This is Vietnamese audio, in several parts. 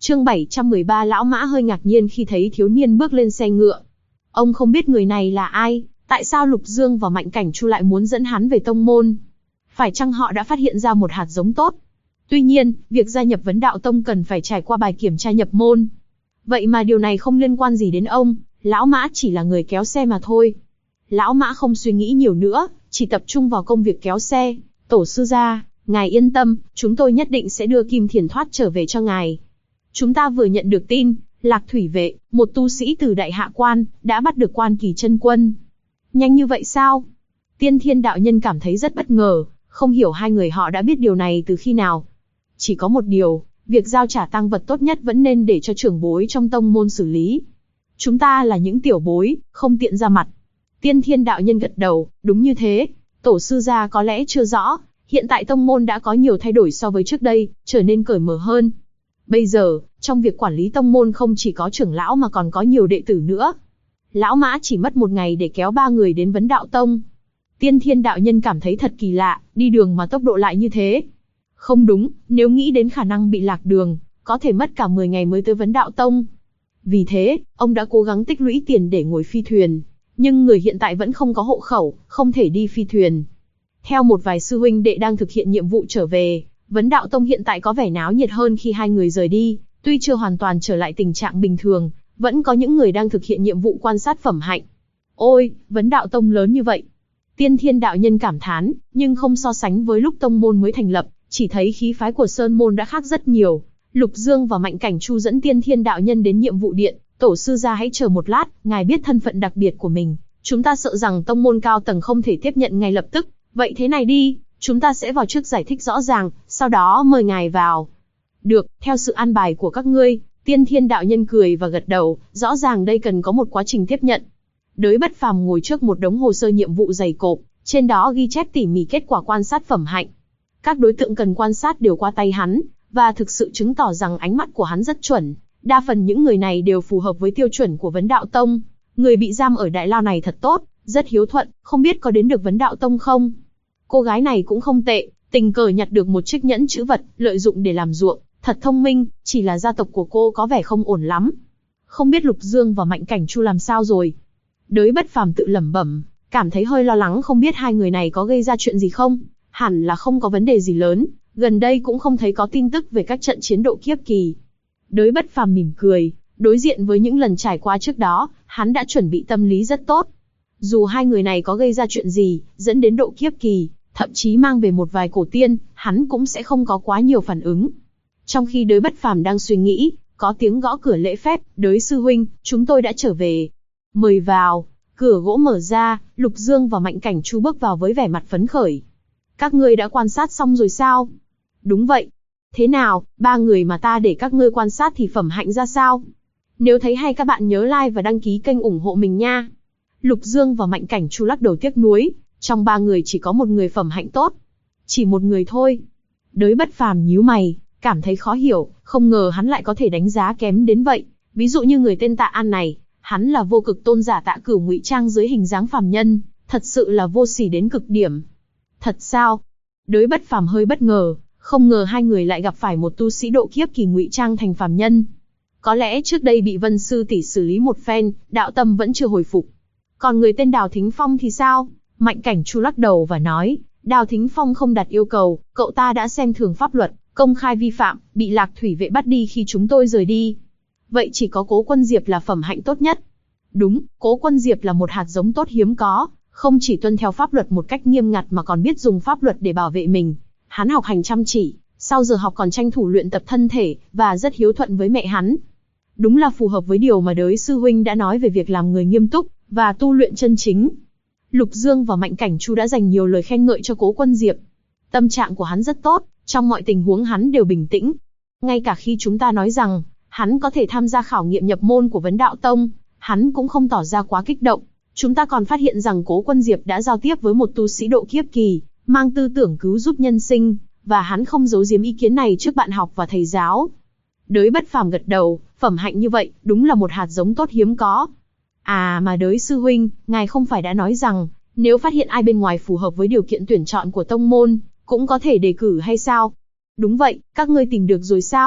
Chương 713 Lão Mã hơi ngạc nhiên khi thấy thiếu niên bước lên xe ngựa. Ông không biết người này là ai, tại sao Lục Dương và Mạnh Cảnh Chu lại muốn dẫn hắn về tông môn? Phải chăng họ đã phát hiện ra một hạt giống tốt? Tuy nhiên, việc gia nhập Vấn Đạo Tông cần phải trải qua bài kiểm tra nhập môn. Vậy mà điều này không liên quan gì đến ông, Lão Mã chỉ là người kéo xe mà thôi. Lão Mã không suy nghĩ nhiều nữa, chỉ tập trung vào công việc kéo xe. Tổ sư gia, ngài yên tâm, chúng tôi nhất định sẽ đưa Kim Thiền Thoát trở về cho ngài. Chúng ta vừa nhận được tin, Lạc Thủy Vệ, một tu sĩ từ Đại Hạ Quan, đã bắt được Quan Kỳ Chân Quân. Nhanh như vậy sao? Tiên Thiên đạo nhân cảm thấy rất bất ngờ, không hiểu hai người họ đã biết điều này từ khi nào. Chỉ có một điều, việc giao trả tang vật tốt nhất vẫn nên để cho trưởng bối trong tông môn xử lý. Chúng ta là những tiểu bối, không tiện ra mặt. Tiên Thiên đạo nhân gật đầu, đúng như thế. Tổ sư gia có lẽ chưa rõ, hiện tại tông môn đã có nhiều thay đổi so với trước đây, trở nên cởi mở hơn. Bây giờ, trong việc quản lý tông môn không chỉ có trưởng lão mà còn có nhiều đệ tử nữa. Lão Mã chỉ mất một ngày để kéo 3 người đến Vấn Đạo Tông. Tiên Thiên đạo nhân cảm thấy thật kỳ lạ, đi đường mà tốc độ lại như thế. Không đúng, nếu nghĩ đến khả năng bị lạc đường, có thể mất cả 10 ngày mới tới Vấn Đạo Tông. Vì thế, ông đã cố gắng tích lũy tiền để ngồi phi thuyền. Nhưng người hiện tại vẫn không có hộ khẩu, không thể đi phi thuyền. Theo một vài sư huynh đệ đang thực hiện nhiệm vụ trở về, Vấn Đạo Tông hiện tại có vẻ náo nhiệt hơn khi hai người rời đi, tuy chưa hoàn toàn trở lại tình trạng bình thường, vẫn có những người đang thực hiện nhiệm vụ quan sát phẩm hạnh. Ôi, Vấn Đạo Tông lớn như vậy. Tiên Thiên đạo nhân cảm thán, nhưng không so sánh với lúc tông môn mới thành lập, chỉ thấy khí phái của Sơn môn đã khác rất nhiều. Lục Dương và Mạnh Cảnh Chu dẫn Tiên Thiên đạo nhân đến nhiệm vụ điện, tổ sư gia hãy chờ một lát, ngài biết thân phận đặc biệt của mình, chúng ta sợ rằng tông môn cao tầng không thể tiếp nhận ngay lập tức, vậy thế này đi, chúng ta sẽ vào trước giải thích rõ ràng, sau đó mời ngài vào. Được, theo sự an bài của các ngươi. Tiên Thiên đạo nhân cười và gật đầu, rõ ràng đây cần có một quá trình tiếp nhận. Đới Bất Phàm ngồi trước một đống hồ sơ nhiệm vụ dày cộp, trên đó ghi chép tỉ mỉ kết quả quan sát phẩm hạnh. Các đối tượng cần quan sát đều qua tay hắn, và thực sự chứng tỏ rằng ánh mắt của hắn rất chuẩn. Đa phần những người này đều phù hợp với tiêu chuẩn của Vấn Đạo Tông. Người bị giam ở Đại Lao này thật tốt, rất hiếu thuận, không biết có đến được Vấn Đạo Tông không? Cô gái này cũng không tệ, tình cờ nhặt được một chiếc nhẫn chữ vật, lợi dụng để làm ruộng, thật thông minh, chỉ là gia tộc của cô có vẻ không ổn lắm. Không biết Lục Dương và Mạnh Cảnh Chu làm sao rồi? Đới Bất Phàm tự lẩm bẩm, cảm thấy hơi lo lắng không biết hai người này có gây ra chuyện gì không? Hẳn là không có vấn đề gì lớn, gần đây cũng không thấy có tin tức về các trận chiến độ kiếp kỳ. Đới Bất Phàm mỉm cười, đối diện với những lần trải qua trước đó, hắn đã chuẩn bị tâm lý rất tốt. Dù hai người này có gây ra chuyện gì, dẫn đến độ kiếp kỳ, thậm chí mang về một vài cổ tiên, hắn cũng sẽ không có quá nhiều phản ứng. Trong khi Đới Bất Phàm đang suy nghĩ, có tiếng gõ cửa lễ phép, Đới sư huynh, chúng tôi đã trở về. Mời vào. Cửa gỗ mở ra, Lục Dương và Mạnh Cảnh Chu bước vào với vẻ mặt phấn khởi. Các ngươi đã quan sát xong rồi sao? Đúng vậy. Thế nào, 3 người mà ta để các ngươi quan sát thì phẩm hạnh ra sao? Nếu thấy hay các bạn nhớ like và đăng ký kênh ủng hộ mình nha. Lục Dương và Mạnh Cảnh Chu lắc đầu tiếc nuối, trong 3 người chỉ có một người phẩm hạnh tốt. Chỉ một người thôi. Đới Bất Phàm nhíu mày, cảm thấy khó hiểu, không ngờ hắn lại có thể đánh giá kém đến vậy. Ví dụ như người tên Tạ An này, hắn là vô cực tôn giả Tạ Cửu ngụy trang dưới hình dáng phàm nhân, thật sự là vô sỉ đến cực điểm. Thật sao? Đới Bất Phàm hơi bất ngờ, không ngờ hai người lại gặp phải một tu sĩ độ kiếp kỳ ngụy trang thành phàm nhân. Có lẽ trước đây bị Vân sư tỷ xử lý một phen, đạo tâm vẫn chưa hồi phục. Còn người tên Đào Thính Phong thì sao? Mạnh Cảnh Chu lắc đầu và nói, Đào Thính Phong không đặt yêu cầu, cậu ta đã xem thường pháp luật, công khai vi phạm, bị Lạc Thủy Vệ bắt đi khi chúng tôi rời đi. Vậy chỉ có Cố Quân Diệp là phẩm hạnh tốt nhất. Đúng, Cố Quân Diệp là một hạt giống tốt hiếm có, không chỉ tuân theo pháp luật một cách nghiêm ngặt mà còn biết dùng pháp luật để bảo vệ mình. Hắn học hành chăm chỉ, sau giờ học còn tranh thủ luyện tập thân thể, và rất hiếu thuận với mẹ hắn. Đúng là phù hợp với điều mà Đới sư huynh đã nói về việc làm người nghiêm túc, và tu luyện chân chính. Lục Dương và Mạnh Cảnh Chu đã dành nhiều lời khen ngợi cho Cố Quân Diệp. Tâm trạng của hắn rất tốt, trong mọi tình huống hắn đều bình tĩnh. Ngay cả khi chúng ta nói rằng, hắn có thể tham gia khảo nghiệm nhập môn của Vấn Đạo Tông, hắn cũng không tỏ ra quá kích động. Chúng ta còn phát hiện rằng Cố Quân Diệp đã giao tiếp với một tu sĩ độ kiếp kỳ, mang tư tưởng cứu giúp nhân sinh, và hắn không giấu giếm ý kiến này trước bạn học và thầy giáo. Đới Bất Phàm gật đầu, phẩm hạnh như vậy, đúng là một hạt giống tốt hiếm có. À mà Đới sư huynh, ngài không phải đã nói rằng, nếu phát hiện ai bên ngoài phù hợp với điều kiện tuyển chọn của tông môn, cũng có thể đề cử hay sao? Đúng vậy, các ngươi tìm được rồi sao?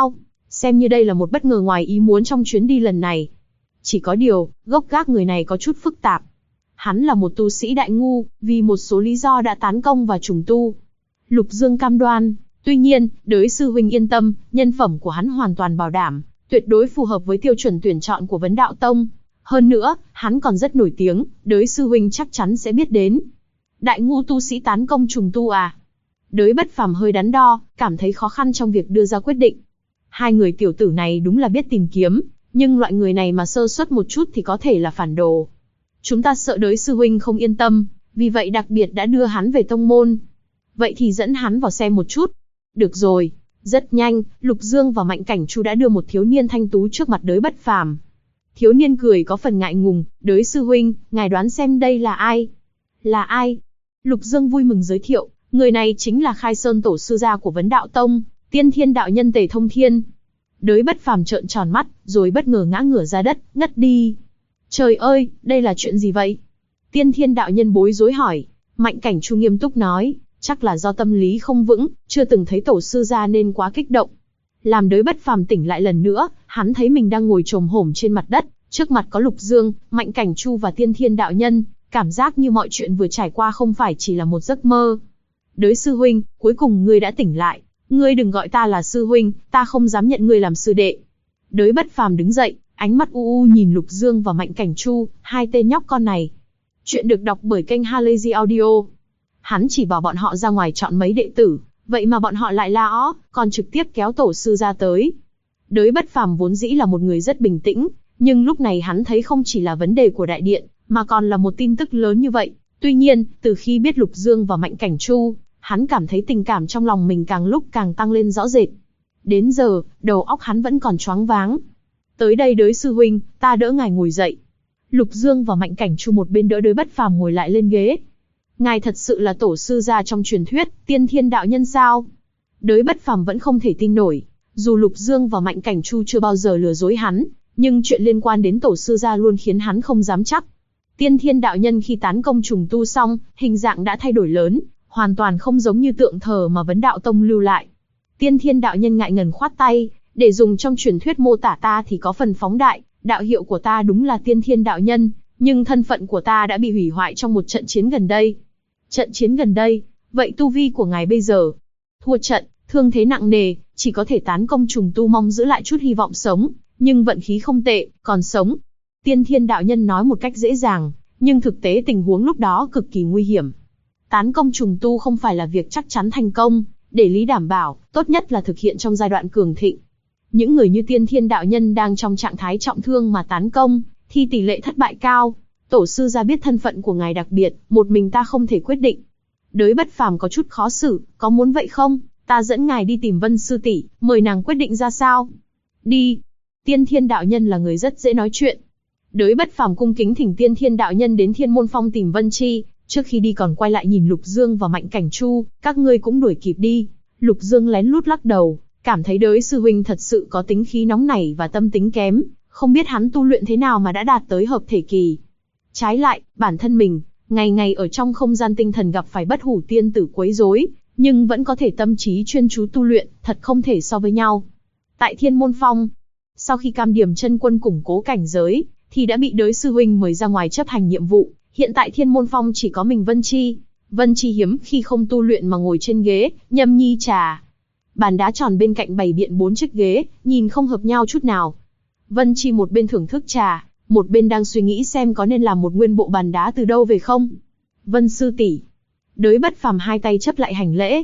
xem như đây là một bất ngờ ngoài ý muốn trong chuyến đi lần này. Chỉ có điều, gốc gác người này có chút phức tạp. Hắn là một tu sĩ đại ngu, vì một số lý do đã tán công và trùng tu. Lục Dương cam đoan, tuy nhiên, đới sư huynh yên tâm, nhân phẩm của hắn hoàn toàn bảo đảm, tuyệt đối phù hợp với tiêu chuẩn tuyển chọn của Vấn Đạo Tông. Hơn nữa, hắn còn rất nổi tiếng, đới sư huynh chắc chắn sẽ biết đến. Đại ngu tu sĩ tán công trùng tu à? Đới Bất Phàm hơi đắn đo, cảm thấy khó khăn trong việc đưa ra quyết định. Hai người tiểu tử này đúng là biết tìm kiếm, nhưng loại người này mà sơ suất một chút thì có thể là phản đồ. Chúng ta sợ đới sư huynh không yên tâm, vì vậy đặc biệt đã đưa hắn về tông môn. Vậy thì dẫn hắn vào xem một chút. Được rồi. Rất nhanh, Lục Dương và Mạnh Cảnh Chu đã đưa một thiếu niên thanh tú trước mặt đới Bất Phàm. Thiếu niên cười có phần ngại ngùng, đới sư huynh, ngài đoán xem đây là ai? Là ai? Lục Dương vui mừng giới thiệu, người này chính là Khai Sơn tổ sư gia của Vấn Đạo Tông, Tiên Thiên đạo nhân Tề Thông Thiên. Đới Bất Phàm trợn tròn mắt, rồi bất ngờ ngã ngửa ra đất, ngất đi. Trời ơi, đây là chuyện gì vậy? Tiên Thiên đạo nhân bối rối hỏi. Mạnh Cảnh Chu nghiêm túc nói, chắc là do tâm lý không vững, chưa từng thấy tổ sư gia nên quá kích động. Làm đới Bất Phàm tỉnh lại lần nữa, hắn thấy mình đang ngồi chồm hổm trên mặt đất, trước mặt có Lục Dương, Mạnh Cảnh Chu và Tiên Thiên đạo nhân, cảm giác như mọi chuyện vừa trải qua không phải chỉ là một giấc mơ. Đới sư huynh, cuối cùng ngươi đã tỉnh lại, ngươi đừng gọi ta là sư huynh, ta không dám nhận ngươi làm sư đệ. Đới Bất Phàm đứng dậy, ánh mắt u u nhìn Lục Dương và Mạnh Cảnh Chu, hai tên nhóc con này. Chuyện được đọc bởi kênh Halazy Audio. Hắn chỉ bảo bọn họ ra ngoài chọn mấy đệ tử, vậy mà bọn họ lại la ó, còn trực tiếp kéo tổ sư ra tới. Đới Bất Phàm vốn dĩ là một người rất bình tĩnh, nhưng lúc này hắn thấy không chỉ là vấn đề của đại điện, mà còn là một tin tức lớn như vậy. Tuy nhiên, từ khi biết Lục Dương và Mạnh Cảnh Chu, hắn cảm thấy tình cảm trong lòng mình càng lúc càng tăng lên rõ rệt. Đến giờ, đầu óc hắn vẫn còn choáng váng. Tới đây đới sư huynh, ta đỡ ngài ngồi dậy. Lục Dương và Mạnh Cảnh Chu một bên đỡ đới Bất Phàm ngồi lại lên ghế. Ngài thật sự là tổ sư gia trong truyền thuyết, Tiên Thiên đạo nhân sao? Đới Bất Phàm vẫn không thể tin nổi. Dù Lục Dương và Mạnh Cảnh Chu chưa bao giờ lừa dối hắn, nhưng chuyện liên quan đến tổ sư gia luôn khiến hắn không dám chắc. Tiên Thiên đạo nhân khi tán công trùng tu xong, hình dạng đã thay đổi lớn, hoàn toàn không giống như tượng thờ mà Vấn Đạo Tông lưu lại. Tiên Thiên đạo nhân ngại ngần khoát tay, để dùng trong truyền thuyết mô tả ta thì có phần phóng đại, đạo hiệu của ta đúng là Tiên Thiên đạo nhân, nhưng thân phận của ta đã bị hủy hoại trong một trận chiến gần đây. Trận chiến gần đây, vậy tu vi của ngài bây giờ? Thua trận, thương thế nặng nề, chỉ có thể tán công trùng tu mong giữ lại chút hy vọng sống, nhưng vận khí không tệ, còn sống. Tiên Thiên đạo nhân nói một cách dễ dàng, nhưng thực tế tình huống lúc đó cực kỳ nguy hiểm. Tán công trùng tu không phải là việc chắc chắn thành công, để lý đảm bảo, tốt nhất là thực hiện trong giai đoạn cường thịnh. Những người như Tiên Thiên đạo nhân đang trong trạng thái trọng thương mà tán công, thì tỷ lệ thất bại cao. Tổ sư gia biết thân phận của ngài đặc biệt, một mình ta không thể quyết định. Đới Bất Phàm có chút khó xử, có muốn vậy không? Ta dẫn ngài đi tìm Vân sư tỷ, mời nàng quyết định ra sao. Đi. Tiên Thiên đạo nhân là người rất dễ nói chuyện. Đới Bất Phàm cung kính thỉnh Tiên Thiên đạo nhân đến Thiên Môn Phong tìm Vân Chi, trước khi đi còn quay lại nhìn Lục Dương và Mạnh Cảnh Chu, các ngươi cũng đuổi kịp đi. Lục Dương lén lút lắc đầu, cảm thấy đới sư huynh thật sự có tính khí nóng nảy và tâm tính kém, không biết hắn tu luyện thế nào mà đã đạt tới hợp thể kỳ. Trái lại, bản thân mình, ngày ngày ở trong không gian tinh thần gặp phải bất hủ tiên tử quấy rối, nhưng vẫn có thể tâm trí chuyên chú tu luyện, thật không thể so với nhau. Tại Thiên Môn Phong, sau khi Cam Điểm chân quân củng cố cảnh giới, thì đã bị đới sư huynh mời ra ngoài chấp hành nhiệm vụ. Hiện tại Thiên Môn Phong chỉ có mình Vân Chi. Vân Chi hiếm khi không tu luyện mà ngồi trên ghế, nhâm nhi trà. Bàn đá tròn bên cạnh bày biện 4 chiếc ghế, nhìn không hợp nhau chút nào. Vân Chi một bên thưởng thức trà, một bên đang suy nghĩ xem có nên làm một nguyên bộ bàn đá từ đâu về không. Vân sư tỷ. Đới Bất Phàm hai tay chấp lại hành lễ.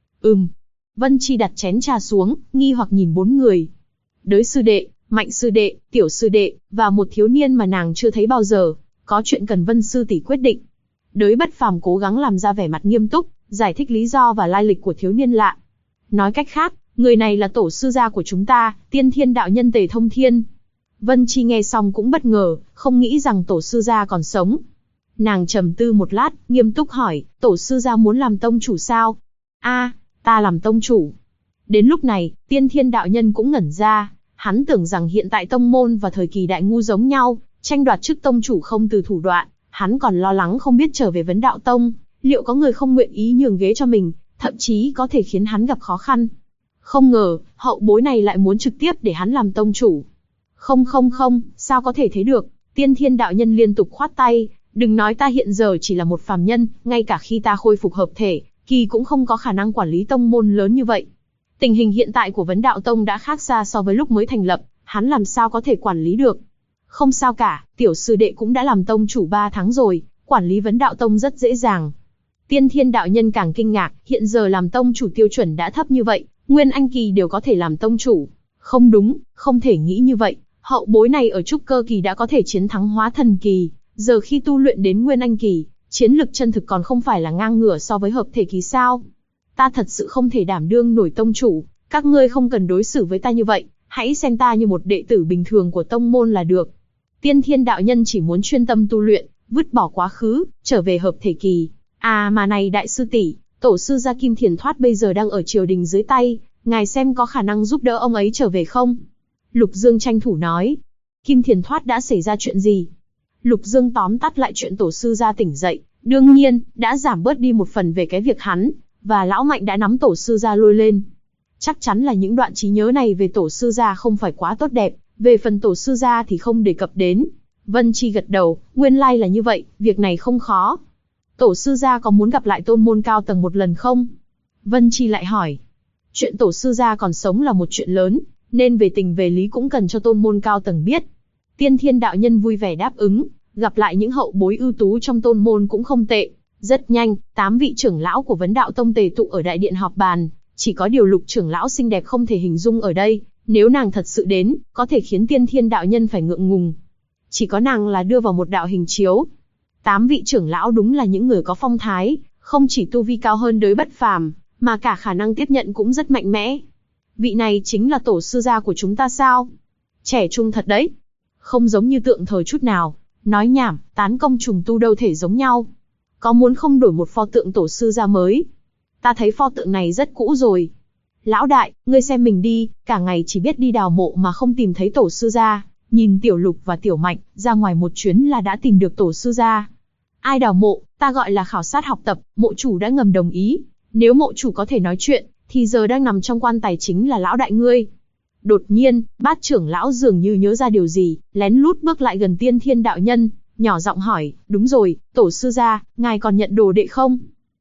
Vân Chi đặt chén trà xuống, nghi hoặc nhìn 4 người. Đới sư đệ, Mạnh sư đệ, Tiểu sư đệ, và một thiếu niên mà nàng chưa thấy bao giờ, có chuyện cần Vân sư tỷ quyết định. Đới Bất Phàm cố gắng làm ra vẻ mặt nghiêm túc, giải thích lý do và lai lịch của thiếu niên lạ. Nói cách khác, người này là tổ sư gia của chúng ta, Tiên Thiên đạo nhân Tề Thông Thiên. Vân Chi nghe xong cũng bất ngờ, không nghĩ rằng tổ sư gia còn sống. Nàng trầm tư một lát, nghiêm túc hỏi, tổ sư gia muốn làm tông chủ sao? Ta làm tông chủ. Đến lúc này, Tiên Thiên đạo nhân cũng ngẩn ra, hắn tưởng rằng hiện tại tông môn và thời kỳ đại ngu giống nhau, tranh đoạt chức tông chủ không từ thủ đoạn, hắn còn lo lắng không biết trở về Vấn Đạo Tông, liệu có người không nguyện ý nhường ghế cho mình, thậm chí có thể khiến hắn gặp khó khăn. Không ngờ, hậu bối này lại muốn trực tiếp để hắn làm tông chủ. Không không không, sao có thể thế được? Tiên Thiên đạo nhân liên tục khoát tay, đừng nói ta hiện giờ chỉ là một phàm nhân, ngay cả khi ta khôi phục hợp thể, kỳ cũng không có khả năng quản lý tông môn lớn như vậy. Tình hình hiện tại của Vấn Đạo Tông đã khác xa so với lúc mới thành lập, hắn làm sao có thể quản lý được? Không sao cả, tiểu sư đệ cũng đã làm tông chủ 3 tháng rồi, quản lý Vấn Đạo Tông rất dễ dàng. Tiên Thiên đạo nhân càng kinh ngạc, hiện giờ làm tông chủ tiêu chuẩn đã thấp như vậy, Nguyên Anh kỳ đều có thể làm tông chủ. Không đúng, không thể nghĩ như vậy, hậu bối này ở trúc cơ kỳ đã có thể chiến thắng hóa thần kỳ, giờ khi tu luyện đến Nguyên Anh kỳ, chiến lực chân thực còn không phải là ngang ngửa so với hợp thể kỳ sao? Ta thật sự không thể đảm đương nổi tông chủ, các ngươi không cần đối xử với ta như vậy, hãy xem ta như một đệ tử bình thường của tông môn là được. Tiên Thiên đạo nhân chỉ muốn chuyên tâm tu luyện, vứt bỏ quá khứ, trở về hợp thể kỳ. À mà này đại sư tỷ, tổ sư gia Kim Thiền Thoát bây giờ đang ở triều đình dưới tay, ngài xem có khả năng giúp đỡ ông ấy trở về không? Lục Dương tranh thủ nói. Kim Thiền Thoát đã xảy ra chuyện gì? Lục Dương tóm tắt lại chuyện tổ sư gia tỉnh dậy, đương nhiên, đã giảm bớt đi một phần về cái việc hắn và lão Mạnh đã nắm tổ sư gia lôi lên. Chắc chắn là những đoạn trí nhớ này về tổ sư gia không phải quá tốt đẹp, về phần tổ sư gia thì không đề cập đến. Vân Chi gật đầu, nguyên lai là như vậy, việc này không khó. Tổ sư gia có muốn gặp lại tôn môn cao tầng một lần không? Vân Chi lại hỏi. Chuyện tổ sư gia còn sống là một chuyện lớn, nên về tình về lý cũng cần cho tôn môn cao tầng biết. Tiên Thiên đạo nhân vui vẻ đáp ứng, gặp lại những hậu bối ưu tú trong tôn môn cũng không tệ. Rất nhanh, 8 vị trưởng lão của Vấn Đạo Tông tề tụ ở đại điện họp bàn, chỉ có điều Lục trưởng lão xinh đẹp không thể hình dung ở đây, nếu nàng thật sự đến, có thể khiến Tiên Thiên đạo nhân phải ngượng ngùng. Chỉ có nàng là đưa vào một đạo hình chiếu. 8 vị trưởng lão đúng là những người có phong thái, không chỉ tu vi cao hơn đới bất phàm, mà cả khả năng tiếp nhận cũng rất mạnh mẽ. Vị này chính là tổ sư gia của chúng ta sao? Trẻ trung thật đấy. Không giống như tượng thờ chút nào. Nói nhảm, tán công trùng tu đâu thể giống nhau. Có muốn không đổi một pho tượng tổ sư gia mới? Ta thấy pho tượng này rất cũ rồi. Lão đại, ngươi xem mình đi, cả ngày chỉ biết đi đào mộ mà không tìm thấy tổ sư gia. Nhìn Tiểu Lục và Tiểu Mạnh, ra ngoài một chuyến là đã tìm được tổ sư gia. Ai đào mộ, ta gọi là khảo sát học tập, mộ chủ đã ngầm đồng ý. Nếu mộ chủ có thể nói chuyện, thì giờ đang nằm trong quan tài chính là lão đại ngươi. Đột nhiên, Bát trưởng lão dường như nhớ ra điều gì, lén lút bước lại gần Tiên Thiên đạo nhân, nhỏ giọng hỏi, đúng rồi, tổ sư gia, ngài còn nhận đồ đệ không?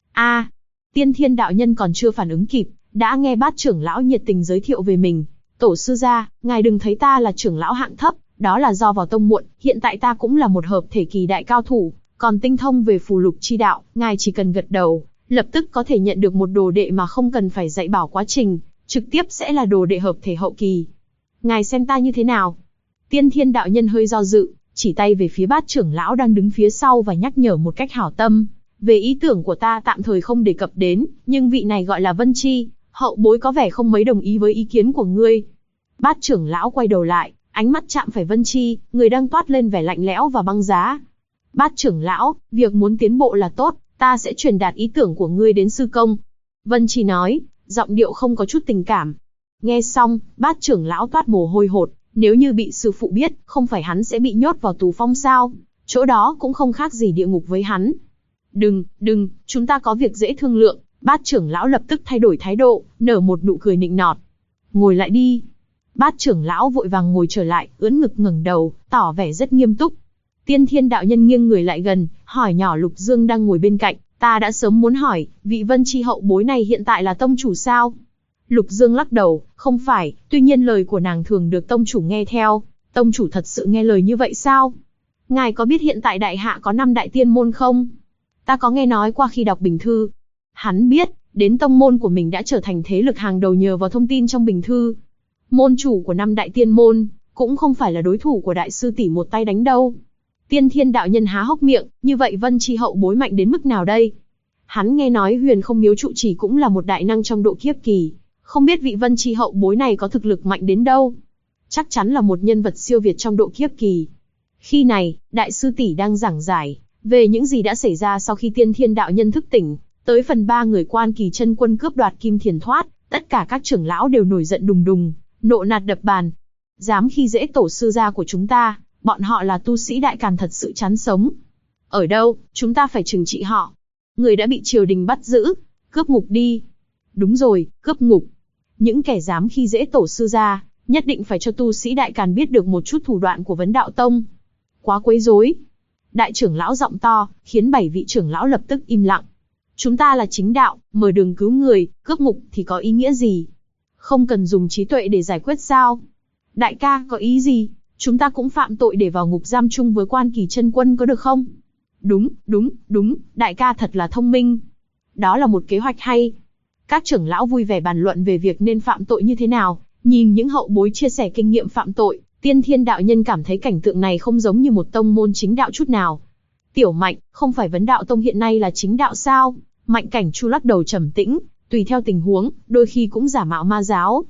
Tiên Thiên đạo nhân còn chưa phản ứng kịp, đã nghe Bát trưởng lão nhiệt tình giới thiệu về mình. Tổ sư gia, ngài đừng thấy ta là trưởng lão hạng thấp, đó là do vào tông muộn, hiện tại ta cũng là một hợp thể kỳ đại cao thủ, còn tinh thông về phù lục chi đạo, ngài chỉ cần gật đầu, lập tức có thể nhận được một đồ đệ mà không cần phải dạy bảo quá trình, trực tiếp sẽ là đồ đệ hợp thể hậu kỳ. Ngài xem ta như thế nào? Tiên Thiên đạo nhân hơi do dự, chỉ tay về phía Bát trưởng lão đang đứng phía sau và nhắc nhở một cách hảo tâm. Về ý tưởng của ta tạm thời không đề cập đến, nhưng vị này gọi là Vân Chi, hậu bối có vẻ không mấy đồng ý với ý kiến của ngươi. Bát trưởng lão quay đầu lại, ánh mắt chạm phải Vân Chi, người đang toát lên vẻ lạnh lẽo và băng giá. Bát trưởng lão, việc muốn tiến bộ là tốt, ta sẽ truyền đạt ý tưởng của ngươi đến sư công. Vân Chi nói, giọng điệu không có chút tình cảm. Nghe xong, Bát trưởng lão toát mồ hôi hột, nếu như bị sư phụ biết, không phải hắn sẽ bị nhốt vào tù phong sao? Chỗ đó cũng không khác gì địa ngục với hắn. Đừng, chúng ta có việc dễ thương lượng. Bát trưởng lão lập tức thay đổi thái độ, nở một nụ cười nịnh nọt. Ngồi lại đi. Bát trưởng lão vội vàng ngồi trở lại, ưỡn ngực ngẩng đầu, tỏ vẻ rất nghiêm túc. Tiên Thiên đạo nhân nghiêng người lại gần, hỏi nhỏ Lục Dương đang ngồi bên cạnh, ta đã sớm muốn hỏi, vị Vân Chi hậu bối này hiện tại là tông chủ sao? Lục Dương lắc đầu, không phải, tuy nhiên lời của nàng thường được tông chủ nghe theo. Tông chủ thật sự nghe lời như vậy sao? Ngài có biết hiện tại đại hạ có 5 đại tiên môn không? Ta có nghe nói qua khi đọc bình thư. Hắn biết, đến tông môn của mình đã trở thành thế lực hàng đầu nhờ vào thông tin trong bình thư. Môn chủ của 5 đại tiên môn, cũng không phải là đối thủ của đại sư tỷ một tay đánh đâu. Tiên Thiên đạo nhân há hốc miệng, như vậy Vân Chi hậu bối mạnh đến mức nào đây? Hắn nghe nói Huyền Không Miếu trụ trì cũng là một đại năng trong độ kiếp kỳ, không biết vị Vân Chi hậu bối này có thực lực mạnh đến đâu. Chắc chắn là một nhân vật siêu việt trong độ kiếp kỳ. Khi này, đại sư tỷ đang giảng giải về những gì đã xảy ra sau khi Tiên Thiên đạo nhân thức tỉnh, tới phần 3 người Quan Kỳ chân quân cướp đoạt Kim Thiền Thoát, tất cả các trưởng lão đều nổi giận đùng đùng, nộ nạt đập bàn. Dám khi dễ tổ sư gia của chúng ta, bọn họ là tu sĩ đại càn thật sự chán sống. Ở đâu, chúng ta phải trừng trị họ. Người đã bị triều đình bắt giữ, cướp ngục đi. Đúng rồi, cướp ngục. những kẻ dám khi dễ tổ sư gia, nhất định phải cho tu sĩ Đại Càn biết được một chút thủ đoạn của Vấn Đạo Tông. Quá quấy rối. Đại trưởng lão giọng to, khiến 7 vị trưởng lão lập tức im lặng. Chúng ta là chính đạo, mở đường cứu người, cướp ngục thì có ý nghĩa gì? Không cần dùng trí tuệ để giải quyết sao? Đại ca có ý gì? Chúng ta cũng phạm tội để vào ngục giam chung với Quan Kỳ chân quân có được không? Đúng, đại ca thật là thông minh. Đó là một kế hoạch hay. Các trưởng lão vui vẻ bàn luận về việc nên phạm tội như thế nào, nhìn những hậu bối chia sẻ kinh nghiệm phạm tội, Tiên Thiên đạo nhân cảm thấy cảnh tượng này không giống như một tông môn chính đạo chút nào. Tiểu Mạnh, không phải Vấn Đạo Tông hiện nay là chính đạo sao? Mạnh Cảnh Chu lắc đầu trầm tĩnh, tùy theo tình huống, đôi khi cũng giả mạo ma giáo.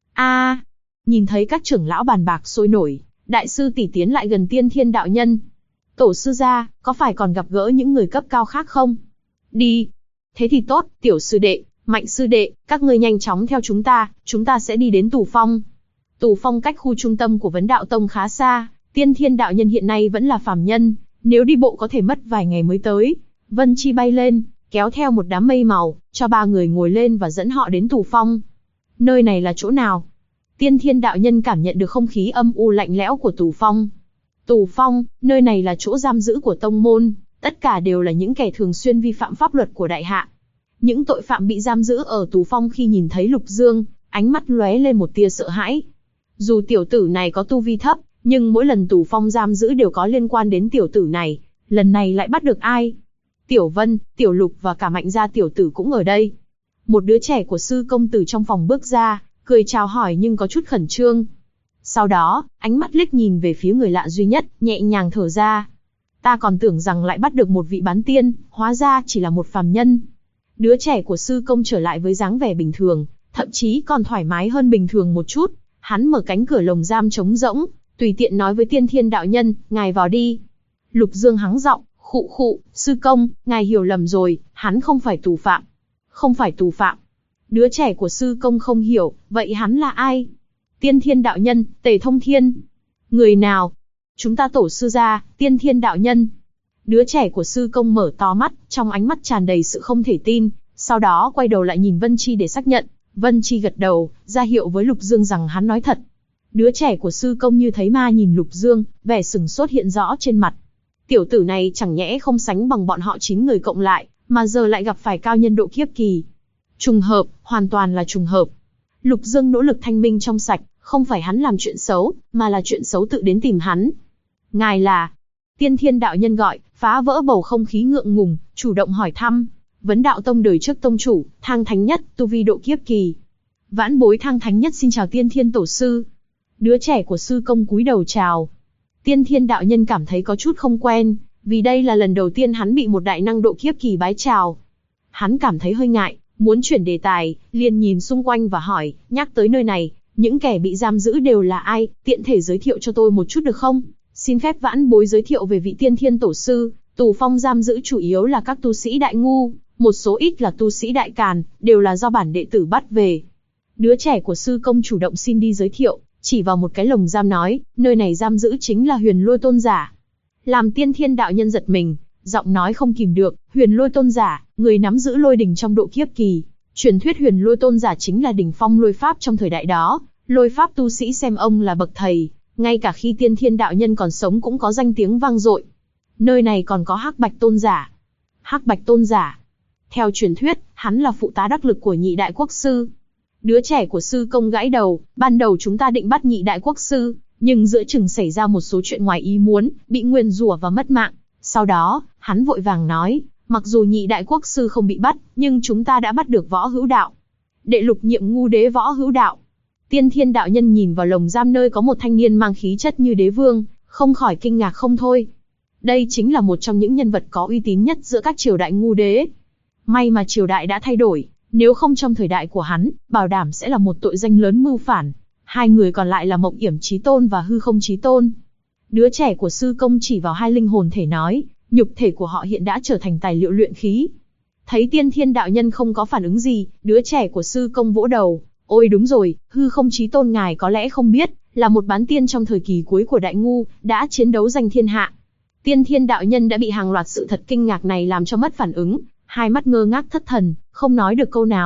Nhìn thấy các trưởng lão bàn bạc sôi nổi, đại sư tỷ tiến lại gần Tiên Thiên đạo nhân. Tổ sư gia, có phải còn gặp gỡ những người cấp cao khác không? Đi. Thế thì tốt, tiểu sư đệ, Mạnh sư đệ, các ngươi nhanh chóng theo chúng ta sẽ đi đến Tù Phong. Tù Phong cách khu trung tâm của Vấn Đạo Tông khá xa, Tiên Thiên đạo nhân hiện nay vẫn là phàm nhân, nếu đi bộ có thể mất vài ngày mới tới. Vân Chi bay lên, kéo theo một đám mây màu, cho 3 người ngồi lên và dẫn họ đến Tù Phong. Nơi này là chỗ nào? Tiên Thiên đạo nhân cảm nhận được không khí âm u lạnh lẽo của Tù Phong. Tù Phong, nơi này là chỗ giam giữ của tông môn, tất cả đều là những kẻ thường xuyên vi phạm pháp luật của đại hạ. Những tội phạm bị giam giữ ở Tù Phong khi nhìn thấy Lục Dương, ánh mắt lóe lên một tia sợ hãi. Dù tiểu tử này có tu vi thấp, nhưng mỗi lần Tù Phong giam giữ đều có liên quan đến tiểu tử này, lần này lại bắt được ai? Tiểu Vân, Tiểu Lục và cả Mạnh gia tiểu tử cũng ở đây. Một đứa trẻ của sư công tử trong phòng bước ra, cười chào hỏi nhưng có chút khẩn trương. Sau đó, ánh mắt liếc nhìn về phía người lạ duy nhất, nhẹ nhàng thở ra. Ta còn tưởng rằng lại bắt được một vị bán tiên, hóa ra chỉ là một phàm nhân. Đứa trẻ của sư công trở lại với dáng vẻ bình thường, thậm chí còn thoải mái hơn bình thường một chút. Hắn mở cánh cửa lồng giam trống rỗng, tùy tiện nói với Tiên Thiên đạo nhân, ngài vào đi. Lục Dương hắng giọng, khụ, sư công, ngài hiểu lầm rồi, hắn không phải tù phạm. Không phải tù phạm. Đứa trẻ của sư công không hiểu, vậy hắn là ai? Tiên Thiên đạo nhân, Tề Thông Thiên. Người nào? Chúng ta tổ sư gia, Tiên Thiên đạo nhân. Đứa trẻ của sư công mở to mắt, trong ánh mắt tràn đầy sự không thể tin, sau đó quay đầu lại nhìn Vân Chi để xác nhận. Vân Chi gật đầu, ra hiệu với Lục Dương rằng hắn nói thật. Đứa trẻ của sư công như thấy ma nhìn Lục Dương, vẻ sừng sốt hiện rõ trên mặt. Tiểu tử này chẳng nhẽ không sánh bằng bọn họ 9 người cộng lại, mà giờ lại gặp phải cao nhân độ kiếp kỳ. Trùng hợp, hoàn toàn là trùng hợp. Lục Dương nỗ lực thanh minh trong sạch, không phải hắn làm chuyện xấu, mà là chuyện xấu tự đến tìm hắn. Ngài là... Tiên Thiên đạo nhân gọi, phá vỡ bầu không khí ngượng ngùng, chủ động hỏi thăm. Vấn Đạo Tông đời trước tông chủ, Thang Thánh Nhất, tu vi độ kiếp kỳ. Vãn bối Thang Thánh Nhất xin chào Tiên Thiên tổ sư. Đứa trẻ của sư công cúi đầu chào. Tiên Thiên đạo nhân cảm thấy có chút không quen, vì đây là lần đầu tiên hắn bị một đại năng độ kiếp kỳ bái chào. Hắn cảm thấy hơi ngại, muốn chuyển đề tài, liền nhìn xung quanh và hỏi, nhắc tới nơi này, những kẻ bị giam giữ đều là ai, tiện thể giới thiệu cho tôi một chút được không? Xin phép vãn bối giới thiệu về vị Tiên Thiên tổ sư. Tù Phong giam giữ chủ yếu là các tu sĩ Đại Ngu, một số ít là tu sĩ Đại Càn, đều là do bản đệ tử bắt về. Đứa trẻ của sư công chủ động xin đi giới thiệu, chỉ vào một cái lồng giam nói, nơi này giam giữ chính là Huyền Lôi Tôn giả. Làm Tiên Thiên đạo nhân giật mình, giọng nói không kìm được, Huyền Lôi Tôn giả, người nắm giữ lôi đỉnh trong độ kiếp kỳ. Truyền thuyết Huyền Lôi Tôn giả chính là đỉnh phong lôi pháp trong thời đại đó, lôi pháp tu sĩ xem ông là bậc thầy, ngay cả khi Tiên Thiên đạo nhân còn sống cũng có danh tiếng vang dội. Nơi này còn có Hắc Bạch Tôn giả. Hắc Bạch Tôn giả. Theo truyền thuyết, hắn là phụ tá đắc lực của Nhị Đại Quốc Sư. Đứa trẻ của sư công gãi đầu, ban đầu chúng ta định bắt Nhị Đại Quốc Sư, nhưng giữa chừng xảy ra một số chuyện ngoài ý muốn, bị nguyền rủa và mất mạng. Sau đó, hắn vội vàng nói, mặc dù Nhị Đại Quốc Sư không bị bắt, nhưng chúng ta đã bắt được Võ Hữu Đạo. Đệ lục nhiệm ngu đế Võ Hữu Đạo. Tiên Thiên đạo nhân nhìn vào lồng giam nơi có một thanh niên mang khí chất như đế vương, không khỏi kinh ngạc không thôi. Đây chính là một trong những nhân vật có uy tín nhất giữa các triều đại ngu đế. May mà triều đại đã thay đổi, nếu không trong thời đại của hắn, bảo đảm sẽ là một tội danh lớn mưu phản. Hai người còn lại là Mộng Yểm Chí Tôn và Hư Không Chí Tôn. Đứa trẻ của sư công chỉ vào hai linh hồn thể nói, nhục thể của họ hiện đã trở thành tài liệu luyện khí. Thấy Tiên Thiên đạo nhân không có phản ứng gì, đứa trẻ của sư công vỗ đầu, ôi đúng rồi, Hư Không Chí Tôn ngài có lẽ không biết, là một bán tiên trong thời kỳ cuối của Đại Ngu, đã chiến đấu giành thiên hạ. Tiên Thiên đạo nhân đã bị hàng loạt sự thật kinh ngạc này làm cho mất phản ứng, hai mắt ngơ ngác thất thần, không nói được câu nào.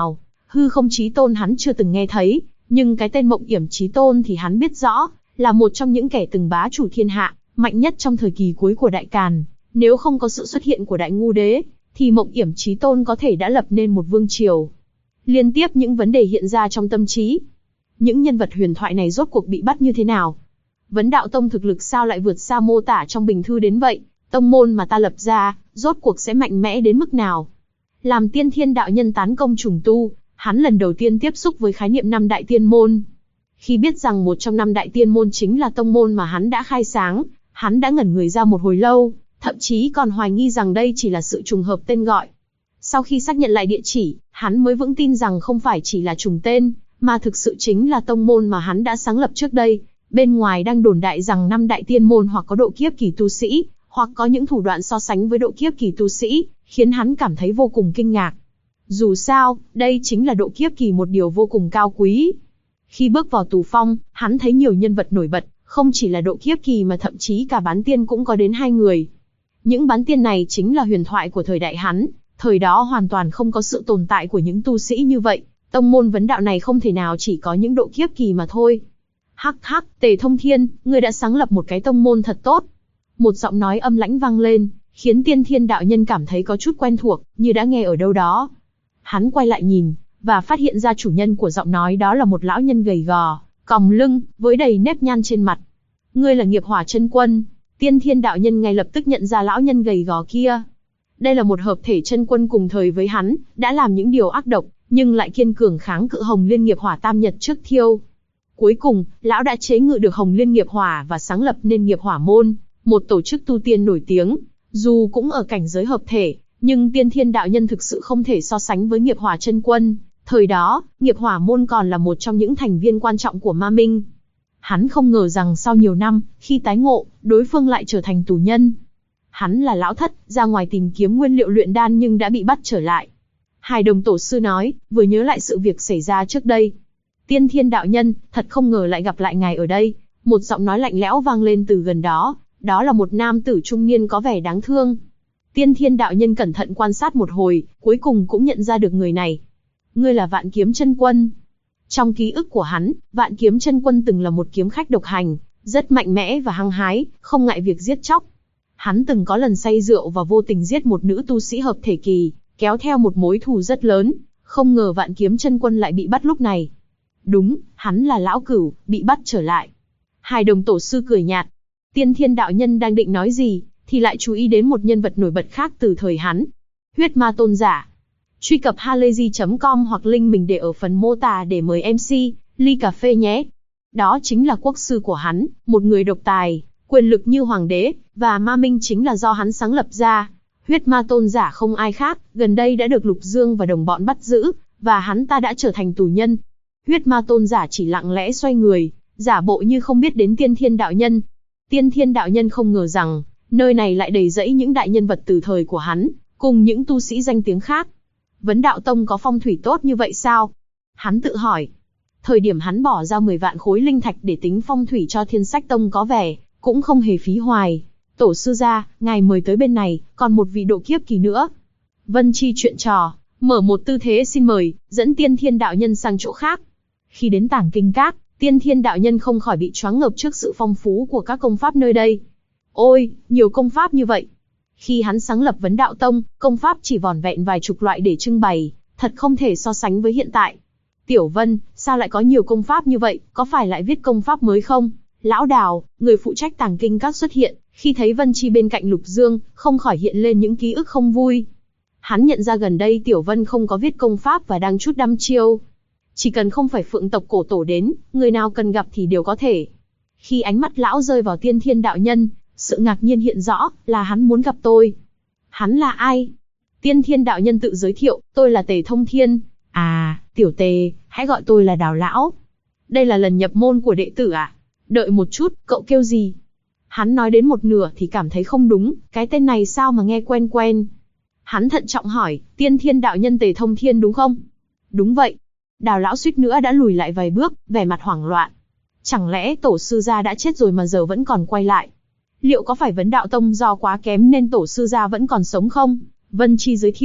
Hư Không Chí Tôn hắn chưa từng nghe thấy, nhưng cái tên Mộng Yểm Chí Tôn thì hắn biết rõ, là một trong những kẻ từng bá chủ thiên hạ, mạnh nhất trong thời kỳ cuối của Đại Càn. Nếu không có sự xuất hiện của Đại Ngu Đế, thì Mộng Yểm Chí Tôn có thể đã lập nên một vương triều. Liên tiếp những vấn đề hiện ra trong tâm trí. Những nhân vật huyền thoại này rốt cuộc bị bắt như thế nào? Vấn Đạo Tông thực lực sao lại vượt xa mô tả trong bình thư đến vậy? Tông môn mà ta lập ra, rốt cuộc sẽ mạnh mẽ đến mức nào? Làm Tiên Thiên đạo nhân tán công trùng tu, hắn lần đầu tiên tiếp xúc với khái niệm năm đại tiên môn. Khi biết rằng một trong năm đại tiên môn chính là tông môn mà hắn đã khai sáng, hắn đã ngẩn người ra một hồi lâu, thậm chí còn hoài nghi rằng đây chỉ là sự trùng hợp tên gọi. Sau khi xác nhận lại địa chỉ, hắn mới vững tin rằng không phải chỉ là trùng tên, mà thực sự chính là tông môn mà hắn đã sáng lập trước đây. Bên ngoài đang đồn đại rằng năm đại tiên môn hoặc có độ kiếp kỳ tu sĩ, hoặc có những thủ đoạn so sánh với độ kiếp kỳ tu sĩ, khiến hắn cảm thấy vô cùng kinh ngạc. Dù sao, đây chính là độ kiếp kỳ một điều vô cùng cao quý. Khi bước vào Tù Phong, hắn thấy nhiều nhân vật nổi bật, không chỉ là độ kiếp kỳ mà thậm chí cả bán tiên cũng có đến 2 người. Những bán tiên này chính là huyền thoại của thời đại hắn, thời đó hoàn toàn không có sự tồn tại của những tu sĩ như vậy, tông môn vấn đạo này không thể nào chỉ có những độ kiếp kỳ mà thôi. Hắc hắc, Tề Thông Thiên, ngươi đã sáng lập một cái tông môn thật tốt. Một giọng nói âm lãnh vang lên, khiến Tiên Thiên đạo nhân cảm thấy có chút quen thuộc, như đã nghe ở đâu đó. Hắn quay lại nhìn, và phát hiện ra chủ nhân của giọng nói đó là một lão nhân gầy gò, còng lưng, với đầy nếp nhăn trên mặt. Ngươi là Nghiệp Hỏa Chân Quân. Tiên Thiên đạo nhân ngay lập tức nhận ra lão nhân gầy gò kia. Đây là một hợp thể chân quân cùng thời với hắn, đã làm những điều ác độc, nhưng lại kiên cường kháng cự Hồng Liên Nghiệp Hỏa Tam Nhật trước thiêu. Cuối cùng, lão đã chế ngự được Hồng Liên Nghiệp Hỏa và sáng lập nên Nghiệp Hỏa Môn, một tổ chức tu tiên nổi tiếng. Dù cũng ở cảnh giới hợp thể, nhưng Tiên Thiên đạo nhân thực sự không thể so sánh với Nghiệp Hỏa Chân Quân. Thời đó, Nghiệp Hỏa Môn còn là một trong những thành viên quan trọng của Ma Minh. Hắn không ngờ rằng sau nhiều năm, khi tái ngộ, đối phương lại trở thành tù nhân. Hắn là lão thất, ra ngoài tìm kiếm nguyên liệu luyện đan nhưng đã bị bắt trở lại. Hải Đồng tổ sư nói, vừa nhớ lại sự việc xảy ra trước đây. Tiên Thiên đạo nhân, thật không ngờ lại gặp lại ngài ở đây. Một giọng nói lạnh lẽo vang lên từ gần đó, đó là một nam tử trung niên có vẻ đáng thương. Tiên Thiên đạo nhân cẩn thận quan sát một hồi, cuối cùng cũng nhận ra được người này. Ngươi là Vạn Kiếm Chân Quân. Trong ký ức của hắn, Vạn Kiếm Chân Quân từng là một kiếm khách độc hành, rất mạnh mẽ và hăng hái, không ngại việc giết chóc. Hắn từng có lần say rượu và vô tình giết một nữ tu sĩ hợp thể kỳ, kéo theo một mối thù rất lớn, không ngờ Vạn Kiếm Chân Quân lại bị bắt lúc này. Đúng, hắn là lão cửu, bị bắt trở lại. Hải Đồng tổ sư cười nhạt. Tiên Thiên đạo nhân đang định nói gì, thì lại chú ý đến một nhân vật nổi bật khác từ thời hắn. Huyết Ma Tôn Giả. Truy cập halayzi.com hoặc link mình để ở phần mô tả để mời MC, ly cà phê nhé. Đó chính là quốc sư của hắn, một người độc tài, quyền lực như hoàng đế, và Ma Minh chính là do hắn sáng lập ra. Huyết Ma Tôn Giả không ai khác, gần đây đã được Lục Dương và đồng bọn bắt giữ, và hắn ta đã trở thành tù nhân. Huyết Ma Tôn Giả chỉ lặng lẽ xoay người, giả bộ như không biết đến Tiên Thiên đạo nhân. Tiên Thiên đạo nhân không ngờ rằng, nơi này lại đầy rẫy những đại nhân vật từ thời của hắn, cùng những tu sĩ danh tiếng khác. Vấn Đạo Tông có phong thủy tốt như vậy sao? Hắn tự hỏi. Thời điểm hắn bỏ ra 10 vạn khối linh thạch để tính phong thủy cho Thiên Sách Tông có vẻ, cũng không hề phí hoài. Tổ sư gia, ngài mời tới bên này, còn một vị độ kiếp kỳ nữa. Vân Chi chuyện trò, mở một tư thế xin mời, dẫn Tiên Thiên đạo nhân sang chỗ khác. Khi đến Tảng Kinh Các, Tiên Thiên đạo nhân không khỏi bị choáng ngợp trước sự phong phú của các công pháp nơi đây. Ôi, nhiều công pháp như vậy. Khi hắn sáng lập Vấn Đạo Tông, công pháp chỉ vỏn vẹn vài chục loại để trưng bày, thật không thể so sánh với hiện tại. Tiểu Vân, sao lại có nhiều công pháp như vậy, có phải lại viết công pháp mới không? Lão Đào, người phụ trách Tảng Kinh Các xuất hiện, khi thấy Vân Chi bên cạnh Lục Dương, không khỏi hiện lên những ký ức không vui. Hắn nhận ra gần đây Tiểu Vân không có viết công pháp và đang chút đăm chiêu. Chỉ cần không phải Phượng tộc cổ tổ đến, người nào cần gặp thì đều có thể. Khi ánh mắt lão rơi vào Tiên Thiên đạo nhân, sự ngạc nhiên hiện rõ, là hắn muốn gặp tôi. Hắn là ai? Tiên Thiên đạo nhân tự giới thiệu, tôi là Tề Thông Thiên. À, tiểu Tề, hãy gọi tôi là Đào lão. Đây là lần nhập môn của đệ tử à? Đợi một chút, cậu kêu gì? Hắn nói đến một nửa thì cảm thấy không đúng, cái tên này sao mà nghe quen quen. Hắn thận trọng hỏi, Tiên Thiên đạo nhân Tề Thông Thiên đúng không? Đúng vậy. Đào lão suýt nữa đã lùi lại vài bước, vẻ mặt hoảng loạn. Chẳng lẽ tổ sư gia đã chết rồi mà giờ vẫn còn quay lại? Liệu có phải Vấn Đạo Tông do quá kém nên tổ sư gia vẫn còn sống không? Vân Chi giới thiệu,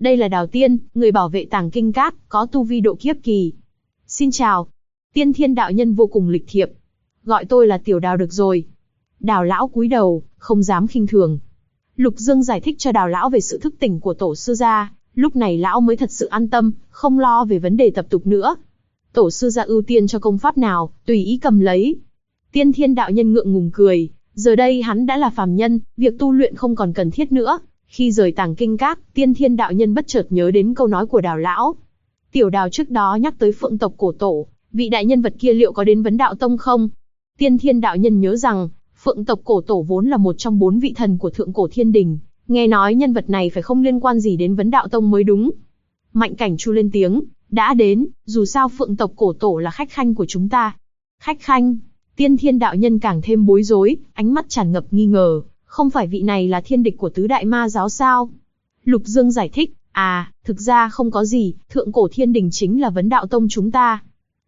Đây là Đào Tiên, người bảo vệ tàng kinh các, có tu vi độ kiếp kỳ. Xin chào. Tiên Thiên đạo nhân vô cùng lịch thiệp. Gọi tôi là Tiểu Đào được rồi. Đào lão cúi đầu, không dám khinh thường. Lục Dương giải thích cho Đào lão về sự thức tỉnh của tổ sư gia, lúc này lão mới thật sự an tâm, không lo về vấn đề tập tục nữa. Tổ sư gia ưu tiên cho công pháp nào, tùy ý cầm lấy. Tiên Thiên đạo nhân ngượng ngùng cười, giờ đây hắn đã là phàm nhân, việc tu luyện không còn cần thiết nữa. Khi rời tàng kinh các, Tiên Thiên đạo nhân bất chợt nhớ đến câu nói của Đào lão. Tiểu Đào trước đó nhắc tới Phượng tộc cổ tổ, vị đại nhân vật kia liệu có đến Vấn Đạo Tông không? Tiên Thiên đạo nhân nhớ rằng, Phượng tộc cổ tổ vốn là một trong 4 vị thần của Thượng Cổ Thiên Đình, nghe nói nhân vật này phải không liên quan gì đến Vấn Đạo Tông mới đúng. Mạnh Cảnh Chu lên tiếng, đã đến, dù sao Phượng tộc cổ tổ là khách khanh của chúng ta. Khách khanh? Tiên Thiên đạo nhân càng thêm bối rối, ánh mắt tràn ngập nghi ngờ, không phải vị này là thiên địch của tứ đại ma giáo sao? Lục Dương giải thích, thực ra không có gì, Thượng Cổ Thiên Đình chính là Vấn Đạo Tông chúng ta.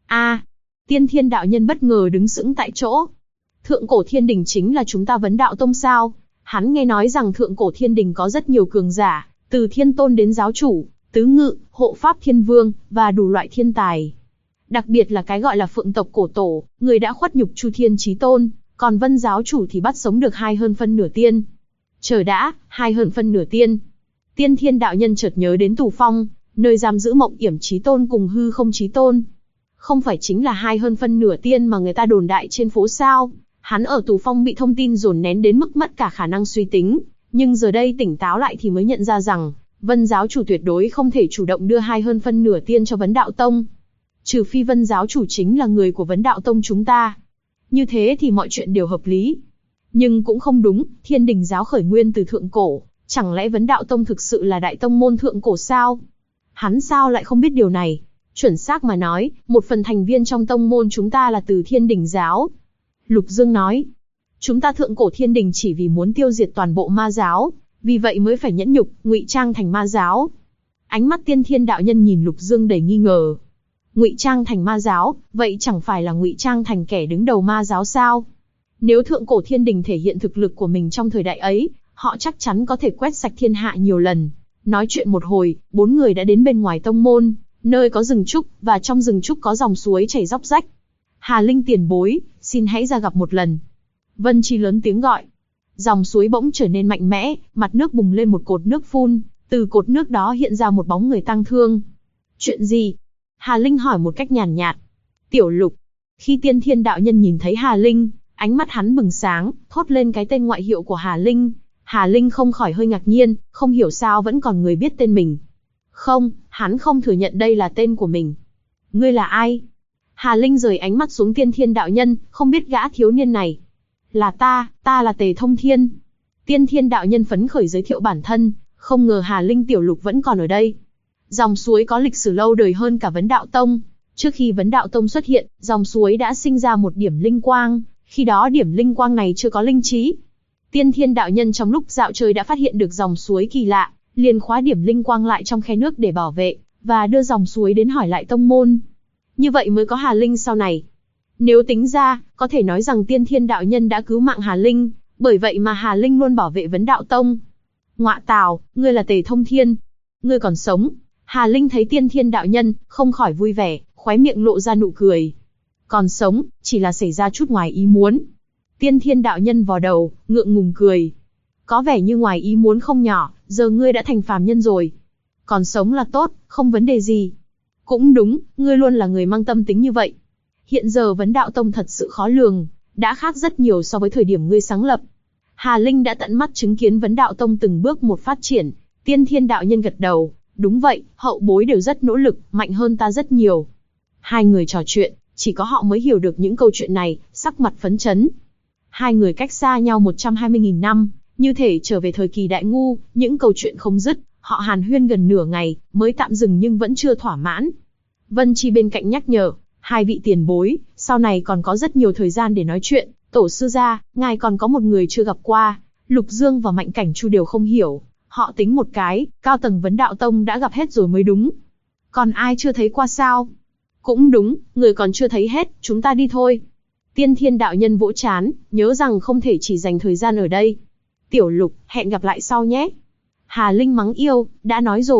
Tiên Thiên đạo nhân bất ngờ đứng sững tại chỗ. Thượng Cổ Thiên Đình chính là chúng ta Vấn Đạo Tông sao? Hắn nghe nói rằng Thượng Cổ Thiên Đình có rất nhiều cường giả, từ thiên tôn đến giáo chủ, tứ ngự, hộ pháp thiên vương, và đủ loại thiên tài. Đặc biệt là cái gọi là Phượng tộc cổ tổ, người đã khuất nhục Chu Thiên Chí Tôn, còn Vân giáo chủ thì bắt sống được 2 hơn phân nửa tiên. Chờ đã, 2 hơn phân nửa tiên. Tiên Thiên đạo nhân chợt nhớ đến Tù Phong, nơi giam giữ Mộng Yểm Chí Tôn cùng Hư Không Chí Tôn. Không phải chính là 2 hơn phân nửa tiên mà người ta đồn đại trên phố sao? Hắn ở Tù Phong bị thông tin dồn nén đến mức mất cả khả năng suy tính, nhưng giờ đây tỉnh táo lại thì mới nhận ra rằng, Vân giáo chủ tuyệt đối không thể chủ động đưa 2 hơn phân nửa tiên cho Vấn Đạo Tông. Trừ phi Vân giáo chủ chính là người của Vấn Đạo Tông chúng ta. Như thế thì mọi chuyện đều hợp lý. Nhưng cũng không đúng, Thiên Đình giáo khởi nguyên từ thượng cổ, chẳng lẽ Vấn Đạo Tông thực sự là đại tông môn thượng cổ sao? Hắn sao lại không biết điều này? Chuẩn xác mà nói, một phần thành viên trong tông môn chúng ta là từ Thiên Đình giáo. Lục Dương nói, chúng ta Thượng Cổ Thiên Đình chỉ vì muốn tiêu diệt toàn bộ ma giáo, vì vậy mới phải nhẫn nhục, ngụy trang thành ma giáo. Ánh mắt Tiên Thiên đạo nhân nhìn Lục Dương đầy nghi ngờ. Ngụy trang thành ma giáo, vậy chẳng phải là ngụy trang thành kẻ đứng đầu ma giáo sao? Nếu Thượng Cổ Thiên Đình thể hiện thực lực của mình trong thời đại ấy, họ chắc chắn có thể quét sạch thiên hạ nhiều lần. Nói chuyện một hồi, 4 người đã đến bên ngoài tông môn, nơi có rừng trúc, và trong rừng trúc có dòng suối chảy róc rách. Hà Linh tiền bối, xin hãy ra gặp một lần. Vân Chi lớn tiếng gọi. Dòng suối bỗng trở nên mạnh mẽ, mặt nước bùng lên một cột nước phun, từ cột nước đó hiện ra một bóng người tang thương. Chuyện gì? Hà Linh hỏi một cách nhàn nhạt. Tiểu Lục. Khi Tiên Thiên đạo nhân nhìn thấy Hà Linh, ánh mắt hắn bừng sáng, thốt lên cái tên ngoại hiệu của Hà Linh. Hà Linh không khỏi hơi ngạc nhiên, không hiểu sao vẫn còn người biết tên mình. Không, hắn không thừa nhận đây là tên của mình. Ngươi là ai? Hà Linh rời ánh mắt xuống Tiên Thiên đạo nhân, không biết gã thiếu niên này. Là ta là Tề Thông Thiên. Tiên Thiên đạo nhân phấn khởi giới thiệu bản thân, không ngờ Hà Linh tiểu lục vẫn còn ở đây. Dòng suối có lịch sử lâu đời hơn cả Vấn Đạo Tông. Trước khi Vấn Đạo Tông xuất hiện, dòng suối đã sinh ra một điểm linh quang, khi đó điểm linh quang này chưa có linh trí. Tiên Thiên đạo nhân trong lúc dạo chơi đã phát hiện được dòng suối kỳ lạ, liền khóa điểm linh quang lại trong khe nước để bảo vệ, và đưa dòng suối đến hỏi lại tông môn. Như vậy mới có Hà Linh sau này. Nếu tính ra, có thể nói rằng Tiên Thiên đạo nhân đã cứu mạng Hà Linh, bởi vậy mà Hà Linh luôn bảo vệ Vấn Đạo Tông. Ngọa tào, ngươi là Tề Thông Thiên. Ngươi còn sống. Hà Linh thấy Tiên Thiên đạo nhân, không khỏi vui vẻ, khóe miệng lộ ra nụ cười. Còn sống, chỉ là xảy ra chút ngoài ý muốn. Tiên Thiên đạo nhân vò đầu, ngượng ngùng cười. Có vẻ như ngoài ý muốn không nhỏ, giờ ngươi đã thành phàm nhân rồi. Còn sống là tốt, không vấn đề gì. Cũng đúng, ngươi luôn là người mang tâm tính như vậy. Hiện giờ Vấn Đạo Tông thật sự khó lường, đã khác rất nhiều so với thời điểm ngươi sáng lập. Hà Linh đã tận mắt chứng kiến Vấn Đạo Tông từng bước một phát triển. Tiên Thiên đạo nhân gật đầu, đúng vậy, hậu bối đều rất nỗ lực, mạnh hơn ta rất nhiều. Hai người trò chuyện, chỉ có họ mới hiểu được những câu chuyện này, sắc mặt phấn chấn. Hai người cách xa nhau 120.000 năm, như thể trở về thời kỳ Đại Ngu, những câu chuyện không dứt, họ hàn huyên gần nửa ngày, mới tạm dừng nhưng vẫn chưa thỏa mãn. Vân Chi bên cạnh nhắc nhở, hai vị tiền bối, sau này còn có rất nhiều thời gian để nói chuyện, tổ sư gia, ngài còn có một người chưa gặp qua. Lục Dương và Mạnh Cảnh Chu đều không hiểu, họ tính một cái, cao tầng Vấn Đạo Tông đã gặp hết rồi mới đúng. Còn ai chưa thấy qua sao? Cũng đúng, người còn chưa thấy hết, chúng ta đi thôi. Tiên Thiên đạo nhân vỗ chán, nhớ rằng không thể chỉ dành thời gian ở đây. Tiểu Lục, hẹn gặp lại sau nhé. Hà Linh mắng yêu, đã nói rồi,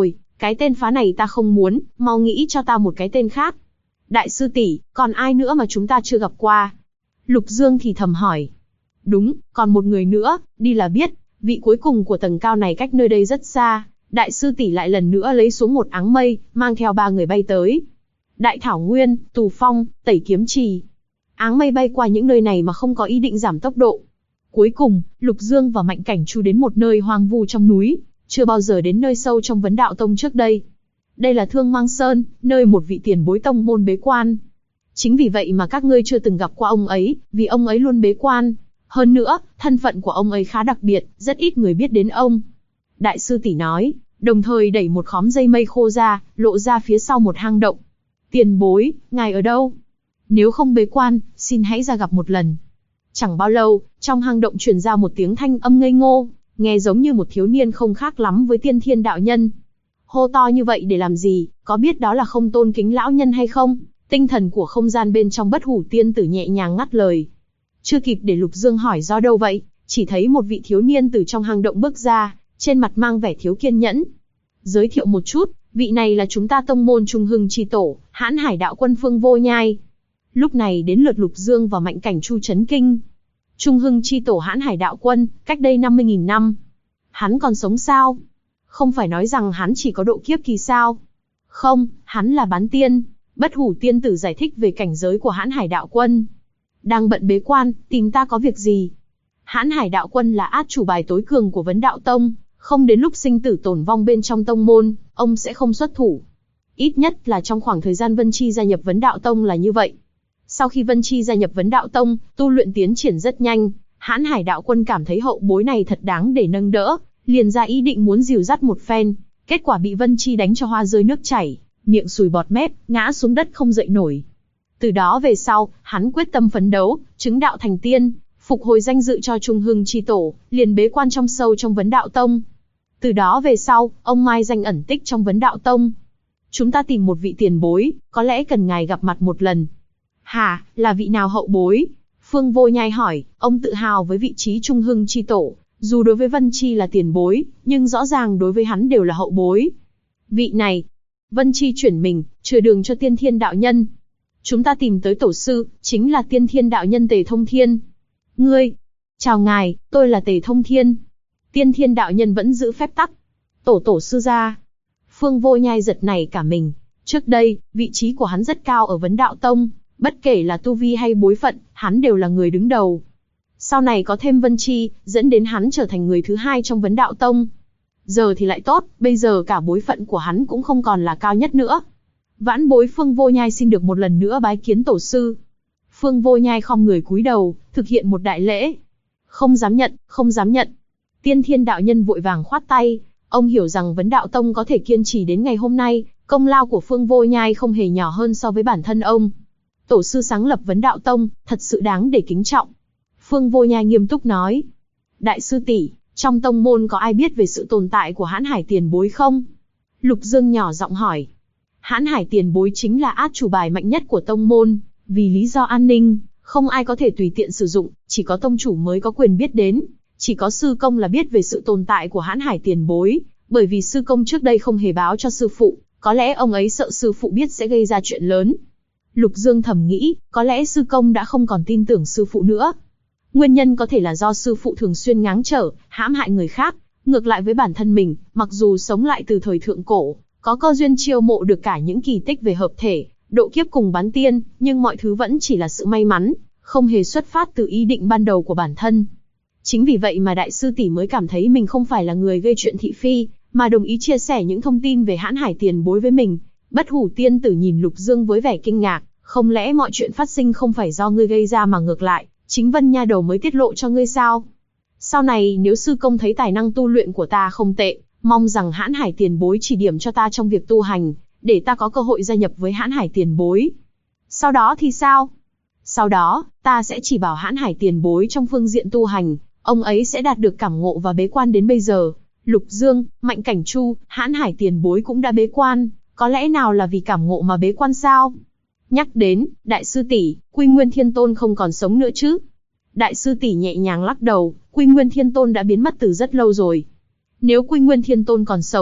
Cái tên phá này ta không muốn, mau nghĩ cho ta một cái tên khác. Đại sư tỷ, còn ai nữa mà chúng ta chưa gặp qua? Lục Dương thì thầm hỏi. Đúng, còn một người nữa, đi là biết, vị cuối cùng của tầng cao này cách nơi đây rất xa. Đại sư tỷ lại lần nữa lấy xuống một áng mây, mang theo 3 người bay tới. Đại Thảo Nguyên, Tù Phong, Tẩy Kiếm Trì. Áng mây bay qua những nơi này mà không có ý định giảm tốc độ. Cuối cùng, Lục Dương và Mạnh Cảnh Chu đến một nơi hoang vu trong núi, chưa bao giờ đến nơi sâu trong Vấn Đạo Tông trước đây. Đây là Thương Mang Sơn, nơi một vị tiền bối tông môn bế quan. Chính vì vậy mà các ngươi chưa từng gặp qua ông ấy, vì ông ấy luôn bế quan. Hơn nữa, thân phận của ông ấy khá đặc biệt, rất ít người biết đến ông. Đại sư tỷ nói, đồng thời đẩy một khóm dây mây khô ra, lộ ra phía sau một hang động. Tiền bối, ngài ở đâu? Nếu không bế quan, xin hãy ra gặp một lần. Chẳng bao lâu, trong hang động truyền ra một tiếng thanh âm ngây ngô, nghe giống như một thiếu niên không khác lắm với Tiên Thiên đạo nhân. Hô to như vậy để làm gì, có biết đó là không tôn kính lão nhân hay không? Tinh thần của không gian bên trong Bất Hủ Tiên Tử nhẹ nhàng ngắt lời. Chưa kịp để Lục Dương hỏi do đâu vậy, chỉ thấy một vị thiếu niên từ trong hang động bước ra, trên mặt mang vẻ thiếu kiên nhẫn. Giới thiệu một chút, vị này là chúng ta tông môn Trung Hưng Chi Tổ, Hãn Hải đạo quân Phương Vô Nhai. Lúc này đến lượt Lục Dương và Mạnh Cảnh Chu chấn kinh. Trung Hưng Chi Tổ Hãn Hải đạo quân, cách đây 50.000 năm. Hắn còn sống sao? Không phải nói rằng hắn chỉ có độ kiếp kỳ sao? Không, hắn là bán tiên. Bất Hủ Tiên Tử giải thích về cảnh giới của Hãn Hải đạo quân. Đang bận bế quan, tìm ta có việc gì? Hãn Hải đạo quân là át chủ bài tối cường của Vấn Đạo Tông, không đến lúc sinh tử tổn vong bên trong tông môn, ông sẽ không xuất thủ. Ít nhất là trong khoảng thời gian Vân Chi gia nhập Vấn Đạo Tông là như vậy. Sau khi Vân Chi gia nhập Vấn Đạo Tông, tu luyện tiến triển rất nhanh, Hãn Hải đạo quân cảm thấy hậu bối này thật đáng để nâng đỡ, liền ra ý định muốn dìu dắt một phen, kết quả bị Vân Chi đánh cho hoa rơi nước chảy, miệng sùi bọt mép, ngã xuống đất không dậy nổi. Từ đó về sau, hắn quyết tâm phấn đấu, chứng đạo thành tiên, phục hồi danh dự cho Trung Hưng Chi Tổ, liền bế quan trong sâu trong Vấn Đạo Tông. Từ đó về sau, ông mai danh ẩn tích trong Vấn Đạo Tông. Chúng ta tìm một vị tiền bối, có lẽ cần ngài gặp mặt một lần. Hả, là vị nào hậu bối? Phương Vô Nhai hỏi, ông tự hào với vị trí Trung Hưng Chi Tổ, dù đối với Vân Chi là tiền bối, nhưng rõ ràng đối với hắn đều là hậu bối. Vị này, Vân Chi chuyển mình, chừa đường cho Tiên Thiên đạo nhân. Chúng ta tìm tới tổ sư, chính là Tiên Thiên đạo nhân Tề Thông Thiên. Ngươi, chào ngài, tôi là Tề Thông Thiên. Tiên Thiên đạo nhân vẫn giữ phép tắc. Tổ sư gia. Phương Vô Nhai giật nảy cả mình. Trước đây, vị trí của hắn rất cao ở Vấn Đạo Tông, bất kể là tu vi hay bối phận, hắn đều là người đứng đầu. Sau này có thêm Vân Chi, dẫn đến hắn trở thành người thứ hai trong Vấn Đạo Tông. Giờ thì lại tốt, bây giờ cả bối phận của hắn cũng không còn là cao nhất nữa. Vãn bối Phương Vô Nhai xin được một lần nữa bái kiến tổ sư. Phương Vô Nhai khom người cúi đầu, thực hiện một đại lễ. Không dám nhận, không dám nhận. Tiên Thiên đạo nhân vội vàng khoát tay, ông hiểu rằng Vấn Đạo Tông có thể kiên trì đến ngày hôm nay, công lao của Phương Vô Nhai không hề nhỏ hơn so với bản thân ông. Tổ sư sáng lập Vấn Đạo Tông, thật sự đáng để kính trọng. Phương Vô Nhai nghiêm túc nói. Đại sư tỷ, trong tông môn có ai biết về sự tồn tại của Hãn Hải tiền bối không? Lục Dương nhỏ giọng hỏi. Hãn Hải tiền bối chính là át chủ bài mạnh nhất của tông môn, vì lý do an ninh, không ai có thể tùy tiện sử dụng, chỉ có tông chủ mới có quyền biết đến. Chỉ có sư công là biết về sự tồn tại của Hãn Hải tiền bối, bởi vì sư công trước đây không hề báo cho sư phụ, có lẽ ông ấy sợ sư phụ biết sẽ gây ra chuyện lớn. Lục Dương thầm nghĩ, có lẽ sư công đã không còn tin tưởng sư phụ nữa. Nguyên nhân có thể là do sư phụ thường xuyên ngáng trở, hãm hại người khác, ngược lại với bản thân mình, mặc dù sống lại từ thời thượng cổ, có cơ duyên chiêu mộ được cả những kỳ tích về hợp thể, độ kiếp cùng bán tiên, nhưng mọi thứ vẫn chỉ là sự may mắn, không hề xuất phát từ ý định ban đầu của bản thân. Chính vì vậy mà đại sư tỷ mới cảm thấy mình không phải là người gây chuyện thị phi, mà đồng ý chia sẻ những thông tin về Hãn Hải tiền bối với mình. Bất Hủ Tiên Tử nhìn Lục Dương với vẻ kinh ngạc, không lẽ mọi chuyện phát sinh không phải do ngươi gây ra mà ngược lại, chính Vân nha đầu mới tiết lộ cho ngươi sao? Sau này nếu sư công thấy tài năng tu luyện của ta không tệ, mong rằng Hãn Hải tiền bối chỉ điểm cho ta trong việc tu hành, để ta có cơ hội gia nhập với Hãn Hải tiền bối. Sau đó thì sao? Sau đó, ta sẽ chỉ bảo Hãn Hải tiền bối trong phương diện tu hành, ông ấy sẽ đạt được cảm ngộ và bế quan đến bây giờ. Lục Dương, Mạnh Cảnh Chu, Hãn Hải tiền bối cũng đã bế quan, có lẽ nào là vì cảm ngộ mà bế quan sao? Nhắc đến, đại sư tỷ, Quy Nguyên Thiên Tôn không còn sống nữa chứ? Đại sư tỷ nhẹ nhàng lắc đầu, Quy Nguyên Thiên Tôn đã biến mất từ rất lâu rồi. Nếu Quy Nguyên Thiên Tôn còn sống,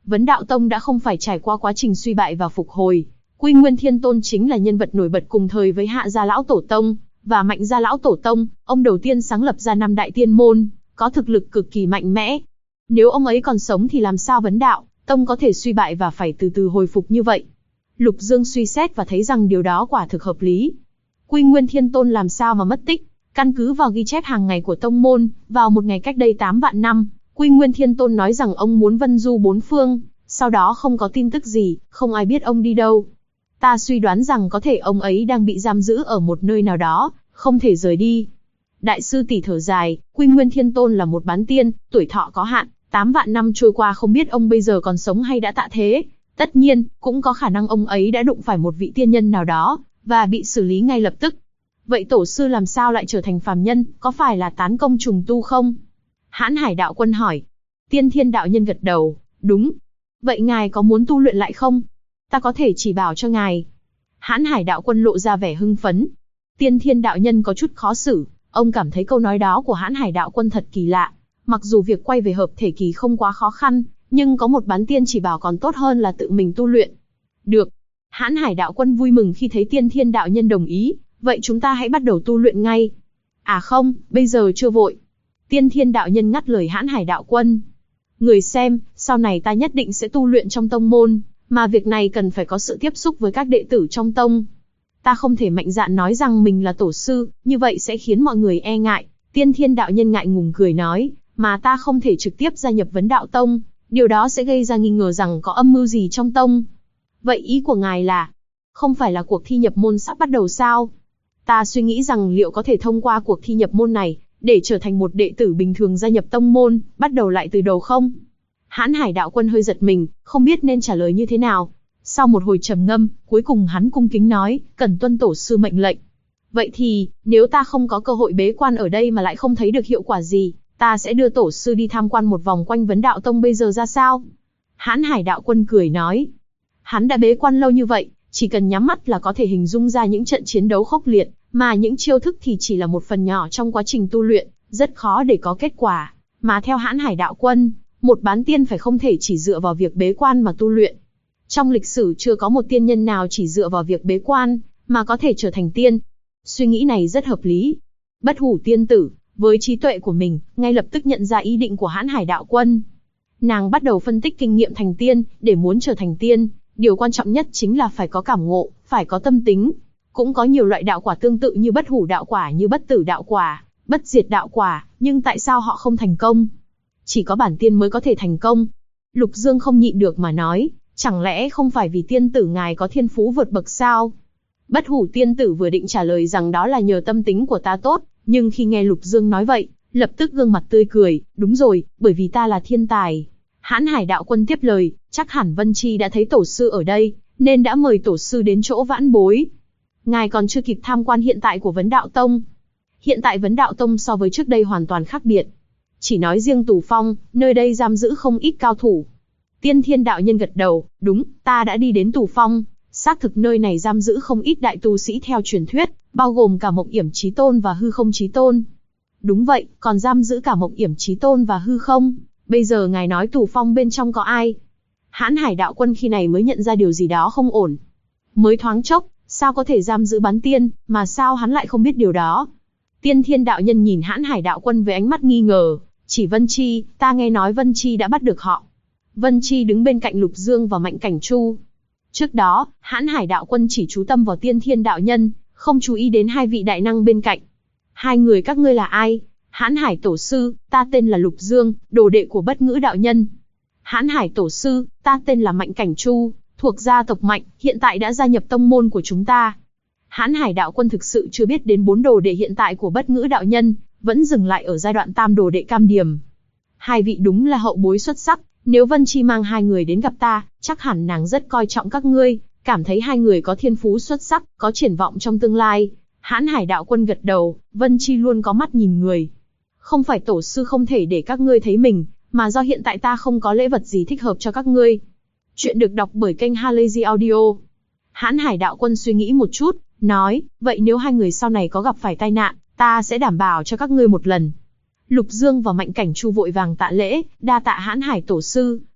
Vấn Đạo Tông đã không phải trải qua quá trình suy bại và phục hồi. Quy Nguyên Thiên Tôn chính là nhân vật nổi bật cùng thời với Hạ Gia Lão Tổ Tông và Mạnh Gia Lão Tổ Tông, ông đầu tiên sáng lập ra 5 đại tiên môn, có thực lực cực kỳ mạnh mẽ. Nếu ông ấy còn sống thì làm sao Vấn Đạo Tông có thể suy bại và phải từ từ hồi phục như vậy? Lục Dương suy xét và thấy rằng điều đó quả thực hợp lý. Quy Nguyên Thiên Tôn làm sao mà mất tích? Căn cứ vào ghi chép hàng ngày của tông môn, vào một ngày cách đây 8 vạn năm, Quy Nguyên Thiên Tôn nói rằng ông muốn vân du bốn phương, sau đó không có tin tức gì, không ai biết ông đi đâu. Ta suy đoán rằng có thể ông ấy đang bị giam giữ ở một nơi nào đó, không thể rời đi. Đại sư tỷ thở dài, Quy Nguyên Thiên Tôn là một bán tiên, tuổi thọ có hạn, 8 vạn năm trôi qua không biết ông bây giờ còn sống hay đã tạ thế. Tất nhiên, cũng có khả năng ông ấy đã đụng phải một vị tiên nhân nào đó, và bị xử lý ngay lập tức. Vậy tổ sư làm sao lại trở thành phàm nhân, có phải là tán công trùng tu không? Hãn Hải Đạo Quân hỏi. Tiên Thiên đạo nhân gật đầu, đúng. Vậy ngài có muốn tu luyện lại không? Ta có thể chỉ bảo cho ngài. Hãn Hải Đạo Quân lộ ra vẻ hưng phấn. Tiên Thiên đạo nhân có chút khó xử, ông cảm thấy câu nói đó của Hãn Hải Đạo Quân thật kỳ lạ. Mặc dù việc quay về hợp thể kỳ không quá khó khăn, nhưng có một bán tiên chỉ bảo còn tốt hơn là tự mình tu luyện. Được. Hãn Hải Đạo Quân vui mừng khi thấy Tiên Thiên đạo nhân đồng ý, vậy chúng ta hãy bắt đầu tu luyện ngay. À không, bây giờ chưa vội. Tiên Thiên đạo nhân ngắt lời Hãn Hải Đạo Quân. Người xem, sau này ta nhất định sẽ tu luyện trong tông môn, mà việc này cần phải có sự tiếp xúc với các đệ tử trong tông. Ta không thể mạnh dạn nói rằng mình là tổ sư, như vậy sẽ khiến mọi người e ngại. Tiên Thiên đạo nhân ngại ngùng cười nói, mà ta không thể trực tiếp gia nhập Vấn Đạo Tông, điều đó sẽ gây ra nghi ngờ rằng có âm mưu gì trong tông. Vậy ý của ngài là, không phải là cuộc thi nhập môn sắp bắt đầu sao? Ta suy nghĩ rằng liệu có thể thông qua cuộc thi nhập môn này, để trở thành một đệ tử bình thường gia nhập tông môn, bắt đầu lại từ đầu không? Hãn Hải Đạo Quân hơi giật mình, không biết nên trả lời như thế nào. Sau một hồi trầm ngâm, cuối cùng hắn cung kính nói, cần tuân tổ sư mệnh lệnh. Vậy thì, nếu ta không có cơ hội bế quan ở đây mà lại không thấy được hiệu quả gì, ta sẽ đưa tổ sư đi tham quan một vòng quanh Vấn Đạo Tông bây giờ ra sao? Hãn Hải Đạo Quân cười nói. Hắn đã bế quan lâu như vậy, chỉ cần nhắm mắt là có thể hình dung ra những trận chiến đấu khốc liệt, mà những chiêu thức thì chỉ là một phần nhỏ trong quá trình tu luyện, rất khó để có kết quả. Mà theo Hãn Hải Đạo Quân, một bán tiên phải không thể chỉ dựa vào việc bế quan mà tu luyện. Trong lịch sử chưa có một tiên nhân nào chỉ dựa vào việc bế quan, mà có thể trở thành tiên. Suy nghĩ này rất hợp lý. Bất Hủ tiên tử, với trí tuệ của mình, ngay lập tức nhận ra ý định của Hãn Hải Đạo Quân. Nàng bắt đầu phân tích kinh nghiệm thành tiên, để muốn trở thành tiên, điều quan trọng nhất chính là phải có cảm ngộ, phải có tâm tính. Cũng có nhiều loại đạo quả tương tự như bất hủ đạo quả, như bất tử đạo quả, bất diệt đạo quả, nhưng tại sao họ không thành công? Chỉ có bản tiên mới có thể thành công. Lục Dương không nhịn được mà nói, chẳng lẽ không phải vì tiên tử ngài có thiên phú vượt bậc sao? Bất Hủ tiên tử vừa định trả lời rằng đó là nhờ tâm tính của ta tốt, nhưng khi nghe Lục Dương nói vậy, lập tức gương mặt tươi cười, đúng rồi, bởi vì ta là thiên tài. Hãn Hải Đạo Quân tiếp lời, chắc hẳn Vân Chi đã thấy tổ sư ở đây, nên đã mời tổ sư đến chỗ vãn bối. Ngài còn chưa kịp tham quan hiện tại của Vấn Đạo Tông. Hiện tại Vấn Đạo Tông so với trước đây hoàn toàn khác biệt. Chỉ nói riêng Tù Phong, nơi đây giam giữ không ít cao thủ. Tiên Thiên đạo nhân gật đầu, đúng, ta đã đi đến Tù Phong, xác thực nơi này giam giữ không ít đại tu sĩ theo truyền thuyết, bao gồm cả Mộng Yểm Chí Tôn và Hư Không Chí Tôn. Đúng vậy, còn giam giữ cả Mộng Yểm Chí Tôn và Hư Không. Bây giờ ngài nói Tù Phong bên trong có ai? Hãn Hải Đạo Quân khi này mới nhận ra điều gì đó không ổn. Mới thoáng chốc, sao có thể giam giữ bán tiên, mà sao hắn lại không biết điều đó? Tiên Thiên đạo nhân nhìn Hãn Hải Đạo Quân với ánh mắt nghi ngờ, chỉ Vân Chi, ta nghe nói Vân Chi đã bắt được họ. Vân Chi đứng bên cạnh Lục Dương và Mạnh Cảnh Chu. Trước đó, Hãn Hải Đạo Quân chỉ chú tâm vào Tiên Thiên đạo nhân, không chú ý đến hai vị đại năng bên cạnh. Hai người các ngươi là ai? Hãn Hải tổ sư, ta tên là Lục Dương, đồ đệ của Bất Ngữ đạo nhân. Hãn Hải tổ sư, ta tên là Mạnh Cảnh Chu, thuộc gia tộc Mạnh, hiện tại đã gia nhập tông môn của chúng ta. Hãn Hải Đạo Quân thực sự chưa biết đến 4 đồ đệ hiện tại của Bất Ngữ đạo nhân, vẫn dừng lại ở giai đoạn tam đồ đệ Cam Điềm. Hai vị đúng là hậu bối xuất sắc, nếu Vân Chi mang hai người đến gặp ta, chắc hẳn nàng rất coi trọng các ngươi, cảm thấy hai người có thiên phú xuất sắc, có triển vọng trong tương lai. Hãn Hải Đạo Quân gật đầu, Vân Chi luôn có mắt nhìn người. Không phải tổ sư không thể để các ngươi thấy mình, mà do hiện tại ta không có lễ vật gì thích hợp cho các ngươi. Chuyện được đọc bởi kênh Halazy Audio. Hãn Hải Đạo Quân suy nghĩ một chút, nói, vậy nếu hai người sau này có gặp phải tai nạn, ta sẽ đảm bảo cho các ngươi một lần. Lục Dương và Mạnh Cảnh Chu vội vàng tạ lễ, đa tạ Hãn Hải tổ sư,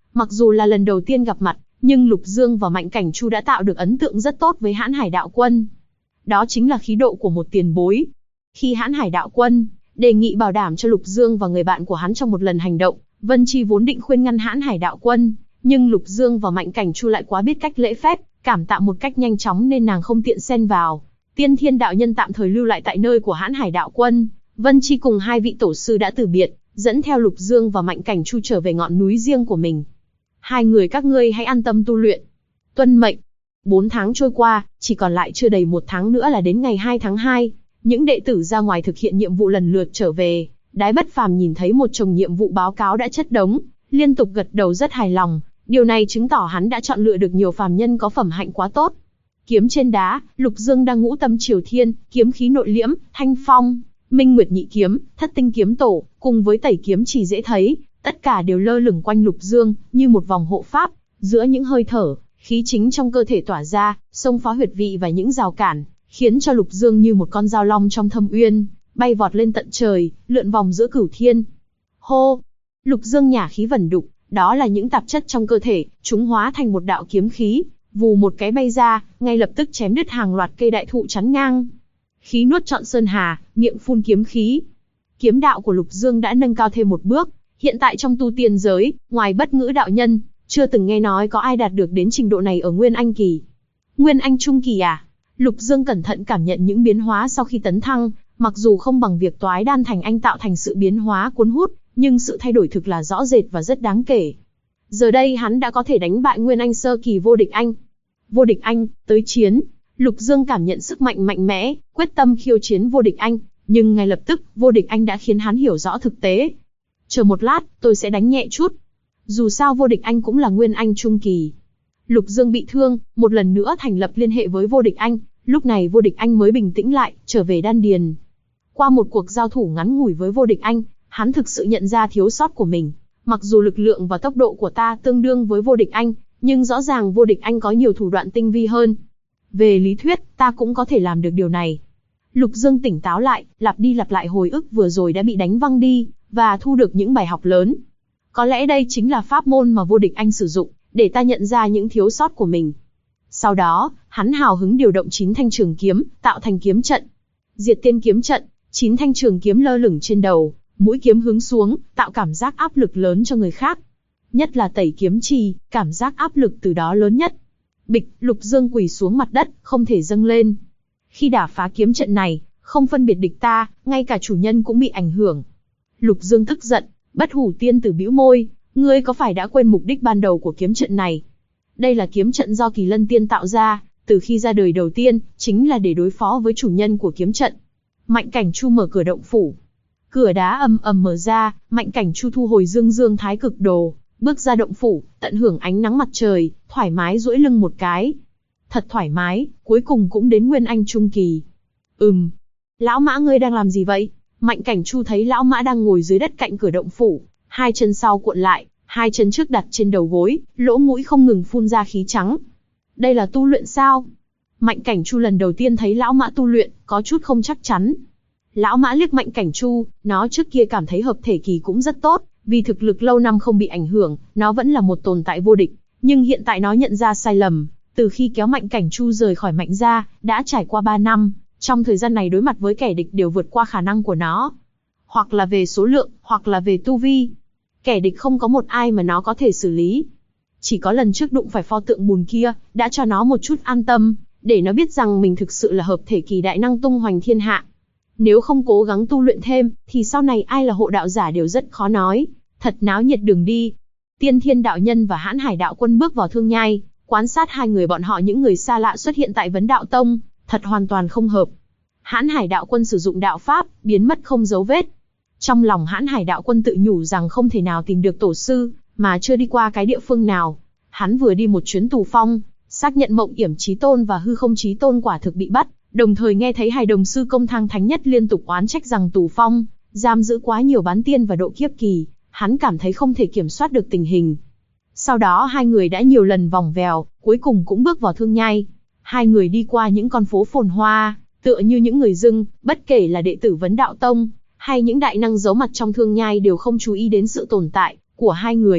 Mặc dù là lần đầu tiên gặp mặt, nhưng Lục Dương và Mạnh Cảnh Chu đã tạo được ấn tượng rất tốt với Hãn Hải Đạo Quân. Đó chính là khí độ của một tiền bối. Khi Hãn Hải Đạo Quân đề nghị bảo đảm cho Lục Dương và người bạn của hắn trong một lần hành động, Vân Chi vốn định khuyên ngăn Hãn Hải Đạo Quân, nhưng Lục Dương và Mạnh Cảnh Chu lại quá biết cách lễ phép, cảm tạ một cách nhanh chóng nên nàng không tiện xen vào. Tiên Thiên đạo nhân tạm thời lưu lại tại nơi của Hãn Hải Đạo Quân, Vân Chi cùng hai vị tổ sư đã từ biệt, dẫn theo Lục Dương và Mạnh Cảnh Chu trở về ngọn núi riêng của mình. Hai người các ngươi hãy an tâm tu luyện. Tuân mệnh. 4 tháng trôi qua, chỉ còn lại chưa đầy 1 tháng nữa là đến ngày 2 tháng 2. Những đệ tử ra ngoài thực hiện nhiệm vụ lần lượt trở về. Đái Bất Phàm nhìn thấy một chồng nhiệm vụ báo cáo đã chất đống, liên tục gật đầu rất hài lòng. Điều này chứng tỏ hắn đã chọn lựa được nhiều phàm nhân có phẩm hạnh quá tốt. Kiếm trên đá, Lục Dương đang ngũ tâm triều thiên, kiếm khí nội liễm, thanh phong, Minh Nguyệt nhị kiếm, Thất tinh kiếm tổ, cùng với tẩy kiếm chỉ dễ thấy, tất cả đều lơ lửng quanh Lục Dương, như một vòng hộ pháp. Giữa những hơi thở, khí chính trong cơ thể tỏa ra, xông phá huyệt vị và những rào cản, khiến cho Lục Dương như một con dao long trong thâm uyên, bay vọt lên tận trời, lượn vòng giữa cửu thiên. Hô! Lục Dương nhả khí vẩn đục, đó là những tạp chất trong cơ thể, chúng hóa thành một đạo kiếm khí, vù một cái bay ra, ngay lập tức chém đứt hàng loạt cây đại thụ chắn ngang. Khí nuốt trọn sơn hà, miệng phun kiếm khí. Kiếm đạo của Lục Dương đã nâng cao thêm một bước, hiện tại trong tu tiên giới, ngoài Bất Ngữ đạo nhân, chưa từng nghe nói có ai đạt được đến trình độ này ở Nguyên Anh kỳ. Nguyên Anh trung kỳ à? Lục Dương cẩn thận cảm nhận những biến hóa sau khi tấn thăng, mặc dù không bằng việc toái đan thành anh tạo thành sự biến hóa cuốn hút, nhưng sự thay đổi thực là rõ rệt và rất đáng kể. Giờ đây hắn đã có thể đánh bại Nguyên Anh sơ kỳ Vô Địch Anh. Vô Địch Anh, tới chiến. Lục Dương cảm nhận sức mạnh mạnh mẽ, quyết tâm khiêu chiến Vô Địch Anh, nhưng ngay lập tức, Vô Địch Anh đã khiến hắn hiểu rõ thực tế. Chờ một lát, tôi sẽ đánh nhẹ chút. Dù sao Vô Địch Anh cũng là Nguyên Anh trung kỳ. Lục Dương bị thương, một lần nữa thành lập liên hệ với Vô Địch Anh, lúc này Vô Địch Anh mới bình tĩnh lại, trở về đan điền. Qua một cuộc giao thủ ngắn ngủi với Vô Địch Anh, hắn thực sự nhận ra thiếu sót của mình. Mặc dù lực lượng và tốc độ của ta tương đương với Vô Địch Anh, nhưng rõ ràng Vô Địch Anh có nhiều thủ đoạn tinh vi hơn. Về lý thuyết, ta cũng có thể làm được điều này. Lục Dương tỉnh táo lại, lặp đi lặp lại hồi ức vừa rồi đã bị đánh văng đi, và thu được những bài học lớn. Có lẽ đây chính là pháp môn mà Vô Địch Anh sử dụng, để ta nhận ra những thiếu sót của mình. Sau đó, hắn hào hứng điều động 9 thanh trường kiếm, tạo thành kiếm trận. Diệt Tiên kiếm trận, 9 thanh trường kiếm lơ lửng trên đầu, mũi kiếm hướng xuống, tạo cảm giác áp lực lớn cho người khác. Nhất là tẩy kiếm trì, cảm giác áp lực từ đó lớn nhất. Bịch, Lục Dương quỳ xuống mặt đất, không thể dâng lên. Khi đả phá kiếm trận này, không phân biệt địch ta, ngay cả chủ nhân cũng bị ảnh hưởng. Lục Dương tức giận, Bất Hủ tiên tử bĩu môi, ngươi có phải đã quên mục đích ban đầu của kiếm trận này? Đây là kiếm trận do Kỳ Lân Tiên tạo ra, từ khi ra đời đầu tiên, chính là để đối phó với chủ nhân của kiếm trận. Mạnh Cảnh Chu mở cửa động phủ. Cửa đá ầm ầm mở ra, Mạnh Cảnh Chu thu hồi Dương Dương Thái Cực Đồ, bước ra động phủ, tận hưởng ánh nắng mặt trời, thoải mái duỗi lưng một cái. Thật thoải mái, cuối cùng cũng đến Nguyên Anh trung kỳ. Lão Mã ngươi đang làm gì vậy? Mạnh Cảnh Chu thấy Lão Mã đang ngồi dưới đất cạnh cửa động phủ, hai chân sau cuộn lại, hai chân trước đặt trên đầu gối, lỗ mũi không ngừng phun ra khí trắng. Đây là tu luyện sao? Mạnh Cảnh Chu lần đầu tiên thấy Lão Mã tu luyện, có chút không chắc chắn. Lão Mã liếc Mạnh Cảnh Chu, nó trước kia cảm thấy hợp thể kỳ cũng rất tốt, vì thực lực lâu năm không bị ảnh hưởng, nó vẫn là một tồn tại vô địch. Nhưng hiện tại nó nhận ra sai lầm, từ khi kéo Mạnh Cảnh Chu rời khỏi Mạnh gia, đã trải qua 3 năm, trong thời gian này đối mặt với kẻ địch đều vượt qua khả năng của nó. Hoặc là về số lượng, hoặc là về tu vi. Kẻ địch không có một ai mà nó có thể xử lý. Chỉ có lần trước đụng phải pho tượng bùn kia, đã cho nó một chút an tâm, để nó biết rằng mình thực sự là hợp thể kỳ đại năng tung hoành thiên hạ. Nếu không cố gắng tu luyện thêm, thì sau này ai là hộ đạo giả đều rất khó nói. Thật náo nhiệt đường đi. Tiên Thiên đạo nhân và Hãn Hải đạo quân bước vào Thương Nhai, quan sát hai người bọn họ những người xa lạ xuất hiện tại Vấn Đạo Tông, thật hoàn toàn không hợp. Hãn Hải đạo quân sử dụng đạo pháp, biến mất không dấu vết. Trong lòng Hãn Hải đạo quân tự nhủ rằng không thể nào tìm được tổ sư, mà chưa đi qua cái địa phương nào. Hắn vừa đi một chuyến Tù Phong, xác nhận Mộng Yểm Chí Tôn và Hư Không Chí Tôn quả thực bị bắt, đồng thời nghe thấy hai đồng sư Công Thang Thánh Nhất liên tục oán trách rằng Tù Phong giam giữ quá nhiều bán tiên và độ kiếp kỳ, hắn cảm thấy không thể kiểm soát được tình hình. Sau đó hai người đã nhiều lần vòng vèo, cuối cùng cũng bước vào Thương Nhai. Hai người đi qua những con phố phồn hoa, tựa như những người dưng, bất kể là đệ tử Vấn Đạo Tông, hay những đại năng giấu mặt trong Thương Nhai đều không chú ý đến sự tồn tại của hai người.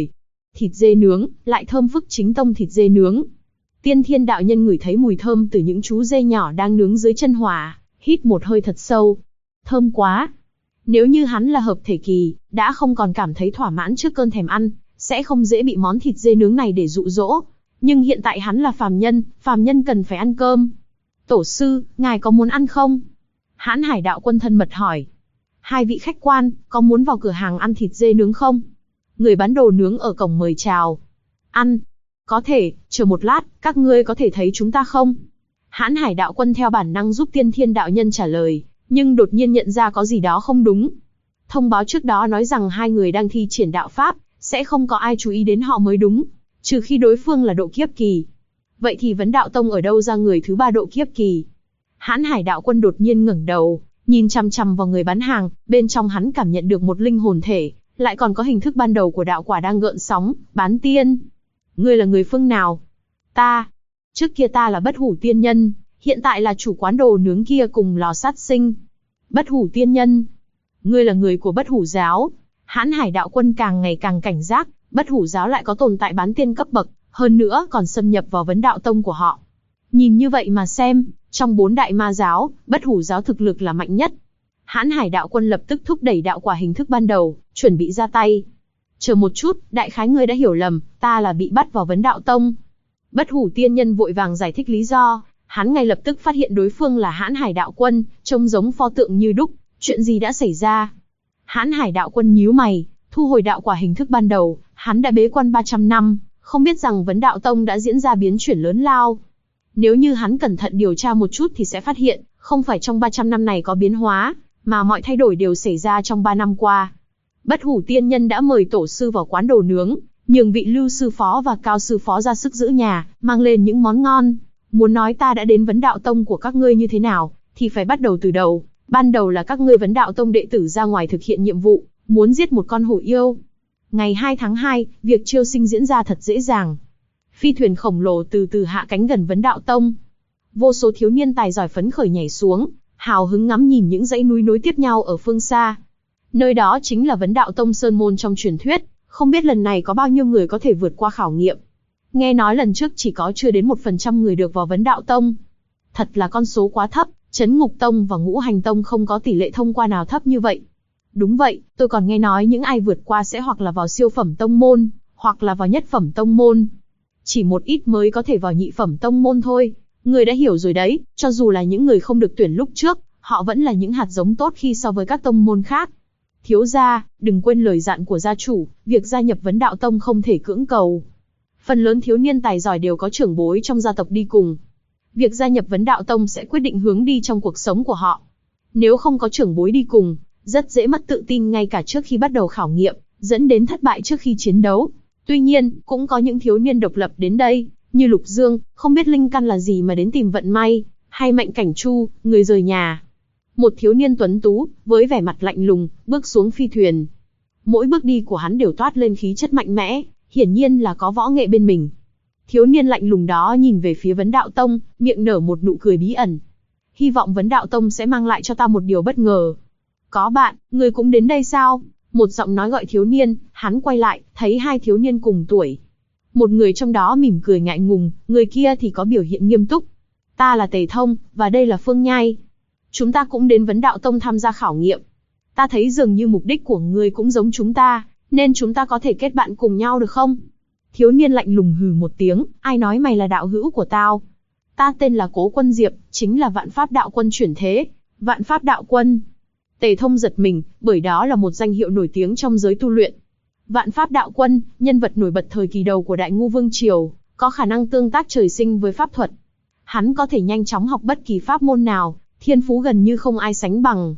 Thịt dê nướng, lại thơm phức chính tông thịt dê nướng. Tiên Thiên đạo nhân ngửi thấy mùi thơm từ những chú dê nhỏ đang nướng dưới chân hỏa, hít một hơi thật sâu. Thơm quá. Nếu như hắn là hợp thể kỳ, đã không còn cảm thấy thỏa mãn trước cơn thèm ăn, sẽ không dễ bị món thịt dê nướng này để dụ dỗ. Nhưng hiện tại hắn là phàm nhân cần phải ăn cơm. Tổ sư, ngài có muốn ăn không? Hãn Hải đạo quân thân mật hỏi. Hai vị khách quan, có muốn vào cửa hàng ăn thịt dê nướng không? Người bán đồ nướng ở cổng mời chào. Ăn. Có thể, chờ một lát, các ngươi có thể thấy chúng ta không? Hãn Hải đạo quân theo bản năng giúp Tiên Thiên đạo nhân trả lời, nhưng đột nhiên nhận ra có gì đó không đúng. Thông báo trước đó nói rằng hai người đang thi triển đạo pháp, sẽ không có ai chú ý đến họ mới đúng, trừ khi đối phương là độ kiếp kỳ. Vậy thì Vấn Đạo Tông ở đâu ra người thứ 3 độ kiếp kỳ? Hãn Hải đạo quân đột nhiên ngẩng đầu, nhìn chằm chằm vào người bán hàng, bên trong hắn cảm nhận được một linh hồn thể, lại còn có hình thức ban đầu của đạo quả đang gợn sóng. Bán tiên, ngươi là người phương nào? Ta, trước kia ta là Bất Hủ tiên nhân, hiện tại là chủ quán đồ nướng kia cùng lò sát sinh. Bất Hủ tiên nhân, ngươi là người của Bất Hủ giáo? Hãn Hải đạo quân càng ngày càng cảnh giác, Bất Hủ giáo lại có tồn tại bán tiên cấp bậc, hơn nữa còn xâm nhập vào Vấn Đạo Tông của họ. Nhìn như vậy mà xem, trong 4 đại ma giáo, Bất Hủ giáo thực lực là mạnh nhất. Hãn Hải đạo quân lập tức thúc đẩy đạo quả hình thức ban đầu, chuẩn bị ra tay. Chờ một chút, đại khái ngươi đã hiểu lầm, ta là bị bắt vào Vấn Đạo Tông. Bất Hủ tiên nhân vội vàng giải thích lý do, hắn ngay lập tức phát hiện đối phương là Hãn Hải đạo quân, trông giống pho tượng như đúc. Chuyện gì đã xảy ra? Hãn Hải đạo quân nhíu mày, thu hồi đạo quả hình thức ban đầu, hắn đã bế quan 300 năm, không biết rằng Vấn Đạo Tông đã diễn ra biến chuyển lớn lao. Nếu như hắn cẩn thận điều tra một chút thì sẽ phát hiện, không phải trong 300 năm này có biến hóa, mà mọi thay đổi đều xảy ra trong 3 năm qua. Bất Hủ tiên nhân đã mời tổ sư vào quán đồ nướng, nhường vị Lưu sư phó và Cao sư phó ra sức giữ nhà, mang lên những món ngon. Muốn nói ta đã đến Vấn Đạo Tông của các ngươi như thế nào, thì phải bắt đầu từ đầu. Ban đầu là các ngươi Vấn Đạo Tông đệ tử ra ngoài thực hiện nhiệm vụ, muốn giết một con hổ yêu. Ngày 2 tháng 2, việc chiêu sinh diễn ra thật dễ dàng. Phi thuyền khổng lồ từ từ hạ cánh gần Vấn Đạo Tông. Vô số thiếu niên tài giỏi phấn khởi nhảy xuống, hào hứng ngắm nhìn những dãy núi nối tiếp nhau ở phương xa. Nơi đó chính là Vấn Đạo Tông sơn môn trong truyền thuyết, không biết lần này có bao nhiêu người có thể vượt qua khảo nghiệm. Nghe nói lần trước chỉ có chưa đến 1% người được vào Vấn Đạo Tông. Thật là con số quá thấp, Trấn Ngục Tông và Ngũ Hành Tông không có tỷ lệ thông qua nào thấp như vậy. Đúng vậy, tôi còn nghe nói những ai vượt qua sẽ hoặc là vào siêu phẩm tông môn, hoặc là vào nhất phẩm tông môn. Chỉ một ít mới có thể vào nhị phẩm tông môn thôi. Người đã hiểu rồi đấy, cho dù là những người không được tuyển lúc trước, họ vẫn là những hạt giống tốt khi so với các tông môn khác. Thiếu gia, đừng quên lời dặn của gia chủ, việc gia nhập Vấn Đạo Tông không thể cưỡng cầu. Phần lớn thiếu niên tài giỏi đều có trưởng bối trong gia tộc đi cùng. Việc gia nhập Vấn Đạo Tông sẽ quyết định hướng đi trong cuộc sống của họ. Nếu không có trưởng bối đi cùng, rất dễ mất tự tin ngay cả trước khi bắt đầu khảo nghiệm, dẫn đến thất bại trước khi chiến đấu. Tuy nhiên, cũng có những thiếu niên độc lập đến đây, như Lục Dương, không biết linh căn là gì mà đến tìm vận may, hay Mạnh Cảnh Chu, người rời nhà. Một thiếu niên tuấn tú, với vẻ mặt lạnh lùng, bước xuống phi thuyền. Mỗi bước đi của hắn đều toát lên khí chất mạnh mẽ, hiển nhiên là có võ nghệ bên mình. Thiếu niên lạnh lùng đó nhìn về phía Vấn Đạo Tông, miệng nở một nụ cười bí ẩn. Hy vọng Vấn Đạo Tông sẽ mang lại cho ta một điều bất ngờ. Có bạn, người cũng đến đây sao? Một giọng nói gọi thiếu niên, hắn quay lại, thấy hai thiếu niên cùng tuổi. Một người trong đó mỉm cười ngại ngùng, người kia thì có biểu hiện nghiêm túc. Ta là Tề Thông, và đây là Phương Nhai. Chúng ta cũng đến Vấn Đạo Tông tham gia khảo nghiệm. Ta thấy dường như mục đích của ngươi cũng giống chúng ta, nên chúng ta có thể kết bạn cùng nhau được không? Thiếu niên lạnh lùng hừ một tiếng, ai nói mày là đạo hữu của tao? Ta tên là Cố Quân Diệp, chính là Vạn Pháp Đạo Quân chuyển thế. Vạn Pháp Đạo Quân. Tề Thông giật mình, bởi đó là một danh hiệu nổi tiếng trong giới tu luyện. Vạn Pháp Đạo Quân, nhân vật nổi bật thời kỳ đầu của Đại Ngu Vương Triều, có khả năng tương tác trời sinh với pháp thuật. Hắn có thể nhanh chóng học bất kỳ pháp môn nào, thiên phú gần như không ai sánh bằng.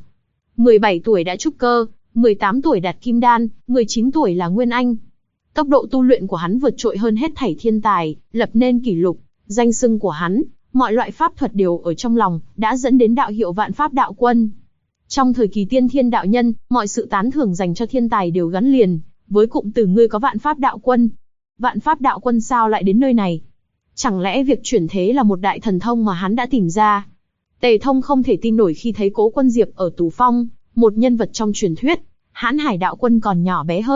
17 tuổi đã trúc cơ, 18 tuổi đạt kim đan, 19 tuổi là nguyên anh. Tốc độ tu luyện của hắn vượt trội hơn hết thảy thiên tài, lập nên kỷ lục. Danh xưng của hắn, mọi loại pháp thuật đều ở trong lòng, đã dẫn đến đạo hiệu Vạn Pháp Đạo Quân. Trong thời kỳ tiên thiên đạo nhân, mọi sự tán thưởng dành cho thiên tài đều gắn liền với cụm từ ngươi có Vạn Pháp Đạo Quân. Vạn Pháp Đạo Quân sao lại đến nơi này? Chẳng lẽ việc chuyển thế là một đại thần thông mà hắn đã tìm ra? Tề Thông không thể tin nổi khi thấy Cố Quân Diệp ở Tù Phong, một nhân vật trong truyền thuyết. Hãn Hải Đạo Quân còn nhỏ bé hơn,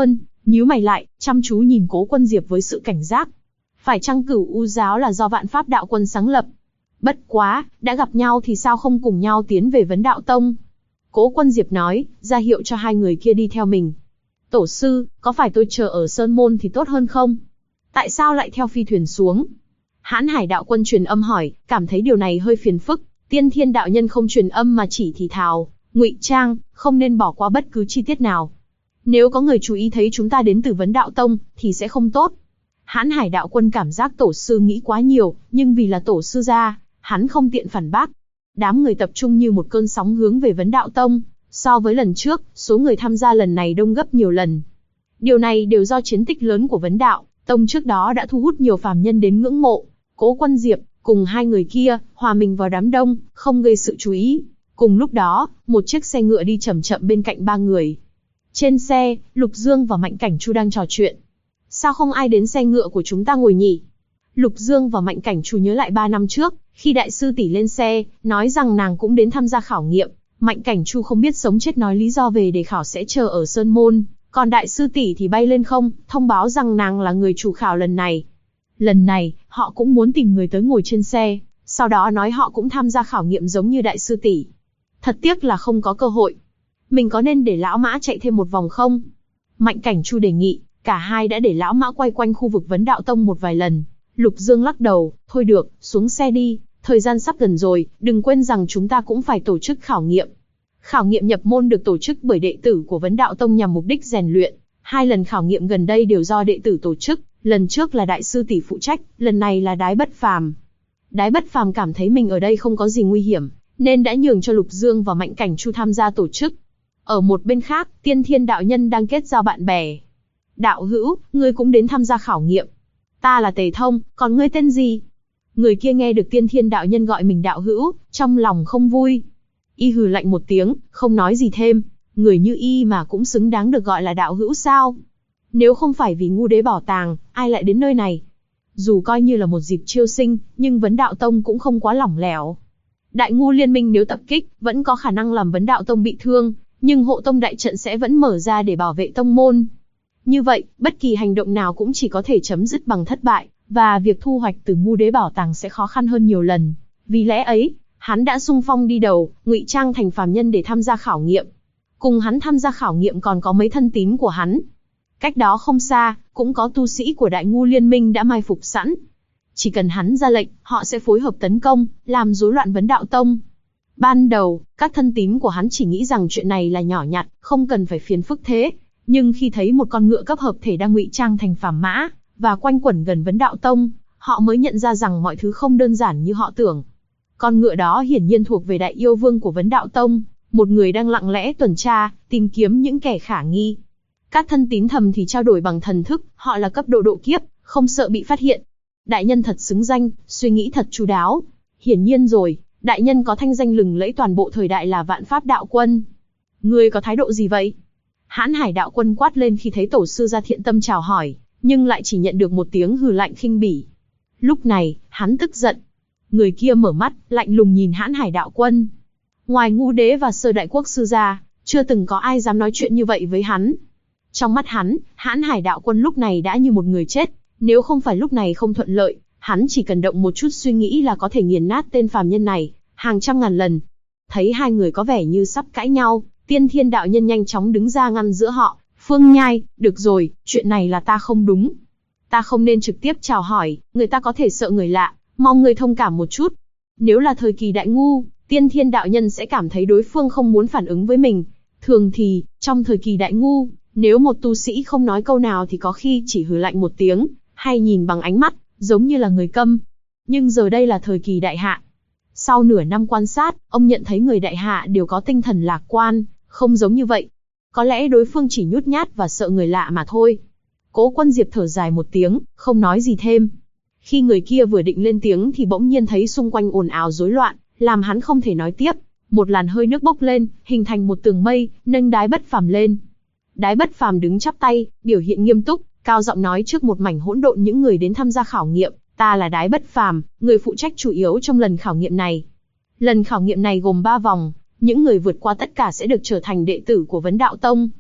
nhíu mày lại, chăm chú nhìn Cố Quân Diệp với sự cảnh giác. Phải chăng Cửu U giáo là do Vạn Pháp đạo quân sáng lập? Bất quá, đã gặp nhau thì sao không cùng nhau tiến về Vấn Đạo Tông? Cố Quân Diệp nói, ra hiệu cho hai người kia đi theo mình. Tổ sư, có phải tôi chờ ở Sơn Môn thì tốt hơn không? Tại sao lại theo phi thuyền xuống? Hãn Hải đạo quân truyền âm hỏi, cảm thấy điều này hơi phiền phức. Tiên Thiên đạo nhân không truyền âm mà chỉ thì thào, ngụy trang, không nên bỏ qua bất cứ chi tiết nào. Nếu có người chú ý thấy chúng ta đến từ Vấn Đạo Tông, thì sẽ không tốt. Hãn Hải đạo quân cảm giác tổ sư nghĩ quá nhiều, nhưng vì là tổ sư gia, hắn không tiện phản bác. Đám người tập trung như một cơn sóng hướng về Vấn Đạo Tông. So với lần trước, số người tham gia lần này đông gấp nhiều lần. Điều này đều do chiến tích lớn của Vấn Đạo Tông trước đó đã thu hút nhiều phàm nhân đến ngưỡng mộ. Cố Quân Diệp cùng hai người kia hòa mình vào đám đông, không gây sự chú ý. Cùng lúc đó, một chiếc xe ngựa đi chậm chậm bên cạnh ba người. Trên xe, Lục Dương và Mạnh Cảnh Chu đang trò chuyện. Sao không ai đến xe ngựa của chúng ta ngồi nhỉ? Lục Dương và Mạnh Cảnh Chu nhớ lại 3 năm trước, khi đại sư tỷ lên xe, nói rằng nàng cũng đến tham gia khảo nghiệm. Mạnh Cảnh Chu không biết sống chết nói lý do về để khảo sẽ chờ ở Sơn Môn, còn đại sư tỷ thì bay lên không, thông báo rằng nàng là người chủ khảo lần này. Lần này, họ cũng muốn tìm người tới ngồi trên xe, sau đó nói họ cũng tham gia khảo nghiệm giống như đại sư tỷ. Thật tiếc là không có cơ hội. Mình có nên để lão mã chạy thêm một vòng không? Mạnh Cảnh Chu đề nghị, cả hai đã để lão mã quay quanh khu vực Vấn Đạo Tông một vài lần. Lục Dương lắc đầu, thôi được, xuống xe đi, thời gian sắp gần rồi, đừng quên rằng chúng ta cũng phải tổ chức khảo nghiệm. Khảo nghiệm nhập môn được tổ chức bởi đệ tử của Vấn Đạo Tông nhằm mục đích rèn luyện. 2 lần khảo nghiệm gần đây đều do đệ tử tổ chức, lần trước là đại sư tỷ phụ trách, lần này là Đái Bất Phàm. Đái Bất Phàm cảm thấy mình ở đây không có gì nguy hiểm, nên đã nhường cho Lục Dương và Mạnh Cảnh Chu tham gia tổ chức. Ở một bên khác, Tiên Thiên đạo nhân đang kết giao bạn bè. Đạo hữu, ngươi cũng đến tham gia khảo nghiệm. Ta là Tề Thông, còn ngươi tên gì? Người kia nghe được Tiên Thiên đạo nhân gọi mình đạo hữu, trong lòng không vui. Y hừ lạnh một tiếng, không nói gì thêm. Người như y mà cũng xứng đáng được gọi là đạo hữu sao? Nếu không phải vì Ngu Đế bảo tàng, ai lại đến nơi này? Dù coi như là một dịp chiêu sinh, nhưng Vấn Đạo Tông cũng không quá lỏng lẻo. Đại Ngu liên minh nếu tập kích, vẫn có khả năng làm Vấn Đạo Tông bị thương, nhưng hộ tông đại trận sẽ vẫn mở ra để bảo vệ tông môn. Như vậy, bất kỳ hành động nào cũng chỉ có thể chấm dứt bằng thất bại, và việc thu hoạch từ Ngu Đế bảo tàng sẽ khó khăn hơn nhiều lần. Vì lẽ ấy, hắn đã xung phong đi đầu, ngụy trang thành phàm nhân để tham gia khảo nghiệm. Cùng hắn tham gia khảo nghiệm còn có mấy thân tín của hắn. Cách đó không xa, cũng có tu sĩ của Đại Ngu liên minh đã mai phục sẵn. Chỉ cần hắn ra lệnh, họ sẽ phối hợp tấn công, làm rối loạn Vấn Đạo Tông. Ban đầu, các thân tín của hắn chỉ nghĩ rằng chuyện này là nhỏ nhặt, không cần phải phiền phức thế. Nhưng khi thấy một con ngựa cấp hợp thể đang ngụy trang thành phàm mã, và quanh quẩn gần Vấn Đạo Tông, họ mới nhận ra rằng mọi thứ không đơn giản như họ tưởng. Con ngựa đó hiển nhiên thuộc về Đại Yêu Vương của Vấn Đạo Tông, một người đang lặng lẽ tuần tra, tìm kiếm những kẻ khả nghi. Các thân tín thầm thì trao đổi bằng thần thức, họ là cấp độ độ kiếp, không sợ bị phát hiện. Đại nhân thật xứng danh, suy nghĩ thật chu đáo. Hiển nhiên rồi, đại nhân có thanh danh lừng lẫy toàn bộ thời đại là Vạn Pháp đạo quân. Ngươi có thái độ gì vậy? Hãn Hải đạo quân quát lên khi thấy tổ sư ra thiện tâm chào hỏi, nhưng lại chỉ nhận được một tiếng hừ lạnh khinh bỉ. Lúc này, hắn tức giận. Người kia mở mắt, lạnh lùng nhìn Hãn Hải đạo quân. Ngoài Ngũ Đế và Sơ Đại Quốc sư ra, chưa từng có ai dám nói chuyện như vậy với hắn. Trong mắt hắn, Hãn Hải đạo quân lúc này đã như một người chết. Nếu không phải lúc này không thuận lợi, hắn chỉ cần động một chút suy nghĩ là có thể nghiền nát tên phàm nhân này, hàng trăm ngàn lần. Thấy hai người có vẻ như sắp cãi nhau, Tiên Thiên đạo nhân nhanh chóng đứng ra ngăn giữa họ. Phương Nhai, được rồi, chuyện này là ta không đúng. Ta không nên trực tiếp chào hỏi, người ta có thể sợ người lạ, mong người thông cảm một chút. Nếu là thời kỳ Đại Ngu, Tiên Thiên đạo nhân sẽ cảm thấy đối phương không muốn phản ứng với mình. Thường thì, trong thời kỳ Đại Ngu, nếu một tu sĩ không nói câu nào thì có khi chỉ hừ lạnh một tiếng, hay nhìn bằng ánh mắt, giống như là người câm. Nhưng giờ đây là thời kỳ Đại Hạ. Sau nửa năm quan sát, ông nhận thấy người Đại Hạ đều có tinh thần lạc quan, không giống như vậy. Có lẽ đối phương chỉ nhút nhát và sợ người lạ mà thôi. Cố Quân Diệp thở dài một tiếng, không nói gì thêm. Khi người kia vừa định lên tiếng thì bỗng nhiên thấy xung quanh ồn ào rối loạn, làm hắn không thể nói tiếp. Một làn hơi nước bốc lên, hình thành một tường mây, nâng Đái Bất Phàm lên. Đái Bất Phàm đứng chắp tay, biểu hiện nghiêm túc, cao giọng nói trước một mảnh hỗn độn những người đến tham gia khảo nghiệm. Ta là Đái Bất Phàm, người phụ trách chủ yếu trong lần khảo nghiệm này. Lần khảo nghiệm này gồm 3 vòng, những người vượt qua tất cả sẽ được trở thành đệ tử của Vấn Đạo Tông.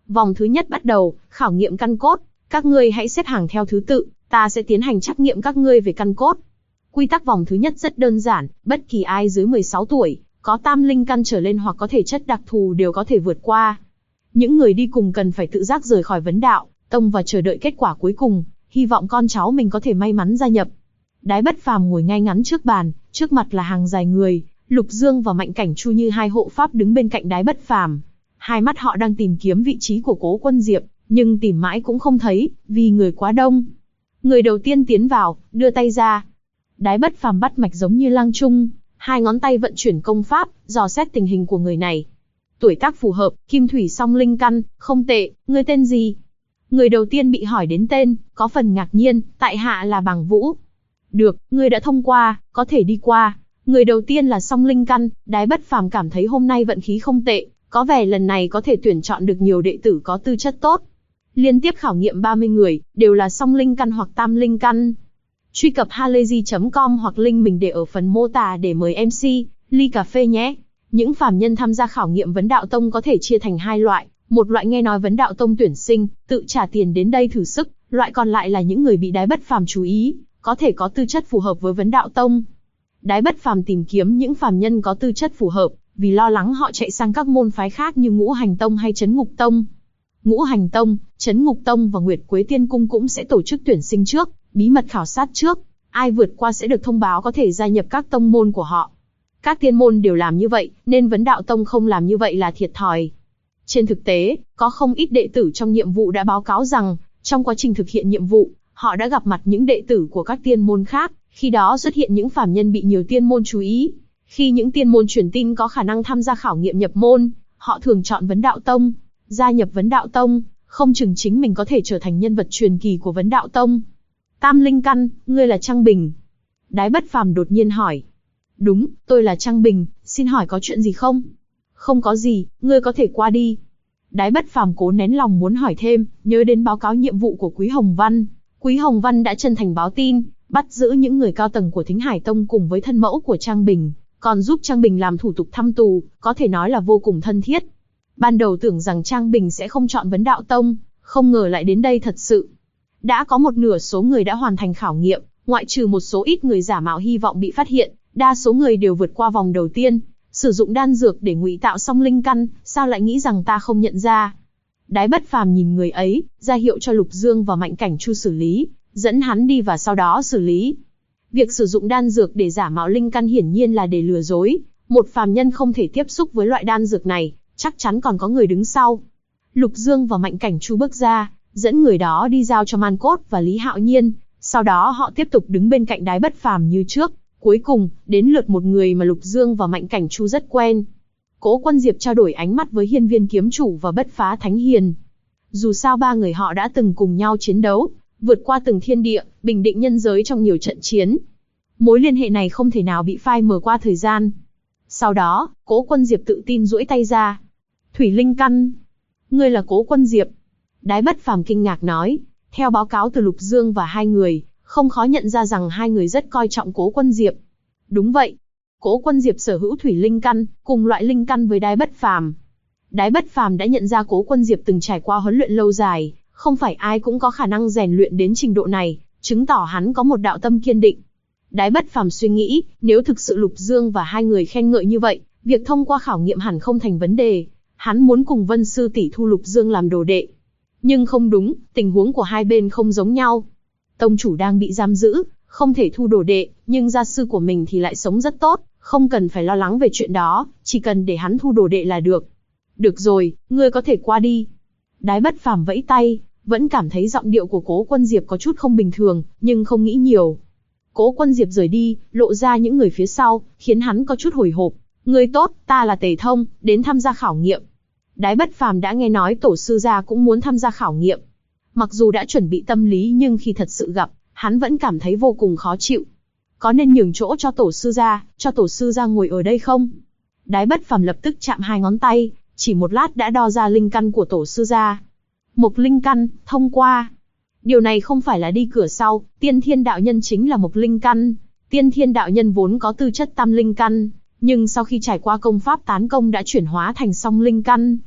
Vòng thứ nhất bắt đầu, khảo nghiệm căn cốt. Các ngươi hãy xếp hàng theo thứ tự, ta sẽ tiến hành trắc nghiệm các ngươi về căn cốt. Quy tắc vòng thứ nhất rất đơn giản, bất kỳ ai dưới 16 tuổi, có tam linh căn trở lên hoặc có thể chất đặc thù đều có thể vượt qua. Những người đi cùng cần phải tự giác rời khỏi vấn đạo tông và chờ đợi kết quả cuối cùng, hy vọng con cháu mình có thể may mắn gia nhập. Đái Bất Phàm ngồi ngay ngắn trước bàn, trước mặt là hàng dài người, Lục Dương và Mạnh Cảnh Chu như hai hộ pháp đứng bên cạnh Đái Bất Phàm. Hai mắt họ đang tìm kiếm vị trí của Cố Quân Diệp, nhưng tìm mãi cũng không thấy, vì người quá đông. Người đầu tiên tiến vào, đưa tay ra. Đái Bất Phàm bắt mạch giống như lang trung, hai ngón tay vận chuyển công pháp, dò xét tình hình của người này. Tuổi tác phù hợp, kim thủy song linh căn, không tệ, ngươi tên gì? Người đầu tiên bị hỏi đến tên, có phần ngạc nhiên, tại hạ là Bàng Vũ. Được, ngươi đã thông qua, có thể đi qua. Người đầu tiên là song linh căn, Đái Bất Phàm cảm thấy hôm nay vận khí không tệ, có vẻ lần này có thể tuyển chọn được nhiều đệ tử có tư chất tốt. Liên tiếp khảo nghiệm 30 người, đều là song linh căn hoặc tam linh căn. Truy cập halayzi.com hoặc link mình để ở phần mô tả để mời MC, ly cà phê nhé. Những phàm nhân tham gia khảo nghiệm vấn đạo tông có thể chia thành hai loại. Một loại nghe nói vấn đạo tông tuyển sinh, tự trả tiền đến đây thử sức. Loại còn lại là những người bị Đái Bất Phàm chú ý, có thể có tư chất phù hợp với vấn đạo tông. Đái Bất Phàm tìm kiếm những phàm nhân có tư chất phù hợp, vì lo lắng họ chạy sang các môn phái khác như Ngũ Hành Tông hay Trấn Ngục Tông. Ngũ Hành Tông, Trấn Ngục Tông và Nguyệt Quế Tiên Cung cũng sẽ tổ chức tuyển sinh trước, bí mật khảo sát trước. Ai vượt qua sẽ được thông báo có thể gia nhập các tông môn của họ. Các tiên môn đều làm như vậy, nên vấn đạo tông không làm như vậy là thiệt thòi. Trên thực tế, có không ít đệ tử trong nhiệm vụ đã báo cáo rằng, trong quá trình thực hiện nhiệm vụ, họ đã gặp mặt những đệ tử của các tiên môn khác, khi đó xuất hiện những phàm nhân bị nhiều tiên môn chú ý. Khi những tiên môn truyền tin có khả năng tham gia khảo nghiệm nhập môn, họ thường chọn vấn đạo tông. Gia nhập vấn đạo tông, không chừng chính mình có thể trở thành nhân vật truyền kỳ của vấn đạo tông. Tam linh căn, ngươi là Trang Bình. Đái Bất Phàm đột nhiên hỏi. Đúng, tôi là Trang Bình, xin hỏi có chuyện gì không? Không có gì, ngươi có thể qua đi. Đái Bất Phàm cố nén lòng muốn hỏi thêm, nhớ đến báo cáo nhiệm vụ của Quý Hồng Văn. Quý Hồng Văn đã chân thành báo tin, bắt giữ những người cao tầng của Thính Hải Tông cùng với thân mẫu của Trang Bình, còn giúp Trang Bình làm thủ tục thăm tù, có thể nói là vô cùng thân thiết. Ban đầu tưởng rằng Trang Bình sẽ không chọn vấn đạo tông, không ngờ lại đến đây thật sự. Đã có một nửa số người đã hoàn thành khảo nghiệm, ngoại trừ một số ít người giả mạo hy vọng bị phát hiện, đa số người đều vượt qua vòng đầu tiên, sử dụng đan dược để ngụy tạo song linh căn, sao lại nghĩ rằng ta không nhận ra? Đái Bất Phàm nhìn người ấy, ra hiệu cho Lục Dương và Mạnh Cảnh Chu xử lý, dẫn hắn đi và sau đó xử lý. Việc sử dụng đan dược để giả mạo linh căn hiển nhiên là để lừa dối, một phàm nhân không thể tiếp xúc với loại đan dược này, chắc chắn còn có người đứng sau. Lục Dương và Mạnh Cảnh Chu bước ra, dẫn người đó đi giao cho Man Cốt và Lý Hạo Nhiên, sau đó họ tiếp tục đứng bên cạnh Đái Bất Phàm như trước. Cuối cùng, đến lượt một người mà Lục Dương và Mạnh Cảnh Chu rất quen. Cố Quân Diệp trao đổi ánh mắt với Hiên Viên Kiếm Chủ và Bất Phá Thánh Hiền. Dù sao ba người họ đã từng cùng nhau chiến đấu, vượt qua từng thiên địa, bình định nhân giới trong nhiều trận chiến. Mối liên hệ này không thể nào bị phai mờ qua thời gian. Sau đó, Cố Quân Diệp tự tin duỗi tay ra. Thủy linh căn. Ngươi là Cố Quân Diệp. Đái Bất Phàm kinh ngạc nói. Theo báo cáo từ Lục Dương và hai người, không khó nhận ra rằng hai người rất coi trọng Cố Quân Diệp. Đúng vậy. Cố Quân Diệp sở hữu thủy linh căn, cùng loại linh căn với Đái Bất Phàm. Đái Bất Phàm đã nhận ra Cố Quân Diệp từng trải qua huấn luyện lâu dài, không phải ai cũng có khả năng rèn luyện đến trình độ này, chứng tỏ hắn có một đạo tâm kiên định. Đái Bất Phàm suy nghĩ, nếu thực sự Lục Dương và hai người khen ngợi như vậy, việc thông qua khảo nghiệm hẳn không thành vấn đề. Hắn muốn cùng Vân sư tỷ thu Lục Dương làm đồ đệ. Nhưng không đúng, tình huống của hai bên không giống nhau. Tông chủ đang bị giam giữ, không thể thu đồ đệ, nhưng gia sư của mình thì lại sống rất tốt, không cần phải lo lắng về chuyện đó, chỉ cần để hắn thu đồ đệ là được. Được rồi, ngươi có thể qua đi. Đái Bất Phàm vẫy tay, vẫn cảm thấy giọng điệu của Cố Quân Diệp có chút không bình thường, nhưng không nghĩ nhiều. Cố Quân Diệp rời đi, lộ ra những người phía sau, khiến hắn có chút hồi hộp. Ngươi tốt, ta là Tề Thông, đến tham gia khảo nghiệm. Đái Bất Phàm đã nghe nói tổ sư gia cũng muốn tham gia khảo nghiệm. Mặc dù đã chuẩn bị tâm lý nhưng khi thật sự gặp, hắn vẫn cảm thấy vô cùng khó chịu. Có nên nhường chỗ cho tổ sư gia ngồi ở đây không? Đái Bất Phàm lập tức chạm hai ngón tay, chỉ một lát đã đo ra linh căn của tổ sư gia. Mộc linh căn, thông qua. Điều này không phải là đi cửa sau, Tiên Thiên đạo nhân chính là mộc linh căn. Tiên Thiên đạo nhân vốn có tư chất tam linh căn, nhưng sau khi trải qua công pháp tán công đã chuyển hóa thành song linh căn.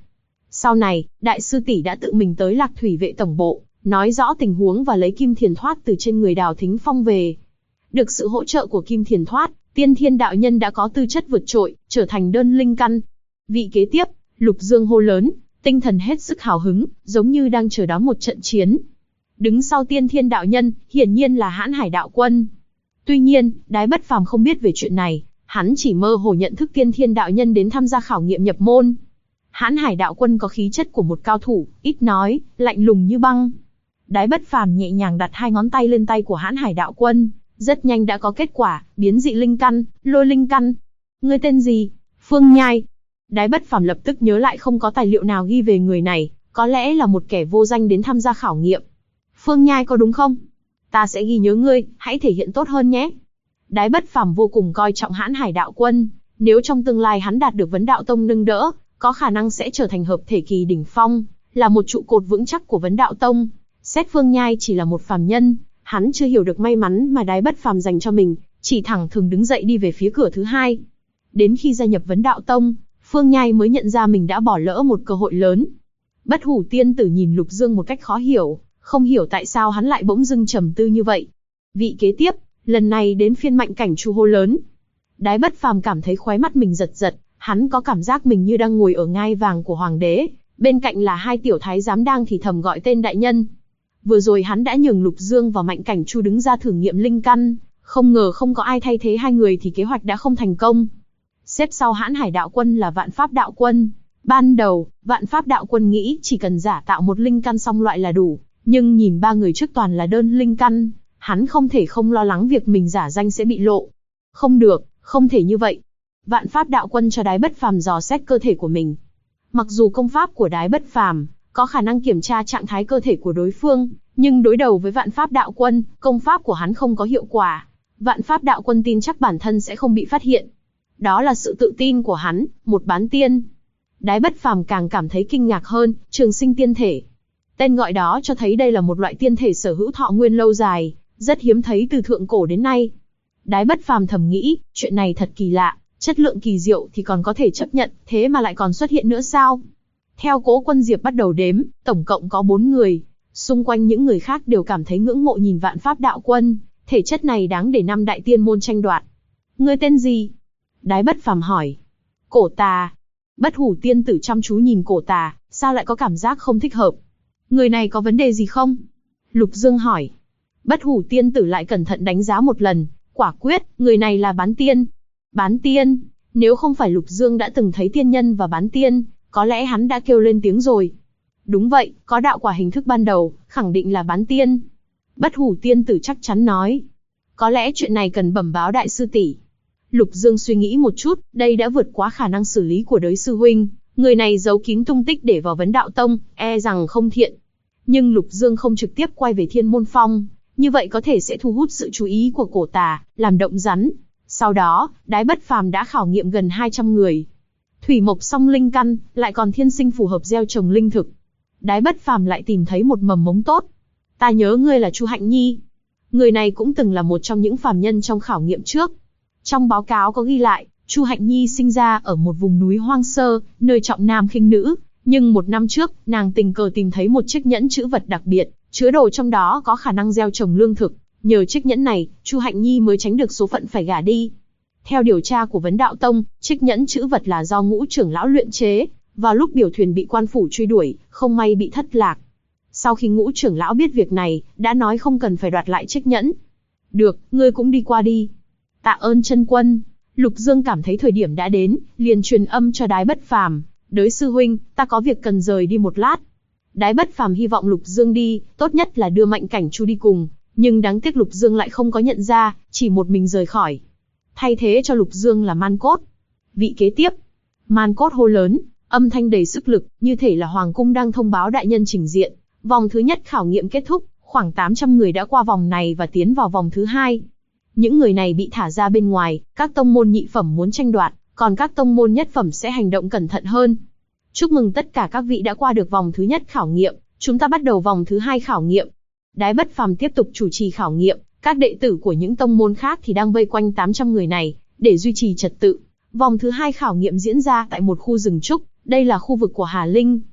Sau này, đại sư tỷ đã tự mình tới Lạc Thủy vệ tổng bộ, nói rõ tình huống và lấy Kim Thiền Thoát từ trên người Đào Thính Phong về. Được sự hỗ trợ của Kim Thiền Thoát, Tiên Thiên đạo nhân đã có tư chất vượt trội, trở thành đơn linh căn. Vị kế tiếp, Lục Dương hô lớn, tinh thần hết sức hào hứng, giống như đang chờ đón một trận chiến. Đứng sau Tiên Thiên đạo nhân, hiển nhiên là Hãn Hải đạo quân. Tuy nhiên, Đái Bất Phàm không biết về chuyện này, hắn chỉ mơ hồ nhận thức Tiên Thiên đạo nhân đến tham gia khảo nghiệm nhập môn. Hãn Hải đạo quân có khí chất của một cao thủ, ít nói, lạnh lùng như băng. Đái Bất Phàm nhẹ nhàng đặt 2 ngón tay lên tay của Hãn Hải đạo quân, rất nhanh đã có kết quả, biến dị linh căn, lôi linh căn. Ngươi tên gì? Phương Nhai. Đái Bất Phàm lập tức nhớ lại không có tài liệu nào ghi về người này, có lẽ là một kẻ vô danh đến tham gia khảo nghiệm. Phương Nhai có đúng không? Ta sẽ ghi nhớ ngươi, hãy thể hiện tốt hơn nhé. Đái Bất Phàm vô cùng coi trọng Hãn Hải đạo quân, nếu trong tương lai hắn đạt được Vấn Đạo Tông nâng đỡ, có khả năng sẽ trở thành hợp thể kỳ đỉnh phong, là một trụ cột vững chắc của Vấn Đạo Tông. Xét Phương Nhai chỉ là một phàm nhân, hắn chưa hiểu được may mắn mà Đái Bất Phàm dành cho mình, chỉ thẳng thừng đứng dậy đi về phía cửa thứ 2. Đến khi gia nhập Vấn Đạo Tông, Phương Nhai mới nhận ra mình đã bỏ lỡ một cơ hội lớn. Bất Hủ tiên tử nhìn Lục Dương một cách khó hiểu, không hiểu tại sao hắn lại bỗng dưng trầm tư như vậy. Vị kế tiếp, lần này đến phiên Mạnh Cảnh Chu hô lớn. Đái Bất Phàm cảm thấy khóe mắt mình giật giật, hắn có cảm giác mình như đang ngồi ở ngai vàng của hoàng đế, bên cạnh là 2 tiểu thái giám đang thì thầm gọi tên đại nhân. Vừa rồi hắn đã nhường Lục Dương và Mạnh Cảnh Chu đứng ra thử nghiệm linh căn, không ngờ không có ai thay thế 2 người thì kế hoạch đã không thành công. Xếp sau Hãn Hải đạo quân là Vạn Pháp đạo quân. Ban đầu, Vạn Pháp đạo quân nghĩ chỉ cần giả tạo một linh căn song loại là đủ, nhưng nhìn 3 người trước toàn là đơn linh căn, hắn không thể không lo lắng việc mình giả danh sẽ bị lộ. Không được, không thể như vậy. Vạn Pháp đạo quân cho Đái Bất Phàm dò xét cơ thể của mình. Mặc dù công pháp của Đái Bất Phàm có khả năng kiểm tra trạng thái cơ thể của đối phương, nhưng đối đầu với Vạn Pháp đạo quân, công pháp của hắn không có hiệu quả. Vạn Pháp đạo quân tin chắc bản thân sẽ không bị phát hiện. Đó là sự tự tin của hắn, một bán tiên. Đái Bất Phàm càng cảm thấy kinh ngạc hơn, Trường Sinh tiên thể. Tên gọi đó cho thấy đây là một loại tiên thể sở hữu thọ nguyên lâu dài, rất hiếm thấy từ thượng cổ đến nay. Đái Bất Phàm thầm nghĩ, chuyện này thật kỳ lạ, chất lượng kỳ diệu thì còn có thể chấp nhận, thế mà lại còn xuất hiện nữa sao? Theo Cố Quân Diệp bắt đầu đếm, tổng cộng có 4 người. Xung quanh những người khác đều cảm thấy ngưỡng mộ nhìn Vạn Pháp đạo quân, thể chất này đáng để 5 đại tiên môn tranh đoạt. Ngươi tên gì? Đái Bất Phàm hỏi. Cổ Tà. Bất Hủ tiên tử chăm chú nhìn Cổ Tà, sao lại có cảm giác không thích hợp? Người này có vấn đề gì không? Lục Dương hỏi. Bất Hủ tiên tử lại cẩn thận đánh giá một lần, quả quyết, người này là bán tiên. Bán tiên? Nếu không phải Lục Dương đã từng thấy tiên nhân và bán tiên, có lẽ hắn đã kêu lên tiếng rồi. Đúng vậy, có đạo quả hình thức ban đầu, khẳng định là bán tiên. Bất Hủ tiên tử chắc chắn nói. Có lẽ chuyện này cần bẩm báo đại sư tỷ. Lục Dương suy nghĩ một chút, đây đã vượt quá khả năng xử lý của Đới sư huynh. Người này giấu kín tung tích để vào Vấn Đạo Tông, e rằng không thiện. Nhưng Lục Dương không trực tiếp quay về Thiên Môn Phong, như vậy có thể sẽ thu hút sự chú ý của Cổ Tà, làm động rắn. Sau đó, Đái Bất Phàm đã khảo nghiệm gần 200 người. Thủy mộc song linh căn, lại còn thiên sinh phù hợp gieo trồng linh thực. Đái Bất Phàm lại tìm thấy một mầm mống tốt. Ta nhớ ngươi là Chu Hạnh Nhi. Người này cũng từng là một trong những phàm nhân trong khảo nghiệm trước. Trong báo cáo có ghi lại, Chu Hạnh Nhi sinh ra ở một vùng núi hoang sơ, nơi trọng nam khinh nữ. Nhưng 1 năm trước, nàng tình cờ tìm thấy một chiếc nhẫn chữ vật đặc biệt, chứa đồ trong đó có khả năng gieo trồng lương thực. Nhờ chiếc nhẫn này, Chu Hạnh Nhi mới tránh được số phận phải gả đi. Theo điều tra của Vấn Đạo Tông, chiếc nhẫn chữ vật là do Ngũ trưởng lão luyện chế, vào lúc biểu thuyền bị quan phủ truy đuổi, không may bị thất lạc. Sau khi Ngũ trưởng lão biết việc này, đã nói không cần phải đoạt lại chiếc nhẫn. Được, ngươi cũng đi qua đi. Tạ ơn chân quân. Lục Dương cảm thấy thời điểm đã đến, liền truyền âm cho Đái Bất Phàm. Đới sư huynh, ta có việc cần rời đi một lát. Đái Bất Phàm hy vọng Lục Dương đi, tốt nhất là đưa Mạnh Cảnh Chu đi cùng, nhưng đáng tiếc Lục Dương lại không có nhận ra, chỉ một mình rời khỏi. Thay thế cho Lục Dương là Man Cốt. Vị kế tiếp. Man Cốt hô lớn, âm thanh đầy sức lực, như thể là hoàng cung đang thông báo đại nhân trình diện. Vòng thứ nhất khảo nghiệm kết thúc, khoảng 800 người đã qua vòng này và tiến vào vòng thứ 2. Những người này bị thả ra bên ngoài, các tông môn nhị phẩm muốn tranh đoạt, còn các tông môn nhất phẩm sẽ hành động cẩn thận hơn. Chúc mừng tất cả các vị đã qua được vòng thứ nhất khảo nghiệm, chúng ta bắt đầu vòng thứ 2 khảo nghiệm. Đái Bất Phàm tiếp tục chủ trì khảo nghiệm, các đệ tử của những tông môn khác thì đang vây quanh 800 người này, để duy trì trật tự. Vòng thứ 2 khảo nghiệm diễn ra tại một khu rừng trúc, đây là khu vực của Hà Linh.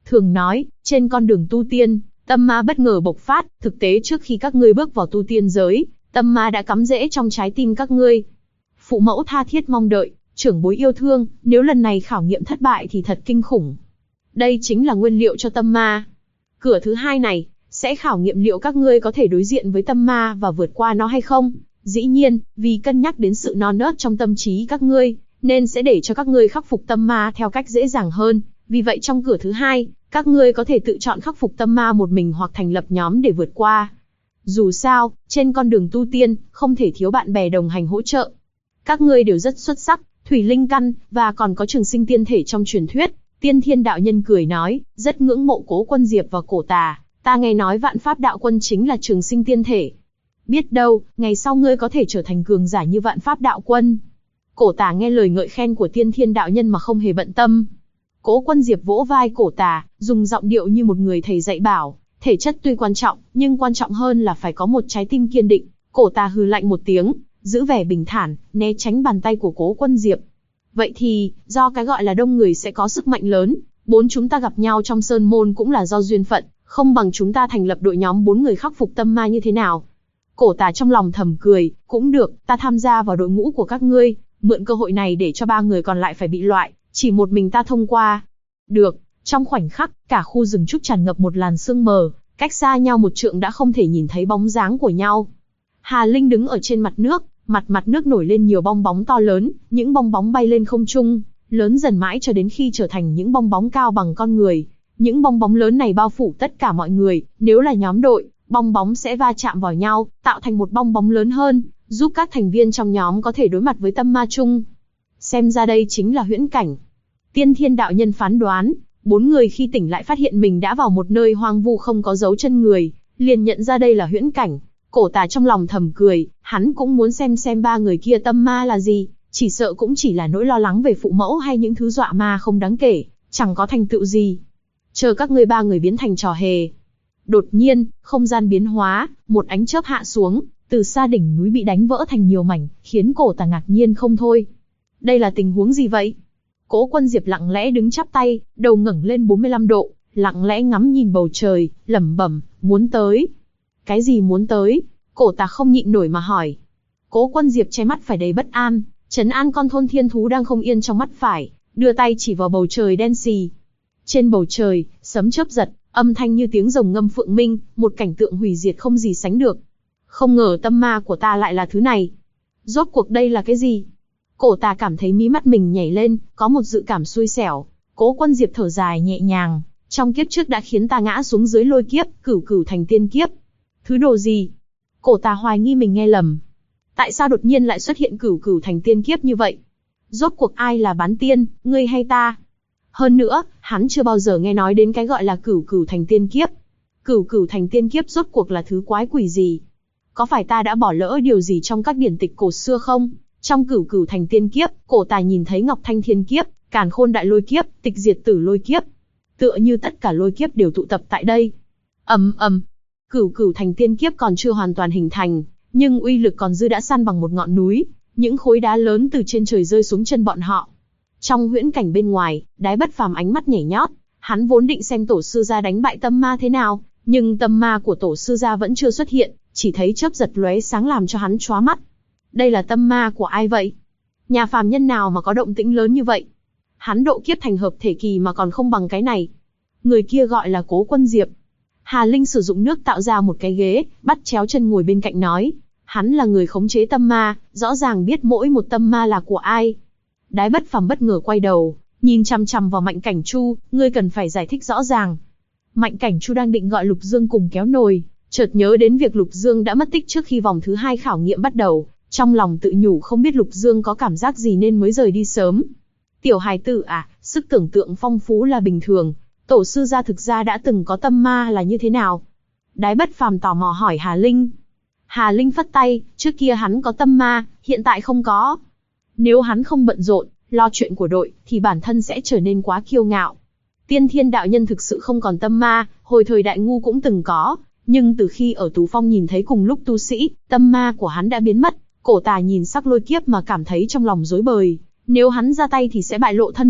Thường nói, trên con đường tu tiên, tâm ma bất ngờ bộc phát, thực tế trước khi các ngươi bước vào tu tiên giới, tâm ma đã cắm rễ trong trái tim các ngươi. Phụ mẫu tha thiết mong đợi, trưởng bối yêu thương, nếu lần này khảo nghiệm thất bại thì thật kinh khủng. Đây chính là nguyên liệu cho tâm ma. Cửa thứ hai này, sẽ khảo nghiệm liệu các ngươi có thể đối diện với tâm ma và vượt qua nó hay không. Dĩ nhiên, vì cân nhắc đến sự non nớt trong tâm trí các ngươi, nên sẽ để cho các ngươi khắc phục tâm ma theo cách dễ dàng hơn. Vì vậy trong cửa thứ hai, các ngươi có thể tự chọn khắc phục tâm ma một mình hoặc thành lập nhóm để vượt qua. Dù sao, trên con đường tu tiên, không thể thiếu bạn bè đồng hành hỗ trợ. Các ngươi đều rất xuất sắc, thủy linh căn, và còn có trường sinh tiên thể trong truyền thuyết. Tiên Thiên đạo nhân cười nói, rất ngưỡng mộ Cố Quân Diệp và Cổ Tà, ta nghe nói Vạn Pháp đạo quân chính là trường sinh tiên thể. Biết đâu, ngày sau ngươi có thể trở thành cường giả như Vạn Pháp đạo quân. Cổ Tà nghe lời ngợi khen của Tiên Thiên đạo nhân mà không hề bận tâm. Cố Quân Diệp vỗ vai Cổ Tà, dùng giọng điệu như một người thầy dạy bảo, thể chất tuy quan trọng, nhưng quan trọng hơn là phải có một trái tim kiên định. Cổ Tà hừ lạnh một tiếng, giữ vẻ bình thản, né tránh bàn tay của Cố Quân Diệp. Vậy thì, do cái gọi là đông người sẽ có sức mạnh lớn, bốn chúng ta gặp nhau trong sơn môn cũng là do duyên phận, không bằng chúng ta thành lập đội nhóm 4 người khắc phục tâm ma như thế nào? Cổ Tà trong lòng thầm cười, cũng được, ta tham gia vào đội ngũ của các ngươi, mượn cơ hội này để cho 3 người còn lại phải bị loại, chỉ một mình ta thông qua. Được, trong khoảnh khắc, cả khu rừng trúc tràn ngập một làn sương mờ, cách xa nhau một trượng đã không thể nhìn thấy bóng dáng của nhau. Hà Linh đứng ở trên mặt nước, mặt nước nổi lên nhiều bong bóng to lớn, những bong bóng bay lên không trung, lớn dần mãi cho đến khi trở thành những bong bóng cao bằng con người. Những bong bóng lớn này bao phủ tất cả mọi người, nếu là nhóm đội, bong bóng sẽ va chạm vào nhau, tạo thành một bong bóng lớn hơn, giúp các thành viên trong nhóm có thể đối mặt với tâm ma chung. Xem ra đây chính là huyễn cảnh. Tiên Thiên đạo nhân phán đoán, 4 người khi tỉnh lại phát hiện mình đã vào một nơi hoang vu không có dấu chân người, liền nhận ra đây là huyễn cảnh. Cổ Tà trong lòng thầm cười, hắn cũng muốn xem 3 người kia tâm ma là gì, chỉ sợ cũng chỉ là nỗi lo lắng về phụ mẫu hay những thứ dọa ma không đáng kể, chẳng có thành tựu gì. Chờ các ngươi 3 người biến thành trò hề. Đột nhiên, không gian biến hóa, một ánh chớp hạ xuống, từ xa đỉnh núi bị đánh vỡ thành nhiều mảnh, khiến Cổ Tà ngạc nhiên không thôi. Đây là tình huống gì vậy? Cố Quân Diệp lặng lẽ đứng chắp tay, đầu ngẩng lên 45 độ, lặng lẽ ngắm nhìn bầu trời, lẩm bẩm, muốn tới. Cái gì muốn tới? Cổ Tà không nhịn nổi mà hỏi. Cố Quân Diệp che mắt phải đầy bất an, trấn an con thôn thiên thú đang không yên trong mắt phải, đưa tay chỉ vào bầu trời đen sì. Trên bầu trời, sấm chớp giật, âm thanh như tiếng rồng ngâm phượng minh, một cảnh tượng hủy diệt không gì sánh được. Không ngờ tâm ma của ta lại là thứ này. Rốt cuộc đây là cái gì? Cổ Tà cảm thấy mí mắt mình nhảy lên, có một dự cảm xui xẻo. Cố Quân Diệp thở dài nhẹ nhàng, trong kiếp trước đã khiến ta ngã xuống dưới lôi kiếp, cửu thành tiên kiếp. Thứ đồ gì? Cổ Tà hoài nghi mình nghe lầm. Tại sao đột nhiên lại xuất hiện cửu thành tiên kiếp như vậy? Rốt cuộc ai là bán tiên, ngươi hay ta? Hơn nữa, hắn chưa bao giờ nghe nói đến cái gọi là cửu thành tiên kiếp. Cửu thành tiên kiếp rốt cuộc là thứ quái quỷ gì? Có phải ta đã bỏ lỡ điều gì trong các điển tịch cổ xưa không? Trong cửu thành tiên kiếp, Cổ Tà nhìn thấy Ngọc Thanh thiên kiếp, Càn Khôn đại lôi kiếp, Tịch diệt tử lôi kiếp. Tựa như tất cả lôi kiếp đều tụ tập tại đây. Ầm ầm. Cửu thành tiên kiếp còn chưa hoàn toàn hình thành, nhưng uy lực còn dư đã san bằng một ngọn núi, những khối đá lớn từ trên trời rơi xuống chân bọn họ. Trong huyễn cảnh bên ngoài, Đái Bất Phàm ánh mắt nhảy nhót, hắn vốn định xem tổ sư gia đánh bại tâm ma thế nào, nhưng tâm ma của tổ sư gia vẫn chưa xuất hiện, chỉ thấy chớp giật lóe sáng làm cho hắn chóa mắt. Đây là tâm ma của ai vậy? Nhà phàm nhân nào mà có động tĩnh lớn như vậy? Hắn độ kiếp thành hợp thể kỳ mà còn không bằng cái này. Người kia gọi là Cố Quân Diệp. Hà Linh sử dụng nước tạo ra một cái ghế, bắt chéo chân ngồi bên cạnh nói. Hắn là người khống chế tâm ma, rõ ràng biết mỗi một tâm ma là của ai. Đái Bất Phàm bất ngờ quay đầu, nhìn chằm chằm vào Mạnh Cảnh Chu, ngươi cần phải giải thích rõ ràng. Mạnh Cảnh Chu đang định gọi Lục Dương cùng kéo nồi, chợt nhớ đến việc Lục Dương đã mất tích trước khi vòng thứ 2 khảo nghiệm bắt đầu, trong lòng tự nhủ không biết Lục Dương có cảm giác gì nên mới rời đi sớm. Tiểu hài tử à, sức tưởng tượng phong phú là bình thường, tổ sư gia thực ra đã từng có tâm ma là như thế nào? Đái Bất Phàm tò mò hỏi Hà Linh. Hà Linh phất tay, trước kia hắn có tâm ma, hiện tại không có. Nếu hắn không bận rộn, lo chuyện của đội, thì bản thân sẽ trở nên quá kiêu ngạo. Tiên Thiên đạo nhân thực sự không còn tâm ma, hồi thời Đại Ngu cũng từng có, nhưng từ khi ở Tú Phong nhìn thấy cùng lúc tu sĩ, tâm ma của hắn đã biến mất. Cổ Tà nhìn sắc lôi kiếp mà cảm thấy trong lòng rối bời, nếu hắn ra tay thì sẽ bại lộ thân phận,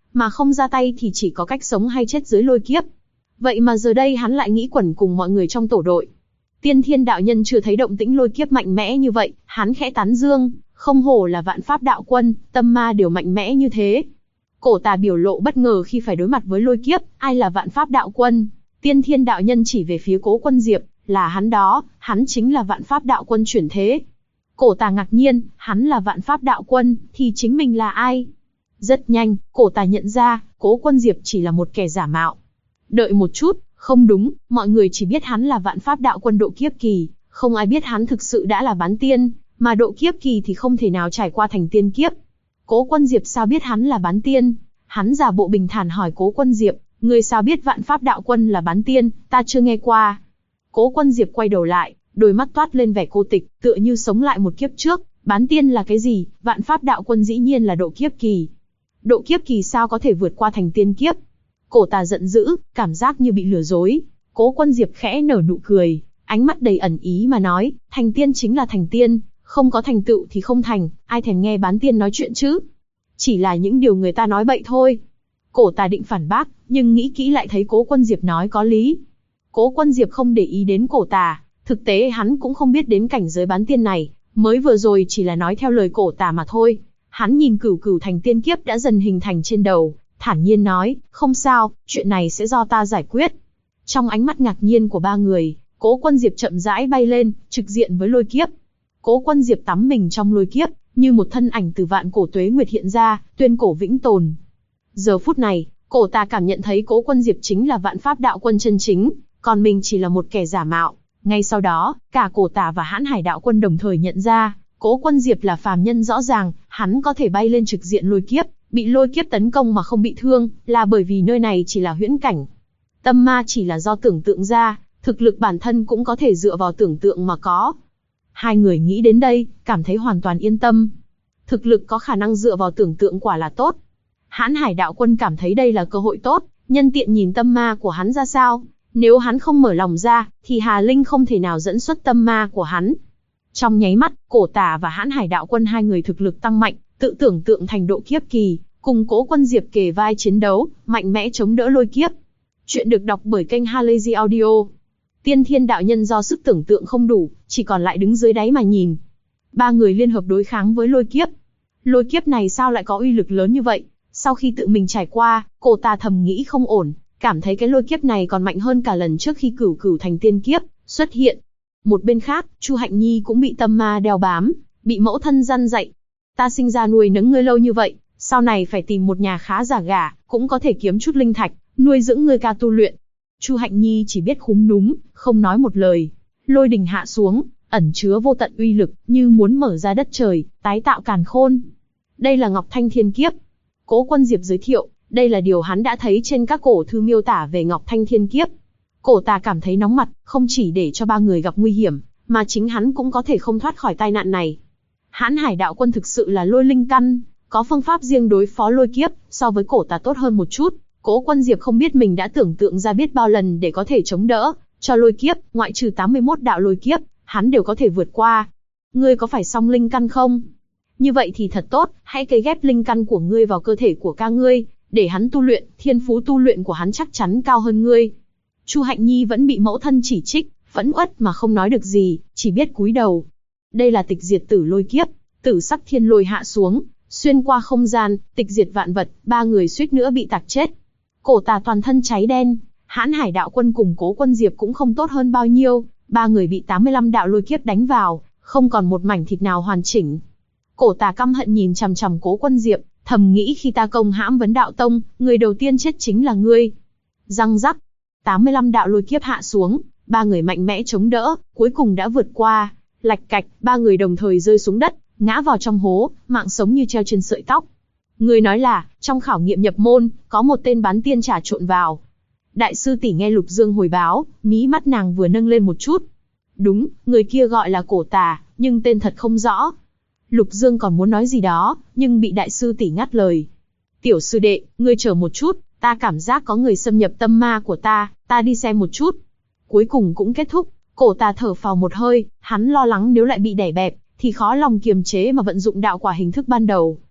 mà không ra tay thì chỉ có cách sống hay chết dưới lôi kiếp. Vậy mà giờ đây hắn lại nghĩ quẩn cùng mọi người trong tổ đội. Tiên Thiên đạo nhân chưa thấy động tĩnh lôi kiếp mạnh mẽ như vậy, hắn khẽ tán dương, không hổ là vạn pháp đạo quân, tâm ma đều mạnh mẽ như thế. Cổ Tà biểu lộ bất ngờ khi phải đối mặt với lôi kiếp, ai là vạn pháp đạo quân? Tiên Thiên đạo nhân chỉ về phía Cố Quân Diệp, là hắn đó, hắn chính là vạn pháp đạo quân chuyển thế. Cổ Tà ngạc nhiên, hắn là vạn pháp đạo quân, thì chính mình là ai? Rất nhanh, Cổ Tà nhận ra, Cố Quân Diệp chỉ là một kẻ giả mạo. Đợi một chút, không đúng, mọi người chỉ biết hắn là vạn pháp đạo quân độ kiếp kỳ, không ai biết hắn thực sự đã là bán tiên, mà độ kiếp kỳ thì không thể nào trải qua thành tiên kiếp. Cố Quân Diệp sao biết hắn là bán tiên? Hắn giả bộ bình thản hỏi Cố Quân Diệp, người sao biết vạn pháp đạo quân là bán tiên, ta chưa nghe qua. Cố Quân Diệp quay đầu lại, đôi mắt toát lên vẻ cô tịch, tựa như sống lại một kiếp trước. Bán tiên là cái gì? Vạn pháp đạo quân dĩ nhiên là độ kiếp kỳ. Độ kiếp kỳ sao có thể vượt qua thành tiên kiếp? Cổ Tà giận dữ, cảm giác như bị lừa dối. Cố Quân Diệp khẽ nở nụ cười, ánh mắt đầy ẩn ý mà nói, thành tiên chính là thành tiên, không có thành tựu thì không thành, ai thèm nghe bán tiên nói chuyện chứ? Chỉ là những điều người ta nói bậy thôi. Cổ Tà định phản bác, nhưng nghĩ kỹ lại thấy Cố Quân Diệp nói có lý. Cố Quân Diệp không để ý đến Cổ Tà, thực tế hắn cũng không biết đến cảnh giới bán tiên này, mới vừa rồi chỉ là nói theo lời Cổ Tà mà thôi. Hắn nhìn cửu cửu thành tiên kiếp đã dần hình thành trên đầu, thản nhiên nói, không sao, chuyện này sẽ do ta giải quyết. Trong ánh mắt ngạc nhiên của ba người, Cố Quân Diệp chậm rãi bay lên, trực diện với lôi kiếp. Cố Quân Diệp tắm mình trong lôi kiếp, như một thân ảnh từ vạn cổ tuế nguyệt hiện ra, tuyên cổ vĩnh tồn. Giờ phút này, Cổ Tà cảm nhận thấy Cố Quân Diệp chính là vạn pháp đạo quân chân chính, còn mình chỉ là một kẻ giả mạo. Ngay sau đó, cả Cổ Tà và Hãn Hải đạo quân đồng thời nhận ra, Cố Quân Diệp là phàm nhân rõ ràng, hắn có thể bay lên trực diện lôi kiếp, bị lôi kiếp tấn công mà không bị thương, là bởi vì nơi này chỉ là huyễn cảnh. Tâm ma chỉ là do tưởng tượng ra, thực lực bản thân cũng có thể dựa vào tưởng tượng mà có. Hai người nghĩ đến đây, cảm thấy hoàn toàn yên tâm. Thực lực có khả năng dựa vào tưởng tượng quả là tốt. Hãn Hải đạo quân cảm thấy đây là cơ hội tốt, nhân tiện nhìn tâm ma của hắn ra sao. Nếu hắn không mở lòng ra, thì Hà Linh không thể nào dẫn xuất tâm ma của hắn. Trong nháy mắt, Cổ Tà và Hãn Hải đạo quân hai người thực lực tăng mạnh, tự tưởng tượng thành độ kiếp kỳ, cùng Cố Quân Diệp kề vai chiến đấu, mạnh mẽ chống đỡ lôi kiếp. Chuyện được đọc bởi kênh Halazy Audio. Tiên Thiên đạo nhân do sức tưởng tượng không đủ, chỉ còn lại đứng dưới đáy mà nhìn. Ba người liên hợp đối kháng với lôi kiếp. Lôi kiếp này sao lại có uy lực lớn như vậy? Sau khi tự mình trải qua, Cổ Tà thầm nghĩ không ổn, cảm thấy cái lôi kiếp này còn mạnh hơn cả lần trước khi cửu cửu thành tiên kiếp xuất hiện. Một bên khác, Chu Hạnh Nhi cũng bị tâm ma đeo bám, bị mẫu thân răn dạy. Ta sinh ra nuôi nấng ngươi lâu như vậy, sau này phải tìm một nhà khá giả gả, cũng có thể kiếm chút linh thạch, nuôi dưỡng ngươi ca tu luyện. Chu Hạnh Nhi chỉ biết khúm núm, không nói một lời. Lôi đình hạ xuống, ẩn chứa vô tận uy lực, như muốn mở ra đất trời, tái tạo càn khôn. Đây là Ngọc Thanh Thiên Kiếp. Cố Quân Diệp giới thiệu, đây là điều hắn đã thấy trên các cổ thư miêu tả về Ngọc Thanh Thiên Kiếp. Cổ Tà cảm thấy nóng mặt, không chỉ để cho ba người gặp nguy hiểm, mà chính hắn cũng có thể không thoát khỏi tai nạn này. Hãn Hải đạo quân thực sự là lôi linh căn, có phương pháp riêng đối phó lôi kiếp, so với Cổ Tà tốt hơn một chút. Cố Quân Diệp không biết mình đã tưởng tượng ra biết bao lần để có thể chống đỡ cho lôi kiếp, ngoại trừ 81 đạo lôi kiếp, hắn đều có thể vượt qua. Ngươi có phải song linh căn không? Như vậy thì thật tốt, hãy cấy ghép linh căn của ngươi vào cơ thể của ca ngươi, để hắn tu luyện, thiên phú tu luyện của hắn chắc chắn cao hơn ngươi. Chu Hạnh Nhi vẫn bị mẫu thân chỉ trích, phẫn uất mà không nói được gì, chỉ biết cúi đầu. Đây là tịch diệt tử lôi kiếp, tử sắc thiên lôi hạ xuống, xuyên qua không gian, tịch diệt vạn vật, ba người suýt nữa bị tạc chết. Cổ Tà toàn thân cháy đen, Hãn Hải đạo quân cùng Cố Quân Diệp cũng không tốt hơn bao nhiêu, ba người bị 85 đạo lôi kiếp đánh vào, không còn một mảnh thịt nào hoàn chỉnh. Cổ Tà căm hận nhìn chằm chằm Cố Quân Diệp, thầm nghĩ khi ta công hãm Vấn Đạo Tông, người đầu tiên chết chính là ngươi. Răng rắc, 85 đạo lôi kiếp hạ xuống, ba người mạnh mẽ chống đỡ, cuối cùng đã vượt qua. Lạch cạch, ba người đồng thời rơi xuống đất, ngã vào trong hố, mạng sống như treo trên sợi tóc. Người nói là, trong khảo nghiệm nhập môn, có một tên bán tiên trà trộn vào. Đại sư tỷ nghe Lục Dương hồi báo, mí mắt nàng vừa nâng lên một chút. Đúng, người kia gọi là Cổ Tà, nhưng tên thật không rõ. Lục Dương còn muốn nói gì đó, nhưng bị đại sư tỷ ngắt lời. Tiểu sư đệ, ngươi chờ một chút, ta cảm giác có người xâm nhập tâm ma của ta đi xem một chút. Cuối cùng cũng kết thúc, Cổ Tà thở phào một hơi, hắn lo lắng nếu lại bị đè bẹp, thì khó lòng kiềm chế mà vận dụng đạo quả hình thức ban đầu.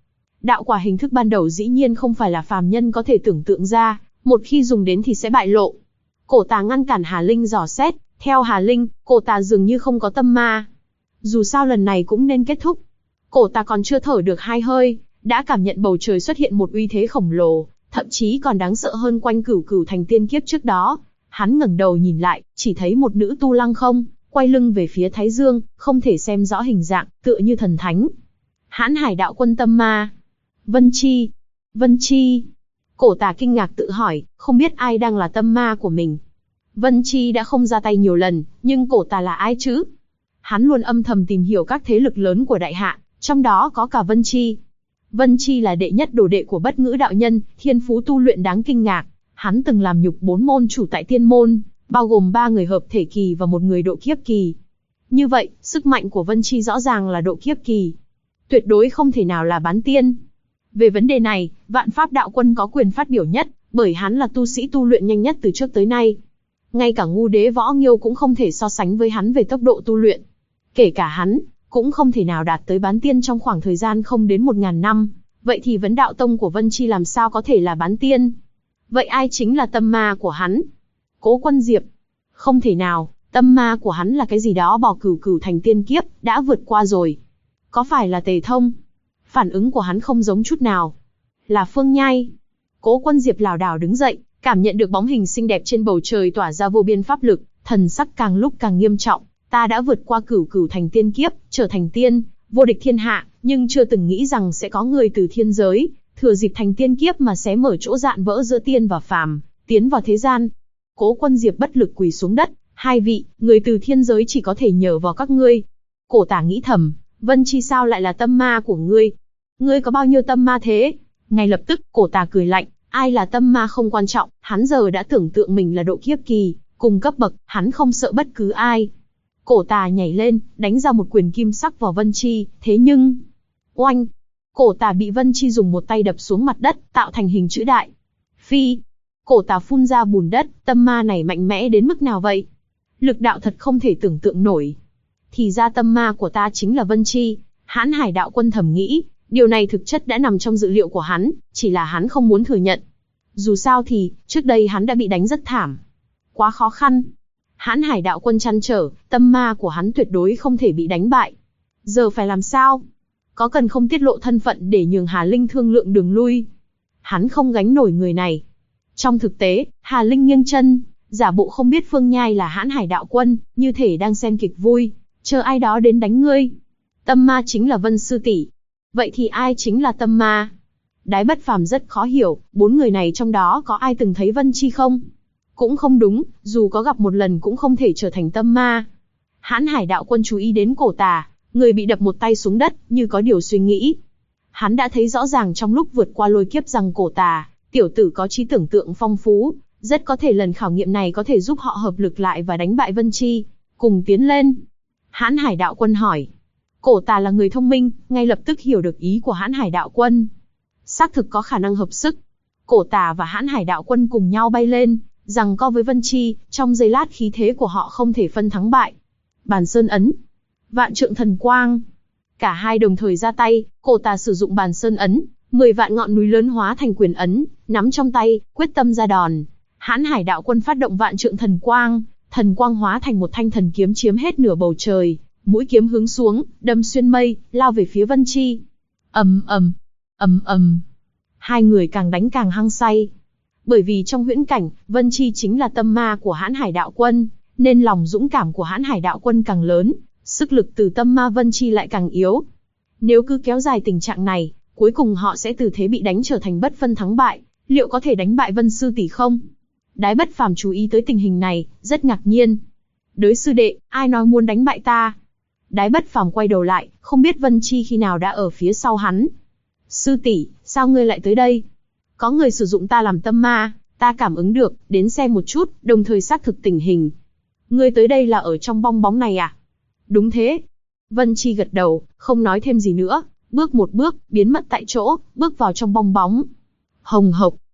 Đạo quả hình thức ban đầu dĩ nhiên không phải là phàm nhân có thể tưởng tượng ra, một khi dùng đến thì sẽ bại lộ. Cổ tà ngăn cản Hà Linh dò xét, theo Hà Linh, cổ tà dường như không có tâm ma. Dù sao lần này cũng nên kết thúc. Cổ tà còn chưa thở được 2 hơi, đã cảm nhận bầu trời xuất hiện một uy thế khổng lồ, thậm chí còn đáng sợ hơn quanh cửu cửu thành tiên kiếp trước đó. Hắn ngẩng đầu nhìn lại, chỉ thấy một nữ tu lăng không, quay lưng về phía Thái Dương, không thể xem rõ hình dạng, tựa như thần thánh. Hãn Hải đạo quân tâm ma. Vân Chi. Vân Chi. Cổ tà kinh ngạc tự hỏi, không biết ai đang là tâm ma của mình. Vân Chi đã không ra tay nhiều lần, nhưng cổ tà là ai chứ? Hắn luôn âm thầm tìm hiểu các thế lực lớn của đại hạ, trong đó có cả Vân Chi. Vân Chi là đệ nhất đồ đệ của Bất Ngữ đạo nhân, thiên phú tu luyện đáng kinh ngạc. Hắn từng làm nhục 4 môn chủ tại tiên môn, bao gồm 3 người hợp thể kỳ và 1 người độ kiếp kỳ. Như vậy, sức mạnh của Vân Chi rõ ràng là độ kiếp kỳ. Tuyệt đối không thể nào là bán tiên. Về vấn đề này, Vạn Pháp đạo quân có quyền phát biểu nhất, bởi hắn là tu sĩ tu luyện nhanh nhất từ trước tới nay. Ngay cả ngu đế Võ Nghiêu cũng không thể so sánh với hắn về tốc độ tu luyện. Kể cả hắn, cũng không thể nào đạt tới bán tiên trong khoảng thời gian không đến 1000 năm. Vậy thì vấn đạo tông của Vân Chi làm sao có thể là bán tiên? Vậy ai chính là tâm ma của hắn? Cố Quân Diệp. Không thể nào, tâm ma của hắn là cái gì đó bỏ cửu cửu thành tiên kiếp, đã vượt qua rồi. Có phải là Tề Thông? Phản ứng của hắn không giống chút nào. Là Phương Nhai. Cố Quân Diệp lảo đảo đứng dậy, cảm nhận được bóng hình xinh đẹp trên bầu trời tỏa ra vô biên pháp lực, thần sắc càng lúc càng nghiêm trọng. Ta đã vượt qua cửu cửu thành tiên kiếp, trở thành tiên, vô địch thiên hạ, nhưng chưa từng nghĩ rằng sẽ có người từ thiên giới, thừa dịp thành tiên kiếp mà xé mở chỗ dạn vỡ giữa tiên và phàm, tiến vào thế gian. Cố Quân Diệp bất lực quỳ xuống đất, 2 vị, người từ thiên giới chỉ có thể nhờ vào các ngươi. Cổ tả nghĩ thầm, Vân Chi sao lại là tâm ma của ngươi? Ngươi có bao nhiêu tâm ma thế? Ngay lập tức, cổ tà cười lạnh, ai là tâm ma không quan trọng, hắn giờ đã tưởng tượng mình là độ kiếp kỳ, cùng cấp bậc, hắn không sợ bất cứ ai. Cổ tà nhảy lên, đánh ra một quyền kim sắc vào Vân Chi, thế nhưng... Oanh! Cổ tà bị Vân Chi dùng một tay đập xuống mặt đất, tạo thành hình chữ đại. Phi! Cổ tà phun ra bùn đất, tâm ma này mạnh mẽ đến mức nào vậy? Lực đạo thật không thể tưởng tượng nổi. Thì ra tâm ma của ta chính là Vân Chi. Hãn Hải đạo quân thầm nghĩ, điều này thực chất đã nằm trong dự liệu của hắn, chỉ là hắn không muốn thừa nhận. Dù sao thì, trước đây hắn đã bị đánh rất thảm. Quá khó khăn. Hãn Hải đạo quân trăn trở, tâm ma của hắn tuyệt đối không thể bị đánh bại. Giờ phải làm sao? Có cần không tiết lộ thân phận để nhường Hà Linh thương lượng đường lui? Hắn không gánh nổi người này. Trong thực tế, Hà Linh nghiêng chân, giả bộ không biết Phương Nhai là Hãn Hải đạo quân, như thể đang xem kịch vui, chờ ai đó đến đánh ngươi. Tâm ma chính là Vân sư tỷ. Vậy thì ai chính là tâm ma? Đái Bất Phàm rất khó hiểu, 4 người này trong đó có ai từng thấy Vân Chi không? Cũng không đúng, dù có gặp một lần cũng không thể trở thành tâm ma. Hãn Hải đạo quân chú ý đến cổ tà, người bị đập một tay xuống đất, như có điều suy nghĩ. Hắn đã thấy rõ ràng trong lúc vượt qua lôi kiếp rằng cổ tà, tiểu tử có trí tưởng tượng phong phú, rất có thể lần khảo nghiệm này có thể giúp họ hợp lực lại và đánh bại Vân Chi, cùng tiến lên. Hãn Hải đạo quân hỏi. Cổ tà là người thông minh, ngay lập tức hiểu được ý của Hãn Hải đạo quân. Xác thực có khả năng hợp sức. Cổ tà và Hãn Hải đạo quân cùng nhau bay lên, giằng co với Vân Chi, trong giây lát khí thế của họ không thể phân thắng bại. Bàn Sơn ấn, Vạn Trượng Thần Quang. Cả hai đồng thời ra tay, cổ tà sử dụng Bàn Sơn ấn, 10 vạn ngọn núi lớn hóa thành quyền ấn, nắm trong tay, quyết tâm ra đòn. Hãn Hải đạo quân phát động Vạn Trượng Thần Quang hóa thành một thanh thần kiếm chiếm hết nửa bầu trời, mũi kiếm hướng xuống, đâm xuyên mây, lao về phía Vân Chi. Ầm ầm, ầm ầm. Hai người càng đánh càng hăng say. Bởi vì trong huyễn cảnh, Vân Chi chính là tâm ma của Hãn Hải đạo quân, nên lòng dũng cảm của Hãn Hải đạo quân càng lớn, sức lực từ tâm ma Vân Chi lại càng yếu. Nếu cứ kéo dài tình trạng này, cuối cùng họ sẽ từ thế bị đánh trở thành bất phân thắng bại, liệu có thể đánh bại Vân sư tỷ không? Đái Bất Phàm chú ý tới tình hình này, rất ngạc nhiên. Đới sư đệ, ai nói muốn đánh bại ta? Đái Bất Phàm quay đầu lại, không biết Vân Chi khi nào đã ở phía sau hắn. Sư tỷ, sao ngươi lại tới đây? Có người sử dụng ta làm tâm ma, ta cảm ứng được, đến xem một chút, đồng thời xác thực tình hình. Ngươi tới đây là ở trong bong bóng này à? Đúng thế. Vân Chi gật đầu, không nói thêm gì nữa, bước một bước, biến mất tại chỗ, bước vào trong bong bóng. Hồng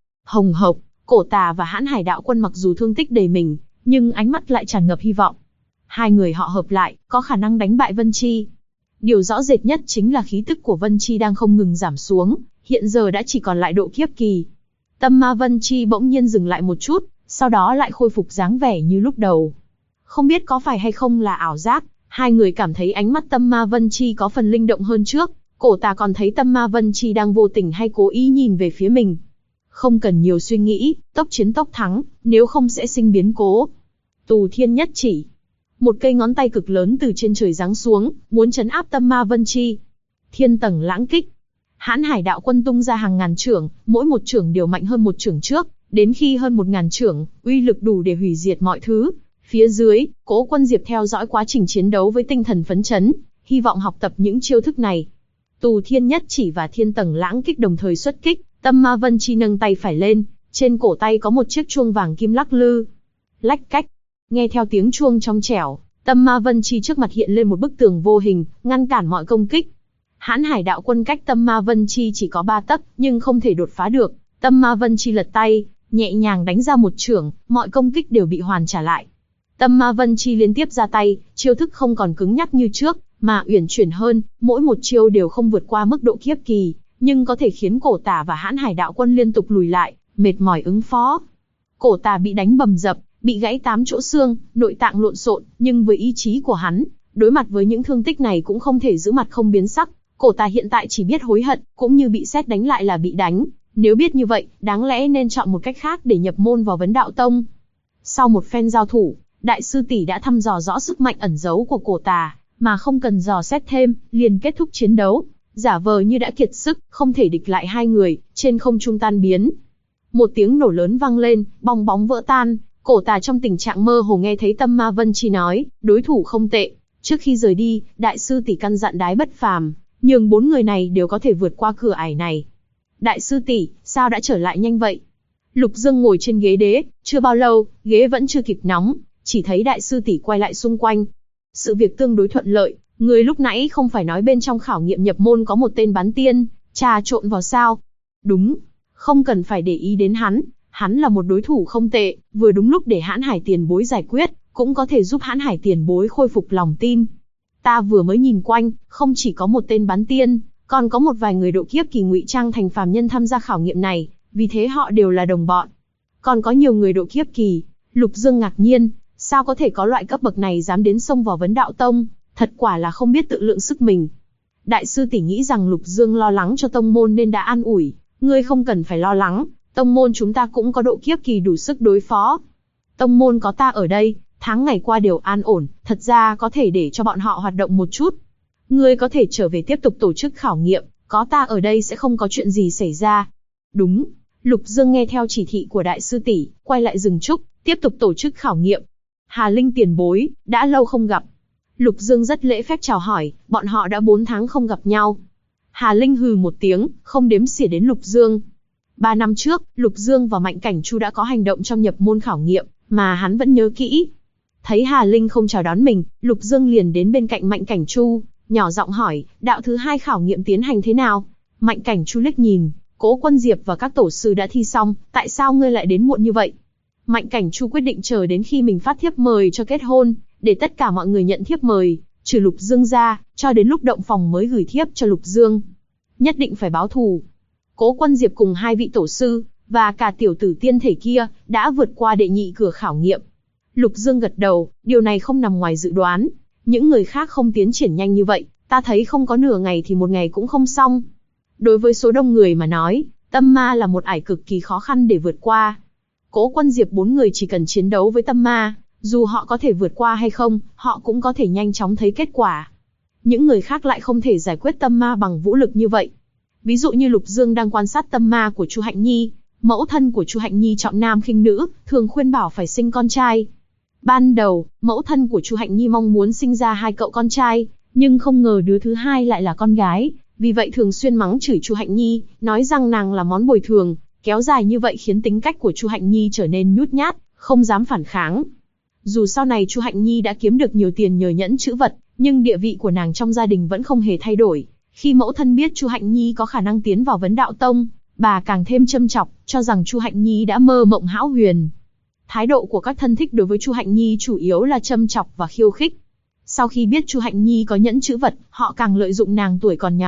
hộc, cổ tà và Hãn Hải đạo quân mặc dù thương tích đầy mình, nhưng ánh mắt lại tràn ngập hy vọng. Hai người họ hợp lại, có khả năng đánh bại Vân Chi. Điều rõ rệt nhất chính là khí tức của Vân Chi đang không ngừng giảm xuống, hiện giờ đã chỉ còn lại độ kiếp kỳ. Tâm Ma Vân Chi bỗng nhiên dừng lại một chút, sau đó lại khôi phục dáng vẻ như lúc đầu. Không biết có phải hay không là ảo giác, hai người cảm thấy ánh mắt Tâm Ma Vân Chi có phần linh động hơn trước. Cổ Tà còn thấy Tâm Ma Vân Chi đang vô tình hay cố ý nhìn về phía mình. Không cần nhiều suy nghĩ, tốc chiến tốc thắng, nếu không sẽ sinh biến cố. Tù Thiên Nhất Chỉ. Một cây ngón tay cực lớn từ trên trời giáng xuống, muốn trấn áp Tâm Ma Vân Chi. Thiên Tầng Lãng Kích. Hãn Hải Đạo Quân tung ra hàng ngàn chưởng, mỗi một chưởng đều mạnh hơn một chưởng trước, đến khi hơn 1000 chưởng, uy lực đủ để hủy diệt mọi thứ. Phía dưới, Cố Quân Diệp theo dõi quá trình chiến đấu với tinh thần phấn chấn, hy vọng học tập những chiêu thức này. Tù Thiên Nhất Chỉ và Thiên Tầng Lãng Kích đồng thời xuất kích, Tâm Ma Vân Chi nâng tay phải lên, trên cổ tay có một chiếc chuông vàng kim lắc lư. Lách cách, nghe theo tiếng chuông trong trẻo, Tâm Ma Vân Chi trước mặt hiện lên một bức tường vô hình, ngăn cản mọi công kích. Hãn Hải Đạo Quân cách Tâm Ma Vân Chi chỉ có 3 tấc, nhưng không thể đột phá được. Tâm Ma Vân Chi lật tay, nhẹ nhàng đánh ra một chưởng, mọi công kích đều bị hoàn trả lại. Tâm Ma Vân Chi liên tiếp ra tay, chiêu thức không còn cứng nhắc như trước, mà uyển chuyển hơn, mỗi một chiêu đều không vượt qua mức độ kiếp kỳ, nhưng có thể khiến Cổ Tà và Hãn Hải Đạo Quân liên tục lùi lại, mệt mỏi ứng phó. Cổ Tà bị đánh bầm dập, bị gãy 8 chỗ xương, nội tạng lộn xộn, nhưng với ý chí của hắn, đối mặt với những thương tích này cũng không thể giữ mặt không biến sắc. Cổ Tà hiện tại chỉ biết hối hận, cũng như bị sét đánh lại là bị đánh. Nếu biết như vậy, đáng lẽ nên chọn một cách khác để nhập môn vào Vấn Đạo Tông. Sau một phen giao thủ, đại sư tỷ đã thăm dò rõ sức mạnh ẩn giấu của Cổ Tà, mà không cần dò xét thêm, liền kết thúc chiến đấu. Giả vờ như đã kiệt sức, không thể địch lại hai người, trên không trung tan biến. Một tiếng nổ lớn vang lên, bong bóng vỡ tan. Cổ Tà trong tình trạng mơ hồ nghe thấy Tâm Ma Vân Chi nói, đối thủ không tệ. Trước khi rời đi, đại sư tỷ căn dặn Đái Bất Phàm, nhường 4 người này đều có thể vượt qua cửa ải này. Đại sư tỷ, sao đã trở lại nhanh vậy? Lục Dương ngồi trên ghế đế, chưa bao lâu, ghế vẫn chưa kịp nóng, chỉ thấy đại sư tỷ quay lại xung quanh. Sự việc tương đối thuận lợi, người lúc nãy không phải nói bên trong khảo nghiệm nhập môn có một tên bán tiên, trà trộn vào sao? Đúng, không cần phải để ý đến hắn là một đối thủ không tệ, vừa đúng lúc để Hãn Hải tiền bối giải quyết, cũng có thể giúp Hãn Hải tiền bối khôi phục lòng tin. Ta vừa mới nhìn quanh, không chỉ có một tên bán tiên, còn có một vài người độ kiếp kỳ ngụy trang thành phàm nhân tham gia khảo nghiệm này, vì thế họ đều là đồng bọn. Còn có nhiều người độ kiếp kỳ. Lục Dương ngạc nhiên, sao có thể có loại cấp bậc này dám đến xông vào Vấn Đạo Tông, thật quả là không biết tự lượng sức mình. Đại sư tỷ nghĩ rằng Lục Dương lo lắng cho tông môn nên đã an ủi, ngươi không cần phải lo lắng, tông môn chúng ta cũng có độ kiếp kỳ đủ sức đối phó. Tông môn có ta ở đây, tháng ngày qua đều an ổn, thật ra có thể để cho bọn họ hoạt động một chút. Ngươi có thể trở về tiếp tục tổ chức khảo nghiệm, có ta ở đây sẽ không có chuyện gì xảy ra. Đúng, Lục Dương nghe theo chỉ thị của đại sư tỷ, quay lại rừng trúc, tiếp tục tổ chức khảo nghiệm. Hà Linh tiền bối, đã lâu không gặp. Lục Dương rất lễ phép chào hỏi, bọn họ đã 4 tháng không gặp nhau. Hà Linh hừ một tiếng, không đếm xỉa đến Lục Dương. 3 năm trước, Lục Dương và Mạnh Cảnh Chu đã có hành động trong nhập môn khảo nghiệm, mà hắn vẫn nhớ kỹ. Thấy Hà Linh không chào đón mình, Lục Dương liền đến bên cạnh Mạnh Cảnh Chu, nhỏ giọng hỏi, đạo thứ 2 khảo nghiệm tiến hành thế nào? Mạnh Cảnh Chu liếc nhìn, Cố Quân Diệp và các tổ sư đã thi xong, tại sao ngươi lại đến muộn như vậy? Mạnh Cảnh Chu quyết định chờ đến khi mình phát thiếp mời cho kết hôn, để tất cả mọi người nhận thiếp mời, trừ Lục Dương ra, cho đến lúc động phòng mới gửi thiếp cho Lục Dương. Nhất định phải báo thù. Cố Quân Diệp cùng 2 vị tổ sư, và cả tiểu tử tiên thể kia, đã vượt qua đệ nhị cửa khảo nghiệm. Lục Dương gật đầu, điều này không nằm ngoài dự đoán. Những người khác không tiến triển nhanh như vậy, ta thấy không có nửa ngày thì một ngày cũng không xong. Đối với số đông người mà nói, tâm ma là một ải cực kỳ khó khăn để vượt qua. Cố Quân Diệp 4 người chỉ cần chiến đấu với tâm ma, dù họ có thể vượt qua hay không, họ cũng có thể nhanh chóng thấy kết quả. Những người khác lại không thể giải quyết tâm ma bằng vũ lực như vậy. Ví dụ như Lục Dương đang quan sát tâm ma của Chu Hạnh Nhi, mẫu thân của Chu Hạnh Nhi trọng nam khinh nữ, thường khuyên bảo phải sinh con trai. Ban đầu, mẫu thân của Chu Hạnh Nhi mong muốn sinh ra 2 cậu con trai, nhưng không ngờ đứa thứ 2 lại là con gái, vì vậy thường xuyên mắng chửi Chu Hạnh Nhi, nói rằng nàng là món bồi thường, kéo dài như vậy khiến tính cách của Chu Hạnh Nhi trở nên nhút nhát, không dám phản kháng. Dù sau này Chu Hạnh Nhi đã kiếm được nhiều tiền nhờ nhẫn chữ vật, nhưng địa vị của nàng trong gia đình vẫn không hề thay đổi. Khi mẫu thân biết Chu Hạnh Nhi có khả năng tiến vào Vấn Đạo Tông, bà càng thêm châm chọc, cho rằng Chu Hạnh Nhi đã mơ mộng hão huyền. Thái độ của các thân thích đối với Chu Hạnh Nhi chủ yếu là châm chọc và khiêu khích. Sau khi biết Chu Hạnh Nhi có nhẫn chữ vật, họ càng lợi dụng nàng tuổi còn nhỏ,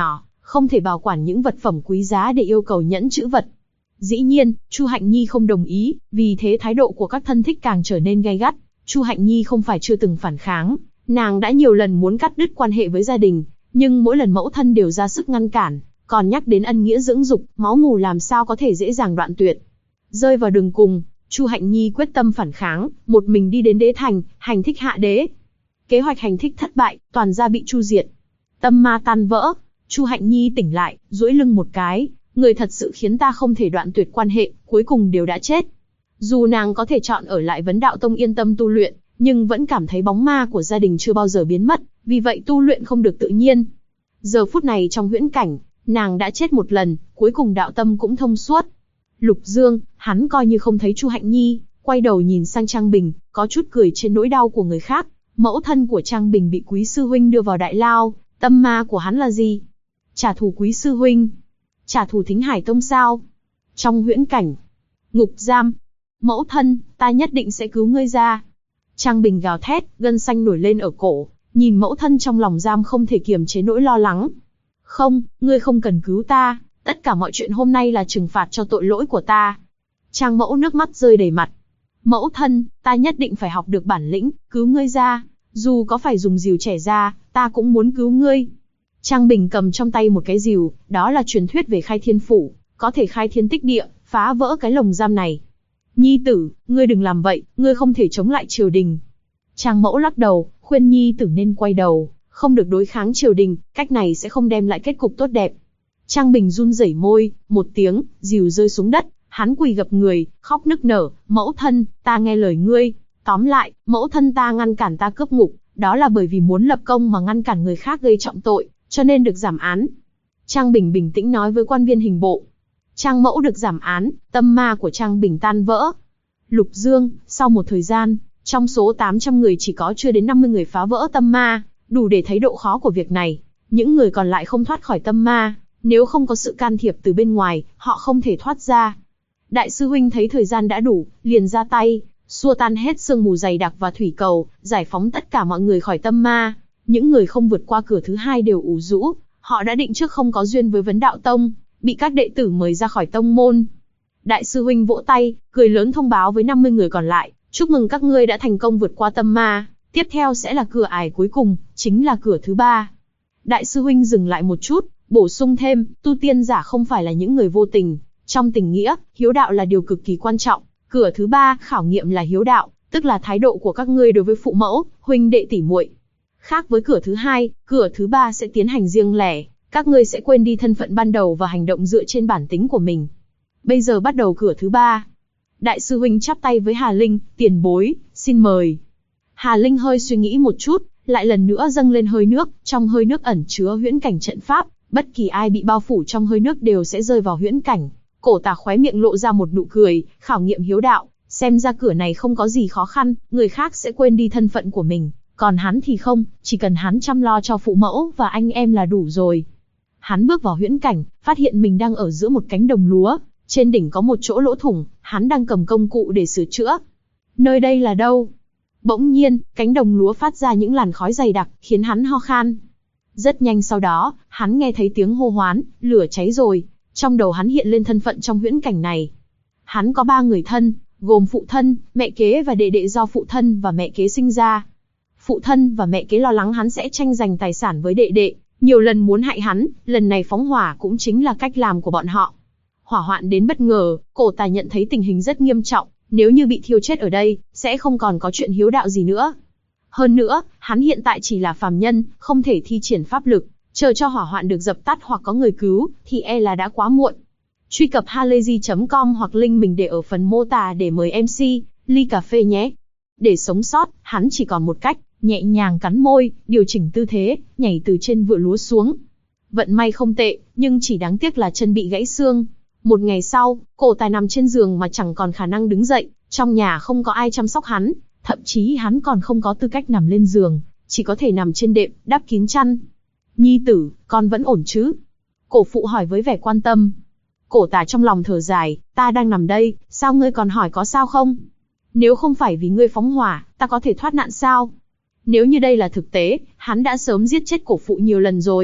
không thể bảo quản những vật phẩm quý giá để yêu cầu nhẫn chữ vật. Dĩ nhiên, Chu Hạnh Nhi không đồng ý, vì thế thái độ của các thân thích càng trở nên gay gắt. Chu Hạnh Nhi không phải chưa từng phản kháng, nàng đã nhiều lần muốn cắt đứt quan hệ với gia đình, nhưng mỗi lần mẫu thân đều ra sức ngăn cản, còn nhắc đến ân nghĩa dưỡng dục, máu mủ làm sao có thể dễ dàng đoạn tuyệt. Rơi vào đường cùng, Chu Hạnh Nhi quyết tâm phản kháng, một mình đi đến đế thành, hành thích hạ đế. Kế hoạch hành thích thất bại, toàn gia bị chu diệt. Tâm ma tan vỡ, Chu Hạnh Nhi tỉnh lại, duỗi lưng một cái, người thật sự khiến ta không thể đoạn tuyệt quan hệ, cuối cùng đều đã chết. Dù nàng có thể chọn ở lại Vấn Đạo Tông yên tâm tu luyện, nhưng vẫn cảm thấy bóng ma của gia đình chưa bao giờ biến mất, vì vậy tu luyện không được tự nhiên. Giờ phút này trong huyễn cảnh, nàng đã chết một lần, cuối cùng đạo tâm cũng thông suốt. Lục Dương, hắn coi như không thấy Chu Hạnh Nhi, quay đầu nhìn sang Trang Bình, có chút cười trên nỗi đau của người khác. Mẫu thân của Trang Bình bị Quý sư huynh đưa vào đại lao, tâm ma của hắn là gì? Trả thù Quý sư huynh? Trả thù Thính Hải Tông sao? Trong huyễn cảnh, ngục giam. Mẫu thân, ta nhất định sẽ cứu ngươi ra. Trang Bình gào thét, gân xanh nổi lên ở cổ, nhìn mẫu thân trong lòng giam không thể kiềm chế nỗi lo lắng. Không, ngươi không cần cứu ta, tất cả mọi chuyện hôm nay là trừng phạt cho tội lỗi của ta. Trang mẫu nước mắt rơi đầy mặt. Mẫu thân, ta nhất định phải học được bản lĩnh, cứu ngươi ra, dù có phải dùng rìu trẻ ra, ta cũng muốn cứu ngươi. Trang Bình cầm trong tay một cái rìu, đó là truyền thuyết về khai thiên phủ, có thể khai thiên tích địa, phá vỡ cái lồng giam này. Nhi tử, ngươi đừng làm vậy, ngươi không thể chống lại triều đình. Trang mẫu lắc đầu, khuyên Nhi tử nên quay đầu, không được đối kháng triều đình, cách này sẽ không đem lại kết cục tốt đẹp. Trang Bình run rẩy môi, một tiếng, rìu rơi xuống đất, hắn quỳ gập người, khóc nức nở, mẫu thân, ta nghe lời ngươi. Tóm lại, mẫu thân ta ngăn cản ta cướp ngục, đó là bởi vì muốn lập công mà ngăn cản người khác gây trọng tội, cho nên được giảm án. Trang Bình bình tĩnh nói với quan viên hình bộ. Trang mẫu được giảm án, tâm ma của Trang Bình tan vỡ. Lục Dương, sau một thời gian, trong số 800 người chỉ có chưa đến 50 người phá vỡ tâm ma, đủ để thấy độ khó của việc này. Những người còn lại không thoát khỏi tâm ma, nếu không có sự can thiệp từ bên ngoài, họ không thể thoát ra. Đại sư huynh thấy thời gian đã đủ, liền ra tay, xua tan hết sương mù dày đặc và thủy cầu, giải phóng tất cả mọi người khỏi tâm ma. Những người không vượt qua cửa thứ hai đều ủ rũ, họ đã định trước không có duyên với Vấn Đạo Tông, bị các đệ tử mời ra khỏi tông môn. Đại sư huynh vỗ tay, cười lớn thông báo với 50 người còn lại, chúc mừng các ngươi đã thành công vượt qua tâm ma, tiếp theo sẽ là cửa ải cuối cùng, chính là cửa thứ 3. Đại sư huynh dừng lại một chút, bổ sung thêm, tu tiên giả không phải là những người vô tình, trong tình nghĩa, hiếu đạo là điều cực kỳ quan trọng. Cửa thứ 3, khảo nghiệm là hiếu đạo, tức là thái độ của các ngươi đối với phụ mẫu, huynh đệ tỷ muội. Khác với cửa thứ 2, cửa thứ 3 sẽ tiến hành riêng lẻ, các ngươi sẽ quên đi thân phận ban đầu và hành động dựa trên bản tính của mình. Bây giờ bắt đầu cửa thứ 3. Đại sư huynh chắp tay với Hà Linh, tiền bối, xin mời. Hà Linh hơi suy nghĩ một chút, lại lần nữa dâng lên hơi nước, trong hơi nước ẩn chứa huyễn cảnh trận pháp, bất kỳ ai bị bao phủ trong hơi nước đều sẽ rơi vào huyễn cảnh. Cổ Tà khóe miệng lộ ra một nụ cười, khảo nghiệm hiếu đạo, xem ra cửa này không có gì khó khăn, người khác sẽ quên đi thân phận của mình, còn hắn thì không, chỉ cần hắn chăm lo cho phụ mẫu và anh em là đủ rồi. Hắn bước vào huyễn cảnh, phát hiện mình đang ở giữa một cánh đồng lúa, trên đỉnh có một chỗ lỗ thủng, hắn đang cầm công cụ để sửa chữa. Nơi đây là đâu? Bỗng nhiên, cánh đồng lúa phát ra những làn khói dày đặc, khiến hắn ho khan. Rất nhanh sau đó, hắn nghe thấy tiếng hô hoán, lửa cháy rồi. Trong đầu hắn hiện lên thân phận trong huyễn cảnh này. Hắn có 3 người thân, gồm phụ thân, mẹ kế và đệ đệ do phụ thân và mẹ kế sinh ra. Phụ thân và mẹ kế lo lắng hắn sẽ tranh giành tài sản với đệ đệ, nhiều lần muốn hại hắn, lần này phóng hỏa cũng chính là cách làm của bọn họ. Hỏa hoạn đến bất ngờ, Cổ Tà nhận thấy tình hình rất nghiêm trọng, nếu như bị thiêu chết ở đây, sẽ không còn có chuyện hiếu đạo gì nữa. Hơn nữa, hắn hiện tại chỉ là phàm nhân, không thể thi triển pháp lực, chờ cho hỏa hoạn được dập tắt hoặc có người cứu, thì e là đã quá muộn. Truy cập halayzi.com hoặc link mình để ở phần mô tả để mời MC, ly cà phê nhé. Để sống sót, hắn chỉ còn một cách, nhẹ nhàng cắn môi, điều chỉnh tư thế, nhảy từ trên vựa lúa xuống. Vận may không tệ, nhưng chỉ đáng tiếc là chân bị gãy xương. Một ngày sau, Cổ Tài nằm trên giường mà chẳng còn khả năng đứng dậy, trong nhà không có ai chăm sóc hắn, thậm chí hắn còn không có tư cách nằm lên giường, chỉ có thể nằm trên đệm, đắp kín chăn. Nhi tử, con vẫn ổn chứ? Cổ phụ hỏi với vẻ quan tâm. Cổ Tà trong lòng thở dài, ta đang nằm đây, sao ngươi còn hỏi có sao không? Nếu không phải vì ngươi phóng hỏa, ta có thể thoát nạn sao? Nếu như đây là thực tế, hắn đã sớm giết chết cổ phụ nhiều lần rồi.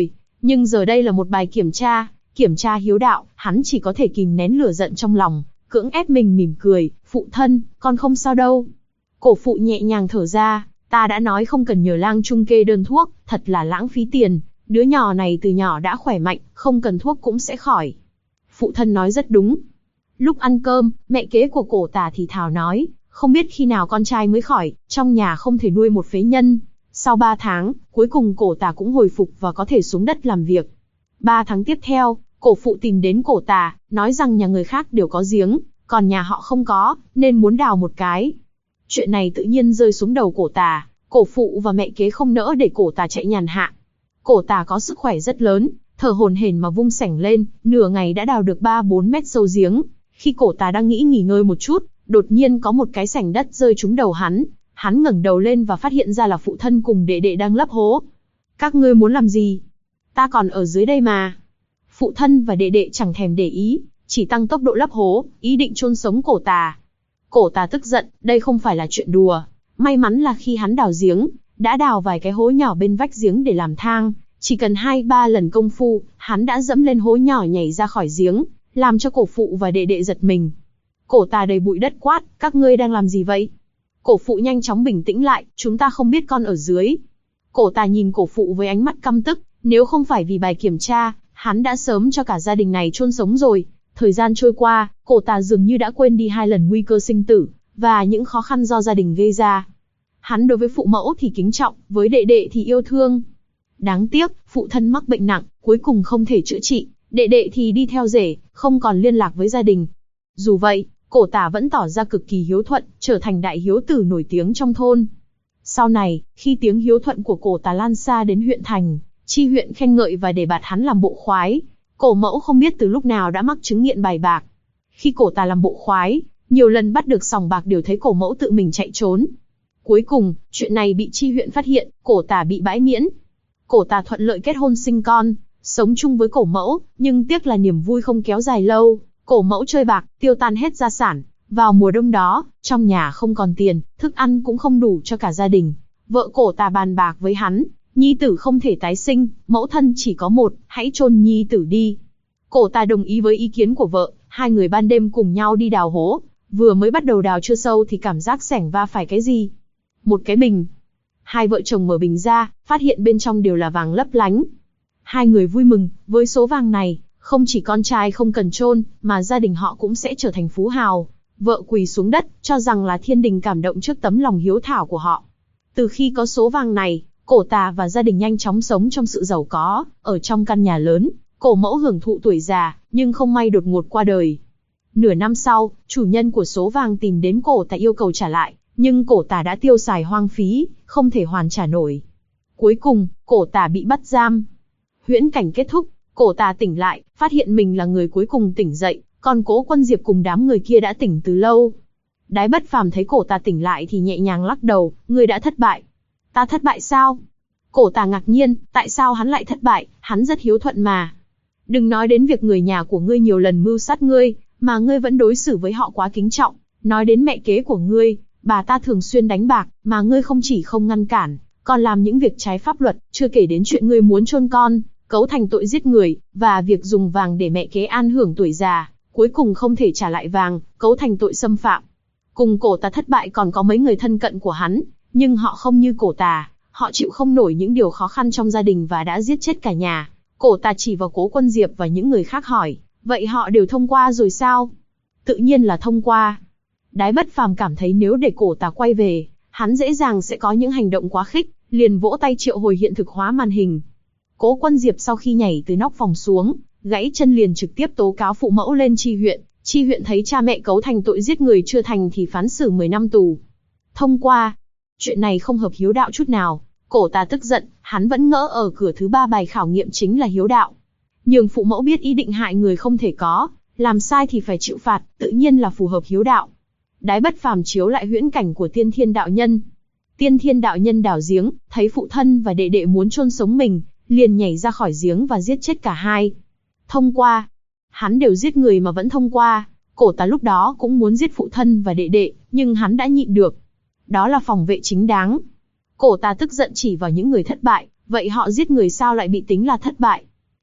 Nhưng giờ đây là một bài kiểm tra hiếu đạo, hắn chỉ có thể kìm nén lửa giận trong lòng, cưỡng ép mình mỉm cười, phụ thân, con không sao đâu. Cổ phụ nhẹ nhàng thở ra, ta đã nói không cần nhờ lang trung kê đơn thuốc, thật là lãng phí tiền, đứa nhỏ này từ nhỏ đã khỏe mạnh, không cần thuốc cũng sẽ khỏi. Phụ thân nói rất đúng. Lúc ăn cơm, mẹ kế của Cổ Tà thì thào nói, không biết khi nào con trai mới khỏi, trong nhà không thể nuôi một phế nhân. Sau 3 tháng, cuối cùng Cổ Tà cũng hồi phục và có thể xuống đất làm việc. 3 tháng tiếp theo, cổ phụ tìm đến Cổ Tà, nói rằng nhà người khác đều có giếng, còn nhà họ không có, nên muốn đào một cái. Chuyện này tự nhiên rơi xuống đầu Cổ Tà, cổ phụ và mẹ kế không nỡ để Cổ Tà chạy nhàn hạ. Cổ Tà có sức khỏe rất lớn, thở hổn hển mà vung sẻng lên, nửa ngày đã đào được 3-4 mét sâu giếng. Khi Cổ Tà đang nghĩ nghỉ ngơi một chút, đột nhiên có một cái sảnh đất rơi trúng đầu hắn. Hắn ngẩng đầu lên và phát hiện ra là phụ thân cùng đệ đệ đang lấp hố. Các ngươi muốn làm gì? Ta còn ở dưới đây mà. Phụ thân và đệ đệ chẳng thèm để ý, chỉ tăng tốc độ lấp hố, ý định chôn sống Cổ Tà. Cổ Tà tức giận, đây không phải là chuyện đùa. May mắn là khi hắn đào giếng, đã đào vài cái hố nhỏ bên vách giếng để làm thang. Chỉ cần 2-3 lần công phu, hắn đã dẫm lên hố nhỏ nhảy ra khỏi giếng, làm cho cổ phụ và đệ đệ giật mình. Cổ Tà đầy bụi đất quát, các ngươi đang làm gì vậy? Cổ phụ nhanh chóng bình tĩnh lại, chúng ta không biết con ở dưới. Cổ Tà nhìn cổ phụ với ánh mắt căm tức, nếu không phải vì bài kiểm tra, hắn đã sớm cho cả gia đình này chôn sống rồi. Thời gian trôi qua, Cổ Tà dường như đã quên đi 2 lần nguy cơ sinh tử, và những khó khăn do gia đình gây ra. Hắn đối với phụ mẫu thì kính trọng, với đệ đệ thì yêu thương. Đáng tiếc, phụ thân mắc bệnh nặng, cuối cùng không thể chữa trị, đệ đệ thì đi theo rể, không còn liên lạc với gia đình. Dù vậy, Cổ Tà vẫn tỏ ra cực kỳ hiếu thuận, trở thành đại hiếu tử nổi tiếng trong thôn. Sau này, khi tiếng hiếu thuận của Cổ Tà lan xa đến huyện thành, chi huyện khen ngợi và đề bạt hắn làm bộ khoái. Cổ mẫu không biết từ lúc nào đã mắc chứng nghiện bài bạc. Khi Cổ Tà làm bộ khoái, nhiều lần bắt được sòng bạc đều thấy cổ mẫu tự mình chạy trốn. Cuối cùng, chuyện này bị chi huyện phát hiện, Cổ Tà bị bãi miễn. Cổ Tà thuận lợi kết hôn sinh con, sống chung với cổ mẫu, nhưng tiếc là niềm vui không kéo dài lâu. Cổ mẫu chơi bạc, tiêu tan hết gia sản. Vào mùa đông đó, trong nhà không còn tiền, thức ăn cũng không đủ cho cả gia đình. Vợ Cổ Tà bàn bạc với hắn, nhi tử không thể tái sinh, mẫu thân chỉ có một, hãy chôn nhi tử đi. Cổ Tà đồng ý với ý kiến của vợ, hai người ban đêm cùng nhau đi đào hố. Vừa mới bắt đầu đào chưa sâu thì cảm giác xẻng va phải cái gì? Một cái bình. Hai vợ chồng mở bình ra, phát hiện bên trong đều là vàng lấp lánh. Hai người vui mừng, với số vàng này, không chỉ con trai không cần chôn, mà gia đình họ cũng sẽ trở thành phú hào. Vợ quỳ xuống đất, cho rằng là thiên đình cảm động trước tấm lòng hiếu thảo của họ. Từ khi có số vàng này, Cổ Tà và gia đình nhanh chóng sống trong sự giàu có, ở trong căn nhà lớn. Cổ mẫu hưởng thụ tuổi già, nhưng không may đột ngột qua đời. Nửa năm sau, chủ nhân của số vàng tìm đến Cổ Tà yêu cầu trả lại, nhưng Cổ Tà đã tiêu xài hoang phí, không thể hoàn trả nổi. Cuối cùng, Cổ Tà bị bắt giam. Huyễn cảnh kết thúc, Cổ Tà tỉnh lại, phát hiện mình là người cuối cùng tỉnh dậy, còn Cố Quân Diệp cùng đám người kia đã tỉnh từ lâu. Đái Bất Phàm thấy Cổ Tà tỉnh lại thì nhẹ nhàng lắc đầu, ngươi đã thất bại. Ta thất bại sao? Cổ Tà ngạc nhiên, tại sao hắn lại thất bại, hắn rất hiếu thuận mà. Đừng nói đến việc người nhà của ngươi nhiều lần mưu sát ngươi, mà ngươi vẫn đối xử với họ quá kính trọng. Nói đến mẹ kế của ngươi, bà ta thường xuyên đánh bạc, mà ngươi không chỉ không ngăn cản, còn làm những việc trái pháp luật, chưa kể đến chuyện ngươi muốn chôn con, cấu thành tội giết người, và việc dùng vàng để mẹ kế an hưởng tuổi già, cuối cùng không thể trả lại vàng, cấu thành tội xâm phạm. Cùng Cổ Tà thất bại còn có mấy người thân cận của hắn, nhưng họ không như Cổ Tà, họ chịu không nổi những điều khó khăn trong gia đình và đã giết chết cả nhà. Cổ Tà chỉ vào Cố Quân Diệp và những người khác hỏi, vậy họ đều thông qua rồi sao? Tự nhiên là thông qua. Đái Bất Phàm cảm thấy nếu để Cổ Tà quay về, hắn dễ dàng sẽ có những hành động quá khích, liền vỗ tay triệu hồi hiện thực hóa màn hình. Cố Quân Diệp sau khi nhảy từ nóc phòng xuống, gãy chân liền trực tiếp tố cáo phụ mẫu lên chi huyện. Chi huyện thấy cha mẹ cấu thành tội giết người chưa thành thì phán xử 10 năm tù. Thông qua. Chuyện này không hợp hiếu đạo chút nào. Cổ Tà tức giận, hắn vẫn ngỡ ở cửa thứ 3 bài khảo nghiệm chính là hiếu đạo. Nhường phụ mẫu biết ý định hại người không thể có, làm sai thì phải chịu phạt, tự nhiên là phù hợp hiếu đạo. Đái Bất Phàm chiếu lại huyễn cảnh của Tiên Thiên đạo nhân. Tiên Thiên đạo nhân đào giếng, thấy phụ thân và đệ đệ muốn chôn sống mình, liền nhảy ra khỏi giếng và giết chết cả hai. Thông qua. Hắn đều giết người mà vẫn thông qua. Cổ Tà lúc đó cũng muốn giết phụ thân và đệ đệ, nhưng hắn đã nhịn được. Đó là phòng vệ chính đáng. Cổ Tà tức giận chỉ vào những người thất bại, vậy họ giết người sao lại bị tính là thất bại?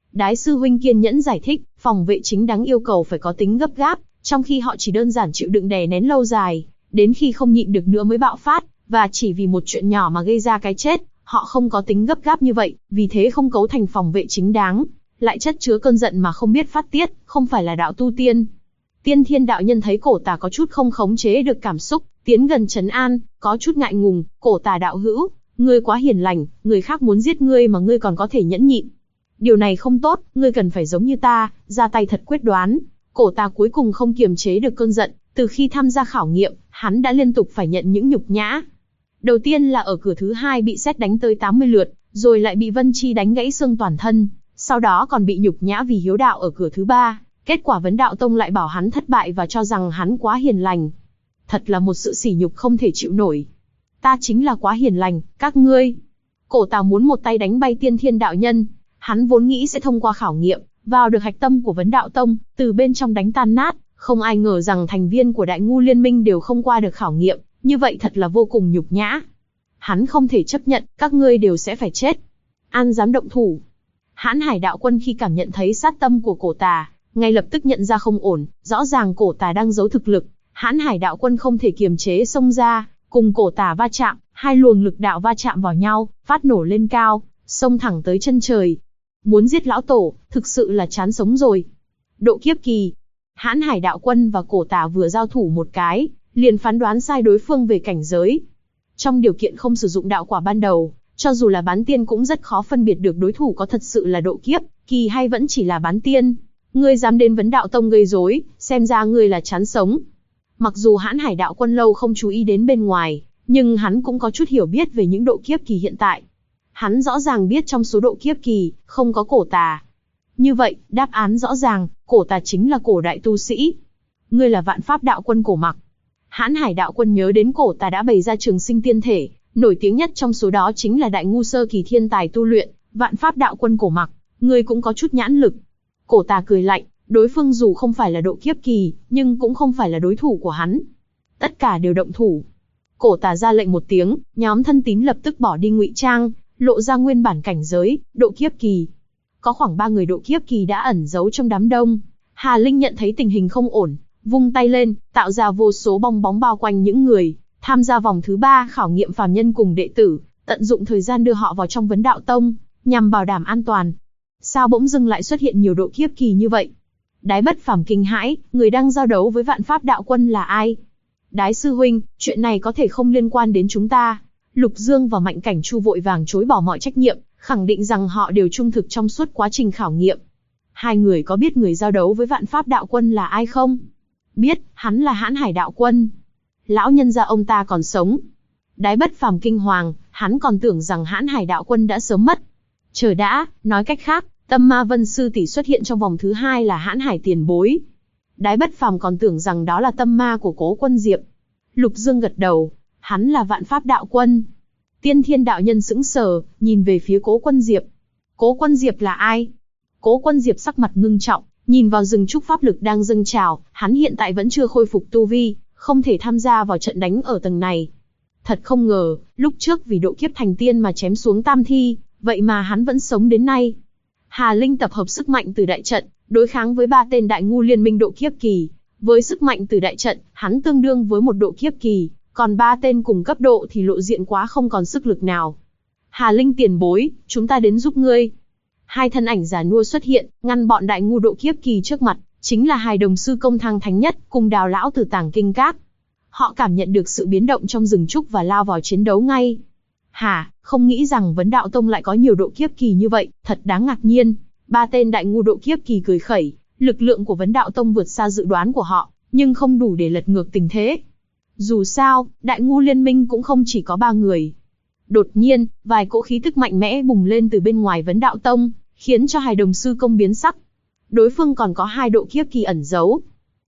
Đái sư huynh kiên nhẫn giải thích, phòng vệ chính đáng yêu cầu phải có tính gấp gáp, trong khi họ chỉ đơn giản chịu đựng đè nén lâu dài, đến khi không nhịn được nữa mới bạo phát, và chỉ vì một chuyện nhỏ mà gây ra cái chết, họ không có tính gấp gáp như vậy, vì thế không cấu thành phòng vệ chính đáng, lại chất chứa cơn giận mà không biết phát tiết, không phải là đạo tu tiên. Tiên Thiên đạo nhân thấy Cổ Tà có chút không khống chế được cảm xúc, tiến gần trấn an, có chút ngại ngùng, Cổ Tà đạo hữu, ngươi quá hiền lành, người khác muốn giết ngươi mà ngươi còn có thể nhẫn nhịn. Điều này không tốt, ngươi cần phải giống như ta, ra tay thật quyết đoán. Cổ Tà cuối cùng không kiềm chế được cơn giận, từ khi tham gia khảo nghiệm, hắn đã liên tục phải nhận những nhục nhã. Đầu tiên là ở cửa thứ 2 bị sét đánh tới 80 lượt, rồi lại bị Vân Chi đánh gãy xương toàn thân, sau đó còn bị nhục nhã vì hiếu đạo ở cửa thứ 3. Kết quả Vấn Đạo Tông lại bảo hắn thất bại và cho rằng hắn quá hiền lành. Thật là một sự sỉ nhục không thể chịu nổi. Ta chính là quá hiền lành, các ngươi. Cổ Tà muốn một tay đánh bay Tiên Thiên đạo nhân. Hắn vốn nghĩ sẽ thông qua khảo nghiệm, vào được hạch tâm của Vấn Đạo Tông, từ bên trong đánh tan nát. Không ai ngờ rằng thành viên của Đại Ngu Liên Minh đều không qua được khảo nghiệm, như vậy thật là vô cùng nhục nhã. Hắn không thể chấp nhận, các ngươi đều sẽ phải chết. An dám động thủ. Hãn Hải đạo quân khi cảm nhận thấy sát tâm của Cổ Tà, ngay lập tức nhận ra không ổn, rõ ràng Cổ Tà đang giấu thực lực. Hãn Hải đạo quân không thể kiềm chế xông ra, cùng Cổ Tà va chạm, hai luồng lực đạo va chạm vào nhau, phát nổ lên cao, xông thẳng tới chân trời. Muốn giết lão tổ, thực sự là chán sống rồi. Độ kiếp kỳ. Hãn Hải đạo quân và Cổ Tà vừa giao thủ một cái, liền phán đoán sai đối phương về cảnh giới. Trong điều kiện không sử dụng đạo quả ban đầu, cho dù là bán tiên cũng rất khó phân biệt được đối thủ có thật sự là độ kiếp kỳ hay vẫn chỉ là bán tiên. Ngươi dám đến Vấn Đạo Tông gây rối, xem ra ngươi là chán sống. Mặc dù Hãn Hải đạo quân lâu không chú ý đến bên ngoài, nhưng hắn cũng có chút hiểu biết về những độ kiếp kỳ hiện tại. Hắn rõ ràng biết trong số độ kiếp kỳ, không có Cổ Tà. Như vậy, đáp án rõ ràng, Cổ Tà chính là cổ đại tu sĩ. Ngươi là Vạn Pháp đạo quân Cổ Mặc. Hãn Hải đạo quân nhớ đến Cổ Tà đã bày ra Trường Sinh Tiên Thể, nổi tiếng nhất trong số đó chính là Đại Ngu sơ kỳ thiên tài tu luyện, Vạn Pháp đạo quân Cổ Mặc, ngươi cũng có chút nhãn lực. Cổ Tà cười lạnh, đối phương dù không phải là độ kiếp kỳ, nhưng cũng không phải là đối thủ của hắn. Tất cả đều động thủ. Cổ Tà ra lệnh một tiếng, nhóm thân tín lập tức bỏ đi ngụy trang, lộ ra nguyên bản cảnh giới, độ kiếp kỳ. Có khoảng 3 người độ kiếp kỳ đã ẩn giấu trong đám đông. Hà Linh nhận thấy tình hình không ổn, vung tay lên, tạo ra vô số bong bóng bao quanh những người tham gia vòng thứ 3 khảo nghiệm phàm nhân cùng đệ tử, tận dụng thời gian đưa họ vào trong Vấn Đạo Tông, nhằm bảo đảm an toàn. Sao bỗng dưng lại xuất hiện nhiều độ kiếp kỳ như vậy? Đái Bất Phàm kinh hãi, người đang giao đấu với Vạn Pháp đạo quân là ai? Đái sư huynh, chuyện này có thể không liên quan đến chúng ta. Lục Dương và Mạnh Cảnh Chu vội vàng chối bỏ mọi trách nhiệm, khẳng định rằng họ đều trung thực trong suốt quá trình khảo nghiệm. Hai người có biết người giao đấu với Vạn Pháp đạo quân là ai không? Biết, hắn là Hãn Hải đạo quân. Lão nhân gia ông ta còn sống. Đái Bất Phàm kinh hoàng, hắn còn tưởng rằng Hãn Hải đạo quân đã sớm mất. Chờ đã, nói cách khác, Tâm Ma Vân sư tỷ xuất hiện trong vòng thứ 2 là Hãn Hải tiền bối. Đái Bất Phàm còn tưởng rằng đó là tâm ma của Cố Quân Diệp. Lục Dương gật đầu, hắn là Vạn Pháp đạo quân. Tiên Thiên đạo nhân sững sờ, nhìn về phía Cố Quân Diệp. Cố Quân Diệp là ai? Cố Quân Diệp sắc mặt ngưng trọng, nhìn vào rừng trúc pháp lực đang dâng trào, hắn hiện tại vẫn chưa khôi phục tu vi, không thể tham gia vào trận đánh ở tầng này. Thật không ngờ, lúc trước vì độ kiếp thành tiên mà chém xuống tam thi, vậy mà hắn vẫn sống đến nay. Hà Linh tập hợp sức mạnh từ đại trận, đối kháng với 3 tên Đại Ngu Liên Minh độ kiếp kỳ. Với sức mạnh từ đại trận, hắn tương đương với một độ kiếp kỳ, còn 3 tên cùng cấp độ thì lộ diện quá không còn sức lực nào. Hà Linh tiền bối, chúng ta đến giúp ngươi. Hai thân ảnh già nua xuất hiện, ngăn bọn Đại Ngu độ kiếp kỳ trước mặt, chính là Hài Đồng sư Công Thang Thánh Nhất cùng Đào lão từ Tàng Kinh Các. Họ cảm nhận được sự biến động trong rừng trúc và lao vào chiến đấu ngay. Hả, không nghĩ rằng Vấn Đạo Tông lại có nhiều độ kiếp kỳ như vậy, thật đáng ngạc nhiên. 3 tên Đại Ngu độ kiếp kỳ cười khẩy, lực lượng của Vấn Đạo Tông vượt xa dự đoán của họ, nhưng không đủ để lật ngược tình thế. Dù sao, Đại Ngu Liên Minh cũng không chỉ có 3 người. Đột nhiên, vài cỗ khí tức mạnh mẽ bùng lên từ bên ngoài Vấn Đạo Tông, khiến cho Hài Đồng sư Công biến sắc. Đối phương còn có 2 độ kiếp kỳ ẩn giấu.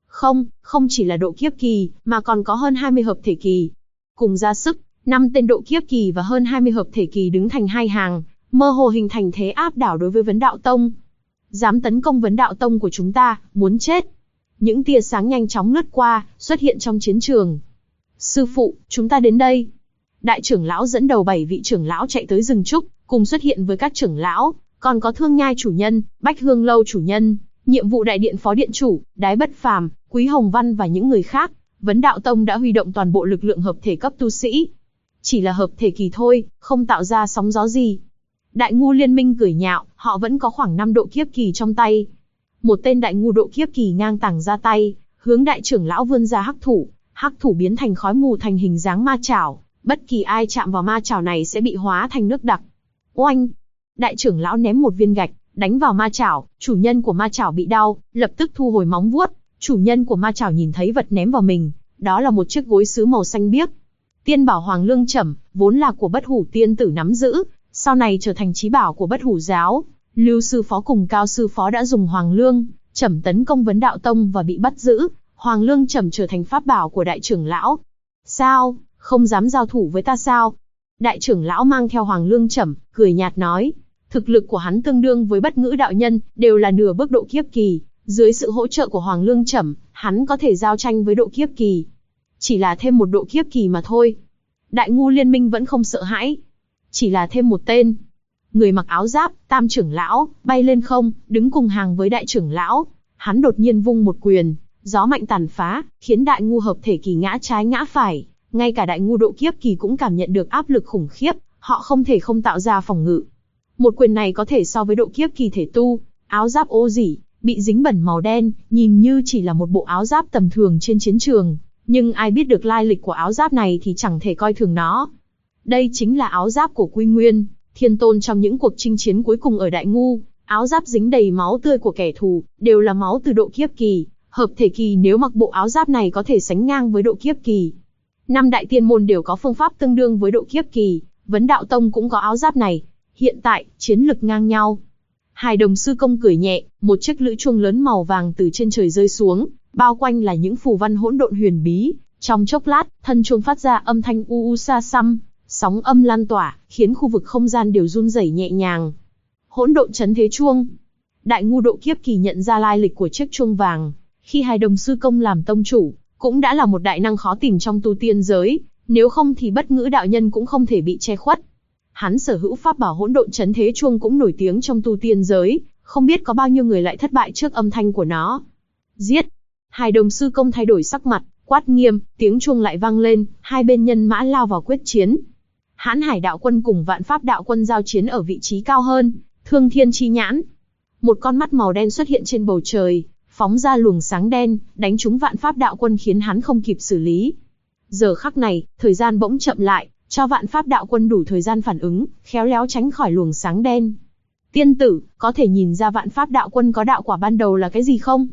Không chỉ là độ kiếp kỳ, mà còn có hơn 20 hợp thể kỳ. Cùng ra sức, 5 tên độ kiếp kỳ và hơn 20 hợp thể kỳ đứng thành hai hàng, mơ hồ hình thành thế áp đảo đối với Vấn Đạo Tông. Dám tấn công Vấn Đạo Tông của chúng ta, muốn chết. Những tia sáng nhanh chóng lướt qua, xuất hiện trong chiến trường. Sư phụ, chúng ta đến đây. Đại trưởng lão dẫn đầu 7 vị trưởng lão chạy tới rừng trúc, cùng xuất hiện với các trưởng lão, Còn có Thương Nhai chủ nhân, Bách Hương Lâu chủ nhân, nhiệm vụ đại điện phó điện chủ, Đái Bất Phàm, Quý Hồng Văn và những người khác, Vấn Đạo Tông đã huy động toàn bộ lực lượng hợp thể cấp tu sĩ. Chỉ là hợp thể kỳ thôi, không tạo ra sóng gió gì. Đại ngu liên minh cười nhạo, họ vẫn có khoảng 5 độ kiếp kỳ trong tay. Một tên đại ngu độ kiếp kỳ ngang tàng ra tay, hướng đại trưởng lão vươn ra hắc thủ biến thành khói mù thành hình dáng ma chảo, bất kỳ ai chạm vào ma chảo này sẽ bị hóa thành nước đặc. Oanh! Đại trưởng lão ném một viên gạch, đánh vào ma chảo, chủ nhân của ma chảo bị đau, lập tức thu hồi móng vuốt. Chủ nhân của ma chảo nhìn thấy vật ném vào mình, đó là một chiếc gối sứ màu xanh biếc. Tiên bảo Hoàng Lương Chẩm, vốn là của Bất Hủ tiên tử nắm giữ, sau này trở thành chí bảo của Bất Hủ giáo. Lưu sư phó cùng Cao sư phó đã dùng Hoàng Lương Chẩm tấn công Vấn Đạo Tông và bị bắt giữ. Hoàng Lương Chẩm trở thành pháp bảo của đại trưởng lão. Sao, không dám giao thủ với ta sao? Đại trưởng lão mang theo Hoàng Lương Chẩm, cười nhạt nói. Thực lực của hắn tương đương với Bất Ngữ đạo nhân, đều là nửa bước độ kiếp kỳ. Dưới sự hỗ trợ của Hoàng Lương Chẩm, hắn có thể giao tranh với độ kiếp kỳ. Chỉ là thêm một độ kiếp kỳ mà thôi. Đại ngu liên minh vẫn không sợ hãi. Chỉ là thêm một tên. Người mặc áo giáp, Tam trưởng lão, bay lên không, đứng cùng hàng với đại trưởng lão. Hắn đột nhiên vung một quyền, gió mạnh tàn phá, khiến đại ngu hợp thể kỳ ngã trái ngã phải. Ngay cả đại ngu độ kiếp kỳ cũng cảm nhận được áp lực khủng khiếp, họ không thể không tạo ra phòng ngự. Một quyền này có thể so với độ kiếp kỳ thể tu, áo giáp ô rỉ, bị dính bẩn màu đen, nhìn như chỉ là một bộ áo giáp tầm thường trên chiến trường. Nhưng ai biết được lai lịch của áo giáp này thì chẳng thể coi thường nó. Đây chính là áo giáp của Quy Nguyên, thiên tôn trong những cuộc chinh chiến cuối cùng ở Đại Ngu. Áo giáp dính đầy máu tươi của kẻ thù, đều là máu từ độ kiếp kỳ. Hợp thể kỳ nếu mặc bộ áo giáp này có thể sánh ngang với độ kiếp kỳ. 5 đại tiên môn đều có phương pháp tương đương với độ kiếp kỳ, Vấn Đạo Tông cũng có áo giáp này. Hiện tại, chiến lực ngang nhau. Hải Đồng sư công cười nhẹ, một chiếc lưỡi chuông lớn màu vàng từ trên trời rơi xuống, bao quanh là những phù văn hỗn độn huyền bí. Trong chốc lát, thân chuông phát ra âm thanh u u xa xăm, sóng âm lan tỏa, khiến khu vực không gian đều run rẩy nhẹ nhàng. Hỗn độn chấn thế chuông. Đại ngu độ kiếp kỳ nhận ra lai lịch của chiếc chuông vàng. Khi Hải Đồng sư công làm tông chủ, cũng đã là một đại năng khó tìm trong tu tiên giới, nếu không thì Bất Ngữ đạo nhân cũng không thể bị che khuất. Hắn sở hữu pháp bảo hỗn độn chấn thế chuông cũng nổi tiếng trong tu tiên giới, không biết có bao nhiêu người lại thất bại trước âm thanh của nó. Giết! Hải Đồng sư công thay đổi sắc mặt, quát nghiêm, tiếng chuông lại vang lên, hai bên nhân mã lao vào quyết chiến. Hãn Hải đạo quân cùng Vạn Pháp đạo quân giao chiến ở vị trí cao hơn, Thương Thiên chi nhãn. Một con mắt màu đen xuất hiện trên bầu trời, phóng ra luồng sáng đen, đánh trúng Vạn Pháp đạo quân khiến hắn không kịp xử lý. Giờ khắc này, thời gian bỗng chậm lại, cho Vạn Pháp đạo quân đủ thời gian phản ứng, khéo léo tránh khỏi luồng sáng đen. Tiên tử, có thể nhìn ra Vạn Pháp đạo quân có đạo quả ban đầu là cái gì không?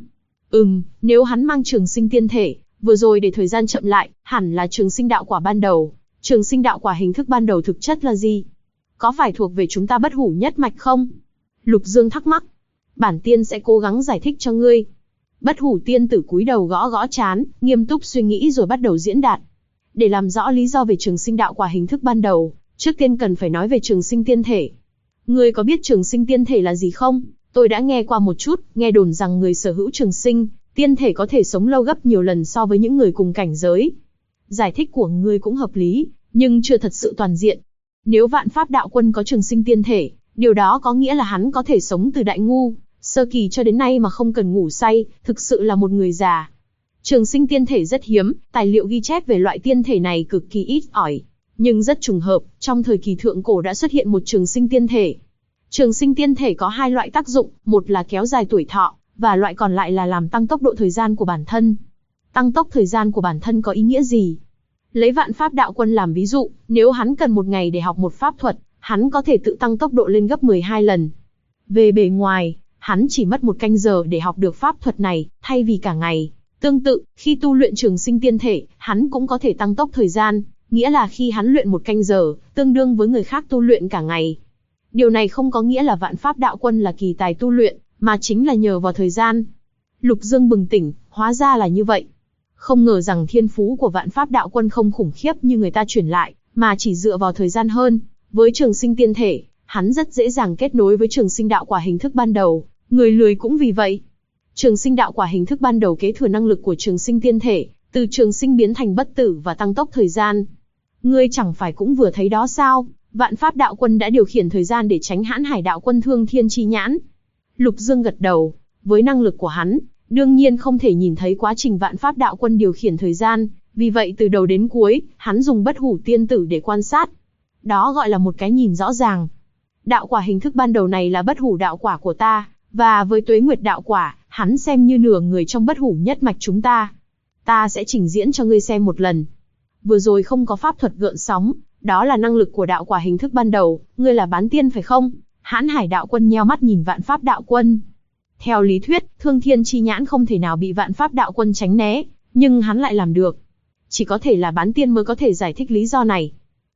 Nếu hắn mang trường sinh tiên thể, vừa rồi để thời gian chậm lại, hẳn là trường sinh đạo quả ban đầu. Trường sinh đạo quả hình thức ban đầu thực chất là gì? Có phải thuộc về chúng ta Bất Hủ nhất mạch không? Lục Dương thắc mắc. Bản tiên sẽ cố gắng giải thích cho ngươi. Bất Hủ tiên tử cúi đầu gõ gõ trán, nghiêm túc suy nghĩ rồi bắt đầu diễn đạt. Để làm rõ lý do về trường sinh đạo quả hình thức ban đầu, trước tiên cần phải nói về trường sinh tiên thể. Ngươi có biết trường sinh tiên thể là gì không? Tôi đã nghe qua một chút, nghe đồn rằng người sở hữu trường sinh tiên thể có thể sống lâu gấp nhiều lần so với những người cùng cảnh giới. Giải thích của ngươi cũng hợp lý, nhưng chưa thật sự toàn diện. Nếu Vạn Pháp đạo quân có trường sinh tiên thể, điều đó có nghĩa là hắn có thể sống từ Đại Ngu sơ kỳ cho đến nay mà không cần ngủ say, thực sự là một người già. Trường sinh tiên thể rất hiếm, tài liệu ghi chép về loại tiên thể này cực kỳ ít ỏi. Nhưng rất trùng hợp, trong thời kỳ thượng cổ đã xuất hiện một trường sinh tiên thể. Trường sinh tiên thể có hai loại tác dụng, một là kéo dài tuổi thọ, và loại còn lại là làm tăng tốc độ thời gian của bản thân. Tăng tốc thời gian của bản thân có ý nghĩa gì? Lấy Vạn Pháp đạo quân làm ví dụ, nếu hắn cần một ngày để học một pháp thuật, hắn có thể tự tăng tốc độ lên gấp 12 lần. Về bề ngoài, hắn chỉ mất 1 canh giờ để học được pháp thuật này, thay vì cả ngày. Tương tự, khi tu luyện trường sinh tiên thể, hắn cũng có thể tăng tốc thời gian, nghĩa là khi hắn luyện 1 canh giờ, tương đương với người khác tu luyện cả ngày. Điều này không có nghĩa là Vạn Pháp đạo quân là kỳ tài tu luyện, mà chính là nhờ vào thời gian. Lục Dương bừng tỉnh, hóa ra là như vậy. Không ngờ rằng thiên phú của Vạn Pháp đạo quân không khủng khiếp như người ta truyền lại, mà chỉ dựa vào thời gian hơn. Với trường sinh tiên thể, hắn rất dễ dàng kết nối với trường sinh đạo quả hình thức ban đầu, người lười cũng vì vậy. Trường sinh đạo quả hình thức ban đầu kế thừa năng lực của trường sinh tiên thể, từ trường sinh biến thành bất tử và tăng tốc thời gian. Ngươi chẳng phải cũng vừa thấy đó sao? Vạn Pháp đạo quân đã điều khiển thời gian để tránh Hãn Hải đạo quân thương thiên chi nhãn. Lục Dương gật đầu, với năng lực của hắn, đương nhiên không thể nhìn thấy quá trình Vạn Pháp đạo quân điều khiển thời gian, vì vậy từ đầu đến cuối, hắn dùng bất hủ tiên tử để quan sát. Đó gọi là một cái nhìn rõ ràng. Đạo quả hình thức ban đầu này là bất hủ đạo quả của ta, và với Tuế Nguyệt đạo quả, hắn xem như nửa người trong bất hủ nhất mạch chúng ta. Ta sẽ trình diễn cho ngươi xem một lần. Vừa rồi không có pháp thuật gợn sóng, đó là năng lực của đạo quả hình thức ban đầu, ngươi là bán tiên phải không? Hãn Hải đạo quân nheo mắt nhìn Vạn Pháp đạo quân. Theo lý thuyết, thương thiên chi nhãn không thể nào bị Vạn Pháp đạo quân tránh né, nhưng hắn lại làm được. Chỉ có thể là bán tiên mới có thể giải thích lý do này.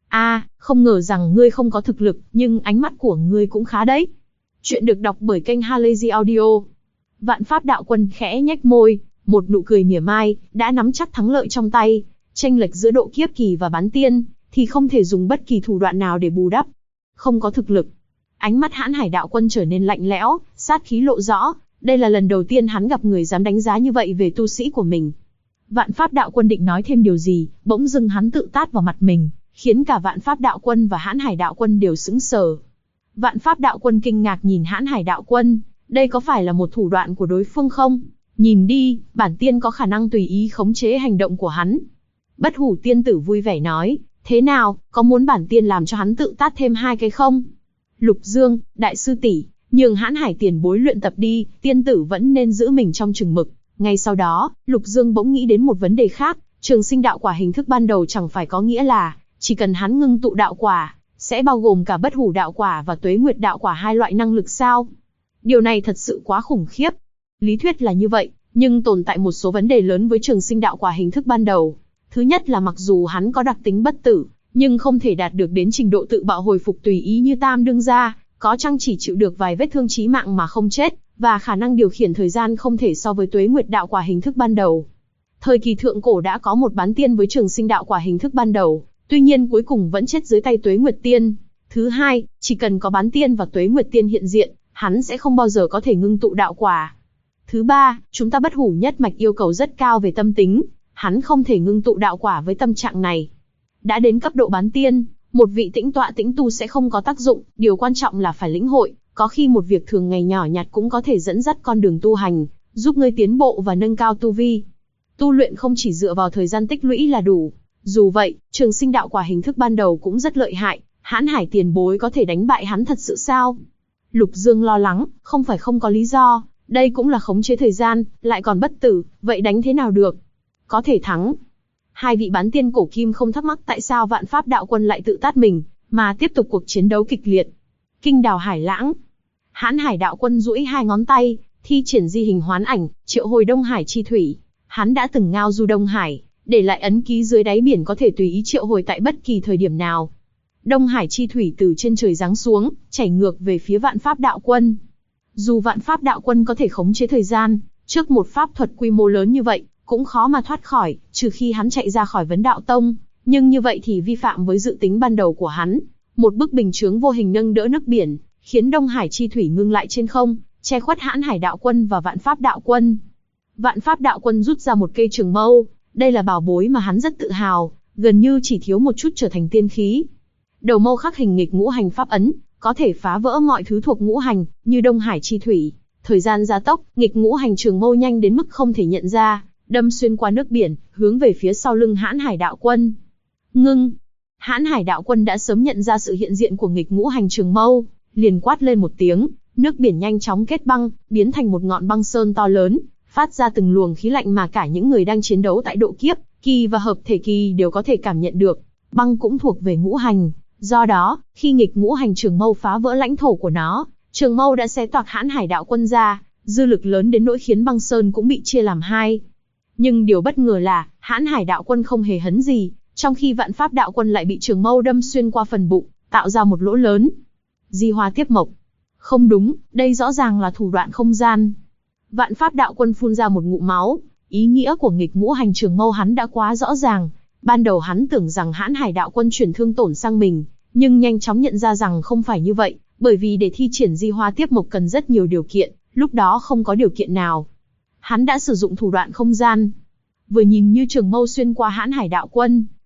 Không ngờ rằng ngươi không có thực lực, nhưng ánh mắt của ngươi cũng khá đấy. Chuyện được đọc bởi kênh Halazy Audio. Vạn Pháp đạo quân khẽ nhếch môi, một nụ cười mỉa mai, đã nắm chắc thắng lợi trong tay. Chênh lệch giữa độ kiếp kỳ và bán tiên, thì không thể dùng bất kỳ thủ đoạn nào để bù đắp. Không có thực lực. Ánh mắt Hãn Hải đạo quân trở nên lạnh lẽo, sát khí lộ rõ. Đây là lần đầu tiên hắn gặp người dám đánh giá như vậy về tu sĩ của mình. Vạn Pháp đạo quân định nói thêm điều gì, bỗng dưng hắn tự tát vào mặt mình, khiến cả Vạn Pháp đạo quân và Hãn Hải đạo quân đều sững sờ. Vạn Pháp đạo quân kinh ngạc nhìn Hãn Hải đạo quân, đây có phải là một thủ đoạn của đối phương không? Nhìn đi, bản tiên có khả năng tùy ý khống chế hành động của hắn. Bất hủ tiên tử vui vẻ nói, thế nào, có muốn bản tiên làm cho hắn tự tát thêm 2 cái không? Lục Dương, đại sư tỷ, nhường Hãn Hải tiền bối luyện tập đi, tiên tử vẫn nên giữ mình trong chừng mực. Ngay sau đó, Lục Dương bỗng nghĩ đến một vấn đề khác, trường sinh đạo quả hình thức ban đầu chẳng phải có nghĩa là, chỉ cần hắn ngưng tụ đạo quả, sẽ bao gồm cả bất hủ đạo quả và tuế nguyệt đạo quả 2 loại năng lực sao? Điều này thật sự quá khủng khiếp. Lý thuyết là như vậy, nhưng tồn tại một số vấn đề lớn với trường sinh đạo quả hình thức ban đầu. Thứ nhất là mặc dù hắn có đặc tính bất tử, nhưng không thể đạt được đến trình độ tự bạo hồi phục tùy ý như Tam đương gia, có chăng chỉ chịu được vài vết thương chí mạng mà không chết, và khả năng điều khiển thời gian không thể so với tuế nguyệt đạo quả hình thức ban đầu. Thời kỳ thượng cổ đã có một bán tiên với trường sinh đạo quả hình thức ban đầu, tuy nhiên cuối cùng vẫn chết dưới tay tuế nguyệt tiên. Thứ hai, chỉ cần có bán tiên và tuế nguyệt tiên hiện diện, hắn sẽ không bao giờ có thể ngưng tụ đạo quả. Thứ ba, chúng ta bất hủ nhất mạch yêu cầu rất cao về tâm tính, hắn không thể ngưng tụ đạo quả với tâm trạng này. Đã đến cấp độ bán tiên, một vị tĩnh tọa tĩnh tu sẽ không có tác dụng, điều quan trọng là phải lĩnh hội, có khi một việc thường ngày nhỏ nhặt cũng có thể dẫn dắt con đường tu hành, giúp ngươi tiến bộ và nâng cao tu vi. Tu luyện không chỉ dựa vào thời gian tích lũy là đủ. Dù vậy, trường sinh đạo quả hình thức ban đầu cũng rất lợi hại, Hãn Hải tiền bối có thể đánh bại hắn thật sự sao? Lục Dương lo lắng, không phải không có lý do, đây cũng là khống chế thời gian, lại còn bất tử, vậy đánh thế nào được? Có thể thắng. 2 vị bán tiên cổ kim không thắc mắc tại sao Vạn Pháp đạo quân lại tự tát mình, mà tiếp tục cuộc chiến đấu kịch liệt. Kinh đào hải lãng. Hãn Hải đạo quân duỗi 2 ngón tay, thi triển di hình hoán ảnh, triệu hồi Đông Hải chi thủy. Hắn đã từng ngao du Đông Hải, để lại ấn ký dưới đáy biển có thể tùy ý triệu hồi tại bất kỳ thời điểm nào. Đông Hải chi thủy từ trên trời giáng xuống, chảy ngược về phía Vạn Pháp đạo quân. Dù Vạn Pháp đạo quân có thể khống chế thời gian, trước một pháp thuật quy mô lớn như vậy, cũng khó mà thoát khỏi, trừ khi hắn chạy ra khỏi Vấn Đạo Tông, nhưng như vậy thì vi phạm với dự tính ban đầu của hắn. Một bức bình chướng vô hình nâng đỡ nước biển, khiến Đông Hải chi thủy ngưng lại trên không, che khuất Hãn Hải đạo quân và Vạn Pháp đạo quân. Vạn Pháp đạo quân rút ra một cây trường mâu, đây là bảo bối mà hắn rất tự hào, gần như chỉ thiếu một chút trở thành tiên khí. Đầu mâu khắc hình nghịch ngũ hành pháp ấn, có thể phá vỡ mọi thứ thuộc ngũ hành, như Đông Hải chi thủy. Thời gian gia tốc, nghịch ngũ hành trường mâu nhanh đến mức không thể nhận ra, đâm xuyên qua nước biển, hướng về phía sau lưng Hãn Hải đạo quân. Ngưng! Hãn Hải đạo quân đã sớm nhận ra sự hiện diện của nghịch ngũ hành trường mâu, liền quát lên một tiếng, nước biển nhanh chóng kết băng, biến thành một ngọn băng sơn to lớn, phát ra từng luồng khí lạnh mà cả những người đang chiến đấu tại độ kiếp kỳ và hợp thể kỳ đều có thể cảm nhận được. Băng cũng thuộc về ngũ hành, do đó, khi nghịch ngũ hành trường mâu phá vỡ lãnh thổ của nó, trường mâu đã xé toạc Hãn Hải đạo quân ra, dư lực lớn đến nỗi khiến băng sơn cũng bị chia làm 2. Nhưng điều bất ngờ là, Hãn Hải đạo quân không hề hấn gì, trong khi Vạn Pháp đạo quân lại bị trường mâu đâm xuyên qua phần bụng, tạo ra một lỗ lớn. Di hoa tiếp mộc. Không đúng, đây rõ ràng là thủ đoạn không gian. Vạn Pháp đạo quân phun ra một ngụm máu, ý nghĩa của nghịch ngũ hành trường mâu hắn đã quá rõ ràng. Ban đầu hắn tưởng rằng Hãn Hải đạo quân chuyển thương tổn sang mình, nhưng nhanh chóng nhận ra rằng không phải như vậy, bởi vì để thi triển di hoa tiếp mộc cần rất nhiều điều kiện, lúc đó không có điều kiện nào. Hắn đã sử dụng thủ đoạn không gian. Vừa nhìn như trường mâu xuyên qua Hãn Hải đạo quân,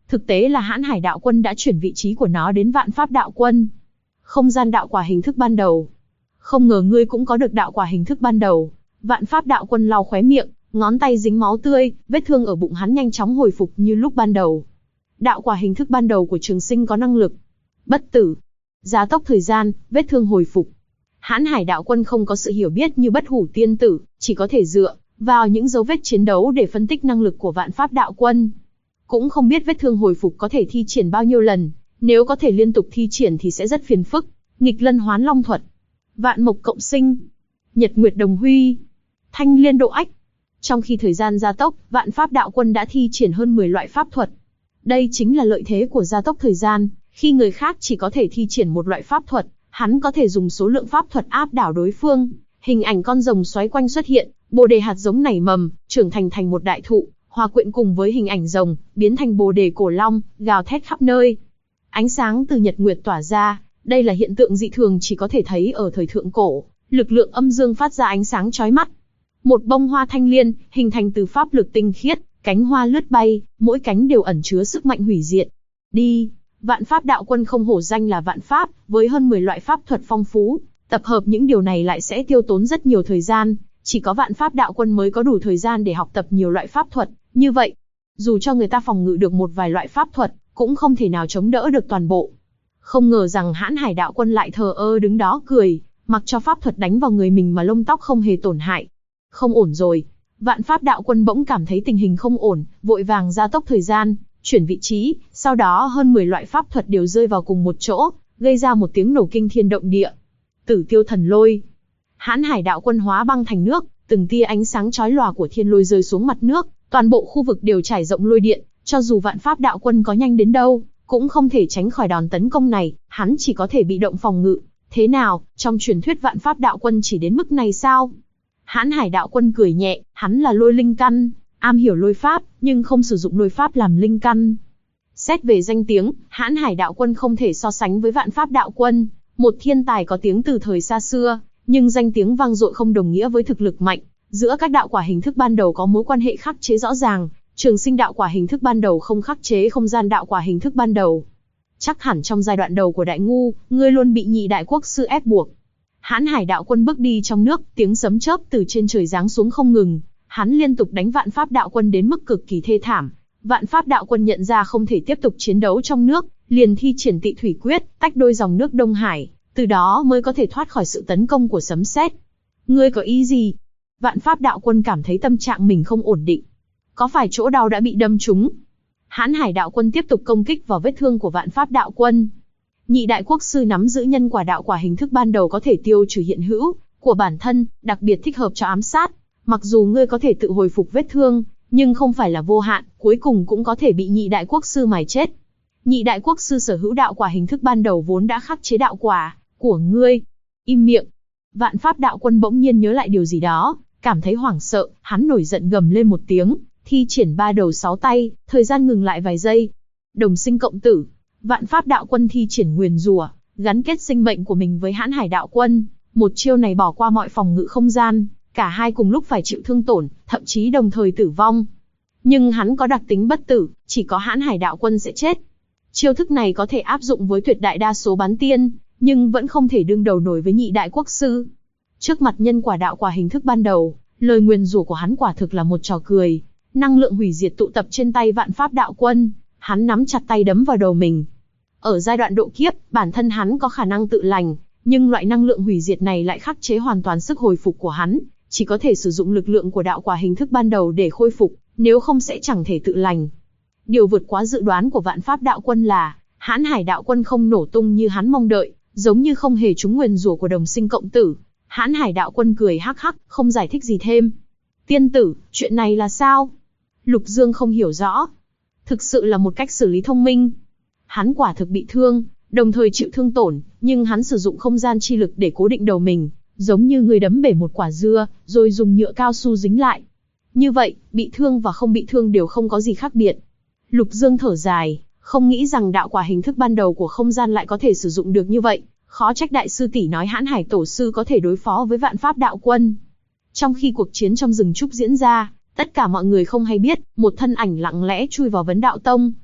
Thực tế là Hãn Hải đạo quân đã chuyển vị trí của nó đến Vạn Pháp đạo quân. Không gian đạo quả hình thức ban đầu. Không ngờ ngươi cũng có được đạo quả hình thức ban đầu. Vạn Pháp đạo quân lau khóe miệng, ngón tay dính máu tươi, vết thương ở bụng hắn nhanh chóng hồi phục như lúc ban đầu. Đạo quả hình thức ban đầu của Trường Sinh có năng lực bất tử, gia tốc thời gian, vết thương hồi phục. Hãn Hải đạo quân không có sự hiểu biết như Bất Hủ tiên tử, chỉ có thể dựa vào những dấu vết chiến đấu để phân tích năng lực của Vạn Pháp đạo quân. Cũng không biết vết thương hồi phục có thể thi triển bao nhiêu lần, nếu có thể liên tục thi triển thì sẽ rất phiền phức. Nghịch Lân Hoán Long thuật, Vạn Mộc cộng sinh, Nhật Nguyệt đồng huy, Thanh Liên độ ách. Trong khi thời gian gia tốc, Vạn Pháp đạo quân đã thi triển hơn 10 loại pháp thuật. Đây chính là lợi thế của gia tốc thời gian, khi người khác chỉ có thể thi triển một loại pháp thuật, hắn có thể dùng số lượng pháp thuật áp đảo đối phương. Hình ảnh con rồng xoáy quanh xuất hiện, Bồ đề hạt giống nảy mầm, trưởng thành một đại thụ, hòa quyện cùng với hình ảnh rồng, biến thành Bồ đề cổ long, gào thét khắp nơi. Ánh sáng từ nhật nguyệt tỏa ra, đây là hiện tượng dị thường chỉ có thể thấy ở thời thượng cổ, lực lượng âm dương phát ra ánh sáng chói mắt. Một bông hoa thanh liên, hình thành từ pháp lực tinh khiết, cánh hoa lướt bay, mỗi cánh đều ẩn chứa sức mạnh hủy diệt. Đi, Vạn Pháp đạo quân không hổ danh là Vạn Pháp, với hơn 10 loại pháp thuật phong phú, tập hợp những điều này lại sẽ tiêu tốn rất nhiều thời gian, chỉ có Vạn Pháp đạo quân mới có đủ thời gian để học tập nhiều loại pháp thuật, như vậy, dù cho người ta phòng ngự được một vài loại pháp thuật, cũng không thể nào chống đỡ được toàn bộ. Không ngờ rằng Hãn Hải đạo quân lại thờ ơ đứng đó cười, mặc cho pháp thuật đánh vào người mình mà lông tóc không hề tổn hại. Không ổn rồi. Vạn Pháp đạo quân bỗng cảm thấy tình hình không ổn, vội vàng gia tốc thời gian, chuyển vị trí, sau đó hơn 10 loại pháp thuật đều rơi vào cùng một chỗ, gây ra một tiếng nổ kinh thiên động địa. Tử Tiêu Thần Lôi. Hãn Hải đạo quân hóa băng thành nước, từng tia ánh sáng chói lòa của thiên lôi rơi xuống mặt nước, toàn bộ khu vực đều trải rộng lôi điện, cho dù Vạn Pháp đạo quân có nhanh đến đâu, cũng không thể tránh khỏi đòn tấn công này, hắn chỉ có thể bị động phòng ngự. Thế nào, trong truyền thuyết Vạn Pháp đạo quân chỉ đến mức này sao? Hãn Hải đạo quân cười nhẹ, hắn là lôi linh căn, am hiểu lôi pháp, nhưng không sử dụng lôi pháp làm linh căn. Xét về danh tiếng, Hãn Hải đạo quân không thể so sánh với Vạn Pháp đạo quân, một thiên tài có tiếng từ thời xa xưa, nhưng danh tiếng vang dội không đồng nghĩa với thực lực mạnh. Giữa các đạo quả hình thức ban đầu có mối quan hệ khắc chế rõ ràng, Trường Sinh đạo quả hình thức ban đầu không khắc chế không gian đạo quả hình thức ban đầu. Chắc hẳn trong giai đoạn đầu của Đại Ngu, ngươi luôn bị nhị đại quốc sư ép buộc. Hãn Hải đạo quân bước đi trong nước, tiếng sấm chớp từ trên trời giáng xuống không ngừng, hắn liên tục đánh Vạn Pháp đạo quân đến mức cực kỳ thê thảm. Vạn Pháp đạo quân nhận ra không thể tiếp tục chiến đấu trong nước, liền thi triển Tị Thủy Quyết, tách đôi dòng nước Đông Hải, từ đó mới có thể thoát khỏi sự tấn công của sấm sét. Ngươi có ý gì? Vạn Pháp đạo quân cảm thấy tâm trạng mình không ổn định. Có phải chỗ đau đã bị đâm trúng? Hãn Hải đạo quân tiếp tục công kích vào vết thương của Vạn Pháp đạo quân. Nhị đại quốc sư nắm giữ nhân quả đạo quả hình thức ban đầu có thể tiêu trừ hiện hữu của bản thân, đặc biệt thích hợp cho ám sát. Mặc dù ngươi có thể tự hồi phục vết thương, nhưng không phải là vô hạn, cuối cùng cũng có thể bị nhị đại quốc sư mài chết. Nhị đại quốc sư sở hữu đạo quả hình thức ban đầu vốn đã khắc chế đạo quả của ngươi. Im miệng. Vạn Pháp đạo quân bỗng nhiên nhớ lại điều gì đó, cảm thấy hoảng sợ, hắn nổi giận gầm lên một tiếng, thi triển 3 đầu 6 tay, thời gian ngừng lại vài giây. Đồng sinh cộng tử. Vạn Pháp đạo quân thi triển nguyền rủa, gắn kết sinh mệnh của mình với Hãn Hải đạo quân. Một chiêu này bỏ qua mọi phòng ngự không gian, cả hai cùng lúc phải chịu thương tổn, thậm chí đồng thời tử vong. Nhưng hắn có đặc tính bất tử, chỉ có Hãn Hải đạo quân sẽ chết. Chiêu thức này có thể áp dụng với tuyệt đại đa số bán tiên, nhưng vẫn không thể đương đầu nổi với nhị đại quốc sư. Trước mặt nhân quả đạo quả hình thức ban đầu, lời nguyền rủa của hắn quả thực là một trò cười. Năng lượng hủy diệt tụ tập trên tay Vạn Pháp đạo quân, hắn nắm chặt tay đấm vào đầu mình. Ở giai đoạn độ kiếp, bản thân hắn có khả năng tự lành, nhưng loại năng lượng hủy diệt này lại khắc chế hoàn toàn sức hồi phục của hắn, chỉ có thể sử dụng lực lượng của đạo quả hình thức ban đầu để khôi phục, nếu không sẽ chẳng thể tự lành. Điều vượt quá dự đoán của Vạn Pháp đạo quân là, Hãn Hải đạo quân không nổ tung như hắn mong đợi, giống như không hề trúng nguyền rủa của đồng sinh cộng tử. Hãn Hải đạo quân cười hắc hắc, không giải thích gì thêm. Tiên tử, chuyện này là sao? Lục Dương không hiểu rõ. Thực sự là một cách xử lý thông minh. Hắn quả thực bị thương, đồng thời chịu thương tổn, nhưng hắn sử dụng không gian chi lực để cố định đầu mình, giống như người đấm bể một quả dưa, rồi dùng nhựa cao su dính lại. Như vậy, bị thương và không bị thương đều không có gì khác biệt. Lục Dương thở dài, không nghĩ rằng đạo quả hình thức ban đầu của không gian lại có thể sử dụng được như vậy, khó trách đại sư tỷ nói Hãn Hải tổ sư có thể đối phó với Vạn Pháp đạo quân. Trong khi cuộc chiến trong rừng trúc diễn ra, tất cả mọi người không hay biết, một thân ảnh lặng lẽ chui vào Vấn Đạo Tông.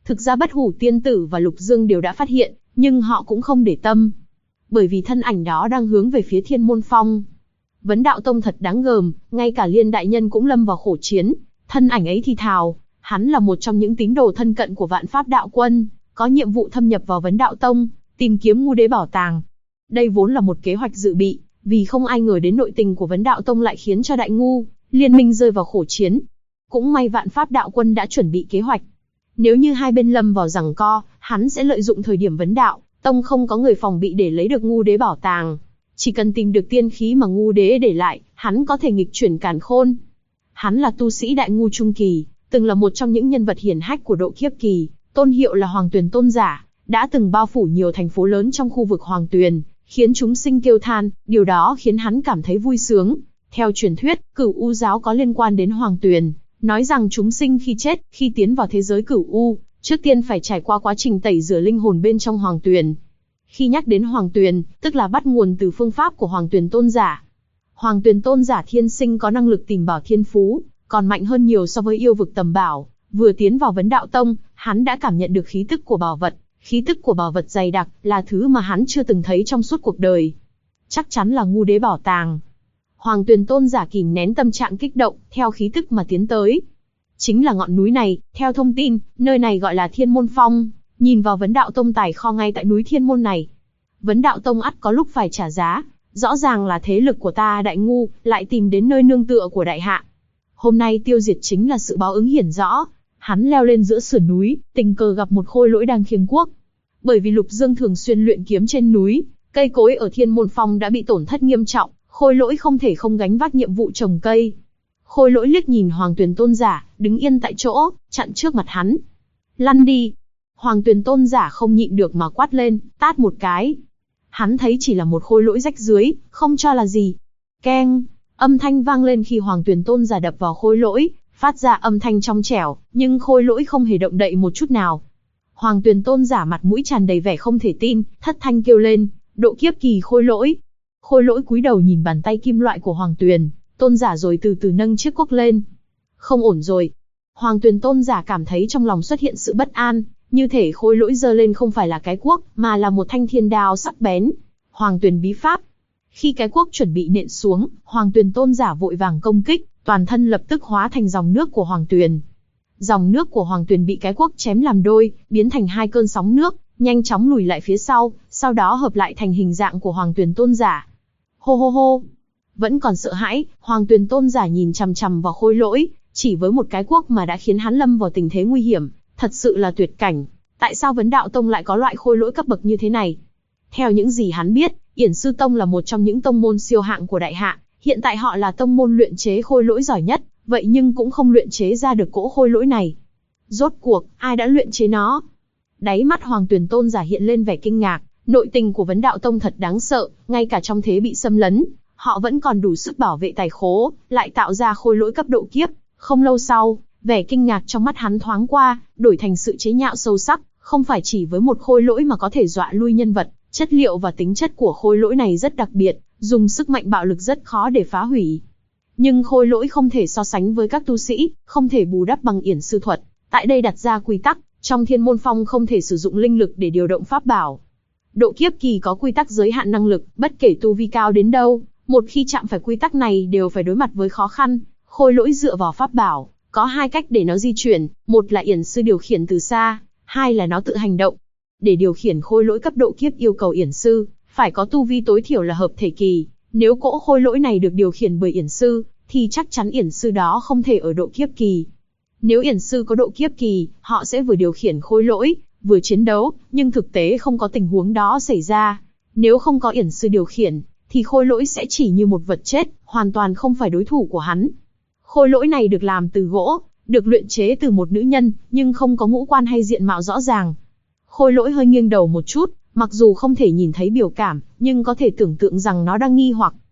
Thực ra Bất Hủ Tiên Tử và Lục Dương đều đã phát hiện, nhưng họ cũng không để tâm. Bởi vì thân ảnh đó đang hướng về phía Thiên Môn Phong. Vấn Đạo Tông thật đáng gờm, ngay cả Liên đại nhân cũng lâm vào khổ chiến. Thân ảnh ấy thì thào, hắn là một trong những tín đồ thân cận của Vạn Pháp Đạo Quân, có nhiệm vụ thâm nhập vào Vấn Đạo Tông, tìm kiếm Ngu Đế bảo tàng. Đây vốn là một kế hoạch dự bị, vì không ai ngờ đến nội tình của Vấn Đạo Tông lại khiến cho Đại Ngu liên minh rơi vào khổ chiến. Cũng may Vạn Pháp Đạo Quân đã chuẩn bị kế hoạch. Nếu như hai bên lâm vào giằng co, hắn sẽ lợi dụng thời điểm Vấn Đạo Tông không có người phòng bị để lấy được Ngu Đế bảo tàng. Chỉ cần tìm được tiên khí mà Ngu Đế để lại, hắn có thể nghịch chuyển càn khôn. Hắn là tu sĩ Đại Ngu Trung Kỳ, từng là một trong những nhân vật hiển hách của độ kiếp kỳ, tôn hiệu là Hoàng Tuyền Tôn Giả, đã từng bao phủ nhiều thành phố lớn trong khu vực Hoàng Tuyền, khiến chúng sinh kêu than, điều đó khiến hắn cảm thấy vui sướng. Theo truyền thuyết, Cửu U giáo có liên quan đến Hoàng Tuyền, nói rằng chúng sinh khi chết, khi tiến vào thế giới Cửu U, trước tiên phải trải qua quá trình tẩy rửa linh hồn bên trong Hoàng Tuyền. Khi nhắc đến Hoàng Tuyền, tức là bắt nguồn từ phương pháp của Hoàng Tuyền Tôn Giả. Hoàng Tuyền Tôn Giả thiên sinh có năng lực tìm bảo thiên phú, còn mạnh hơn nhiều so với yêu vực tầm bảo. Vừa tiến vào Vấn Đạo Tông, hắn đã cảm nhận được khí tức của bảo vật. Khí tức của bảo vật dày đặc, là thứ mà hắn chưa từng thấy trong suốt cuộc đời. Chắc chắn là Ngu Đế bảo tàng. Hoàng Tuyền Tôn Giả kìm nén tâm trạng kích động, theo khí tức mà tiến tới. Chính là ngọn núi này, theo thông tin, nơi này gọi là Thiên Môn Phong, nhìn vào Vấn Đạo Tông tài kho ngay tại núi Thiên Môn này. Vấn Đạo Tông ắt có lúc phải trả giá, rõ ràng là thế lực của ta Đại Ngu, lại tìm đến nơi nương tựa của đại hạ. Hôm nay tiêu diệt chính là sự báo ứng hiển rõ. Hắn leo lên giữa sườn núi, tình cờ gặp một khôi lỗi đang khiêng cuốc. Bởi vì Lục Dương thường xuyên luyện kiếm trên núi, cây cối ở Thiên Môn Phong đã bị tổn thất nghiêm trọng, khôi lỗi không thể không gánh vác nhiệm vụ trồng cây. Khôi lỗi liếc nhìn Hoàng Tuyền Tôn Giả, đứng yên tại chỗ, chặn trước mặt hắn. Lăn đi! Hoàng Tuyền Tôn Giả không nhịn được mà quát lên, tát một cái. Hắn thấy chỉ là một khôi lỗi rách rưới, không cho là gì. Keng! Âm thanh vang lên khi Hoàng Tuyền Tôn Giả đập vào khôi lỗi, phát ra âm thanh trong trẻo, nhưng khôi lỗi không hề động đậy một chút nào. Hoàng Tuyền Tôn Giả mặt mũi tràn đầy vẻ không thể tin, thất thanh kêu lên, độ kiếp kỳ khôi lỗi. Khôi lỗi cúi đầu nhìn bàn tay kim loại của Hoàng Tuyền Tôn Giả rồi từ từ nâng chiếc cuốc lên. Không ổn rồi. Hoàng Tuyền Tôn Giả cảm thấy trong lòng xuất hiện sự bất an, như thể khôi lỗi giơ lên không phải là cái cuốc, mà là một thanh thiên đao sắc bén. Hoàng Tuyền bí pháp. Khi cái cuốc chuẩn bị nện xuống, Hoàng Tuyền Tôn Giả vội vàng công kích, toàn thân lập tức hóa thành dòng nước của Hoàng Tuyền. Dòng nước của Hoàng Tuyền bị cái cuốc chém làm đôi, biến thành hai cơn sóng nước, nhanh chóng lùi lại phía sau đó hợp lại thành hình dạng của Hoàng Tuyền Tôn Giả. Hô hô hô! Vẫn còn sợ hãi, Hoàng Tuyền Tôn Giả nhìn chằm chằm vào khôi lỗi, chỉ với một cái cuốc mà đã khiến hắn lâm vào tình thế nguy hiểm, thật sự là tuyệt cảnh. Tại sao Vấn Đạo Tông lại có loại khôi lỗi cấp bậc như thế này? Theo những gì hắn biết, Yển Sư Tông là một trong những tông môn siêu hạng của đại hạ, hiện tại họ là tông môn luyện chế khôi lỗi giỏi nhất, vậy nhưng cũng không luyện chế ra được cỗ khôi lỗi này. Rốt cuộc, ai đã luyện chế nó? Đáy mắt Hoàng Tuyền Tôn Giả hiện lên vẻ kinh ngạc, nội tình của Vấn Đạo Tông thật đáng sợ, ngay cả trong thế bị xâm lấn, họ vẫn còn đủ sức bảo vệ tài khố, lại tạo ra khôi lỗi cấp độ kiếp. Không lâu sau, vẻ kinh ngạc trong mắt hắn thoáng qua, đổi thành sự chế nhạo sâu sắc, không phải chỉ với một khôi lỗi mà có thể dọa lui nhân vật, chất liệu và tính chất của khôi lỗi này rất đặc biệt, dùng sức mạnh bạo lực rất khó để phá hủy. Nhưng khôi lỗi không thể so sánh với các tu sĩ, không thể bù đắp bằng Yển Sư thuật. Tại đây đặt ra quy tắc, trong Thiên Môn Phong không thể sử dụng linh lực để điều động pháp bảo. Độ kiếp kỳ có quy tắc giới hạn năng lực, bất kể tu vi cao đến đâu, một khi chạm phải quy tắc này đều phải đối mặt với khó khăn. Khôi lỗi dựa vào pháp bảo, có hai cách để nó di chuyển, một là Yển Sư điều khiển từ xa, hai là nó tự hành động. Để điều khiển khôi lỗi cấp độ kiếp yêu cầu Yển Sư phải có tu vi tối thiểu là hợp thể kỳ. Nếu cỗ khôi lỗi này được điều khiển bởi Yển Sư, thì chắc chắn Yển Sư đó không thể ở độ kiếp kỳ. Nếu Yển Sư có độ kiếp kỳ, họ sẽ vừa điều khiển khôi lỗi, vừa chiến đấu, nhưng thực tế không có tình huống đó xảy ra. Nếu không có Yển Sư điều khiển, thì khôi lỗi sẽ chỉ như một vật chết, hoàn toàn không phải đối thủ của hắn. Khôi lỗi này được làm từ gỗ, được luyện chế từ một nữ nhân, nhưng không có ngũ quan hay diện mạo rõ ràng. Khôi lỗi hơi nghiêng đầu một chút, mặc dù không thể nhìn thấy biểu cảm, nhưng có thể tưởng tượng rằng nó đang nghi hoặc.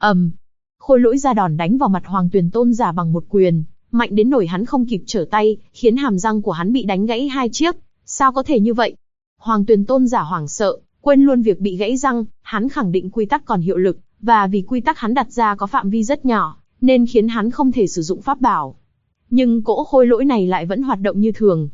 Khôi lỗi ra đòn đánh vào mặt Hoàng Tuyền Tôn Giả bằng một quyền, mạnh đến nỗi hắn không kịp trở tay, khiến hàm răng của hắn bị đánh gãy hai chiếc. Sao có thể như vậy? Hoàng Tuyền Tôn Giả hoảng sợ, quên luôn việc bị gãy răng, hắn khẳng định quy tắc còn hiệu lực, và vì quy tắc hắn đặt ra có phạm vi rất nhỏ, nên khiến hắn không thể sử dụng pháp bảo. Nhưng cỗ khôi lỗi này lại vẫn hoạt động như thường.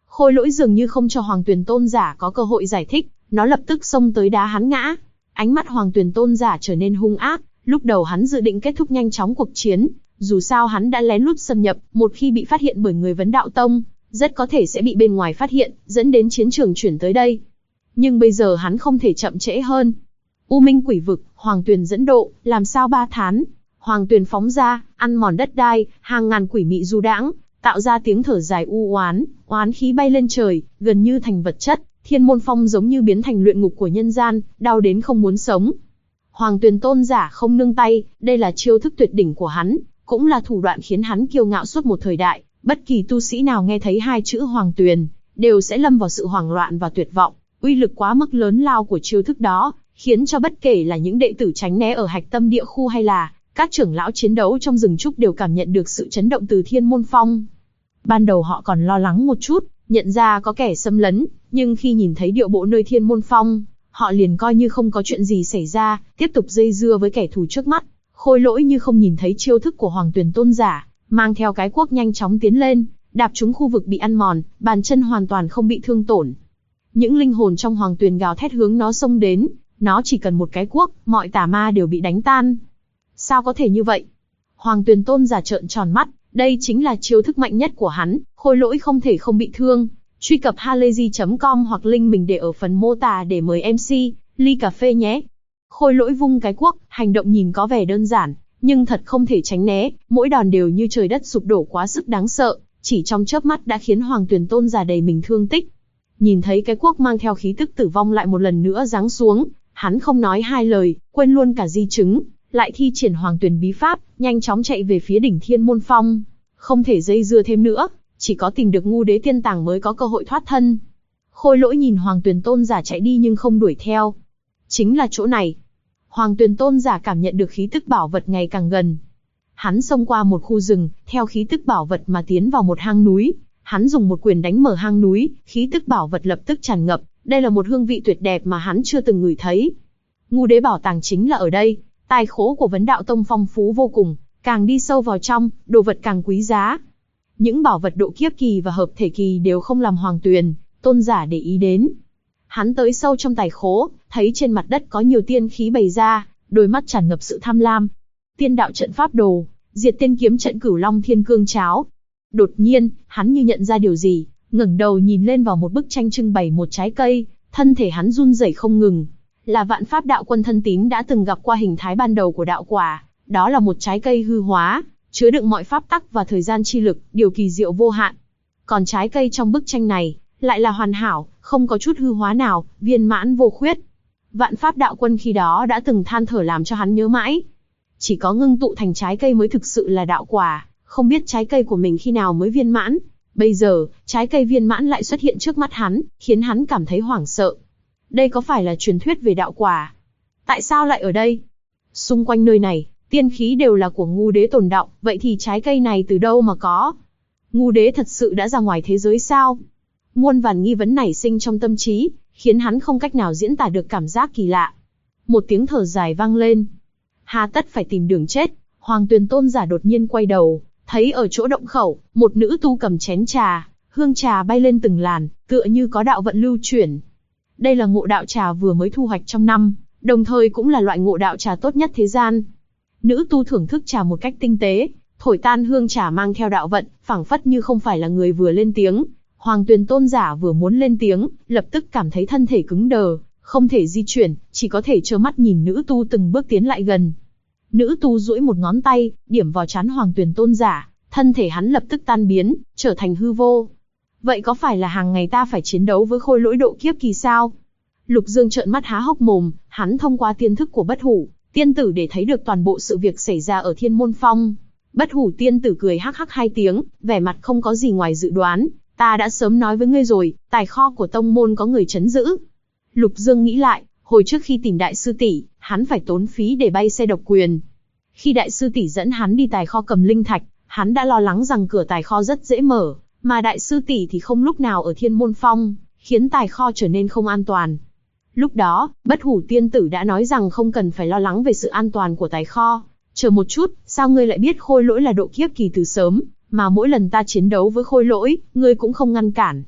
Khôi Lỗi dường như không cho Hoàng Tuyền Tôn giả có cơ hội giải thích, nó lập tức xông tới đá hắn ngã. Ánh mắt Hoàng Tuyền Tôn giả trở nên hung ác, lúc đầu hắn dự định kết thúc nhanh chóng cuộc chiến, dù sao hắn đã lén lút xâm nhập, một khi bị phát hiện bởi người vấn đạo tông, rất có thể sẽ bị bên ngoài phát hiện, dẫn đến chiến trường chuyển tới đây. Nhưng bây giờ hắn không thể chậm trễ hơn. U Minh Quỷ Vực, Hoàng Tuyền dẫn độ, làm sao 3 tháng. Hoàng Tuyền phóng ra, ăn mòn đất đai, hàng ngàn quỷ mị du đãng, tạo ra tiếng thở dài u oán, oán khí bay lên trời, gần như thành vật chất. Thiên Môn Phong giống như biến thành luyện ngục của nhân gian, đau đến không muốn sống. Hoàng Tuyền Tôn giả không nương tay, đây là chiêu thức tuyệt đỉnh của hắn, cũng là thủ đoạn khiến hắn kiêu ngạo suốt một thời đại. Bất kỳ tu sĩ nào nghe thấy 2 chữ Hoàng Tuyền, đều sẽ lâm vào sự hoảng loạn và tuyệt vọng. Uy lực quá mức lớn lao của chiêu thức đó, khiến cho bất kể là những đệ tử tránh né ở hạch tâm địa khu hay là các trưởng lão chiến đấu trong rừng trúc đều cảm nhận được sự chấn động từ Thiên Môn Phong. Ban đầu họ còn lo lắng một chút, nhận ra có kẻ xâm lấn, nhưng khi nhìn thấy điệu bộ nơi Thiên Môn Phong, họ liền coi như không có chuyện gì xảy ra, tiếp tục dây dưa với kẻ thù trước mắt. Khôi Lỗi như không nhìn thấy chiêu thức của Hoàng Tuyền Tôn giả, mang theo cái cuốc nhanh chóng tiến lên, đạp trúng khu vực bị ăn mòn, bàn chân hoàn toàn không bị thương tổn. Những linh hồn trong Hoàng Tuyền gào thét hướng nó xông đến, nó chỉ cần một cái cuốc, mọi tà ma đều bị đánh tan. Sao có thể như vậy? Hoàng Tuyền Tôn giả trợn tròn mắt, đây chính là chiêu thức mạnh nhất của hắn, Khôi Lỗi không thể không bị thương. Truy cập halayzi.com hoặc link mình để ở phần mô tả để mời MC, ly cà phê nhé. Khôi Lỗi vung cái cuốc, hành động nhìn có vẻ đơn giản, nhưng thật không thể tránh né, mỗi đòn đều như trời đất sụp đổ quá sức đáng sợ, chỉ trong chớp mắt đã khiến Hoàng Tuyền Tôn giả đầy mình thương tích. Nhìn thấy cái cuốc mang theo khí tức tử vong lại một lần nữa giáng xuống, hắn không nói hai lời, quên luôn cả di chứng, lại thi triển Hoàng Tuyền bí pháp, nhanh chóng chạy về phía đỉnh Thiên Môn Phong. Không thể dây dưa thêm nữa, chỉ có tìm được Ngu Đế Tiên Tàng mới có cơ hội thoát thân. Khôi Lỗi nhìn Hoàng Tuyền Tôn giả chạy đi nhưng không đuổi theo. Chính là chỗ này. Hoàng Tuyền Tôn giả cảm nhận được khí tức bảo vật ngày càng gần. Hắn xông qua một khu rừng, theo khí tức bảo vật mà tiến vào một hang núi. Hắn dùng một quyền đánh mở hang núi, khí tức bảo vật lập tức tràn ngập. Đây là một hương vị tuyệt đẹp mà hắn chưa từng ngửi thấy. Ngu Đế bảo tàng chính là ở đây. Tài khố của Vấn Đạo Tông phong phú vô cùng, càng đi sâu vào trong, đồ vật càng quý giá. Những bảo vật độ kiếp kỳ và hợp thể kỳ đều không làm Hoàng Tuyền Tôn giả để ý đến. Hắn tới sâu trong tài khố, thấy trên mặt đất có nhiều tiên khí bày ra, đôi mắt tràn ngập sự tham lam. Tiên đạo trận pháp đồ, diệt tiên kiếm trận Cửu Long Thiên Cương cháo. Đột nhiên, hắn như nhận ra điều gì, ngẩng đầu nhìn lên vào một bức tranh trưng bày một trái cây, thân thể hắn run rẩy không ngừng. Là Vạn Pháp Đạo Quân thân tín đã từng gặp qua hình thái ban đầu của đạo quả, đó là một trái cây hư hóa, chứa đựng mọi pháp tắc và thời gian chi lực, điều kỳ diệu vô hạn. Còn trái cây trong bức tranh này, lại là hoàn hảo, không có chút hư hóa nào, viên mãn vô khuyết. Vạn Pháp Đạo Quân khi đó đã từng than thở làm cho hắn nhớ mãi. Chỉ có ngưng tụ thành trái cây mới thực sự là đạo quả, không biết trái cây của mình khi nào mới viên mãn. Bây giờ, trái cây viên mãn lại xuất hiện trước mắt hắn, khiến hắn cảm thấy hoảng sợ. Đây có phải là truyền thuyết về đạo quả? Tại sao lại ở đây? Xung quanh nơi này, tiên khí đều là của Ngu Đế tồn đọng, vậy thì trái cây này từ đâu mà có? Ngu Đế thật sự đã ra ngoài thế giới sao? Muôn vàn nghi vấn nảy sinh trong tâm trí, khiến hắn không cách nào diễn tả được cảm giác kỳ lạ. Một tiếng thở dài vang lên. Hà tất phải tìm đường chết. Hoàng Tuyền Tôn giả đột nhiên quay đầu, thấy ở chỗ động khẩu, một nữ tu cầm chén trà, hương trà bay lên từng làn, tựa như có đạo vận lưu chuyển. Đây là ngộ đạo trà vừa mới thu hoạch trong năm, đồng thời cũng là loại ngộ đạo trà tốt nhất thế gian. Nữ tu thưởng thức trà một cách tinh tế, thổi tan hương trà mang theo đạo vận, phảng phất như không phải là người vừa lên tiếng. Hoàng Tuyền Tôn giả vừa muốn lên tiếng, lập tức cảm thấy thân thể cứng đờ, không thể di chuyển, chỉ có thể trơ mắt nhìn nữ tu từng bước tiến lại gần. Nữ tu duỗi một ngón tay, điểm vào trán Hoàng Tuyền Tôn giả, thân thể hắn lập tức tan biến, trở thành hư vô. Vậy có phải là hàng ngày ta phải chiến đấu với Khôi Lỗi độ kiếp kỳ sao? Lục Dương trợn mắt há hốc mồm, hắn thông qua tiên thức của Bất Hủ Tiên Tử để thấy được toàn bộ sự việc xảy ra ở Thiên Môn Phong. Bất Hủ Tiên Tử cười hắc hắc 2 tiếng, vẻ mặt không có gì ngoài dự đoán. Ta đã sớm nói với ngươi rồi, tài kho của tông môn có người trấn giữ. Lục Dương nghĩ lại, hồi trước khi tìm đại sư tỷ, hắn phải tốn phí để bay xe độc quyền. Khi đại sư tỷ dẫn hắn đi tài kho cầm linh thạch, hắn đã lo lắng rằng cửa tài kho rất dễ mở, mà đại sư tỷ thì không lúc nào ở Thiên Môn Phong, khiến tài kho trở nên không an toàn. Lúc đó, Bất Hủ Tiên Tử đã nói rằng không cần phải lo lắng về sự an toàn của tài kho. Chờ một chút, sao ngươi lại biết Khôi Lỗi là độ kiếp kỳ từ sớm, mà mỗi lần ta chiến đấu với Khôi Lỗi, ngươi cũng không ngăn cản?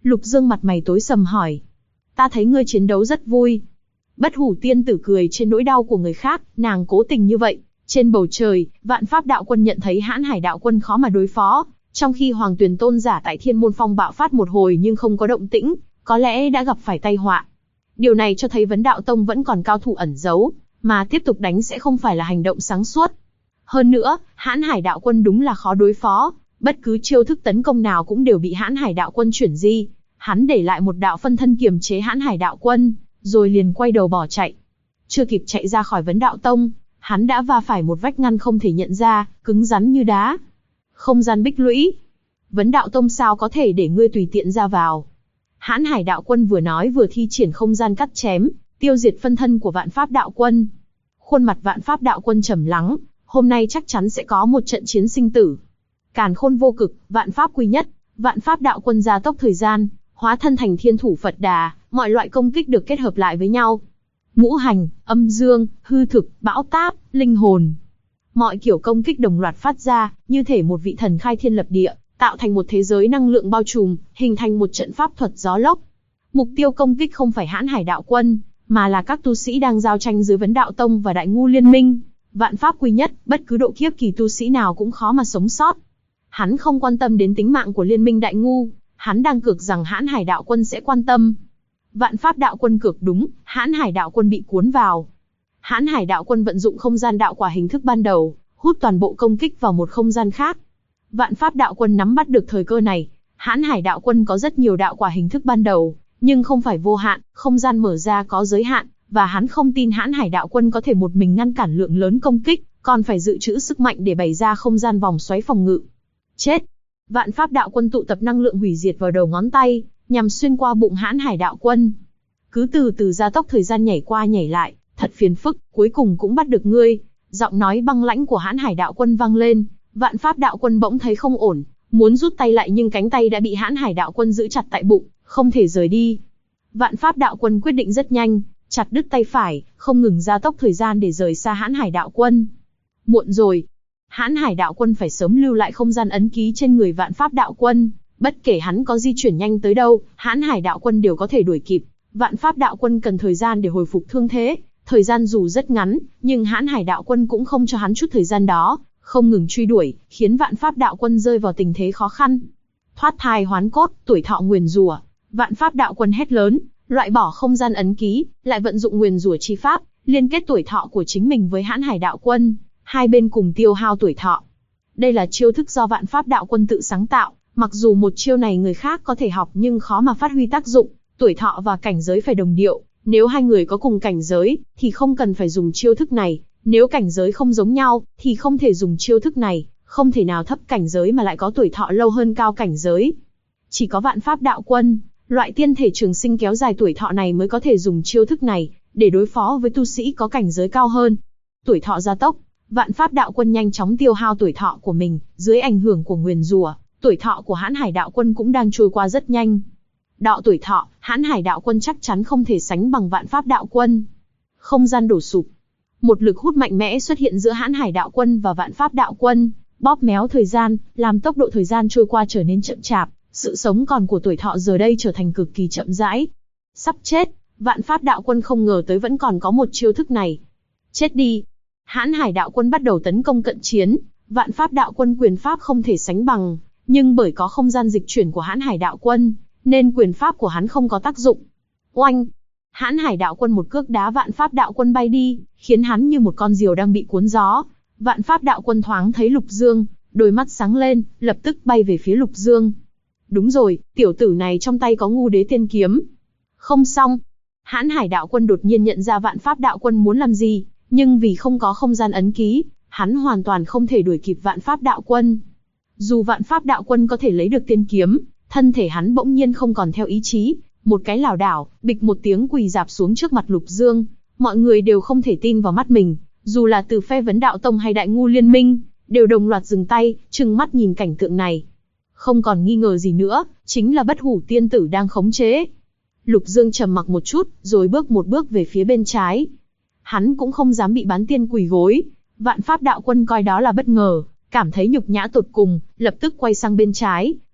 Lục Dương mặt mày tối sầm hỏi. Ta thấy ngươi chiến đấu rất vui. Bất hủ tiên tử cười trên nỗi đau của người khác, nàng cố tình như vậy. Trên bầu trời, Vạn Pháp đạo quân nhận thấy Hãn Hải đạo quân khó mà đối phó, trong khi Hoàng Tuyền tôn giả tại Thiên Môn Phong bạo phát một hồi nhưng không có động tĩnh, có lẽ đã gặp phải tai họa. Điều này cho thấy Vấn Đạo Tông vẫn còn cao thủ ẩn giấu, mà tiếp tục đánh sẽ không phải là hành động sáng suốt. Hơn nữa, Hãn Hải đạo quân đúng là khó đối phó, bất cứ chiêu thức tấn công nào cũng đều bị Hãn Hải đạo quân chuyển di. Hắn để lại một đạo phân thân kiềm chế Hãn Hải đạo quân, rồi liền quay đầu bỏ chạy. Chưa kịp chạy ra khỏi Vấn Đạo Tông, hắn đã va phải một vách ngăn không thể nhận ra, cứng rắn như đá. Không gian bích lũy. Vấn Đạo Tông sao có thể để ngươi tùy tiện ra vào? Hãn Hải đạo quân vừa nói vừa thi triển không gian cắt chém, tiêu diệt phân thân của Vạn Pháp đạo quân. Khuôn mặt Vạn Pháp đạo quân trầm lắng, hôm nay chắc chắn sẽ có một trận chiến sinh tử. Càn khôn vô cực, vạn pháp quy nhất, Vạn Pháp đạo quân gia tốc thời gian, hóa thân thành thiên thủ Phật Đà, mọi loại công kích được kết hợp lại với nhau. Ngũ hành, âm dương, hư thực, bão táp, linh hồn. Mọi kiểu công kích đồng loạt phát ra, như thể một vị thần khai thiên lập địa, tạo thành một thế giới năng lượng bao trùm, hình thành một trận pháp thuật gió lốc. Mục tiêu công kích không phải Hãn Hải đạo quân, mà là các tu sĩ đang giao tranh dưới Vấn Đạo Tông và Đại Ngu Liên Minh. Vạn pháp quy nhất, bất cứ độ kiếp kỳ tu sĩ nào cũng khó mà sống sót. Hắn không quan tâm đến tính mạng của Liên Minh Đại Ngu, hắn đang cược rằng Hãn Hải đạo quân sẽ quan tâm. Vạn Pháp đạo quân cược đúng, Hãn Hải đạo quân bị cuốn vào. Hãn Hải đạo quân vận dụng không gian đạo quả hình thức ban đầu, hút toàn bộ công kích vào một không gian khác. Vạn Pháp đạo quân nắm bắt được thời cơ này. Hãn Hải đạo quân có rất nhiều đạo quả hình thức ban đầu, nhưng không phải vô hạn, không gian mở ra có giới hạn, và hắn không tin Hãn Hải đạo quân có thể một mình ngăn cản lượng lớn công kích, còn phải dự trữ sức mạnh để bày ra không gian vòng xoáy phòng ngự. Chết! Vạn Pháp đạo quân tụ tập năng lượng hủy diệt vào đầu ngón tay, nhằm xuyên qua bụng Hãn Hải đạo quân. Cứ từ từ gia tốc thời gian nhảy qua nhảy lại, thật phiền phức, cuối cùng cũng bắt được ngươi. Giọng nói băng lãnh của Hãn Hải đạo quân vang lên, Vạn Pháp đạo quân bỗng thấy không ổn, muốn rút tay lại nhưng cánh tay đã bị Hãn Hải đạo quân giữ chặt tại bụng, không thể rời đi. Vạn Pháp đạo quân quyết định rất nhanh, chặt đứt tay phải, không ngừng gia tốc thời gian để rời xa Hãn Hải đạo quân. Muộn rồi. Hãn Hải đạo quân phải sớm lưu lại không gian ấn ký trên người Vạn Pháp đạo quân, bất kể hắn có di chuyển nhanh tới đâu, Hãn Hải đạo quân đều có thể đuổi kịp. Vạn Pháp đạo quân cần thời gian để hồi phục thương thế, thời gian dù rất ngắn, nhưng Hãn Hải đạo quân cũng không cho hắn chút thời gian đó, không ngừng truy đuổi, khiến Vạn Pháp đạo quân rơi vào tình thế khó khăn. Thoát thai hoán cốt, tuổi thọ nguyền rủa. Vạn Pháp đạo quân hét lớn, loại bỏ không gian ấn ký, lại vận dụng nguyền rủa chi pháp, liên kết tuổi thọ của chính mình với Hãn Hải đạo quân, hai bên cùng tiêu hao tuổi thọ. Đây là chiêu thức do Vạn Pháp đạo quân tự sáng tạo, mặc dù một chiêu này người khác có thể học nhưng khó mà phát huy tác dụng, tuổi thọ và cảnh giới phải đồng điệu, nếu hai người có cùng cảnh giới thì không cần phải dùng chiêu thức này, nếu cảnh giới không giống nhau thì không thể dùng chiêu thức này, không thể nào thấp cảnh giới mà lại có tuổi thọ lâu hơn cao cảnh giới. Chỉ có Vạn Pháp đạo quân, loại tiên thể trường sinh kéo dài tuổi thọ này mới có thể dùng chiêu thức này để đối phó với tu sĩ có cảnh giới cao hơn. Tuổi thọ gia tốc, Vạn Pháp đạo quân nhanh chóng tiêu hao tuổi thọ của mình, dưới ảnh hưởng của nguyền rủa, tuổi thọ của Hãn Hải đạo quân cũng đang trôi qua rất nhanh. Đọ tuổi thọ, Hãn Hải đạo quân chắc chắn không thể sánh bằng Vạn Pháp đạo quân. Không gian đổ sụp. Một lực hút mạnh mẽ xuất hiện giữa Hãn Hải đạo quân và Vạn Pháp đạo quân, bóp méo thời gian, làm tốc độ thời gian trôi qua trở nên chậm chạp, sự sống còn của tuổi thọ giờ đây trở thành cực kỳ chậm rãi. Sắp chết, Vạn Pháp đạo quân không ngờ tới vẫn còn có một chiêu thức này. Chết đi. Hãn Hải đạo quân bắt đầu tấn công cận chiến, Vạn Pháp đạo quân quyền pháp không thể sánh bằng, nhưng bởi có không gian dịch chuyển của Hãn Hải đạo quân, nên quyền pháp của hắn không có tác dụng. Oanh! Hãn Hải đạo quân một cước đá Vạn Pháp đạo quân bay đi, khiến hắn như một con diều đang bị cuốn gió. Vạn Pháp đạo quân thoáng thấy Lục Dương, đôi mắt sáng lên, lập tức bay về phía Lục Dương. Đúng rồi, tiểu tử này trong tay có Ngu Đế Tiên Kiếm. Không xong. Hãn Hải đạo quân đột nhiên nhận ra Vạn Pháp đạo quân muốn làm gì, nhưng vì không có không gian ấn ký, hắn hoàn toàn không thể đuổi kịp Vạn Pháp đạo quân. Dù Vạn Pháp đạo quân có thể lấy được tiên kiếm, thân thể hắn bỗng nhiên không còn theo ý chí, một cái lảo đảo, bịch một tiếng quỳ rạp xuống trước mặt Lục Dương. Mọi người đều không thể tin vào mắt mình, dù là từ phe Vấn Đạo Tông hay Đại Ngu Liên Minh, đều đồng loạt dừng tay, trừng mắt nhìn cảnh tượng này. Không còn nghi ngờ gì nữa, chính là Bất Hủ tiên tử đang khống chế. Lục Dương trầm mặc một chút, rồi bước một bước về phía bên trái. Hắn cũng không dám bị bán tiên quỳ gối. Vạn Pháp đạo quân coi đó là bất ngờ, cảm thấy nhục nhã tột cùng, lập tức quay sang bên trái,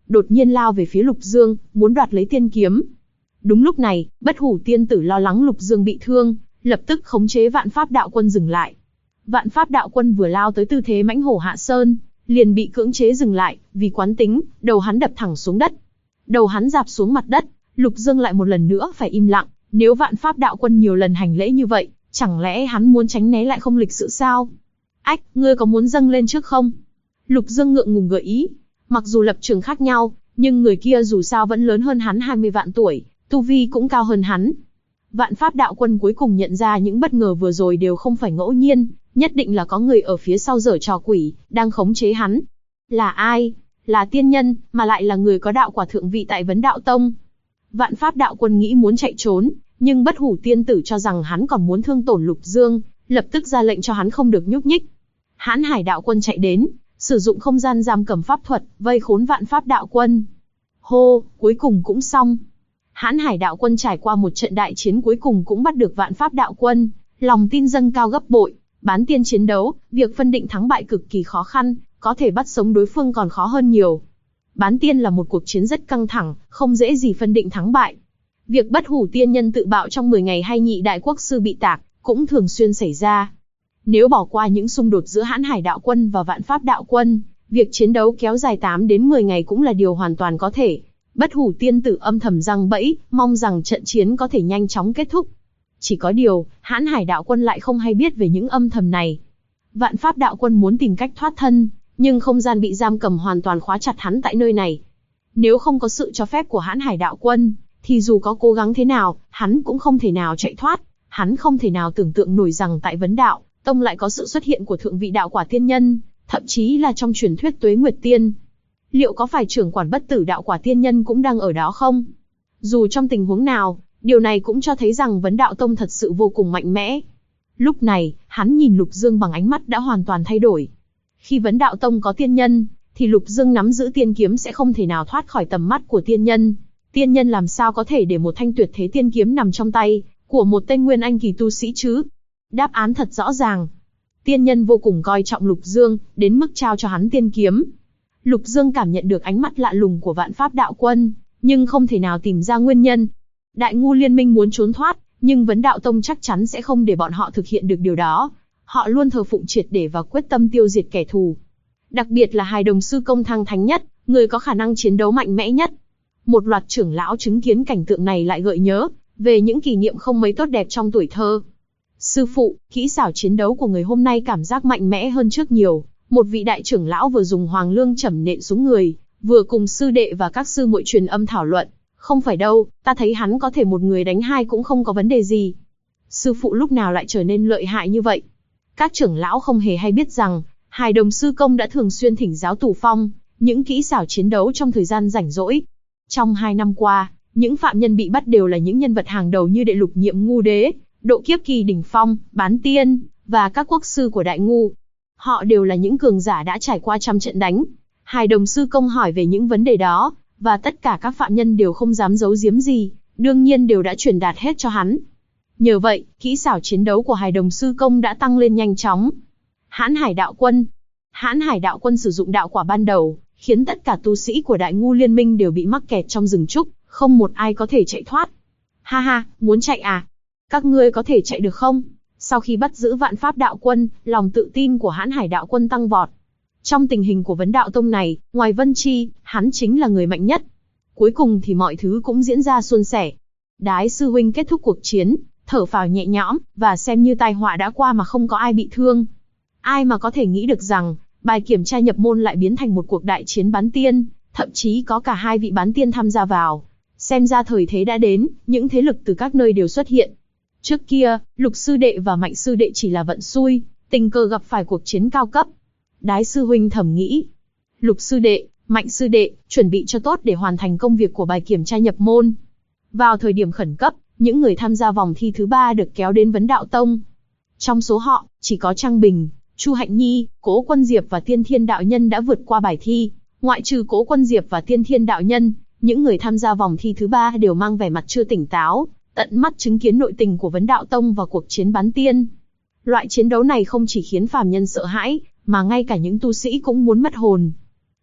đột nhiên lao về phía Lục Dương, muốn đoạt lấy tiên kiếm. Đúng lúc này, Bất Hủ tiên tử lo lắng Lục Dương bị thương, lập tức khống chế Vạn Pháp Đạo Quân dừng lại. Vạn Pháp Đạo Quân vừa lao tới tư thế mãnh hổ hạ sơn, liền bị cưỡng chế dừng lại, vì quán tính, đầu hắn đập thẳng xuống đất. Đầu hắn rạp xuống mặt đất, Lục Dương lại một lần nữa phải im lặng, nếu Vạn Pháp Đạo Quân nhiều lần hành lễ như vậy, chẳng lẽ hắn muốn tránh né lại không lịch sự sao? Ách, ngươi có muốn dâng lên trước không? Lục Dương ngượng ngùng gợi ý, mặc dù lập trường khác nhau, nhưng người kia dù sao vẫn lớn hơn hắn 20 vạn tuổi, tu vi cũng cao hơn hắn. Vạn Pháp Đạo Quân cuối cùng nhận ra những bất ngờ vừa rồi đều không phải ngẫu nhiên, nhất định là có người ở phía sau giở trò quỷ, đang khống chế hắn. Là ai? Là tiên nhân, mà lại là người có đạo quả thượng vị tại Vấn Đạo Tông. Vạn Pháp Đạo Quân nghĩ muốn chạy trốn, nhưng Bất Hủ tiên tử cho rằng hắn còn muốn thương tổn Lục Dương, lập tức ra lệnh cho hắn không được nhúc nhích. Hãn Hải Đạo Quân chạy đến, sử dụng không gian giam cầm pháp thuật, vây khốn Vạn Pháp Đạo Quân. Hô, cuối cùng cũng xong. Hãn Hải Đạo Quân trải qua một trận đại chiến cuối cùng cũng bắt được Vạn Pháp Đạo Quân, lòng tin dâng cao gấp bội. Bán tiên chiến đấu, việc phân định thắng bại cực kỳ khó khăn, có thể bắt sống đối phương còn khó hơn nhiều. Bán tiên là một cuộc chiến rất căng thẳng, không dễ gì phân định thắng bại. Việc Bất Hủ tiên nhân tự bạo trong 10 ngày hay nhị đại quốc sư bị tạc, cũng thường xuyên xảy ra. Nếu bỏ qua những xung đột giữa Hãn Hải Đạo Quân và Vạn Pháp Đạo Quân, việc chiến đấu kéo dài 8 đến 10 ngày cũng là điều hoàn toàn có thể. Bất Hủ tiên tử âm thầm giăng bẫy, mong rằng trận chiến có thể nhanh chóng kết thúc. Chỉ có điều, Hãn Hải Đạo Quân lại không hay biết về những âm thầm này. Vạn Pháp Đạo Quân muốn tìm cách thoát thân, nhưng không gian bị giam cầm hoàn toàn khóa chặt hắn tại nơi này. Nếu không có sự cho phép của Hãn Hải Đạo Quân, thì dù có cố gắng thế nào, hắn cũng không thể nào chạy thoát. Hắn không thể nào tưởng tượng nổi rằng tại Vấn Đạo Tông lại có sự xuất hiện của thượng vị đạo quả tiên nhân, thậm chí là trong truyền thuyết Tuế Nguyệt Tiên. Liệu có phải trưởng quản bất tử đạo quả tiên nhân cũng đang ở đó không? Dù trong tình huống nào, điều này cũng cho thấy rằng Vấn Đạo Tông thật sự vô cùng mạnh mẽ. Lúc này, hắn nhìn Lục Dương bằng ánh mắt đã hoàn toàn thay đổi. Khi Vấn Đạo Tông có tiên nhân, thì Lục Dương nắm giữ tiên kiếm sẽ không thể nào thoát khỏi tầm mắt của tiên nhân. Tiên nhân làm sao có thể để một thanh tuyệt thế tiên kiếm nằm trong tay của một tên nguyên anh kỳ tu sĩ chứ? Đáp án thật rõ ràng. Tiên nhân vô cùng coi trọng Lục Dương, đến mức trao cho hắn tiên kiếm. Lục Dương cảm nhận được ánh mắt lạ lùng của Vạn Pháp Đạo Quân, nhưng không thể nào tìm ra nguyên nhân. Đại ngu liên minh muốn trốn thoát, nhưng Vấn Đạo Tông chắc chắn sẽ không để bọn họ thực hiện được điều đó. Họ luôn thờ phụng triệt để và quyết tâm tiêu diệt kẻ thù. Đặc biệt là hài đồng sư công thăng thánh nhất, người có khả năng chiến đấu mạnh mẽ nhất. Một loạt trưởng lão chứng kiến cảnh tượng này lại gợi nhớ về những kỷ niệm không mấy tốt đẹp trong tuổi thơ. Sư phụ, kỹ xảo chiến đấu của người hôm nay cảm giác mạnh mẽ hơn trước nhiều. Một vị đại trưởng lão vừa dùng hoàng lương chẩm nện xuống người, vừa cùng sư đệ và các sư muội truyền âm thảo luận. Không phải đâu, ta thấy hắn có thể một người đánh hai cũng không có vấn đề gì. Sư phụ lúc nào lại trở nên lợi hại như vậy? Các trưởng lão không hề hay biết rằng, hài đồng sư công đã thường xuyên thỉnh giáo Tù Phong, những kỹ xảo chiến đấu trong thời gian rảnh rỗi. Trong 2 năm qua, những phạm nhân bị bắt đều là những nhân vật hàng đầu như Đệ Lục Nhiệm Ngu Đế, Độ Kiếp Kỳ đỉnh phong, Bán Tiên, và các quốc sư của Đại Ngu. Họ đều là những cường giả đã trải qua trăm trận đánh. Hài đồng sư công hỏi về những vấn đề đó, và tất cả các phạm nhân đều không dám giấu giếm gì, đương nhiên đều đã truyền đạt hết cho hắn. Nhờ vậy, kỹ xảo chiến đấu của hài đồng sư công đã tăng lên nhanh chóng. Hãn Hải Đạo Quân. Hãn Hải Đạo Quân sử dụng đạo quả ban đầu, khiến tất cả tu sĩ của Đại Ngu Liên minh đều bị mắc kẹt trong rừng trúc, không một ai có thể chạy thoát. Ha ha, muốn chạy à? Các ngươi có thể chạy được không? Sau khi bắt giữ Vạn Pháp Đạo Quân, lòng tự tin của Hãn Hải Đạo Quân tăng vọt. Trong tình hình của Vấn Đạo Tông này, ngoài Vân Chi, hắn chính là người mạnh nhất. Cuối cùng thì mọi thứ cũng diễn ra suôn sẻ. Đái sư huynh kết thúc cuộc chiến, thở phào nhẹ nhõm, và xem như tai họa đã qua mà không có ai bị thương. Ai mà có thể nghĩ được rằng, bài kiểm tra nhập môn lại biến thành một cuộc đại chiến bán tiên, thậm chí có cả 2 vị bán tiên tham gia vào. Xem ra thời thế đã đến, những thế lực từ các nơi đều xuất hiện. Trước kia, Lục sư đệ và Mạnh sư đệ chỉ là vận xui, tình cờ gặp phải cuộc chiến cao cấp. Đái sư huynh thầm nghĩ. Lục sư đệ, Mạnh sư đệ, chuẩn bị cho tốt để hoàn thành công việc của bài kiểm tra nhập môn. Vào thời điểm khẩn cấp, những người tham gia vòng thi thứ 3 được kéo đến Vấn Đạo Tông. Trong số họ, chỉ có Trang Bình, Chu Hạnh Nhi, Cố Quân Diệp và Tiên Thiên Đạo Nhân đã vượt qua bài thi. Ngoại trừ Cố Quân Diệp và Tiên Thiên Đạo Nhân, những người tham gia vòng thi thứ 3 đều mang vẻ mặt chưa tỉnh táo, tận mắt chứng kiến nội tình của Vấn Đạo Tông và cuộc chiến bán tiên. Loại chiến đấu này không chỉ khiến phàm nhân sợ hãi, mà ngay cả những tu sĩ cũng muốn mất hồn.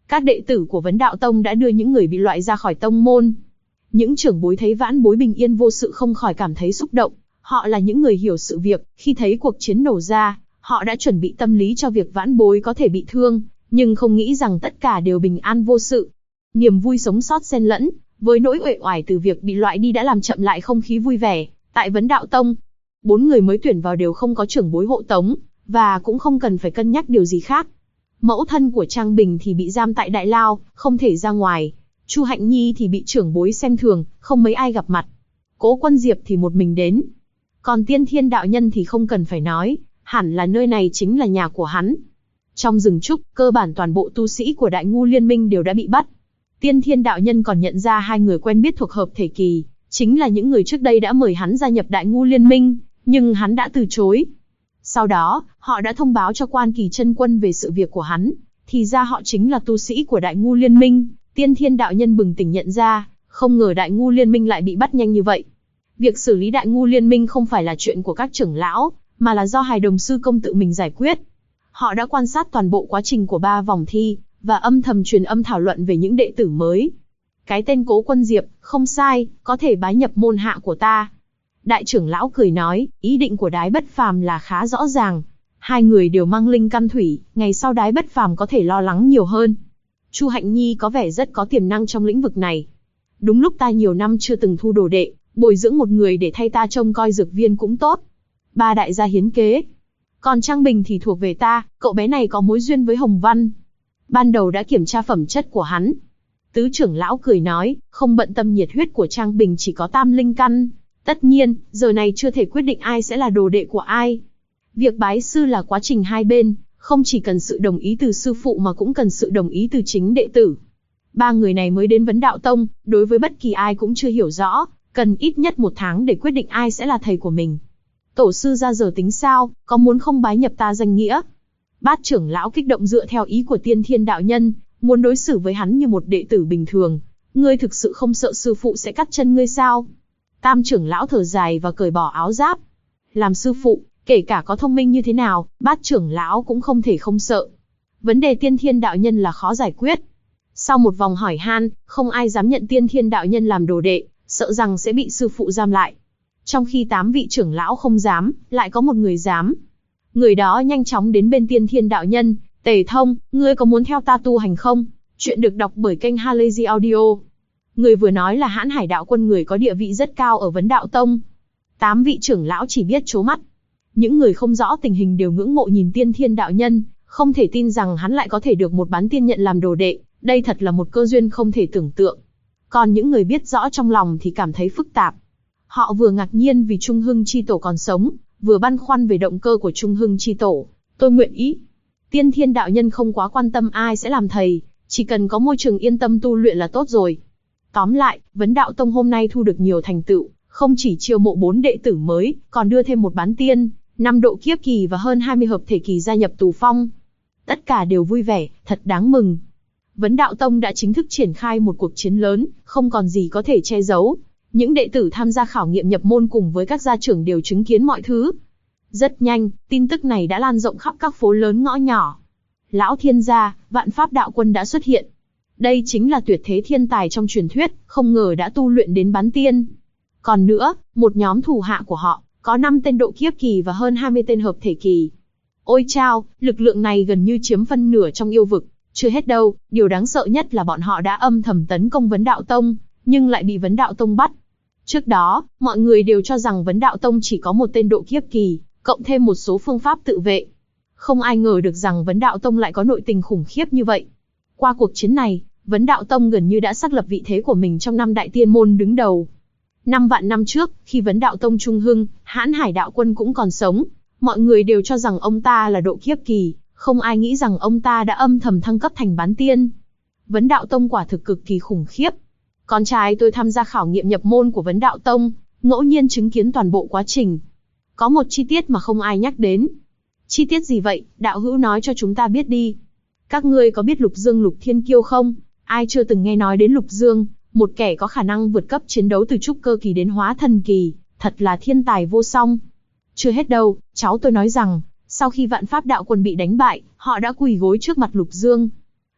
Các đệ tử của Vấn Đạo Tông đã đưa những người bị loại ra khỏi tông môn. Những trưởng bối thấy vãn bối bình yên vô sự không khỏi cảm thấy xúc động. Họ là những người hiểu sự việc, khi thấy cuộc chiến nổ ra, họ đã chuẩn bị tâm lý cho việc vãn bối có thể bị thương, nhưng không nghĩ rằng tất cả đều bình an vô sự. Niềm vui sống sót xen lẫn với nỗi uể oải từ việc bị loại đi đã làm chậm lại không khí vui vẻ tại Vấn Đạo Tông. 4 người mới tuyển vào đều không có trưởng bối hộ tống, và cũng không cần phải cân nhắc điều gì khác. Mẫu thân của Trang Bình thì bị giam tại Đại Lao, không thể ra ngoài. Chu Hạnh Nhi thì bị trưởng bối xem thường, không mấy ai gặp mặt. Cố Quân Diệp thì một mình đến. Còn Tiên Thiên đạo nhân thì không cần phải nói, hẳn là nơi này chính là nhà của hắn. Trong rừng trúc, cơ bản toàn bộ tu sĩ của Đại Ngu Liên Minh đều đã bị bắt. Tiên Thiên đạo nhân còn nhận ra 2 người quen biết thuộc hợp thể kỳ, chính là những người trước đây đã mời hắn gia nhập Đại Ngu Liên Minh, nhưng hắn đã từ chối. Sau đó, họ đã thông báo cho Quan Kỳ Chân Quân về sự việc của hắn, thì ra họ chính là tu sĩ của Đại Ngu Liên Minh. Tiên Thiên đạo nhân bừng tỉnh nhận ra, không ngờ Đại Ngu Liên Minh lại bị bắt nhanh như vậy. Việc xử lý Đại Ngu Liên Minh không phải là chuyện của các trưởng lão, mà là do Hài Đồng Sư Công tự mình giải quyết. Họ đã quan sát toàn bộ quá trình của 3 vòng thi, và âm thầm truyền âm thảo luận về những đệ tử mới. Cái tên Cố Quân Diệp, không sai, có thể bái nhập môn hạ của ta. Đại trưởng lão cười nói, ý định của Đái Bất Phàm là khá rõ ràng. 2 người đều mang linh căn thủy, ngày sau Đái Bất Phàm có thể lo lắng nhiều hơn. Chu Hạnh Nhi có vẻ rất có tiềm năng trong lĩnh vực này. Đúng lúc ta nhiều năm chưa từng thu đồ đệ, bồi dưỡng một người để thay ta trông coi dược viên cũng tốt. 3 đại gia hiến kế. Còn Trang Bình thì thuộc về ta, cậu bé này có mối duyên với Hồng Văn. Ban đầu đã kiểm tra phẩm chất của hắn. Tứ trưởng lão cười nói, không bận tâm nhiệt huyết của Trang Bình chỉ có tam linh căn. Tất nhiên, giờ này chưa thể quyết định ai sẽ là đồ đệ của ai. Việc bái sư là quá trình hai bên, không chỉ cần sự đồng ý từ sư phụ mà cũng cần sự đồng ý từ chính đệ tử. 3 người này mới đến Vấn Đạo Tông, đối với bất kỳ ai cũng chưa hiểu rõ, cần ít nhất 1 tháng để quyết định ai sẽ là thầy của mình. Tổ sư ra giờ tính sao, có muốn không bái nhập ta danh nghĩa? Bát trưởng lão kích động dựa theo ý của Tiên Thiên đạo nhân, muốn đối xử với hắn như một đệ tử bình thường. Ngươi thực sự không sợ sư phụ sẽ cắt chân ngươi sao? Tam trưởng lão thở dài và cởi bỏ áo giáp. Làm sư phụ, kể cả có thông minh như thế nào, bát trưởng lão cũng không thể không sợ. Vấn đề Tiên Thiên đạo nhân là khó giải quyết. Sau một vòng hỏi han, không ai dám nhận Tiên Thiên đạo nhân làm đồ đệ, sợ rằng sẽ bị sư phụ giam lại. Trong khi 8 vị trưởng lão không dám, lại có một người dám. Người đó nhanh chóng đến bên Tiên Thiên đạo nhân, Tề Thông, ngươi có muốn theo ta tu hành không? Chuyện được đọc bởi kênh Halazy Audio. Người vừa nói là Hãn Hải đạo quân, người có địa vị rất cao ở Vấn Đạo Tông. 8 vị trưởng lão chỉ biết trố mắt. Những người không rõ tình hình đều ngưỡng mộ nhìn Tiên Thiên đạo nhân, không thể tin rằng hắn lại có thể được một bán tiên nhận làm đồ đệ, đây thật là một cơ duyên không thể tưởng tượng. Còn những người biết rõ trong lòng thì cảm thấy phức tạp. Họ vừa ngạc nhiên vì Trung Hưng Chi Tổ còn sống, vừa băn khoăn về động cơ của Trung Hưng Chi Tổ. Tôi nguyện ý. Tiên Thiên đạo nhân không quá quan tâm ai sẽ làm thầy, chỉ cần có môi trường yên tâm tu luyện là tốt rồi. Tóm lại, Vấn Đạo Tông hôm nay thu được nhiều thành tựu, không chỉ chiêu mộ 4 đệ tử mới, còn đưa thêm một bán tiên, 5 độ kiếp kỳ và hơn 20 hợp thể kỳ gia nhập tù phong. Tất cả đều vui vẻ, thật đáng mừng. Vấn Đạo Tông đã chính thức triển khai một cuộc chiến lớn, không còn gì có thể che giấu. Những đệ tử tham gia khảo nghiệm nhập môn cùng với các gia trưởng đều chứng kiến mọi thứ. Rất nhanh, tin tức này đã lan rộng khắp các phố lớn ngõ nhỏ. Lão Thiên gia, Vạn Pháp đạo quân đã xuất hiện. Đây chính là tuyệt thế thiên tài trong truyền thuyết, không ngờ đã tu luyện đến bán tiên. Còn nữa, một nhóm thủ hạ của họ, có 5 tên độ kiếp kỳ và hơn 20 tên hợp thể kỳ. Ôi chao, lực lượng này gần như chiếm phân nửa trong yêu vực. Chưa hết đâu, điều đáng sợ nhất là bọn họ đã âm thầm tấn công Vấn Đạo Tông, nhưng lại bị Vấn Đạo Tông bắt. Trước đó, mọi người đều cho rằng Vấn Đạo Tông chỉ có một tên độ kiếp kỳ, cộng thêm một số phương pháp tự vệ. Không ai ngờ được rằng Vấn Đạo Tông lại có nội tình khủng khiếp như vậy. Qua cuộc chiến này, Vấn Đạo Tông gần như đã xác lập vị thế của mình trong 5 đại tiên môn đứng đầu. 5 vạn năm trước, khi Vấn Đạo Tông Trung Hưng, Hãn Hải đạo quân cũng còn sống, mọi người đều cho rằng ông ta là độ kiếp kỳ, không ai nghĩ rằng ông ta đã âm thầm thăng cấp thành bán tiên. Vấn Đạo Tông quả thực cực kỳ khủng khiếp. Con trai tôi tham gia khảo nghiệm nhập môn của Vấn Đạo Tông, ngẫu nhiên chứng kiến toàn bộ quá trình. Có một chi tiết mà không ai nhắc đến. Chi tiết gì vậy, đạo hữu nói cho chúng ta biết đi. Các ngươi có biết Lục Dương Lục Thiên Kiêu không? Ai chưa từng nghe nói đến Lục Dương, một kẻ có khả năng vượt cấp chiến đấu từ trúc cơ kỳ đến hóa thần kỳ, thật là thiên tài vô song. Chưa hết đâu, cháu tôi nói rằng, sau khi Vạn Pháp đạo quân bị đánh bại, họ đã quỳ gối trước mặt Lục Dương.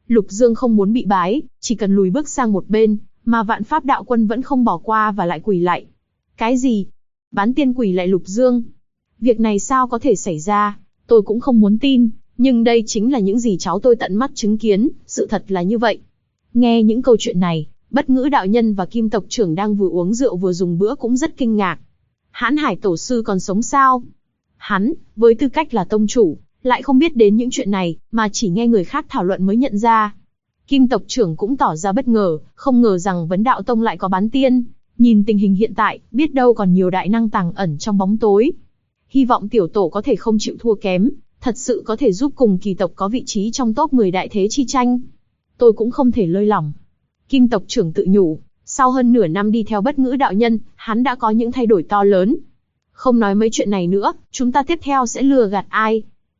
Lục Dương không muốn bị bái, chỉ cần lùi bước sang một bên, mà Vạn Pháp Đạo Quân vẫn không bỏ qua và lại quỳ lạy. Cái gì? Bán tiên quỳ lạy Lục Dương? Việc này sao có thể xảy ra? Tôi cũng không muốn tin, nhưng đây chính là những gì cháu tôi tận mắt chứng kiến, sự thật là như vậy. Nghe những câu chuyện này, Bất Ngữ đạo nhân và Kim tộc trưởng đang vừa uống rượu vừa dùng bữa cũng rất kinh ngạc. Hãn Hải tổ sư còn sống sao? Hắn, với tư cách là tông chủ, lại không biết đến những chuyện này, mà chỉ nghe người khác thảo luận mới nhận ra. Kim tộc trưởng cũng tỏ ra bất ngờ, không ngờ rằng Vấn Đạo Tông lại có bán tiên. Nhìn tình hình hiện tại, biết đâu còn nhiều đại năng tàng ẩn trong bóng tối. Hy vọng tiểu tổ có thể không chịu thua kém, thật sự có thể giúp cùng kỳ tộc có vị trí trong top 10 đại thế chi tranh. Tôi cũng không thể lơi lỏng. Kim tộc trưởng tự nhủ, sau hơn nửa năm đi theo Bất Ngữ đạo nhân, hắn đã có những thay đổi to lớn. Không nói mấy chuyện này nữa, chúng ta tiếp theo sẽ lừa gạt ai?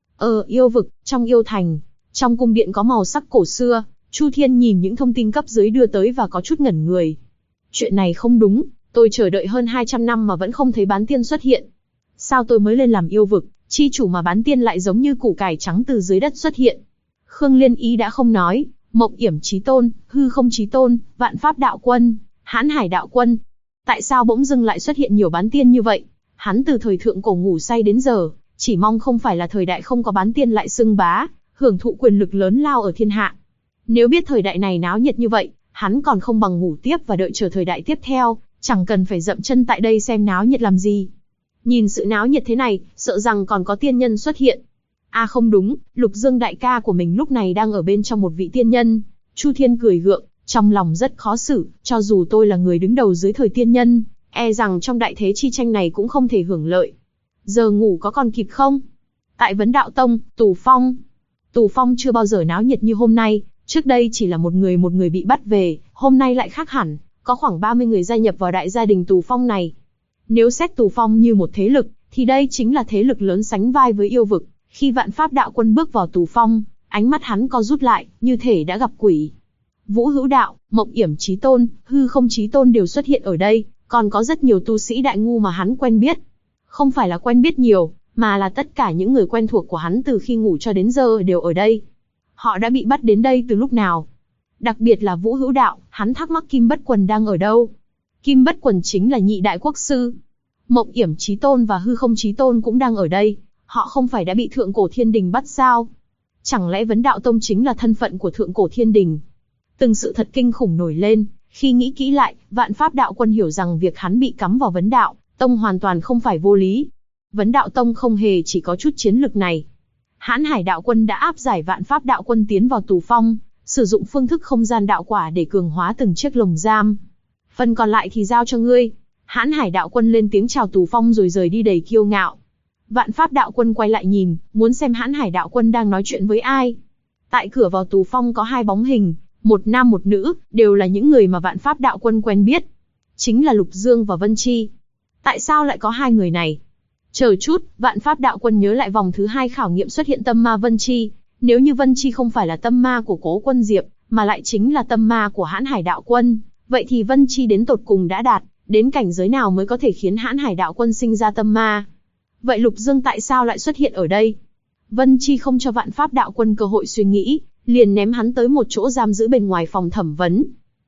Yêu vực, trong yêu thành, trong cung điện có màu sắc cổ xưa, Chu Thiên nhìn những thông tin cấp dưới đưa tới và có chút ngẩn người. Chuyện này không đúng, tôi chờ đợi hơn 200 năm mà vẫn không thấy bán tiên xuất hiện. Sao tôi mới lên làm yêu vực, chi chủ mà bán tiên lại giống như củ cải trắng từ dưới đất xuất hiện? Khương Liên Ý đã không nói, Mộng Yểm Chí Tôn, Hư Không Chí Tôn, Vạn Pháp Đạo Quân, Hãn Hải Đạo Quân. Tại sao bỗng dưng lại xuất hiện nhiều bán tiên như vậy? Hắn từ thời thượng cổ ngủ say đến giờ, chỉ mong không phải là thời đại không có bán tiên lại xưng bá, hưởng thụ quyền lực lớn lao ở thiên hạ. Nếu biết thời đại này náo nhiệt như vậy, hắn còn không bằng ngủ tiếp và đợi chờ thời đại tiếp theo, chẳng cần phải dậm chân tại đây xem náo nhiệt làm gì. Nhìn sự náo nhiệt thế này, sợ rằng còn có tiên nhân xuất hiện. À không đúng, Lục Dương đại ca của mình lúc này đang ở bên trong một vị tiên nhân. Chu Thiên cười gượng, trong lòng rất khó xử, cho dù tôi là người đứng đầu dưới thời tiên nhân, e rằng trong đại thế chi tranh này cũng không thể hưởng lợi. Giờ ngủ có còn kịp không? Tại Vấn Đạo Tông, Tù Phong. Tù Phong chưa bao giờ náo nhiệt như hôm nay, trước đây chỉ là một người bị bắt về, hôm nay lại khác hẳn, có khoảng 30 người gia nhập vào đại gia đình Tù Phong này. Nếu xét Tù Phong như một thế lực, thì đây chính là thế lực lớn sánh vai với yêu vực. Khi Vạn Pháp Đạo Quân bước vào Tù Phong, ánh mắt hắn co rút lại, như thể đã gặp quỷ. Vũ Hữu Đạo, Mộng Yểm Chí Tôn, Hư Không Chí Tôn đều xuất hiện ở đây, còn có rất nhiều tu sĩ đại ngu mà hắn quen biết. Không phải là quen biết nhiều, mà là tất cả những người quen thuộc của hắn từ khi ngủ cho đến giờ đều ở đây. Họ đã bị bắt đến đây từ lúc nào? Đặc biệt là Vũ Hữu Đạo, hắn thắc mắc Kim Bất Quần đang ở đâu. Kim Bất Quần chính là nhị đại quốc sư. Mộng Yểm Chí Tôn và Hư Không Chí Tôn cũng đang ở đây. Họ không phải đã bị Thượng Cổ Thiên Đình bắt sao? Chẳng lẽ Vấn Đạo Tông chính là thân phận của Thượng Cổ Thiên Đình? Từng sự thật kinh khủng nổi lên, khi nghĩ kỹ lại, Vạn Pháp Đạo Quân hiểu rằng việc hắn bị cắm vào Vấn Đạo Tông hoàn toàn không phải vô lý. Vấn Đạo Tông không hề chỉ có chút chiến lực này. Hãn Hải Đạo Quân đã áp giải Vạn Pháp Đạo Quân tiến vào Tù Phong, sử dụng phương thức không gian đạo quả để cường hóa từng chiếc lồng giam. Phần còn lại thì giao cho ngươi. Hãn Hải Đạo Quân lên tiếng chào Tù Phong rồi rời đi đầy kiêu ngạo. Vạn Pháp Đạo Quân quay lại nhìn, muốn xem Hãn Hải Đạo Quân đang nói chuyện với ai. Tại cửa vào Tù Phong có hai bóng hình, một nam một nữ, đều là những người mà Vạn Pháp Đạo Quân quen biết. Chính là Lục Dương và Vân Chi. Tại sao lại có hai người này? Chờ chút, Vạn Pháp Đạo Quân nhớ lại vòng thứ 2 khảo nghiệm xuất hiện tâm ma Vân Chi. Nếu như Vân Chi không phải là tâm ma của Cố Quân Diệp, mà lại chính là tâm ma của Hãn Hải Đạo Quân, vậy thì Vân Chi đến tột cùng đã đạt đến cảnh giới nào mới có thể khiến Hãn Hải Đạo Quân sinh ra tâm ma? Vậy Lục Dương tại sao lại xuất hiện ở đây? Vân Chi không cho Vạn Pháp Đạo Quân cơ hội suy nghĩ, liền ném hắn tới một chỗ giam giữ bên ngoài phòng thẩm vấn.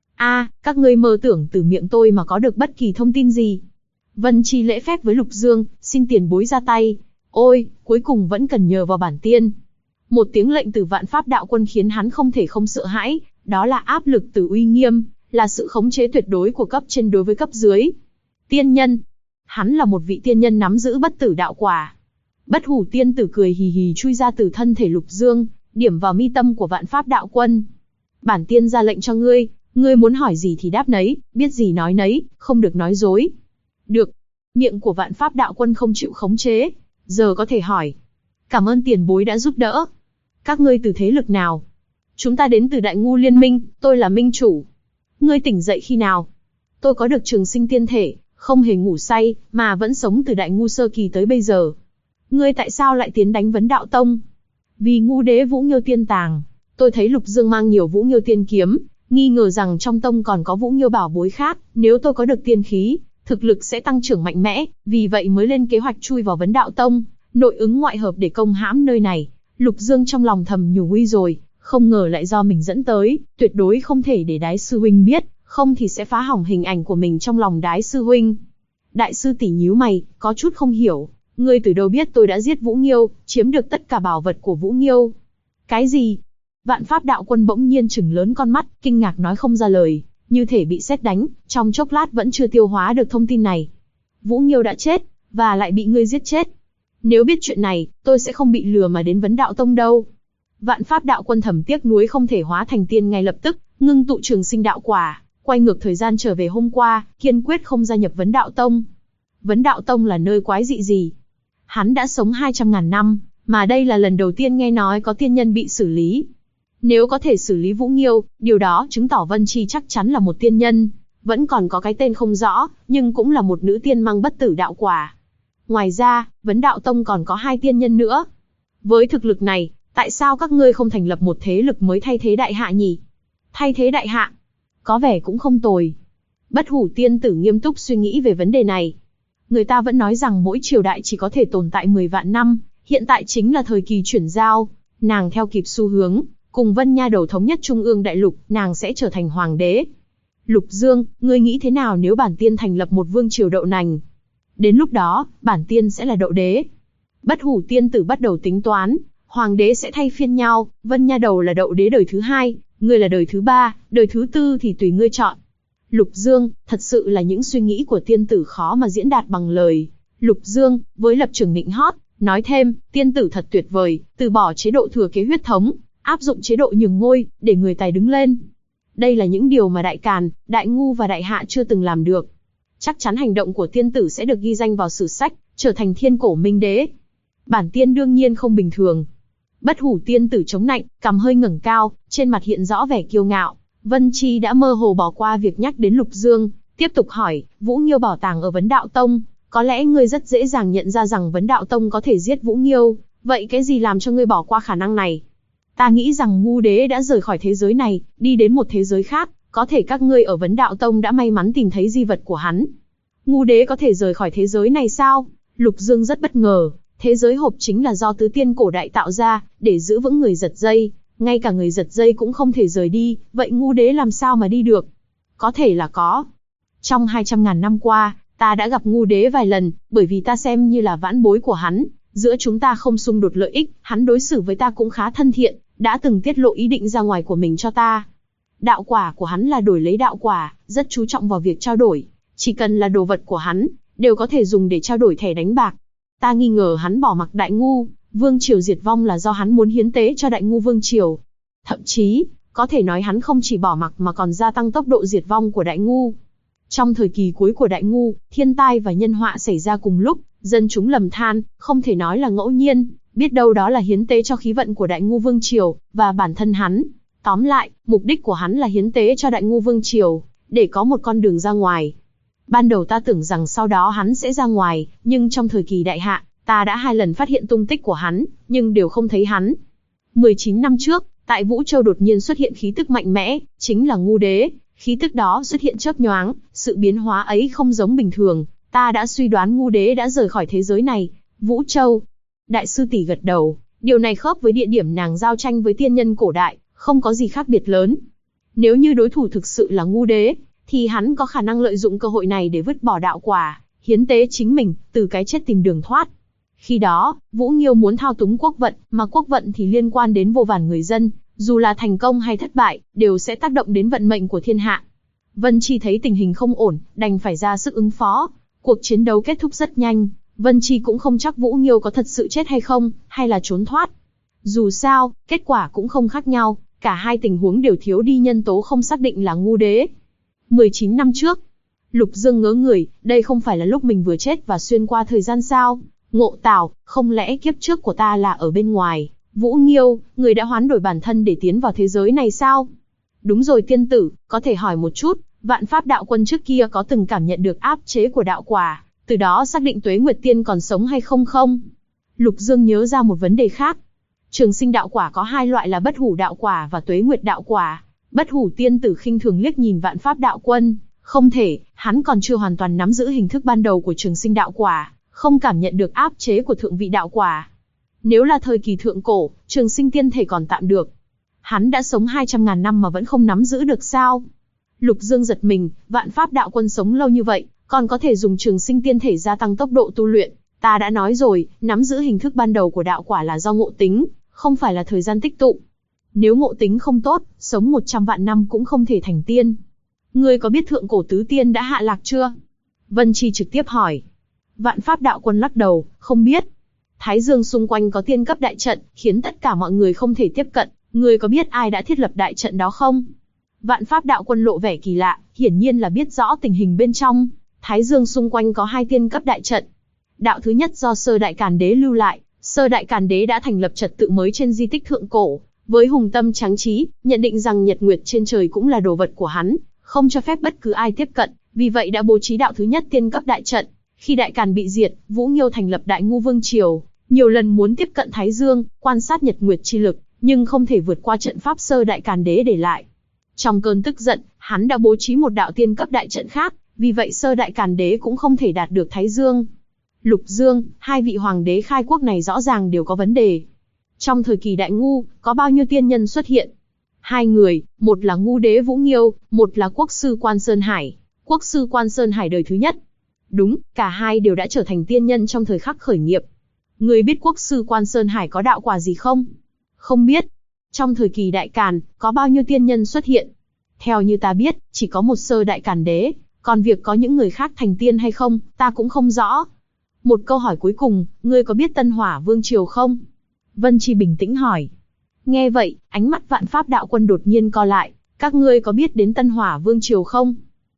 Các ngươi mơ tưởng từ miệng tôi mà có được bất kỳ thông tin gì? Vân Chi lễ phép với Lục Dương, xin tiền bối ra tay. Ôi, cuối cùng vẫn cần nhờ vào bản tiên. Một tiếng lệnh từ Vạn Pháp Đạo Quân khiến hắn không thể không sợ hãi, đó là áp lực từ uy nghiêm, là sự khống chế tuyệt đối của cấp trên đối với cấp dưới. Tiên nhân. Hắn là một vị tiên nhân nắm giữ bất tử đạo quả. Bất Hủ tiên tử cười hì hì chui ra từ thân thể Lục Dương, điểm vào mi tâm của Vạn Pháp Đạo Quân. Bản tiên ra lệnh cho ngươi, ngươi muốn hỏi gì thì đáp nấy, biết gì nói nấy, không được nói dối. Được. Miệng của Vạn Pháp Đạo Quân không chịu khống chế, giờ có thể hỏi. Cảm ơn tiền bối đã giúp đỡ. Các ngươi từ thế lực nào? Chúng ta đến từ Đại Ngu Liên Minh, tôi là minh chủ. Ngươi tỉnh dậy khi nào? Tôi có được trường sinh tiên thể, không hề ngủ say, mà vẫn sống từ Đại Ngu Sơ Kỳ tới bây giờ. Ngươi tại sao lại tiến đánh Vấn Đạo Tông? Vì Ngu Đế Vũ Nghiêu Tiên Tàng. Tôi thấy Lục Dương mang nhiều Vũ Nghiêu Tiên kiếm, nghi ngờ rằng trong tông còn có Vũ Nghiêu bảo bối khác. Nếu tôi có được tiên khí, thực lực sẽ tăng trưởng mạnh mẽ, vì vậy mới lên kế hoạch chui vào Vấn Đạo Tông, nội ứng ngoại hợp để công hãm nơi này. Lục Dương trong lòng thầm nhủ nguy rồi, không ngờ lại do mình dẫn tới, tuyệt đối không thể để Đái sư huynh biết, không thì sẽ phá hỏng hình ảnh của mình trong lòng Đái sư huynh. Đại sư tỷ nhíu mày, có chút không hiểu, ngươi từ đâu biết tôi đã giết Vũ Nghiêu, chiếm được tất cả bảo vật của Vũ Nghiêu? Cái gì? Vạn Pháp đạo quân bỗng nhiên trừng lớn con mắt, kinh ngạc nói không ra lời, như thể bị sét đánh, trong chốc lát vẫn chưa tiêu hóa được thông tin này. Vũ Nghiêu đã chết, và lại bị ngươi giết chết. Nếu biết chuyện này, tôi sẽ không bị lừa mà đến Vấn Đạo Tông đâu. Vạn Pháp đạo quân thầm tiếc nuối không thể hóa thành tiên ngay lập tức, ngưng tụ trường sinh đạo quả, quay ngược thời gian trở về hôm qua, kiên quyết không gia nhập Vấn Đạo Tông. Vấn Đạo Tông là nơi quái dị gì? Hắn đã sống 200.000 năm, mà đây là lần đầu tiên nghe nói có tiên nhân bị xử lý. Nếu có thể xử lý Vũ Nghiêu, điều đó chứng tỏ Vân Chi chắc chắn là một tiên nhân, vẫn còn có cái tên không rõ, nhưng cũng là một nữ tiên mang bất tử đạo quả. Ngoài ra, Vấn Đạo Tông còn có 2 tiên nhân nữa. Với thực lực này, tại sao các ngươi không thành lập một thế lực mới thay thế đại hạ nhỉ? Thay thế đại hạ? Có vẻ cũng không tồi. Bất Hủ tiên tử nghiêm túc suy nghĩ về vấn đề này. Người ta vẫn nói rằng mỗi triều đại chỉ có thể tồn tại 10 vạn năm, hiện tại chính là thời kỳ chuyển giao. Nàng theo kịp xu hướng, cùng Vân Nha Đầu thống nhất Trung ương đại lục, nàng sẽ trở thành hoàng đế. Lục Dương, ngươi nghĩ thế nào nếu bản tiên thành lập một vương triều đậu nành? Đến lúc đó, bản tiên sẽ là đậu đế. Bất Hủ tiên tử bắt đầu tính toán, hoàng đế sẽ thay phiên nhau, Vân Nha Đầu là đậu đế đời thứ 2, ngươi là đời thứ 3, đời thứ 4 thì tùy ngươi chọn. Lục Dương, thật sự là những suy nghĩ của tiên tử khó mà diễn đạt bằng lời. Lục Dương, với lập trường nịnh hót, nói thêm, tiên tử thật tuyệt vời, từ bỏ chế độ thừa kế huyết thống, áp dụng chế độ nhường ngôi, để người tài đứng lên. Đây là những điều mà Đại Càn, Đại Ngu và Đại Hạ chưa từng làm được. Chắc chắn hành động của tiên tử sẽ được ghi danh vào sử sách, trở thành thiên cổ minh đế. Bản tiên đương nhiên không bình thường. Bất Hủ tiên tử chống nạnh, cằm hơi ngẩng cao, trên mặt hiện rõ vẻ kiêu ngạo. Vân Chi đã mơ hồ bỏ qua việc nhắc đến Lục Dương, tiếp tục hỏi, Vũ Nghiêu bảo tàng ở Vấn Đạo Tông, có lẽ ngươi rất dễ dàng nhận ra rằng Vấn Đạo Tông có thể giết Vũ Nghiêu, vậy cái gì làm cho ngươi bỏ qua khả năng này? Ta nghĩ rằng Ngu Đế đã rời khỏi thế giới này, đi đến một thế giới khác, có thể các ngươi ở Vấn Đạo Tông đã may mắn tìm thấy di vật của hắn. Ngu Đế có thể rời khỏi thế giới này sao? Lục Dương rất bất ngờ, thế giới hộp chính là do tứ tiên cổ đại tạo ra, để giữ vững người giật dây, ngay cả người giật dây cũng không thể rời đi, vậy Ngu Đế làm sao mà đi được? Có thể là có. Trong 200.000 năm qua, ta đã gặp Ngu Đế vài lần, bởi vì ta xem như là vãn bối của hắn, giữa chúng ta không xung đột lợi ích, hắn đối xử với ta cũng khá thân thiện, đã từng tiết lộ ý định ra ngoài của mình cho ta. Đạo quả của hắn là đổi lấy đạo quả, rất chú trọng vào việc trao đổi, chỉ cần là đồ vật của hắn, đều có thể dùng để trao đổi thẻ đánh bạc. Ta nghi ngờ hắn bỏ mặc Đại Ngu, vương triều diệt vong là do hắn muốn hiến tế cho Đại Ngu vương triều. Thậm chí, có thể nói hắn không chỉ bỏ mặc mà còn gia tăng tốc độ diệt vong của Đại Ngu. Trong thời kỳ cuối của Đại Ngu, thiên tai và nhân họa xảy ra cùng lúc, dân chúng lầm than, không thể nói là ngẫu nhiên, biết đâu đó là hiến tế cho khí vận của Đại Ngu vương triều, và bản thân hắn. Tóm lại, mục đích của hắn là hiến tế cho Đại Ngu vương triều, để có một con đường ra ngoài. Ban đầu ta tưởng rằng sau đó hắn sẽ ra ngoài, nhưng trong thời kỳ Đại Hạ, ta đã 2 lần phát hiện tung tích của hắn, nhưng đều không thấy hắn. 19 năm trước, tại Vũ Châu đột nhiên xuất hiện khí tức mạnh mẽ, chính là Ngu Đế. Khí tức đó xuất hiện chớp nhoáng, sự biến hóa ấy không giống bình thường, ta đã suy đoán Ngu Đế đã rời khỏi thế giới này. Vũ Châu. Đại sư tỷ gật đầu, điều này khớp với địa điểm nàng giao tranh với tiên nhân cổ đại, không có gì khác biệt lớn. Nếu như đối thủ thực sự là Ngu Đế, thì hắn có khả năng lợi dụng cơ hội này để vứt bỏ đạo quả, hiến tế chính mình, từ cái chết tìm đường thoát. Khi đó, Vũ Nghiêu muốn thao túng quốc vận, mà quốc vận thì liên quan đến vô vàn người dân, dù là thành công hay thất bại, đều sẽ tác động đến vận mệnh của thiên hạ. Vân Chi thấy tình hình không ổn, đành phải ra sức ứng phó. Cuộc chiến đấu kết thúc rất nhanh, Vân Chi cũng không chắc Vũ Nghiêu có thật sự chết hay không, hay là trốn thoát. Dù sao, kết quả cũng không khác nhau, cả hai tình huống đều thiếu đi nhân tố không xác định là Ngu Đế. 19 năm trước, Lục Dương ngớ người, đây không phải là lúc mình vừa chết và xuyên qua thời gian sao? Ngộ Tào, không lẽ kiếp trước của ta là ở bên ngoài? Vũ Nghiêu, người đã hoán đổi bản thân để tiến vào thế giới này sao? Đúng rồi tiên tử, có thể hỏi một chút, Vạn Pháp đạo quân trước kia có từng cảm nhận được áp chế của đạo quả, từ đó xác định Tuế Nguyệt Tiên còn sống hay không không? Lục Dương nhớ ra một vấn đề khác. Trường sinh đạo quả có 2 loại là Bất Hủ đạo quả và Tuế Nguyệt đạo quả. Bất Hủ tiên tử khinh thường liếc nhìn Vạn Pháp đạo quân, không thể, hắn còn chưa hoàn toàn nắm giữ hình thức ban đầu của trường sinh đạo quả, không cảm nhận được áp chế của thượng vị đạo quả. Nếu là thời kỳ thượng cổ, trường sinh tiên thể còn tạm được. Hắn đã sống 200.000 năm mà vẫn không nắm giữ được sao? Lục Dương giật mình, Vạn Pháp Đạo Quân sống lâu như vậy, còn có thể dùng Trường Sinh Tiên Thể gia tăng tốc độ tu luyện. Ta đã nói rồi, nắm giữ hình thức ban đầu của đạo quả là do ngộ tính, không phải là thời gian tích tụ. Nếu ngộ tính không tốt, sống 100 vạn năm cũng không thể thành tiên. Ngươi có biết thượng cổ tứ tiên đã hạ lạc chưa? Vân Chi trực tiếp hỏi. Vạn Pháp Đạo Quân lắc đầu, không biết. Thái Dương xung quanh có tiên cấp đại trận, khiến tất cả mọi người không thể tiếp cận. Ngươi có biết ai đã thiết lập đại trận đó không? Vạn Pháp Đạo Quân lộ vẻ kỳ lạ, hiển nhiên là biết rõ tình hình bên trong. Thái Dương xung quanh có 2 tiên cấp đại trận. Đạo thứ nhất do Sơ Đại Càn Đế lưu lại, Sơ Đại Càn Đế đã thành lập trật tự mới trên di tích thượng cổ, với hùng tâm tráng trí, nhận định rằng nhật nguyệt trên trời cũng là đồ vật của hắn, không cho phép bất cứ ai tiếp cận, vì vậy đã bố trí đạo thứ nhất tiên cấp đại trận. Khi Đại Càn bị diệt, Vũ Nghiêu thành lập Đại Ngu Vương Triều, nhiều lần muốn tiếp cận Thái Dương, quan sát nhật nguyệt chi lực, nhưng không thể vượt qua trận pháp Sơ Đại Càn Đế để lại. Trong cơn tức giận, hắn đã bố trí một đạo tiên cấp đại trận khác, vì vậy Sơ Đại Càn Đế cũng không thể đạt được Thái Dương. Lục Dương, 2 vị hoàng đế khai quốc này rõ ràng đều có vấn đề. Trong thời kỳ Đại Ngu, có bao nhiêu tiên nhân xuất hiện? 2 người, một là Ngu Đế Vũ Nghiêu, một là Quốc sư Quan Sơn Hải. Quốc sư Quan Sơn Hải đời thứ nhất. Đúng, cả hai đều đã trở thành tiên nhân trong thời khắc khởi nghiệp. Người biết Quốc sư Quan Sơn Hải có đạo quả gì không? Không biết. Trong thời kỳ Đại Càn, có bao nhiêu tiên nhân xuất hiện? Theo như ta biết, chỉ có một Sơ Đại Càn Đế, còn việc có những người khác thành tiên hay không, ta cũng không rõ. Một câu hỏi cuối cùng, ngươi có biết Tân Hỏa Vương Triều không? Vân Chi bình tĩnh hỏi. Nghe vậy, ánh mắt Vạn Pháp Đạo Quân đột nhiên co lại, các ngươi có biết đến Tân Hỏa Vương Triều không?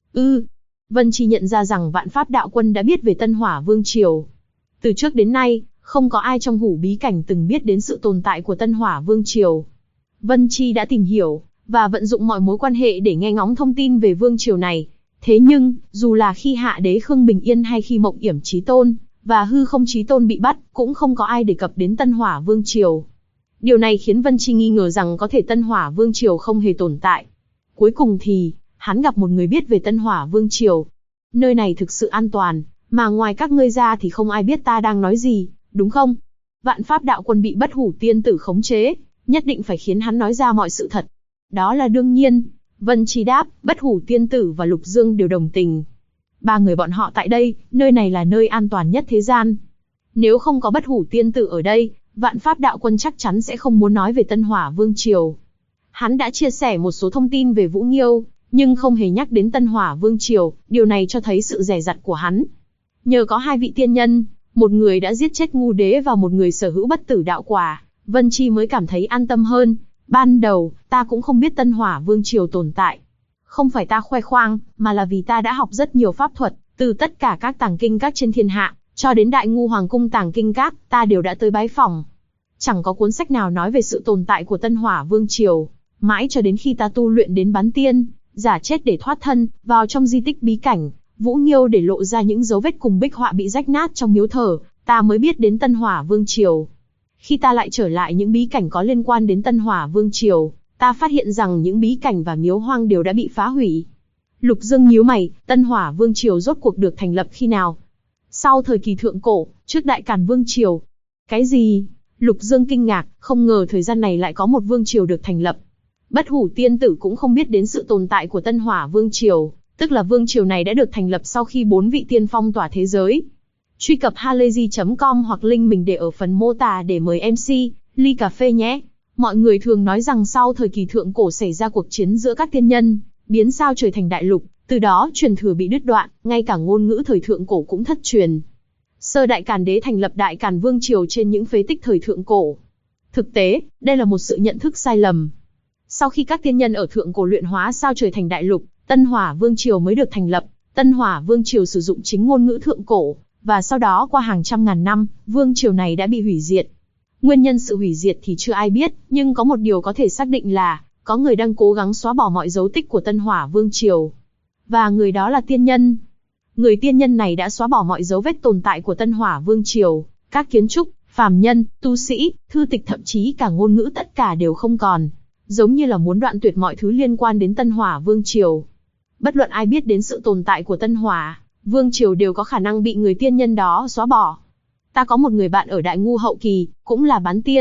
Vân Chi nhận ra rằng Vạn Pháp Đạo Quân đã biết về Tân Hỏa Vương Triều. Từ trước đến nay, không có ai trong Hủ Bí Cảnh từng biết đến sự tồn tại của Tân Hỏa Vương Triều. Vân Chi đã tìm hiểu, và vận dụng mọi mối quan hệ để nghe ngóng thông tin về Vương Triều này. Thế nhưng, dù là khi Hạ Đế Khương Bình Yên hay khi Mộng Yểm Chí Tôn, và Hư Không Chí Tôn bị bắt, cũng không có ai đề cập đến Tân Hỏa Vương Triều. Điều này khiến Vân Chi nghi ngờ rằng có thể Tân Hỏa Vương Triều không hề tồn tại. Cuối cùng thì, hắn gặp một người biết về Tân Hỏa Vương Triều. Nơi này thực sự an toàn, mà ngoài các ngươi ra thì không ai biết ta đang nói gì, đúng không? Vạn Pháp Đạo Quân bị Bất Hủ Tiên Tử khống chế, nhất định phải khiến hắn nói ra mọi sự thật. Đó là đương nhiên. Vân Chi đáp, Bất Hủ Tiên Tử và Lục Dương đều đồng tình. 3 người bọn họ tại đây, nơi này là nơi an toàn nhất thế gian. Nếu không có Bất Hủ Tiên Tử ở đây, Vạn Pháp Đạo Quân chắc chắn sẽ không muốn nói về Tân Hỏa Vương Triều. Hắn đã chia sẻ một số thông tin về Vũ Nghiêu, nhưng không hề nhắc đến Tân Hỏa Vương Triều, điều này cho thấy sự dè dặt của hắn. Nhờ có 2 vị tiên nhân, một người đã giết chết Ngu Đế và một người sở hữu bất tử đạo quả, Vân Chi mới cảm thấy an tâm hơn. Ban đầu, ta cũng không biết Tân Hỏa Vương Triều tồn tại. Không phải ta khoe khoang, mà là vì ta đã học rất nhiều pháp thuật, từ tất cả các tàng kinh các trên thiên hạ, cho đến Đại Ngu Hoàng Cung tàng kinh các, ta đều đã tới bái phỏng. Chẳng có cuốn sách nào nói về sự tồn tại của Tân Hỏa Vương Triều. Mãi cho đến khi ta tu luyện đến bán tiên, giả chết để thoát thân, vào trong di tích bí cảnh, Vũ Nghiêu để lộ ra những dấu vết cùng bích họa bị rách nát trong miếu thờ, ta mới biết đến Tân Hỏa Vương Triều. Khi ta lại trở lại những bí cảnh có liên quan đến Tân Hỏa Vương Triều, ta phát hiện rằng những bí cảnh và miếu hoang đều đã bị phá hủy. Lục Dương nhíu mày, Tân Hỏa Vương Triều rốt cuộc được thành lập khi nào? Sau thời kỳ thượng cổ, trước Đại Càn Vương Triều. Cái gì? Lục Dương kinh ngạc, không ngờ thời gian này lại có một vương triều được thành lập. Bất Hủ Tiên Tử cũng không biết đến sự tồn tại của Tân Hỏa Vương Triều, tức là vương triều này đã được thành lập sau khi 4 vị tiên phong tỏa thế giới. Truy cập halayzi.com hoặc link mình để ở phần mô tả để mời MC, ly cà phê nhé. Mọi người thường nói rằng sau thời kỳ thượng cổ xảy ra cuộc chiến giữa các tiên nhân, biến sao trời thành đại lục, từ đó truyền thừa bị đứt đoạn, ngay cả ngôn ngữ thời thượng cổ cũng thất truyền. Sơ Đại Càn Đế thành lập Đại Càn Vương Triều trên những phế tích thời thượng cổ. Thực tế, đây là một sự nhận thức sai lầm. Sau khi các tiên nhân ở thượng cổ luyện hóa sao trời thành đại lục, Tân Hỏa Vương Triều mới được thành lập. Tân Hỏa Vương Triều sử dụng chính ngôn ngữ thượng cổ, và sau đó qua hàng trăm ngàn năm, vương triều này đã bị hủy diệt. Nguyên nhân sự hủy diệt thì chưa ai biết, nhưng có một điều có thể xác định là, có người đang cố gắng xóa bỏ mọi dấu tích của Tân Hỏa Vương Triều. Và người đó là tiên nhân. Người tiên nhân này đã xóa bỏ mọi dấu vết tồn tại của Tân Hỏa Vương Triều, các kiến trúc, phàm nhân, tu sĩ, thư tịch thậm chí cả ngôn ngữ tất cả đều không còn. Giống như là muốn đoạn tuyệt mọi thứ liên quan đến Tân Hỏa Vương Triều. Bất luận ai biết đến sự tồn tại của Tân Hỏa Vương Triều đều có khả năng bị người tiên nhân đó xóa bỏ. Ta có một người bạn ở Đại Ngu hậu kỳ, cũng là bán tiên,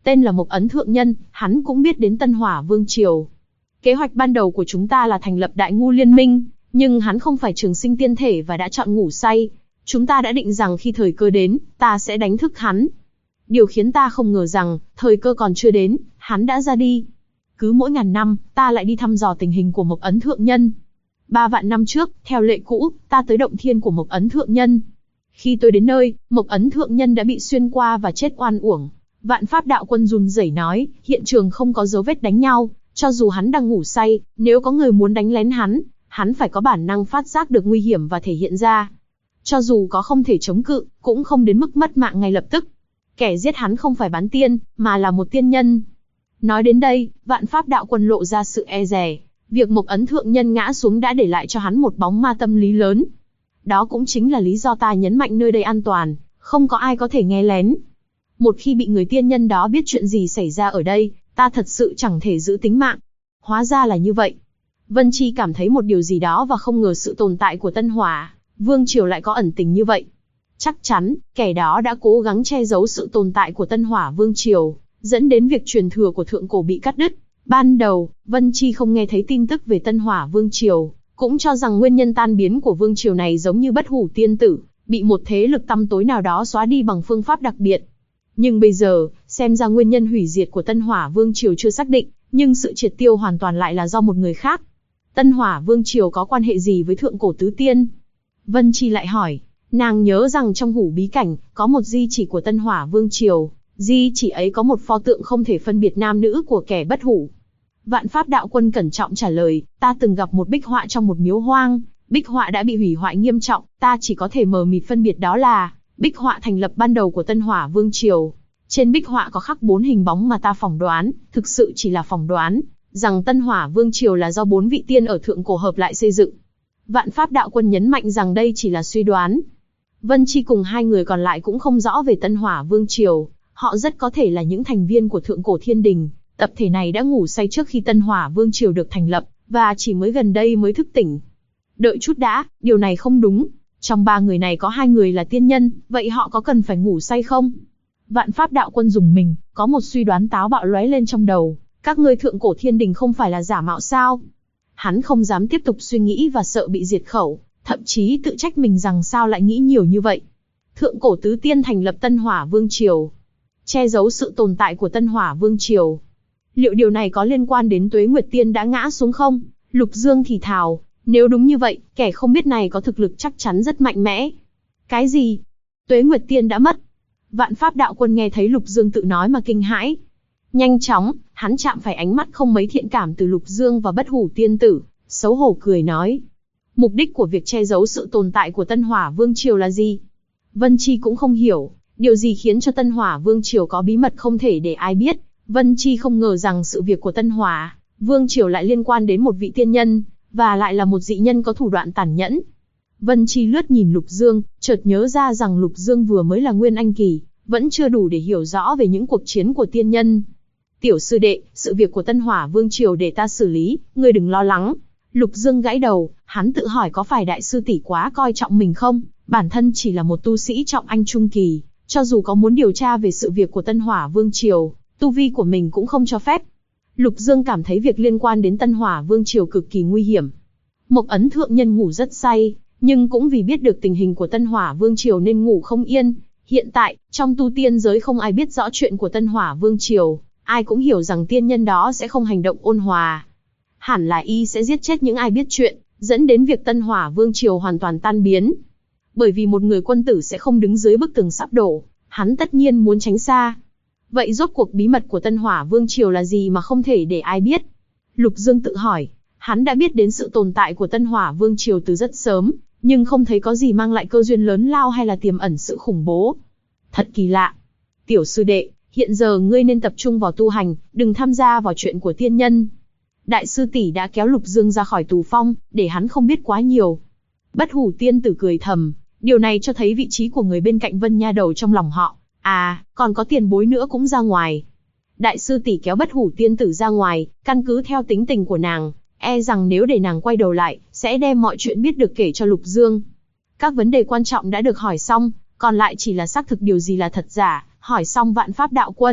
tên là Mộc Ấn Thượng Nhân, hắn cũng biết đến Tân Hỏa Vương Triều. Kế hoạch ban đầu của chúng ta là thành lập Đại Ngu Liên Minh, nhưng hắn không phải trường sinh tiên thể và đã chọn ngủ say. Chúng ta đã định rằng khi thời cơ đến, ta sẽ đánh thức hắn. Điều khiến ta không ngờ rằng, thời cơ còn chưa đến, hắn đã ra đi. Cứ mỗi ngàn năm, ta lại đi thăm dò tình hình của Mộc Ấn Thượng Nhân. 3 vạn năm trước, theo lệ cũ, ta tới động thiên của Mộc Ấn Thượng Nhân. Khi tôi đến nơi, Mộc Ấn Thượng Nhân đã bị xuyên qua và chết oan uổng. Vạn Pháp Đạo Quân run rẩy nói, hiện trường không có dấu vết đánh nhau, cho dù hắn đang ngủ say, nếu có người muốn đánh lén hắn phải có bản năng phát giác được nguy hiểm và thể hiện ra. Cho dù có không thể chống cự, cũng không đến mức mất mạng ngay lập tức. Kẻ giết hắn không phải bán tiên, mà là một tiên nhân. Nói đến đây, Vạn Pháp Đạo Quân lộ ra sự e dè. Việc Mộc Ấn Thượng Nhân ngã xuống đã để lại cho hắn một bóng ma tâm lý lớn. Đó cũng chính là lý do ta nhấn mạnh nơi đây an toàn, không có ai có thể nghe lén. Một khi bị người tiên nhân đó biết chuyện gì xảy ra ở đây, ta thật sự chẳng thể giữ tính mạng. Hóa ra là như vậy. Vân Chi cảm thấy một điều gì đó và không ngờ sự tồn tại của Tân Hỏa Vương Triều lại có ẩn tình như vậy. Chắc chắn, kẻ đó đã cố gắng che giấu sự tồn tại của Tân Hỏa Vương Triều, dẫn đến việc truyền thừa của thượng cổ bị cắt đứt. Ban đầu, Vân Chi không nghe thấy tin tức về Tân Hỏa Vương Triều, cũng cho rằng nguyên nhân tan biến của vương triều này giống như Bất Hủ Tiên Tử, bị một thế lực tăm tối nào đó xóa đi bằng phương pháp đặc biệt. Nhưng bây giờ, xem ra nguyên nhân hủy diệt của Tân Hỏa Vương Triều chưa xác định, nhưng sự triệt tiêu hoàn toàn lại là do một người khác. Tân Hỏa Vương Triều có quan hệ gì với thượng cổ tứ tiên? Vân Chi lại hỏi. Nàng nhớ rằng trong Hủ Bí Cảnh, có một di chỉ của Tân Hỏa Vương Triều, di chỉ ấy có một pho tượng không thể phân biệt nam nữ của kẻ bất hủ. Vạn Pháp Đạo Quân cẩn trọng trả lời, ta từng gặp một bích họa trong một miếu hoang, bích họa đã bị hủy hoại nghiêm trọng, ta chỉ có thể mờ mịt phân biệt đó là bích họa thành lập ban đầu của Tân Hỏa Vương Triều. Trên bích họa có khắc 4 hình bóng mà ta phỏng đoán, thực sự chỉ là phỏng đoán, rằng Tân Hỏa Vương Triều là do 4 vị tiên ở thượng cổ hợp lại xây dựng. Vạn Pháp Đạo Quân nhấn mạnh rằng đây chỉ là suy đoán. Vân Chi cùng 2 người còn lại cũng không rõ về Tân Hỏa Vương Triều, họ rất có thể là những thành viên của thượng cổ thiên đình. Tập thể này đã ngủ say trước khi Tân Hỏa Vương Triều được thành lập, và chỉ mới gần đây mới thức tỉnh. Đợi chút đã, điều này không đúng. Trong 3 người này có 2 người là tiên nhân, vậy họ có cần phải ngủ say không? Vạn Pháp Đạo Quân rùng mình, có một suy đoán táo bạo lóe lên trong đầu. Các ngươi thượng cổ thiên đình không phải là giả mạo sao? Hắn không dám tiếp tục suy nghĩ và sợ bị diệt khẩu, thậm chí tự trách mình rằng sao lại nghĩ nhiều như vậy. Thượng cổ tứ tiên thành lập Tân Hỏa Vương Triều, che giấu sự tồn tại của Tân Hỏa Vương Triều. Liệu điều này có liên quan đến Tuế Nguyệt Tiên đã ngã xuống không? Lục Dương thì thào, nếu đúng như vậy, kẻ không biết này có thực lực chắc chắn rất mạnh mẽ. Cái gì? Tuế Nguyệt Tiên đã mất? Vạn Pháp Đạo Quân nghe thấy Lục Dương tự nói mà kinh hãi. Nhanh chóng, hắn chạm phải ánh mắt không mấy thiện cảm từ Lục Dương và Bất Hủ Tiên Tử, xấu hổ cười nói. Mục đích của việc che giấu sự tồn tại của Tân Hỏa Vương Triều là gì? Vân Chi cũng không hiểu, điều gì khiến cho Tân Hỏa Vương Triều có bí mật không thể để ai biết. Vân Chi không ngờ rằng sự việc của Tân Hỏa Vương Triều lại liên quan đến một vị tiên nhân, và lại là một dị nhân có thủ đoạn tàn nhẫn. Vân Chi lướt nhìn Lục Dương, chợt nhớ ra rằng Lục Dương vừa mới là Nguyên Anh Kỳ, vẫn chưa đủ để hiểu rõ về những cuộc chiến của tiên nhân. Tiểu sư đệ, sự việc của Tân Hỏa Vương Triều để ta xử lý, ngươi đừng lo lắng. Lục Dương gãi đầu, hắn tự hỏi có phải đại sư tỷ quá coi trọng mình không? Bản thân chỉ là một tu sĩ trọng anh trung kỳ, cho dù có muốn điều tra về sự việc của Tân Hỏa Vương Triều, tu vi của mình cũng không cho phép. Lục Dương cảm thấy việc liên quan đến Tân Hỏa Vương Triều cực kỳ nguy hiểm. Mộc Ấn Thượng Nhân ngủ rất say, nhưng cũng vì biết được tình hình của Tân Hỏa Vương Triều nên ngủ không yên. Hiện tại, trong tu tiên giới không ai biết rõ chuyện của Tân Hỏa Vương Triều, ai cũng hiểu rằng tiên nhân đó sẽ không hành động ôn hòa. Hẳn là y sẽ giết chết những ai biết chuyện, dẫn đến việc Tân Hỏa Vương Triều hoàn toàn tan biến. Bởi vì một người quân tử sẽ không đứng dưới bức tường sắp đổ, hắn tất nhiên muốn tránh xa. Vậy rốt cuộc bí mật của Tân Hỏa Vương Triều là gì mà không thể để ai biết? Lục Dương tự hỏi, hắn đã biết đến sự tồn tại của Tân Hỏa Vương Triều từ rất sớm, nhưng không thấy có gì mang lại cơ duyên lớn lao hay là tiềm ẩn sự khủng bố. Thật kỳ lạ. Tiểu sư đệ, hiện giờ ngươi nên tập trung vào tu hành, đừng tham gia vào chuyện của tiên nhân. Đại sư tỷ đã kéo Lục Dương ra khỏi tù phong, để hắn không biết quá nhiều. Bất Hủ Tiên Tử cười thầm, điều này cho thấy vị trí của người bên cạnh Vân Nha Đầu trong lòng họ. À, còn có tiền bối nữa cũng ra ngoài. Đại sư tỷ kéo Bất Hủ Tiên Tử ra ngoài, căn cứ theo tính tình của nàng, e rằng nếu để nàng quay đầu lại, sẽ đem mọi chuyện biết được kể cho Lục Dương. Các vấn đề quan trọng đã được hỏi xong, còn lại chỉ là xác thực điều gì là thật giả. Hỏi xong Vạn Pháp Đạo Quân,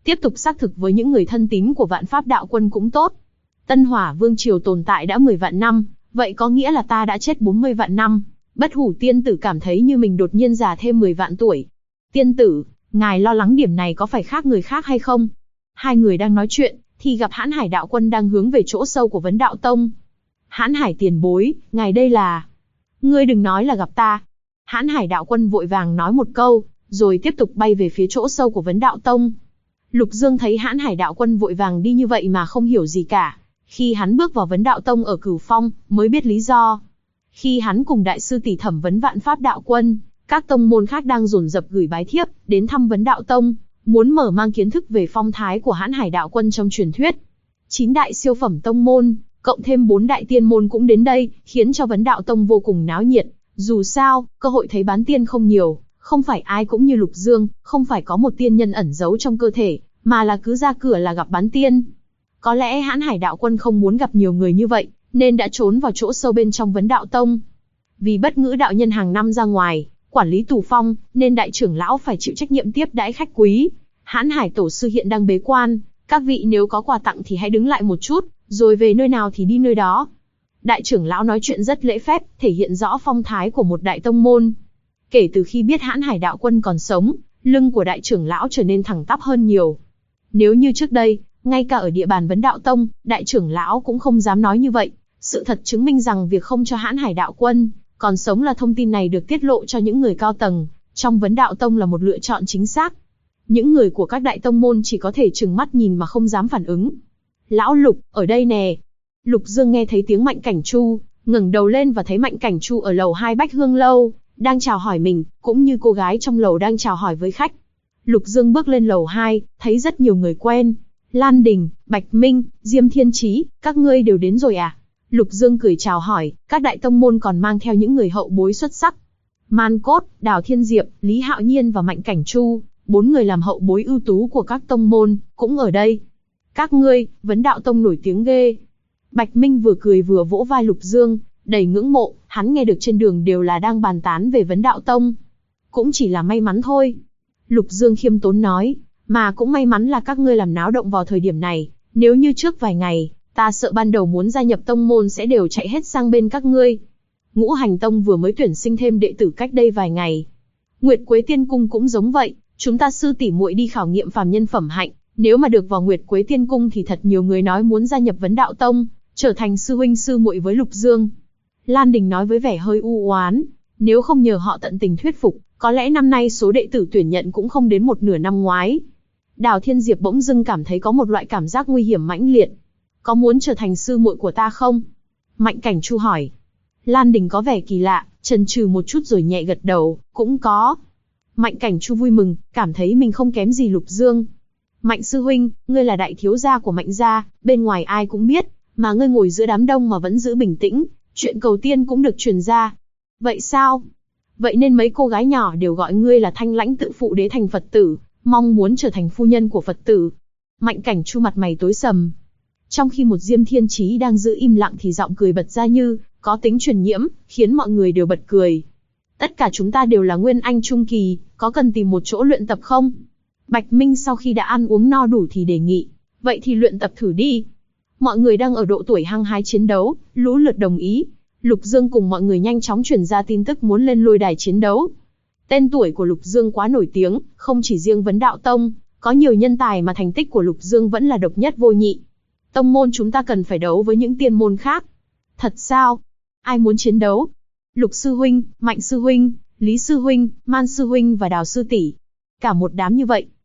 Tiếp tục xác thực với những người thân tín của Vạn Pháp Đạo Quân cũng tốt. Tân Hỏa Vương Triều tồn tại đã 10 vạn năm, vậy có nghĩa là ta đã chết 40 vạn năm. Bất Hủ tiên tử cảm thấy như mình đột nhiên già thêm 10 vạn tuổi. Tiên tử, ngài lo lắng điểm này có phải khác người khác hay không? Hai người đang nói chuyện, thì gặp Hãn Hải Đạo Quân đang hướng về chỗ sâu của Vấn Đạo Tông. Hãn Hải tiền bối, ngài đây là... Ngươi đừng nói là gặp ta. Hãn Hải Đạo Quân vội vàng nói một câu, rồi tiếp tục bay về phía chỗ sâu của Vấn Đạo Tông. Lục Dương thấy Hãn Hải Đạo Quân vội vàng đi như vậy mà không hiểu gì cả. Khi hắn bước vào Vấn Đạo Tông ở Cửu Phong, mới biết lý do. Khi hắn cùng đại sư tỷ thẩm vấn Vạn Pháp Đạo Quân, các tông môn khác đang dồn dập gửi bái thiếp đến thăm Vấn Đạo Tông, muốn mở mang kiến thức về phong thái của Hãn Hải Đạo Quân trong truyền thuyết. 9 đại siêu phẩm tông môn, cộng thêm 4 đại tiên môn cũng đến đây, khiến cho Vấn Đạo Tông vô cùng náo nhiệt. Dù sao, cơ hội thấy bán tiên không nhiều, không phải ai cũng như Lục Dương, không phải có một tiên nhân ẩn giấu trong cơ thể, mà là cứ ra cửa là gặp bán tiên. Có lẽ Hãn Hải Đạo Quân không muốn gặp nhiều người như vậy, nên đã trốn vào chỗ sâu bên trong Vấn Đạo Tông. Vì Bất Ngữ đạo nhân hàng năm ra ngoài quản lý tù phong, nên đại trưởng lão phải chịu trách nhiệm tiếp đãi khách quý. Hãn Hải tổ sư hiện đang bế quan, các vị nếu có quà tặng thì hãy đứng lại một chút, rồi về nơi nào thì đi nơi đó. Đại trưởng lão nói chuyện rất lễ phép, thể hiện rõ phong thái của một đại tông môn. Kể từ khi biết Hãn Hải Đạo Quân còn sống, lưng của đại trưởng lão trở nên thẳng tắp hơn nhiều. Nếu như trước đây, ngay cả ở địa bàn Vấn Đạo Tông, đại trưởng lão cũng không dám nói như vậy. Sự thật chứng minh rằng việc không cho Hãn Hải Đạo Quân còn sống là thông tin này được tiết lộ cho những người cao tầng trong Vấn Đạo Tông là một lựa chọn chính xác. Những người của các đại tông môn chỉ có thể trừng mắt nhìn mà không dám phản ứng. Lão Lục, ở đây nè. Lục Dương nghe thấy tiếng Mạnh Cảnh Chu, ngẩng đầu lên và thấy Mạnh Cảnh Chu ở lầu 2 Bách Hương Lâu, đang chào hỏi mình, cũng như cô gái trong lầu đang chào hỏi với khách. Lục Dương bước lên lầu 2, thấy rất nhiều người quen. Lan Đình, Bạch Minh, Diêm Thiên Chí, các ngươi đều đến rồi à? Lục Dương cười chào hỏi, các đại tông môn còn mang theo những người hậu bối xuất sắc. Man Cốt, Đào Thiên Diệp, Lý Hạo Nhiên và Mạnh Cảnh Chu, 4 người làm hậu bối ưu tú của các tông môn, cũng ở đây. Các ngươi, Vấn Đạo Tông nổi tiếng ghê. Bạch Minh vừa cười vừa vỗ vai Lục Dương, đầy ngưỡng mộ, hắn nghe được trên đường đều là đang bàn tán về Vấn Đạo Tông. Cũng chỉ là may mắn thôi. Lục Dương khiêm tốn nói, mà cũng may mắn là các ngươi làm náo động vào thời điểm này, nếu như trước vài ngày, ta sợ ban đầu muốn gia nhập tông môn sẽ đều chạy hết sang bên các ngươi. Ngũ Hành Tông vừa mới tuyển sinh thêm đệ tử cách đây vài ngày. Nguyệt Quế Tiên Cung cũng giống vậy, chúng ta sư tỷ muội đi khảo nghiệm phàm nhân phẩm hạnh, nếu mà được vào Nguyệt Quế Tiên Cung thì thật nhiều người nói muốn gia nhập Vấn Đạo Tông, trở thành sư huynh sư muội với Lục Dương. Lan Đình nói với vẻ hơi u oán, nếu không nhờ họ tận tình thuyết phục, có lẽ năm nay số đệ tử tuyển nhận cũng không đến một nửa năm ngoái. Đào Thiên Diệp bỗng dưng cảm thấy có một loại cảm giác nguy hiểm mãnh liệt. Có muốn trở thành sư muội của ta không? Mạnh Cảnh Chu hỏi. Lan Đình có vẻ kỳ lạ, chần chừ một chút rồi nhẹ gật đầu, cũng có. Mạnh Cảnh Chu vui mừng, cảm thấy mình không kém gì Lục Dương. Mạnh sư huynh, ngươi là đại thiếu gia của Mạnh gia, bên ngoài ai cũng biết, mà ngươi ngồi giữa đám đông mà vẫn giữ bình tĩnh, chuyện cầu tiên cũng được truyền ra. Vậy sao? Vậy nên mấy cô gái nhỏ đều gọi ngươi là Thanh Lãnh tự phụ đế thành Phật tử, mong muốn trở thành phu nhân của Phật tử. Mạnh Cảnh Chu mặt mày tối sầm. Trong khi một Diêm Thiên Chí đang giữ im lặng thì giọng cười bật ra như có tính truyền nhiễm, khiến mọi người đều bật cười. Tất cả chúng ta đều là Nguyên Anh trung kỳ, có cần tìm một chỗ luyện tập không? Bạch Minh sau khi đã ăn uống no đủ thì đề nghị, vậy thì luyện tập thử đi. Mọi người đang ở độ tuổi hăng hái chiến đấu, lũ lượt đồng ý. Lục Dương cùng mọi người nhanh chóng truyền ra tin tức muốn lên lôi đài chiến đấu. Tên tuổi của Lục Dương quá nổi tiếng, không chỉ riêng Vấn Đạo Tông, có nhiều nhân tài mà thành tích của Lục Dương vẫn là độc nhất vô nhị. Tông môn chúng ta cần phải đấu với những tiên môn khác. Thật sao? Ai muốn chiến đấu? Lục sư huynh, Mạnh sư huynh, Lý sư huynh, Man sư huynh và Đào sư tỷ. Cả một đám như vậy.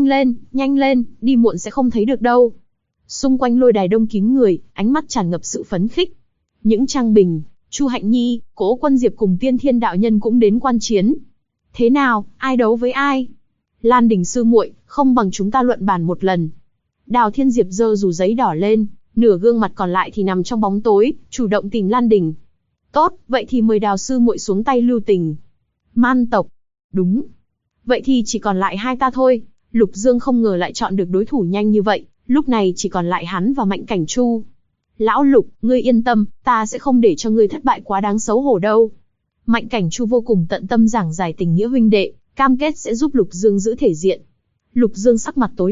Nhanh lên, đi muộn sẽ không thấy được đâu. Xung quanh lôi đài đông kín người, ánh mắt tràn ngập sự phấn khích. Những Trang Bình, Chu Hạnh Nhi, Cố Quân Diệp cùng Tiên Thiên đạo nhân cũng đến quan chiến. Thế nào, ai đấu với ai? Lan Đình sư muội, không bằng chúng ta luận bàn một lần. Đào Thiên Diệp giơ dù giấy đỏ lên, nửa gương mặt còn lại thì nằm trong bóng tối, chủ động tìm Lan Đình. Tốt, vậy thì mời Đào sư muội xuống tay lưu tình. Man tộc. Đúng. Vậy thì chỉ còn lại hai ta thôi. Lục Dương không ngờ lại chọn được đối thủ nhanh như vậy, lúc này chỉ còn lại hắn và Mạnh Cảnh Chu. Lão Lục, ngươi yên tâm, ta sẽ không để cho ngươi thất bại quá đáng xấu hổ đâu. Mạnh Cảnh Chu vô cùng tận tâm giảng giải tình nghĩa huynh đệ, cam kết sẽ giúp Lục Dương giữ thể diện. Lục Dương sắc mặt tối lại,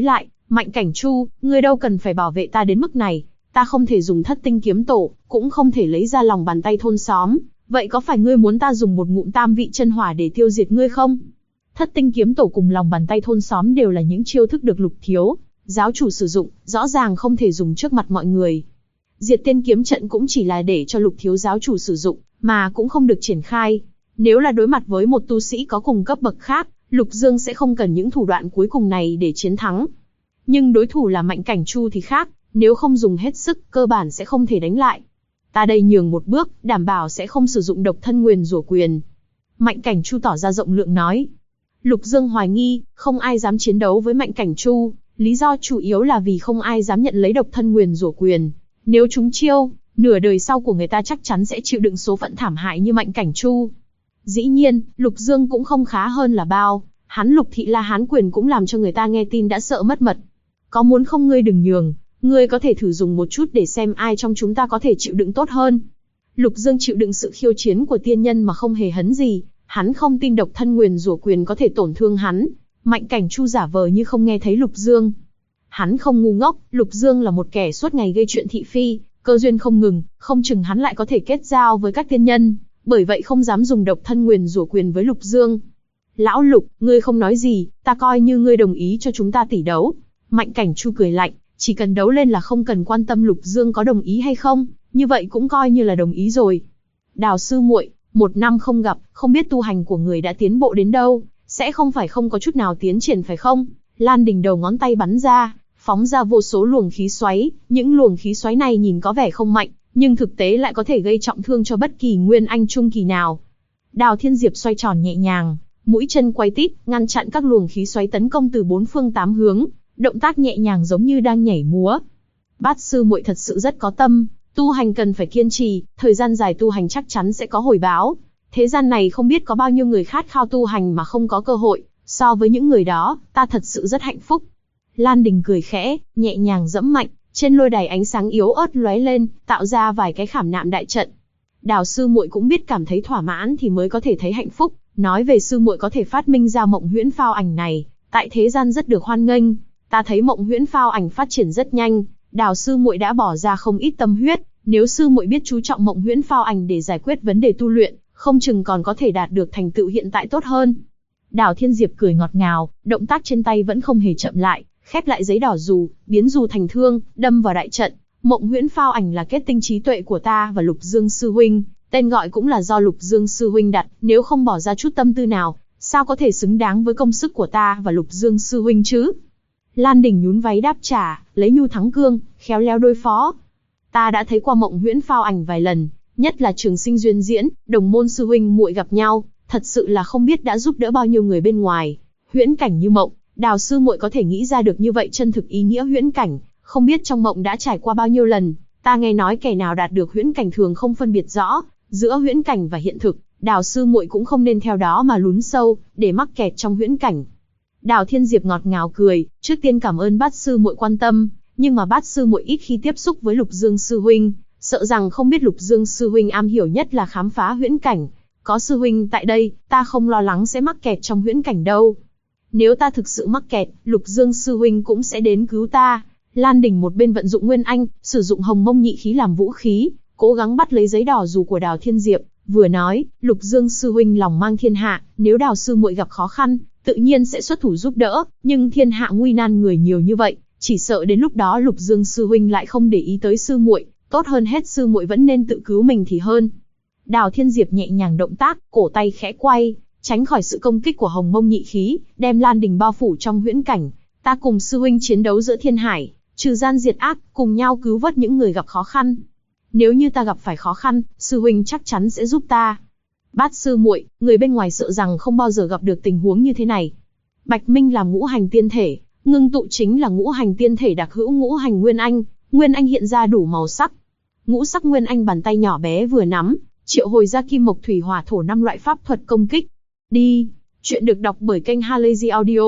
Mạnh Cảnh Chu, ngươi đâu cần phải bảo vệ ta đến mức này, ta không thể dùng thất tinh kiếm tổ, cũng không thể lấy ra lòng bàn tay thôn xóm, vậy có phải ngươi muốn ta dùng một ngụm tam vị chân hỏa để tiêu diệt ngươi không? Thất tinh kiếm tổ cùng lòng bàn tay thôn xóm đều là những chiêu thức được Lục Thiếu giáo chủ sử dụng, rõ ràng không thể dùng trước mặt mọi người. Diệt tiên kiếm trận cũng chỉ là để cho Lục Thiếu giáo chủ sử dụng, mà cũng không được triển khai. Nếu là đối mặt với một tu sĩ có cùng cấp bậc khác, Lục Dương sẽ không cần những thủ đoạn cuối cùng này để chiến thắng. Nhưng đối thủ là Mạnh Cảnh Chu thì khác, nếu không dùng hết sức, cơ bản sẽ không thể đánh lại. Ta đây nhường một bước, đảm bảo sẽ không sử dụng độc thân nguyền rủa quyền. Mạnh Cảnh Chu tỏ ra rộng lượng nói. Lục Dương hoài nghi, không ai dám chiến đấu với Mạnh Cảnh Chu, lý do chủ yếu là vì không ai dám nhận lấy độc thân nguyền rủa quyền. Nếu trúng chiêu, nửa đời sau của người ta chắc chắn sẽ chịu đựng số phận thảm hại như Mạnh Cảnh Chu. Dĩ nhiên, Lục Dương cũng không khá hơn là bao, hắn Lục Thị La Hán quyền cũng làm cho người ta nghe tin đã sợ mất mật. Có muốn không ngươi đừng nhường, ngươi có thể thử dùng một chút để xem ai trong chúng ta có thể chịu đựng tốt hơn. Lục Dương chịu đựng sự khiêu chiến của tiên nhân mà không hề hấn gì, hắn không tin độc thân nguyền rủa quyền có thể tổn thương hắn. Mạnh Cảnh Chu giả vờ như không nghe thấy Lục Dương. Hắn không ngu ngốc, Lục Dương là một kẻ suốt ngày gây chuyện thị phi, cơ duyên không ngừng, không chừng hắn lại có thể kết giao với các tiên nhân, bởi vậy không dám dùng độc thân nguyền rủa quyền với Lục Dương. Lão Lục, ngươi không nói gì, ta coi như ngươi đồng ý cho chúng ta tỷ đấu. Mạnh Cảnh Chu cười lạnh, chỉ cần đấu lên là không cần quan tâm Lục Dương có đồng ý hay không, như vậy cũng coi như là đồng ý rồi. Đào sư muội, 1 năm không gặp, không biết tu hành của người đã tiến bộ đến đâu, sẽ không phải không có chút nào tiến triển phải không? Lan Đình đầu ngón tay bắn ra, phóng ra vô số luồng khí xoáy, những luồng khí xoáy này nhìn có vẻ không mạnh, nhưng thực tế lại có thể gây trọng thương cho bất kỳ nguyên anh trung kỳ nào. Đào Thiên Diệp xoay tròn nhẹ nhàng, mũi chân quay tít, ngăn chặn các luồng khí xoáy tấn công từ 4 phương 8 hướng, động tác nhẹ nhàng giống như đang nhảy múa. Bát sư muội thật sự rất có tâm, tu hành cần phải kiên trì, thời gian dài tu hành chắc chắn sẽ có hồi báo. Thế gian này không biết có bao nhiêu người khát khao tu hành mà không có cơ hội, so với những người đó, ta thật sự rất hạnh phúc. Lan Đình cười khẽ, nhẹ nhàng giẫm mạnh, trên lôi đài ánh sáng yếu ớt lóe lên, tạo ra vài cái khảm nạm đại trận. Đào sư muội cũng biết cảm thấy thỏa mãn thì mới có thể thấy hạnh phúc, nói về sư muội có thể phát minh ra mộng huyễn phao ảnh này, tại thế gian rất được hoan nghênh. Ta thấy mộng huyễn phao ảnh phát triển rất nhanh, Đào sư muội đã bỏ ra không ít tâm huyết, nếu sư muội biết chú trọng mộng huyễn phao ảnh để giải quyết vấn đề tu luyện, không chừng còn có thể đạt được thành tựu hiện tại tốt hơn. Đào Thiên Diệp cười ngọt ngào, động tác trên tay vẫn không hề chậm lại, khép lại giấy đỏ dù, biến dù thành thương, đâm vào đại trận. Mộng huyễn phao ảnh là kết tinh trí tuệ của ta và Lục Dương sư huynh, tên gọi cũng là do Lục Dương sư huynh đặt, nếu không bỏ ra chút tâm tư nào, sao có thể xứng đáng với công sức của ta và Lục Dương sư huynh chứ? Lan Đình nhún váy đáp trả, lấy nhu thắng cương, khéo léo đối phó. Ta đã thấy qua mộng huyễn phao ảnh vài lần, nhất là trường sinh duyên diễn, đồng môn sư huynh muội gặp nhau, thật sự là không biết đã giúp đỡ bao nhiêu người bên ngoài. Huyễn cảnh như mộng, Đào sư muội có thể nghĩ ra được như vậy chân thực ý nghĩa huyễn cảnh, không biết trong mộng đã trải qua bao nhiêu lần. Ta nghe nói kẻ nào đạt được huyễn cảnh thường không phân biệt rõ giữa huyễn cảnh và hiện thực, Đào sư muội cũng không nên theo đó mà lún sâu, để mắc kẹt trong huyễn cảnh. Đào Thiên Diệp ngọt ngào cười, trước tiên cảm ơn Bát sư muội quan tâm, nhưng mà Bát sư muội ít khi tiếp xúc với Lục Dương sư huynh, sợ rằng không biết Lục Dương sư huynh am hiểu nhất là khám phá huyễn cảnh. Có sư huynh tại đây, ta không lo lắng sẽ mắc kẹt trong huyễn cảnh đâu. Nếu ta thực sự mắc kẹt, Lục Dương sư huynh cũng sẽ đến cứu ta. Lan Đình một bên vận dụng Nguyên Anh, sử dụng Hồng Mông Nhị khí làm vũ khí, cố gắng bắt lấy giấy đỏ dù của Đào Thiên Diệp, vừa nói, Lục Dương sư huynh lòng mang thiên hạ, nếu Đào sư muội gặp khó khăn, tự nhiên sẽ xuất thủ giúp đỡ, nhưng thiên hạ nguy nan người nhiều như vậy, chỉ sợ đến lúc đó Lục Dương sư huynh lại không để ý tới sư muội, tốt hơn hết sư muội vẫn nên tự cứu mình thì hơn. Đào Thiên Diệp nhẹ nhàng động tác, cổ tay khẽ quay, tránh khỏi sự công kích của Hồng Mông Nhị khí, đem Lan Đình bao phủ trong huyễn cảnh. Ta cùng sư huynh chiến đấu giữa thiên hải, trừ gian diệt ác, cùng nhau cứu vớt những người gặp khó khăn. Nếu như ta gặp phải khó khăn, sư huynh chắc chắn sẽ giúp ta. Bát sư muội, người bên ngoài sợ rằng không bao giờ gặp được tình huống như thế này. Bạch Minh làm ngũ hành tiên thể, ngưng tụ chính là ngũ hành tiên thể đặc hữu ngũ hành nguyên anh, nguyên anh hiện ra đủ màu sắc. Ngũ sắc nguyên anh bàn tay nhỏ bé vừa nắm, triệu hồi ra kim mộc thủy hỏa thổ 5 loại pháp thuật công kích. Đi, chuyện được đọc bởi kênh Halazy Audio.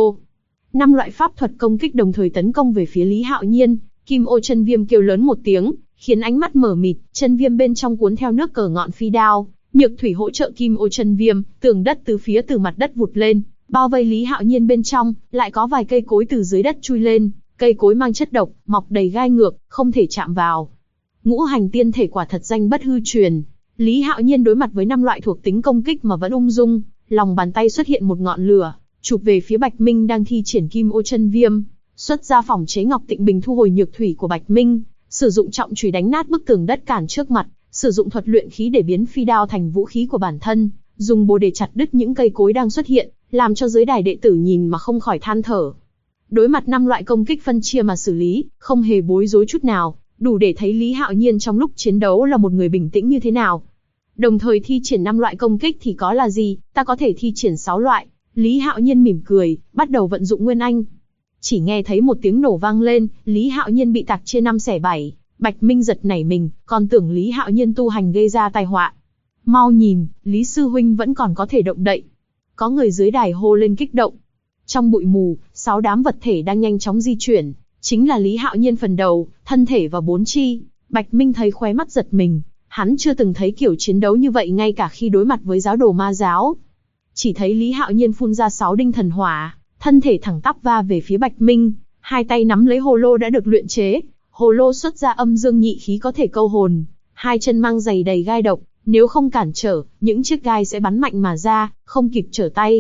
5 loại pháp thuật công kích đồng thời tấn công về phía Lý Hạo Nhiên. Kim ô chân viêm kêu lớn một tiếng, khiến ánh mắt mở mịt, chân viêm bên trong cuốn theo nước cờ ngọn phi đao. Nhược thủy hỗ trợ kim ô chân viêm, tường đất từ mặt đất vụt lên, bao vây Lý Hạo Nhiên bên trong, lại có vài cây cối từ dưới đất chui lên, Cây cối mang chất độc, mọc đầy gai ngược, không thể chạm vào. Ngũ hành tiên thể quả thật danh bất hư truyền. Lý Hạo Nhiên đối mặt với 5 loại thuộc tính công kích mà vẫn ung dung, lòng bàn tay xuất hiện một ngọn lửa, chụp về phía Bạch Minh đang thi triển Kim Ô Chân Viêm, xuất ra phòng chế Ngọc Tịnh Bình thu hồi nhược thủy của Bạch Minh, sử dụng trọng chùy đánh nát bức tường đất cản trước mặt, sử dụng thuật luyện khí để biến phi đao thành vũ khí của bản thân, dùng bồ đề chặt đứt những cây cối đang xuất hiện, làm cho giới đài đệ tử nhìn mà không khỏi than thở. Đối mặt 5 loại công kích phân chia mà xử lý, không hề bối rối chút nào, đủ để thấy Lý Hạo Nhiên trong lúc chiến đấu là một người bình tĩnh như thế nào. Đồng thời thi triển 5 loại công kích thì có là gì, ta có thể thi triển 6 loại. Lý Hạo Nhiên mỉm cười, bắt đầu vận dụng Nguyên Anh. Chỉ nghe thấy một tiếng nổ vang lên, Lý Hạo Nhiên bị tạc chia 5 xẻ 7. Bạch Minh giật nảy mình, còn tưởng Lý Hạo Nhiên tu hành gây ra tai họa. Mau nhìn, Lý sư huynh vẫn còn có thể động đậy. Có người dưới đài hô lên kích động. Trong bụi mù, 6 đám vật thể đang nhanh chóng di chuyển, chính là Lý Hạo Nhiên phần đầu, thân thể và 4 chi. Bạch Minh thấy khóe mắt giật mình, hắn chưa từng thấy kiểu chiến đấu như vậy ngay cả khi đối mặt với giáo đồ ma giáo. Chỉ thấy Lý Hạo Nhiên phun ra 6 đinh thần hỏa, thân thể thẳng tắp va về phía Bạch Minh, hai tay nắm lấy hồ lô đã được luyện chế, hồ lô xuất ra âm dương nhị khí có thể câu hồn, hai chân mang giày đầy gai độc, nếu không cản trở, những chiếc gai sẽ bắn mạnh mà ra, không kịp trở tay.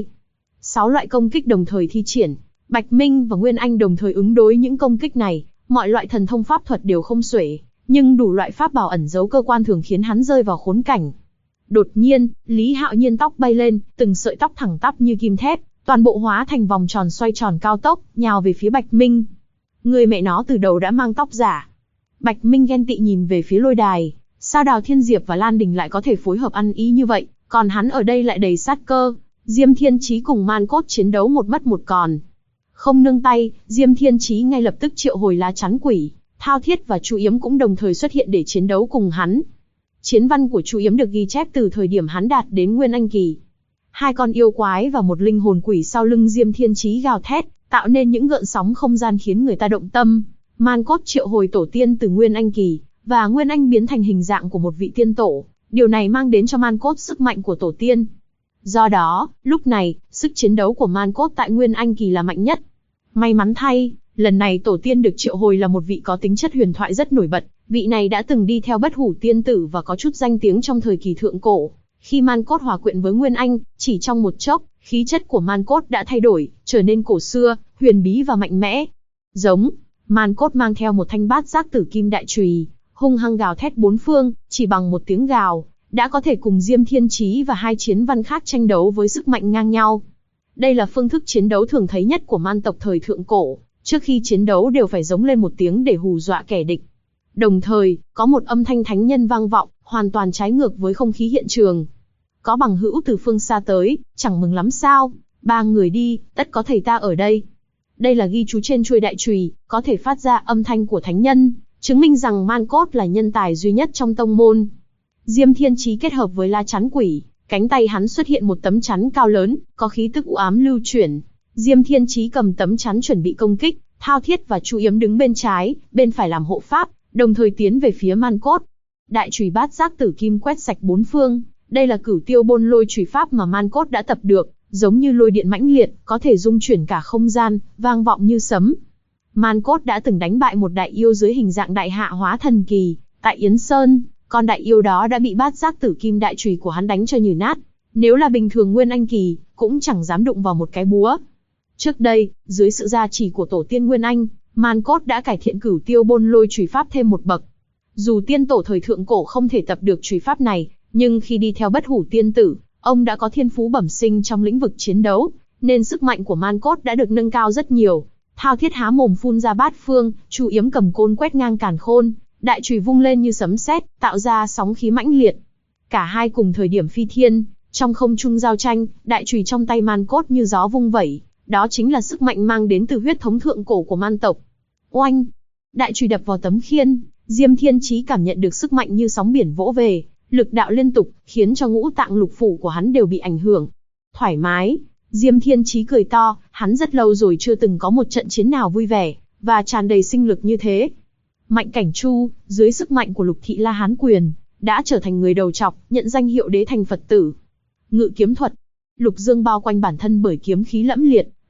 6 loại công kích đồng thời thi triển, Bạch Minh và Nguyên Anh đồng thời ứng đối những công kích này, mọi loại thần thông pháp thuật đều không xuể, nhưng đủ loại pháp bảo ẩn giấu cơ quan thường khiến hắn rơi vào khốn cảnh. Đột nhiên, Lý Hạo Nhiên tóc bay lên, từng sợi tóc thẳng tắp như kim thép, toàn bộ hóa thành vòng tròn xoay tròn cao tốc, nhào về phía Bạch Minh. Người mẹ nó từ đầu đã mang tóc giả. Bạch Minh ghen tị nhìn về phía lôi đài, sao Đào Thiên Diệp và Lan Đình lại có thể phối hợp ăn ý như vậy, còn hắn ở đây lại đầy sát cơ. Diêm Thiên Chí cùng Man Cốt chiến đấu một mất một còn. Không nương tay, Diêm Thiên Chí ngay lập tức triệu hồi lá chắn quỷ, Thao Thiết và Chu Yếm cũng đồng thời xuất hiện để chiến đấu cùng hắn. Chiến văn của Chu Yếm được ghi chép từ thời điểm hắn đạt đến Nguyên Anh kỳ. Hai con yêu quái và một linh hồn quỷ sau lưng Diêm Thiên Chí gào thét, tạo nên những gợn sóng không gian khiến người ta động tâm. Man Cốt triệu hồi tổ tiên từ Nguyên Anh kỳ, và Nguyên Anh biến thành hình dạng của một vị tiên tổ. Điều này mang đến cho Man Cốt sức mạnh của tổ tiên. Do đó, lúc này, sức chiến đấu của Man Cốt tại Nguyên Anh kỳ là mạnh nhất. May mắn thay, lần này tổ tiên được triệu hồi là một vị có tính chất huyền thoại rất nổi bật. Vị này đã từng đi theo Bất Hủ Tiên Tử và có chút danh tiếng trong thời kỳ thượng cổ. Khi Man Cốt hòa quyện với Nguyên Anh, chỉ trong một chốc, khí chất của Man Cốt đã thay đổi, trở nên cổ xưa, huyền bí và mạnh mẽ. Giống, Man Cốt mang theo một thanh bát giác tử kim đại chùy, hung hăng gào thét bốn phương, chỉ bằng một tiếng gào, đã có thể cùng Diêm Thiên Chí và hai chiến văn khác tranh đấu với sức mạnh ngang nhau. Đây là phương thức chiến đấu thường thấy nhất của man tộc thời thượng cổ, trước khi chiến đấu đều phải giống lên một tiếng để hù dọa kẻ địch. Đồng thời, có một âm thanh thánh nhân vang vọng, hoàn toàn trái ngược với không khí hiện trường. Có bằng hữu từ phương xa tới, chẳng mừng lắm sao, 3 người đi, tất có thầy ta ở đây. Đây là ghi chú trên chuôi đại chùy, có thể phát ra âm thanh của thánh nhân, chứng minh rằng Man Cốt là nhân tài duy nhất trong tông môn. Diêm Thiên Chí kết hợp với lá chắn quỷ, cánh tay hắn xuất hiện một tấm chắn cao lớn, có khí tức u ám lưu chuyển. Diêm Thiên Chí cầm tấm chắn chuẩn bị công kích, Thao Thiết và Chu Yếm đứng bên trái, bên phải làm hộ pháp, đồng thời tiến về phía Man Cốt. Đại chùy bát giác tử kim quét sạch bốn phương, đây là Cửu Tiêu Bôn Lôi chùy pháp mà Man Cốt đã tập được, giống như lôi điện mãnh liệt, có thể dung chuyển cả không gian, vang vọng như sấm. Man Cốt đã từng đánh bại một đại yêu dưới hình dạng đại hạ hóa thần kỳ, tại Yến Sơn, con đại yêu đó đã bị bát giác tử kim đại chùy của hắn đánh cho nhừ nát. Nếu là bình thường Nguyên Anh kỳ, cũng chẳng dám đụng vào một cái búa. Trước đây, dưới sự gia trì của tổ tiên Nguyên Anh, Man Cốt đã cải thiện Cửu Tiêu Bôn Lôi chùy pháp thêm một bậc. Dù tiên tổ thời thượng cổ không thể tập được chùy pháp này, nhưng khi đi theo Bất Hủ Tiên Tử, ông đã có thiên phú bẩm sinh trong lĩnh vực chiến đấu, nên sức mạnh của Man Cốt đã được nâng cao rất nhiều. Thao Thiết há mồm phun ra bát phương, Chu Yếm cầm côn quét ngang càn khôn, đại chùy vung lên như sấm sét, tạo ra sóng khí mãnh liệt. Cả hai cùng thời điểm phi thiên, trong không trung giao tranh, đại chùy trong tay Man Cốt như gió vung vẩy, đó chính là sức mạnh mang đến từ huyết thống thượng cổ của man tộc. Oanh! Đại chùy đập vào tấm khiên, Diêm Thiên Chí cảm nhận được sức mạnh như sóng biển vỗ về, lực đạo liên tục, khiến cho ngũ tạng lục phủ của hắn đều bị ảnh hưởng. Thoải mái, Diêm Thiên Chí cười to, hắn rất lâu rồi chưa từng có một trận chiến nào vui vẻ, và tràn đầy sinh lực như thế. Mạnh Cảnh Chu, dưới sức mạnh của Lục Thị La Hán Quyền, đã trở thành người đầu trọc, nhận danh hiệu đế thành Phật tử. Ngự kiếm thuật, Lục Dương bao quanh bản thân bởi kiếm khí lẫm liệt,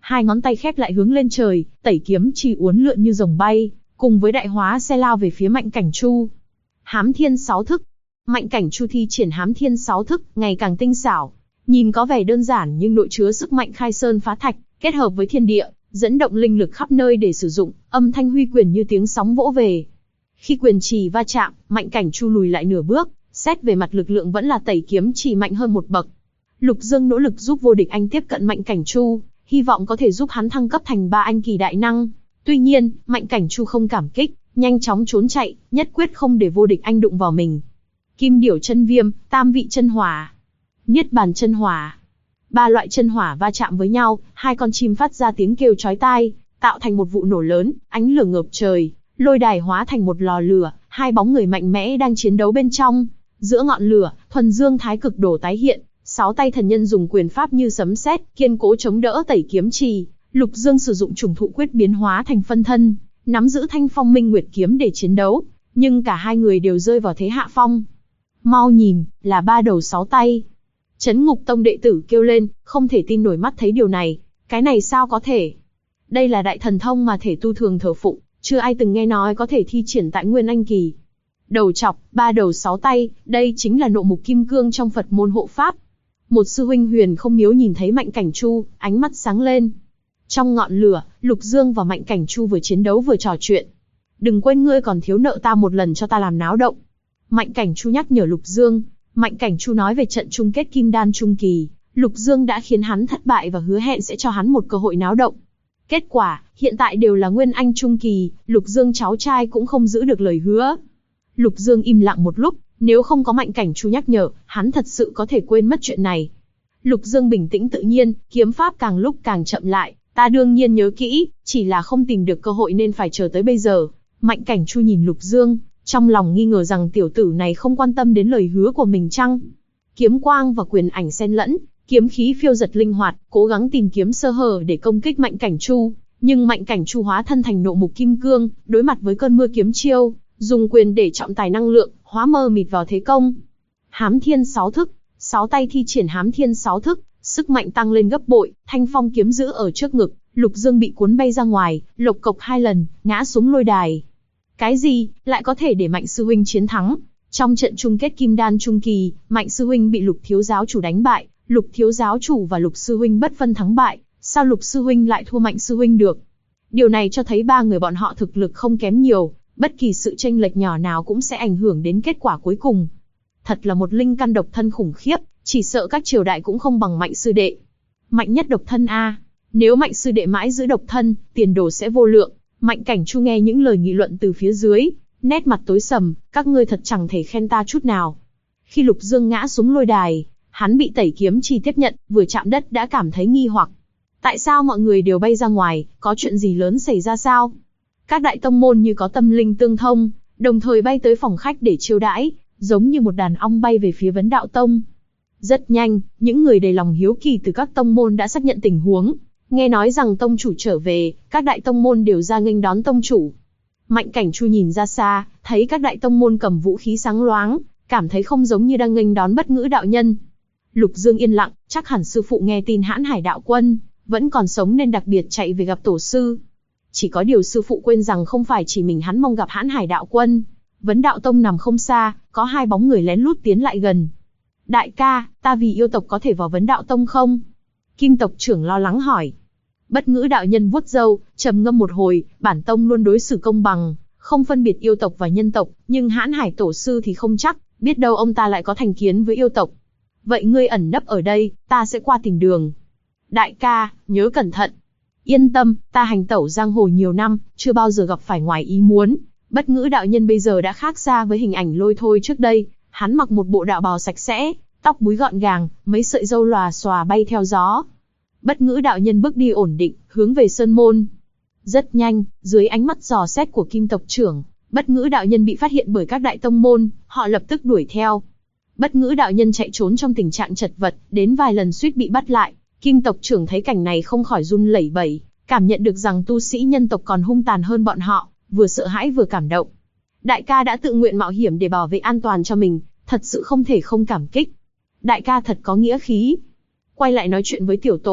Hai ngón tay khép lại hướng lên trời, tẩy kiếm chỉ uốn lượn như rồng bay, cùng với đại hóa xe lao về phía Mạnh Cảnh Chu. Hám Thiên Sáu Thức. Mạnh Cảnh Chu thi triển Hám Thiên Sáu Thức, ngày càng tinh xảo. Nhìn có vẻ đơn giản nhưng nội chứa sức mạnh khai sơn phá thạch, kết hợp với thiên địa, dẫn động linh lực khắp nơi để sử dụng, âm thanh huy quyền như tiếng sóng vỗ về. Khi quyền trì va chạm, Mạnh Cảnh Chu lùi lại nửa bước, xét về mặt lực lượng vẫn là tẩy kiếm chỉ mạnh hơn một bậc. Lục Dương nỗ lực giúp Vô Địch Anh tiếp cận Mạnh Cảnh Chu, hy vọng có thể giúp hắn thăng cấp thành 3 anh kỳ đại năng. Tuy nhiên, Mạnh Cảnh Chu không cảm kích, nhanh chóng trốn chạy, nhất quyết không để Vô Địch Anh đụng vào mình. Kim Điểu Chân Viêm, Tam Vị Chân Hỏa, Niết Bàn Chân Hỏa. 3 loại chân hỏa va chạm với nhau, hai con chim phát ra tiếng kêu chói tai, tạo thành một vụ nổ lớn, ánh lửa ngập trời, lôi đài hóa thành một lò lửa, hai bóng người mạnh mẽ đang chiến đấu bên trong. Giữa ngọn lửa, thuần dương thái cực đồ tái hiện, 6 tay thần nhân dùng quyền pháp như sấm sét, kiên cố chống đỡ tẩy kiếm trì. Lục Dương sử dụng trùng thụ quyết biến hóa thành phân thân, nắm giữ Thanh Phong Minh Nguyệt kiếm để chiến đấu, nhưng cả hai người đều rơi vào thế hạ phong. Mau nhìn, là 3 đầu 6 tay. Chấn Ngục Tông đệ tử kêu lên, không thể tin nổi mắt thấy điều này. Cái này sao có thể? Đây là đại thần thông mà thể tu thường thờ phụng, chưa ai từng nghe nói có thể thi triển tại Nguyên Anh kỳ. Đầu chọc, 3 đầu 6 tay, đây chính là nộ mục kim cương trong Phật môn hộ pháp. Một sư huynh Huyền Không Miếu nhìn thấy Mạnh Cảnh Chu, ánh mắt sáng lên. Trong ngọn lửa, Lục Dương và Mạnh Cảnh Chu vừa chiến đấu vừa trò chuyện. Đừng quên ngươi còn thiếu nợ ta một lần cho ta làm náo động. Mạnh Cảnh Chu nhắc nhở Lục Dương. Mạnh Cảnh Chu nói về trận chung kết Kim Đan Trung Kỳ, Lục Dương đã khiến hắn thất bại và hứa hẹn sẽ cho hắn một cơ hội náo động. Kết quả, hiện tại đều là Nguyên Anh Trung Kỳ, Lục Dương cháu trai cũng không giữ được lời hứa. Lục Dương im lặng một lúc, nếu không có Mạnh Cảnh Chu nhắc nhở, hắn thật sự có thể quên mất chuyện này. Lục Dương bình tĩnh tự nhiên, kiếm pháp càng lúc càng chậm lại, ta đương nhiên nhớ kỹ, chỉ là không tìm được cơ hội nên phải chờ tới bây giờ. Mạnh Cảnh Chu nhìn Lục Dương, trong lòng nghi ngờ rằng tiểu tử này không quan tâm đến lời hứa của mình chăng? Kiếm quang và quyền ảnh xen lẫn, kiếm khí phiêu giật linh hoạt, cố gắng tìm kiếm sơ hở để công kích Mạnh Cảnh Chu, nhưng Mạnh Cảnh Chu hóa thân thành nộ mục kim cương, đối mặt với cơn mưa kiếm chiêu, dùng quyền để trọng tài năng lượng, hóa mờ mịt vào thế công. Hám Thiên Sáu Thức, 6 tay thi triển Hám Thiên Sáu Thức, sức mạnh tăng lên gấp bội, thanh phong kiếm giữ ở trước ngực, Lục Dương bị cuốn bay ra ngoài, lộc cộc 2 lần, ngã xuống lôi đài. Cái gì, lại có thể để Mạnh sư huynh chiến thắng? Trong trận chung kết Kim Đan Trung Kỳ, Mạnh sư huynh bị Lục thiếu giáo chủ đánh bại, Lục thiếu giáo chủ và Lục sư huynh bất phân thắng bại, sao Lục sư huynh lại thua Mạnh sư huynh được? Điều này cho thấy 3 người bọn họ thực lực không kém nhiều, bất kỳ sự chênh lệch nhỏ nào cũng sẽ ảnh hưởng đến kết quả cuối cùng. Thật là một linh căn độc thân khủng khiếp, chỉ sợ các triều đại cũng không bằng Mạnh sư đệ. Mạnh nhất độc thân a, nếu Mạnh sư đệ mãi giữ độc thân, tiền đồ sẽ vô lượng. Mạnh Cảnh Chu nghe những lời nghị luận từ phía dưới, nét mặt tối sầm, các ngươi thật chẳng thể khen ta chút nào. Khi Lục Dương ngã xuống lôi đài, hắn bị tẩy kiếm chỉ tiếp nhận, vừa chạm đất đã cảm thấy nghi hoặc. Tại sao mọi người đều bay ra ngoài, có chuyện gì lớn xảy ra sao? Các đại tông môn như có tâm linh tương thông, đồng thời bay tới phòng khách để chiêu đãi, giống như một đàn ong bay về phía Vấn Đạo Tông. Rất nhanh, những người đầy lòng hiếu kỳ từ các tông môn đã xác nhận tình huống. Nghe nói rằng tông chủ trở về, các đại tông môn đều ra nghênh đón tông chủ. Mạnh Cảnh Chu nhìn ra xa, thấy các đại tông môn cầm vũ khí sáng loáng, cảm thấy không giống như đang nghênh đón Bất Ngữ đạo nhân. Lục Dương yên lặng, chắc hẳn sư phụ nghe tin Hãn Hải đạo quân vẫn còn sống nên đặc biệt chạy về gặp tổ sư. Chỉ có điều sư phụ quên rằng không phải chỉ mình hắn mong gặp Hãn Hải đạo quân. Vấn Đạo Tông nằm không xa, có 2 bóng người lén lút tiến lại gần. Đại ca, ta vì yêu tộc có thể vào Vấn Đạo Tông không? Kim tộc trưởng lo lắng hỏi. Bất Ngữ đạo nhân vuốt râu, trầm ngâm một hồi, bản tông luôn đối xử công bằng, không phân biệt yêu tộc và nhân tộc, nhưng Hãn Hải tổ sư thì không chắc, biết đâu ông ta lại có thành kiến với yêu tộc. Vậy ngươi ẩn nấp ở đây, ta sẽ qua tìm đường. Đại ca, nhớ cẩn thận. Yên tâm, ta hành tẩu giang hồ nhiều năm, chưa bao giờ gặp phải ngoài ý muốn. Bất Ngữ đạo nhân bây giờ đã khác xa với hình ảnh lôi thôi trước đây, hắn mặc một bộ đạo bào sạch sẽ, tóc búi gọn gàng, mấy sợi râu lòa xòa bay theo gió. Bất Ngữ đạo nhân bước đi ổn định, hướng về sơn môn. Rất nhanh, dưới ánh mắt dò xét của Kim tộc trưởng, Bất Ngữ đạo nhân bị phát hiện bởi các đại tông môn, họ lập tức đuổi theo. Bất Ngữ đạo nhân chạy trốn trong tình trạng chật vật, đến vài lần suýt bị bắt lại. Kim tộc trưởng thấy cảnh này không khỏi run lẩy bẩy, cảm nhận được rằng tu sĩ nhân tộc còn hung tàn hơn bọn họ, vừa sợ hãi vừa cảm động. Đại ca đã tự nguyện mạo hiểm để bảo vệ an toàn cho mình, thật sự không thể không cảm kích. Đại ca thật có nghĩa khí. Quay lại nói chuyện với tiểu tổ,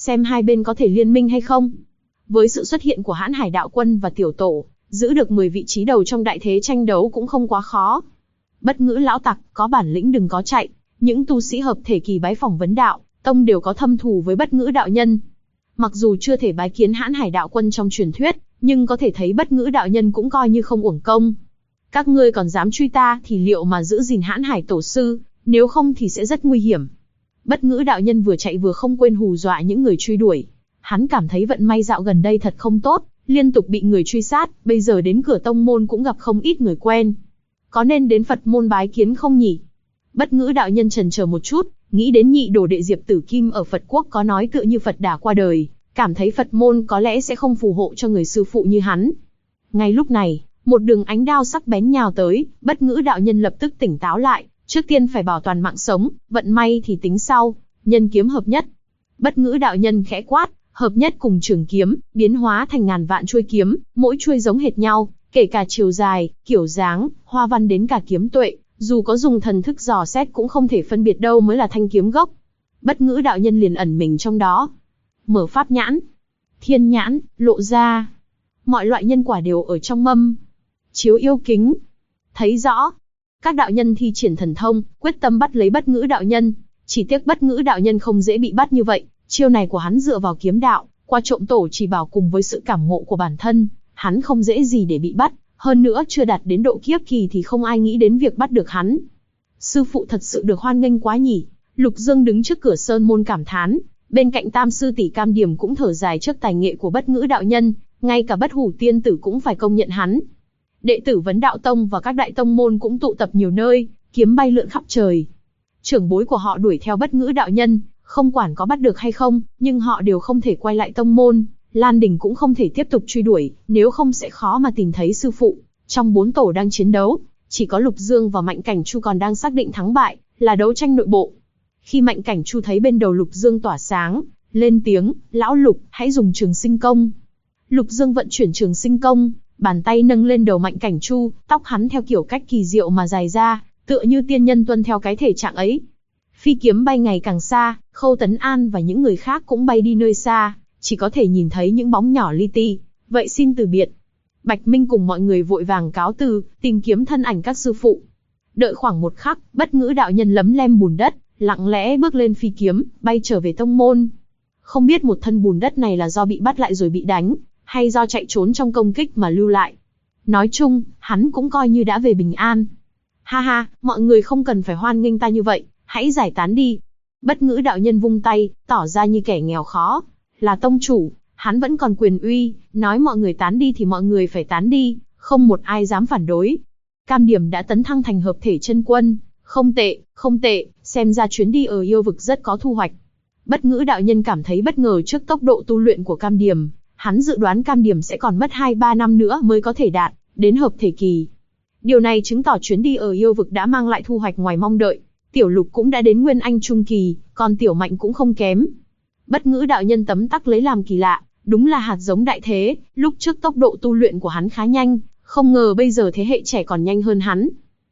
xem hai bên có thể liên minh hay không. Với sự xuất hiện của Hãn Hải đạo quân và tiểu tổ, giữ được 10 vị trí đầu trong đại thế tranh đấu cũng không quá khó. Bất Ngữ lão tặc, có bản lĩnh đừng có chạy. Những tu sĩ hợp thể kỳ bái phỏng vấn đạo tông đều có thâm thù với Bất Ngữ đạo nhân. Mặc dù chưa thể bái kiến Hãn Hải đạo quân trong truyền thuyết, nhưng có thể thấy Bất Ngữ đạo nhân cũng coi như không uổng công. Các ngươi còn dám truy ta thì liệu mà giữ gìn Hãn Hải tổ sư, nếu không thì sẽ rất nguy hiểm. Bất Ngữ đạo nhân vừa chạy vừa không quên hù dọa những người truy đuổi. Hắn cảm thấy vận may dạo gần đây thật không tốt, liên tục bị người truy sát, bây giờ đến cửa tông môn cũng gặp không ít người quen. Có nên đến Phật môn bái kiến không nhỉ? Bất Ngữ đạo nhân chần chờ một chút, nghĩ đến nhị đồ đệ Diệp Tử Kim ở Phật quốc có nói tựa như Phật đã qua đời, cảm thấy Phật môn có lẽ sẽ không phù hộ cho người sư phụ như hắn. Ngay lúc này, một đường ánh đao sắc bén nhào tới, Bất Ngữ đạo nhân lập tức tỉnh táo lại, trước tiên phải bảo toàn mạng sống, vận may thì tính sau, nhân kiếm hợp nhất. Bất Ngữ đạo nhân khẽ quát, hợp nhất cùng trường kiếm, biến hóa thành ngàn vạn chuôi kiếm, mỗi chuôi giống hệt nhau, kể cả chiều dài, kiểu dáng, hoa văn đến cả kiếm tuệ, dù có dùng thần thức dò xét cũng không thể phân biệt đâu mới là thanh kiếm gốc. Bất Ngữ đạo nhân liền ẩn mình trong đó. Mở pháp nhãn, thiên nhãn, lộ ra. Mọi loại nhân quả đều ở trong mâm. Chiếu yêu kính. Thấy rõ. Các đạo nhân thi triển thần thông, quyết tâm bắt lấy Bất Ngữ đạo nhân. Chỉ tiếc Bất Ngữ đạo nhân không dễ bị bắt như vậy. Chiêu này của hắn dựa vào kiếm đạo, qua trộm tổ chỉ bảo cùng với sự cảm ngộ của bản thân. Hắn không dễ gì để bị bắt. Hơn nữa chưa đạt đến độ kiếp kỳ thì không ai nghĩ đến việc bắt được hắn. Sư phụ thật sự được hoan nghênh quá nhỉ. Lục Dương đứng trước cửa sơn môn cảm thán. Bên cạnh tam sư tỷ Cam Điểm cũng thở dài trước tài nghệ của Bất Ngữ đạo nhân. Ngay cả Bất Hủ tiên tử cũng phải công nhận hắn. Đệ tử Vấn Đạo Tông và các đại tông môn cũng tụ tập nhiều nơi, kiếm bay lượn khắp trời. Trưởng bối của họ đuổi theo Bất Ngữ đạo nhân, không quản có bắt được hay không, nhưng họ đều không thể quay lại tông môn. Lan Đình cũng không thể tiếp tục truy đuổi, nếu không sẽ khó mà tìm thấy sư phụ. Trong 4 tổ đang chiến đấu, chỉ có Lục Dương và Mạnh Cảnh Chu còn đang xác định thắng bại, là đấu tranh nội bộ. Khi Mạnh Cảnh Chu thấy bên đầu Lục Dương tỏa sáng, lên tiếng, lão Lục, hãy dùng Trường Sinh Công. Lục Dương vận chuyển Trường Sinh Công, bàn tay nâng lên đầu Mạnh Cảnh Chu, tóc hắn theo kiểu cách kỳ diệu mà dài ra, tựa như tiên nhân tuân theo cái thể trạng ấy. Phi kiếm bay ngày càng xa, Khâu Tấn An và những người khác cũng bay đi nơi xa, chỉ có thể nhìn thấy những bóng nhỏ li ti. Vậy xin từ biệt. Bạch Minh cùng mọi người vội vàng cáo từ, tìm kiếm thân ảnh các sư phụ. Đợi khoảng một khắc, Bất Ngữ đạo nhân lấm lem bùn đất, lặng lẽ bước lên phi kiếm, bay trở về tông môn. Không biết một thân bùn đất này là do bị bắt lại rồi bị đánh, hay do chạy trốn trong công kích mà lưu lại. Nói chung, hắn cũng coi như đã về bình an. Ha ha, mọi người không cần phải hoan nghênh ta như vậy, hãy giải tán đi. Bất Ngữ đạo nhân vung tay, tỏ ra như kẻ nghèo khó. Là tông chủ, hắn vẫn còn quyền uy, nói mọi người tán đi thì mọi người phải tán đi, không một ai dám phản đối. Cam Điểm đã tấn thăng thành hợp thể chân quân, không tệ, không tệ, xem ra chuyến đi ở yêu vực rất có thu hoạch. Bất Ngữ đạo nhân cảm thấy bất ngờ trước tốc độ tu luyện của Cam Điểm, hắn dự đoán Cam Điểm sẽ còn mất 2-3 năm nữa mới có thể đạt đến hợp thể kỳ. Điều này chứng tỏ chuyến đi ở yêu vực đã mang lại thu hoạch ngoài mong đợi. Tiểu Lục cũng đã đến Nguyên Anh trung kỳ, còn Tiểu Mạnh cũng không kém. Bất Ngữ đạo nhân tấm tắc lấy làm kỳ lạ, đúng là hạt giống đại thế, lúc trước tốc độ tu luyện của hắn khá nhanh, không ngờ bây giờ thế hệ trẻ còn nhanh hơn hắn.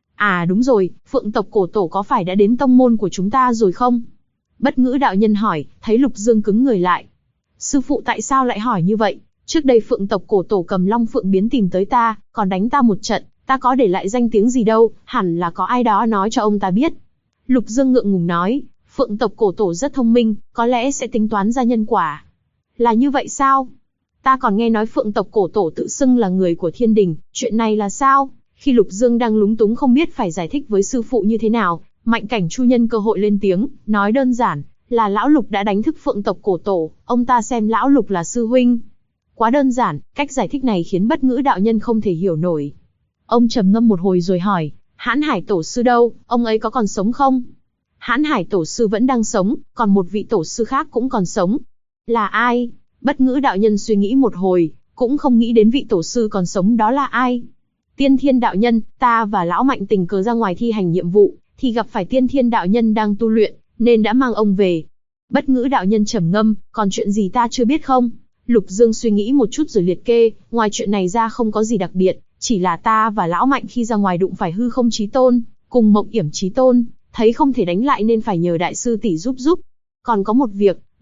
À đúng rồi, Phượng tộc cổ tổ có phải đã đến tông môn của chúng ta rồi không? Bất Ngữ đạo nhân hỏi, thấy Lục Dương cứng người lại. Sư phụ tại sao lại hỏi như vậy? Trước đây Phượng tộc cổ tổ cầm Long Phượng biến tìm tới ta, còn đánh ta một trận, ta có để lại danh tiếng gì đâu, hẳn là có ai đó nói cho ông ta biết. Lục Dương ngượng ngùng nói, Phượng tộc cổ tổ rất thông minh, có lẽ sẽ tính toán ra nhân quả. Là như vậy sao? Ta còn nghe nói Phượng tộc cổ tổ tự xưng là người của thiên đình, chuyện này là sao? Khi Lục Dương đang lúng túng không biết phải giải thích với sư phụ như thế nào, Mạnh Cảnh Chu nhân cơ hội lên tiếng, nói đơn giản, là lão Lục đã đánh thức Phượng tộc cổ tổ, ông ta xem lão Lục là sư huynh. Quá đơn giản, cách giải thích này khiến Bất Ngữ đạo nhân không thể hiểu nổi. Ông trầm ngâm một hồi rồi hỏi, Hãn Hải tổ sư đâu, ông ấy có còn sống không? Hãn Hải tổ sư vẫn đang sống, còn một vị tổ sư khác cũng còn sống. Là ai? Bất Ngữ đạo nhân suy nghĩ một hồi, cũng không nghĩ đến vị tổ sư còn sống đó là ai. Tiên Thiên đạo nhân, ta và lão Mạnh tình cờ ra ngoài thi hành nhiệm vụ, thì gặp phải Tiên Thiên đạo nhân đang tu luyện, nên đã mang ông về. Bất Ngữ đạo nhân trầm ngâm, còn chuyện gì ta chưa biết không? Lục Dương suy nghĩ một chút rồi liệt kê, ngoài chuyện này ra không có gì đặc biệt, chỉ là ta và lão Mạnh khi ra ngoài đụng phải Hư Không Chí Tôn, cùng Mộng Yểm Chí Tôn, thấy không thể đánh lại nên phải nhờ đại sư tỷ giúp. Còn có một việc,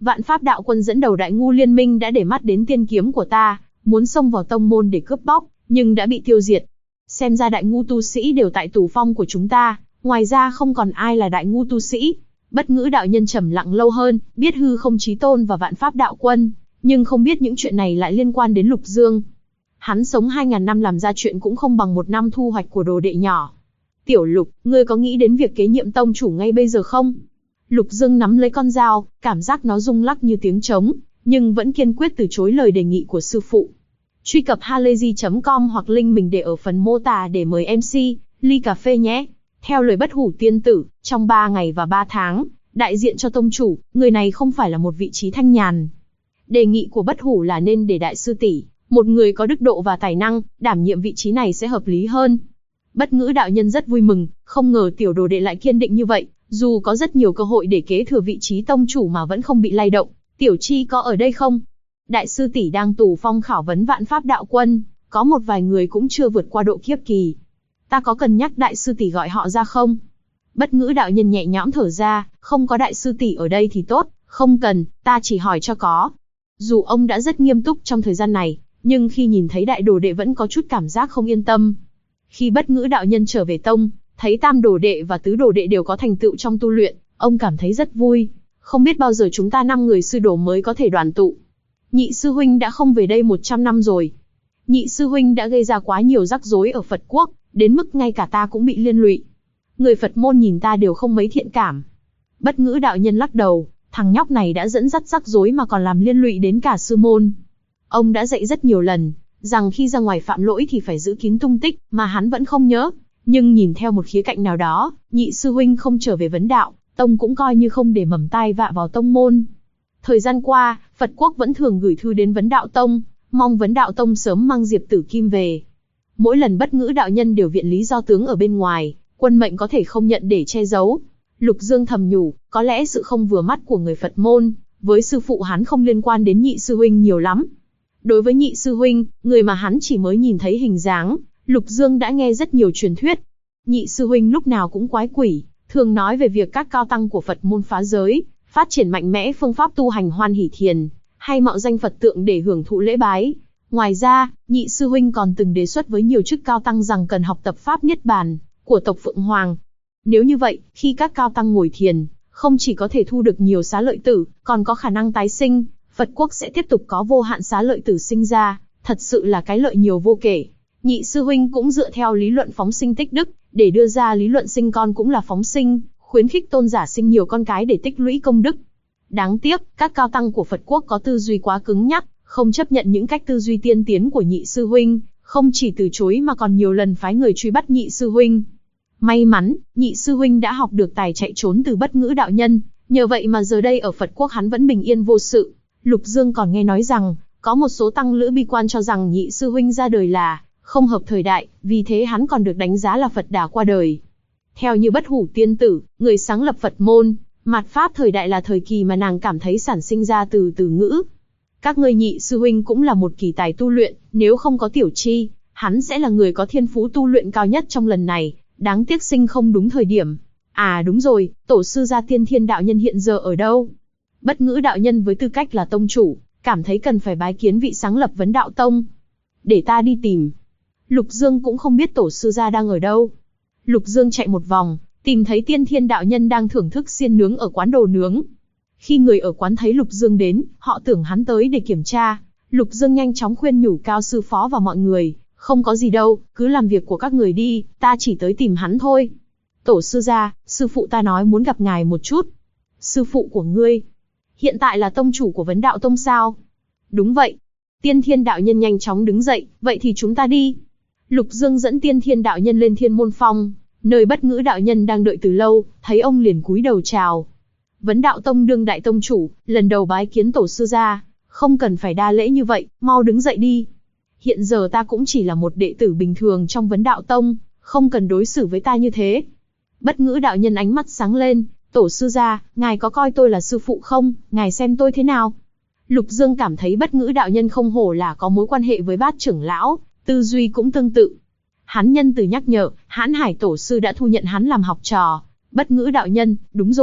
Vạn Pháp đạo quân dẫn đầu Đại Ngu liên minh đã để mắt đến tiên kiếm của ta, muốn xông vào tông môn để cướp bóc, nhưng đã bị tiêu diệt. Xem ra Đại Ngu tu sĩ đều tại tù phong của chúng ta, ngoài ra không còn ai là Đại Ngu tu sĩ. Bất Ngữ đạo nhân trầm lặng lâu hơn, biết hư không chí tôn và Vạn Pháp đạo quân, nhưng không biết những chuyện này lại liên quan đến Lục Dương. Hắn sống 2000 năm làm ra chuyện cũng không bằng 1 năm thu hoạch của đồ đệ nhỏ. Tiểu Lục, ngươi có nghĩ đến việc kế nhiệm tông chủ ngay bây giờ không? Lục Dương nắm lấy con dao, cảm giác nó rung lắc như tiếng trống, nhưng vẫn kiên quyết từ chối lời đề nghị của sư phụ. Truy cập halayzi.com hoặc link mình để ở phần mô tả để mời MC, ly cà phê nhé. Theo lời Bất Hủ tiên tử, trong 3 ngày và 3 tháng, đại diện cho tông chủ, người này không phải là một vị trí thanh nhàn. Đề nghị của Bất Hủ là nên để đại sư tỷ, một người có đức độ và tài năng, đảm nhiệm vị trí này sẽ hợp lý hơn. Bất Ngữ đạo nhân rất vui mừng, không ngờ tiểu đồ đệ lại kiên định như vậy, dù có rất nhiều cơ hội để kế thừa vị trí tông chủ mà vẫn không bị lay động. Tiểu Chi có ở đây không? Đại sư tỷ đang tù phong khảo vấn Vạn Pháp đạo quân, có một vài người cũng chưa vượt qua độ kiếp kỳ. Ta có cần nhắc đại sư tỷ gọi họ ra không? Bất Ngữ đạo nhân nhẹ nhõm thở ra, không có đại sư tỷ ở đây thì tốt, không cần, ta chỉ hỏi cho có. Dù ông đã rất nghiêm túc trong thời gian này, nhưng khi nhìn thấy đại đồ đệ vẫn có chút cảm giác không yên tâm. Khi Bất Ngữ đạo nhân trở về tông, thấy tam đồ đệ và tứ đồ đệ đều có thành tựu trong tu luyện, ông cảm thấy rất vui. Không biết bao giờ chúng ta 5 người sư đồ mới có thể đoàn tụ. Nhị sư huynh đã không về đây 100 năm rồi. Nhị sư huynh đã gây ra quá nhiều rắc rối ở Phật quốc, đến mức ngay cả ta cũng bị liên lụy. Người Phật môn nhìn ta đều không mấy thiện cảm. Bất Ngữ đạo nhân lắc đầu, thằng nhóc này đã dẫn dắt rắc rối mà còn làm liên lụy đến cả sư môn. Ông đã dạy rất nhiều lần, rằng khi ra ngoài phạm lỗi thì phải giữ kín tung tích, mà hắn vẫn không nhớ. Nhưng nhìn theo một khía cạnh nào đó, nhị sư huynh không trở về vấn đạo, tông cũng coi như không để mầm tai vạ vào tông môn. Thời gian qua, Phật quốc vẫn thường gửi thư đến Vấn Đạo Tông, mong Vấn Đạo Tông sớm mang Diệp Tử Kim về. Mỗi lần Bất Ngữ đạo nhân đều viện lý do tướng ở bên ngoài, quân mệnh có thể không nhận để che giấu. Lục Dương thầm nhủ, có lẽ sự không vừa mắt của người Phật môn, với sư phụ hắn không liên quan đến nhị sư huynh nhiều lắm. Đối với nhị sư huynh, người mà hắn chỉ mới nhìn thấy hình dáng, Lục Dương đã nghe rất nhiều truyền thuyết. Nhị sư huynh lúc nào cũng quái quỷ, thường nói về việc các cao tăng của Phật môn phá giới, phát triển mạnh mẽ phương pháp tu hành Hoan Hỷ Thiền, hay mạo danh Phật tượng để hưởng thụ lễ bái. Ngoài ra, nhị sư huynh còn từng đề xuất với nhiều chức cao tăng rằng cần học tập pháp Niết Bàn của tộc Phượng Hoàng. Nếu như vậy, khi các cao tăng ngồi thiền, không chỉ có thể thu được nhiều xá lợi tử, còn có khả năng tái sinh, Phật quốc sẽ tiếp tục có vô hạn xá lợi tử sinh ra, thật sự là cái lợi nhiều vô kể. Nhị sư huynh cũng dựa theo lý luận phóng sinh tích đức, để đưa ra lý luận sinh con cũng là phóng sinh, khuyến khích tôn giả sinh nhiều con cái để tích lũy công đức. Đáng tiếc, các cao tăng của Phật quốc có tư duy quá cứng nhắc, không chấp nhận những cách tư duy tiên tiến của nhị sư huynh, không chỉ từ chối mà còn nhiều lần phái người truy bắt nhị sư huynh. May mắn, nhị sư huynh đã học được tài chạy trốn từ Bất Ngữ đạo nhân, nhờ vậy mà giờ đây ở Phật quốc hắn vẫn bình yên vô sự. Lục Dương còn nghe nói rằng, có một số tăng lữ bi quan cho rằng nhị sư huynh ra đời là không hợp thời đại, vì thế hắn còn được đánh giá là Phật đà qua đời. Theo như Bất Hủ tiên tử, người sáng lập Phật môn, mạt Pháp thời đại là thời kỳ mà nàng cảm thấy sản sinh ra từ từ ngữ. Các ngươi nhị sư huynh cũng là một kỳ tài tu luyện, nếu không có Tiểu Chi, hắn sẽ là người có thiên phú tu luyện cao nhất trong lần này, đáng tiếc sinh không đúng thời điểm. À đúng rồi, tổ sư gia Tiên Thiên đạo nhân hiện giờ ở đâu? Bất Ngữ đạo nhân với tư cách là tông chủ, cảm thấy cần phải bái kiến vị sáng lập Vấn Đạo Tông. Để ta đi tìm. Lục Dương cũng không biết tổ sư gia đang ở đâu. Lục Dương chạy một vòng, tìm thấy Tiên Thiên đạo nhân đang thưởng thức xiên nướng ở quán đồ nướng. Khi người ở quán thấy Lục Dương đến, họ tưởng hắn tới để kiểm tra. Lục Dương nhanh chóng khuyên nhủ Cao sư phó và mọi người, không có gì đâu, cứ làm việc của các người đi, ta chỉ tới tìm hắn thôi. Tổ sư gia, sư phụ ta nói muốn gặp ngài một chút. Sư phụ của ngươi, hiện tại là tông chủ của Vấn Đạo Tông sao? Đúng vậy. Tiên Thiên đạo nhân nhanh chóng đứng dậy, vậy thì chúng ta đi. Lục Dương dẫn Tiên Thiên đạo nhân lên Thiên Môn Phong, nơi Bất Ngữ đạo nhân đang đợi từ lâu, thấy ông liền cúi đầu chào. Vấn Đạo Tông đương đại tông chủ, lần đầu bái kiến tổ sư gia, không cần phải đa lễ như vậy, mau đứng dậy đi. Hiện giờ ta cũng chỉ là một đệ tử bình thường trong Vấn Đạo Tông, không cần đối xử với ta như thế. Bất Ngữ đạo nhân ánh mắt sáng lên, tổ sư gia, ngài có coi tôi là sư phụ không, ngài xem tôi thế nào? Lục Dương cảm thấy Bất Ngữ đạo nhân không hổ là có mối quan hệ với Bát trưởng lão, tư duy cũng tương tự. Hắn nhân từ nhắc nhở, Hãn Hải tổ sư đã thu nhận hắn làm học trò. Bất Ngữ đạo nhân, đúng rồi,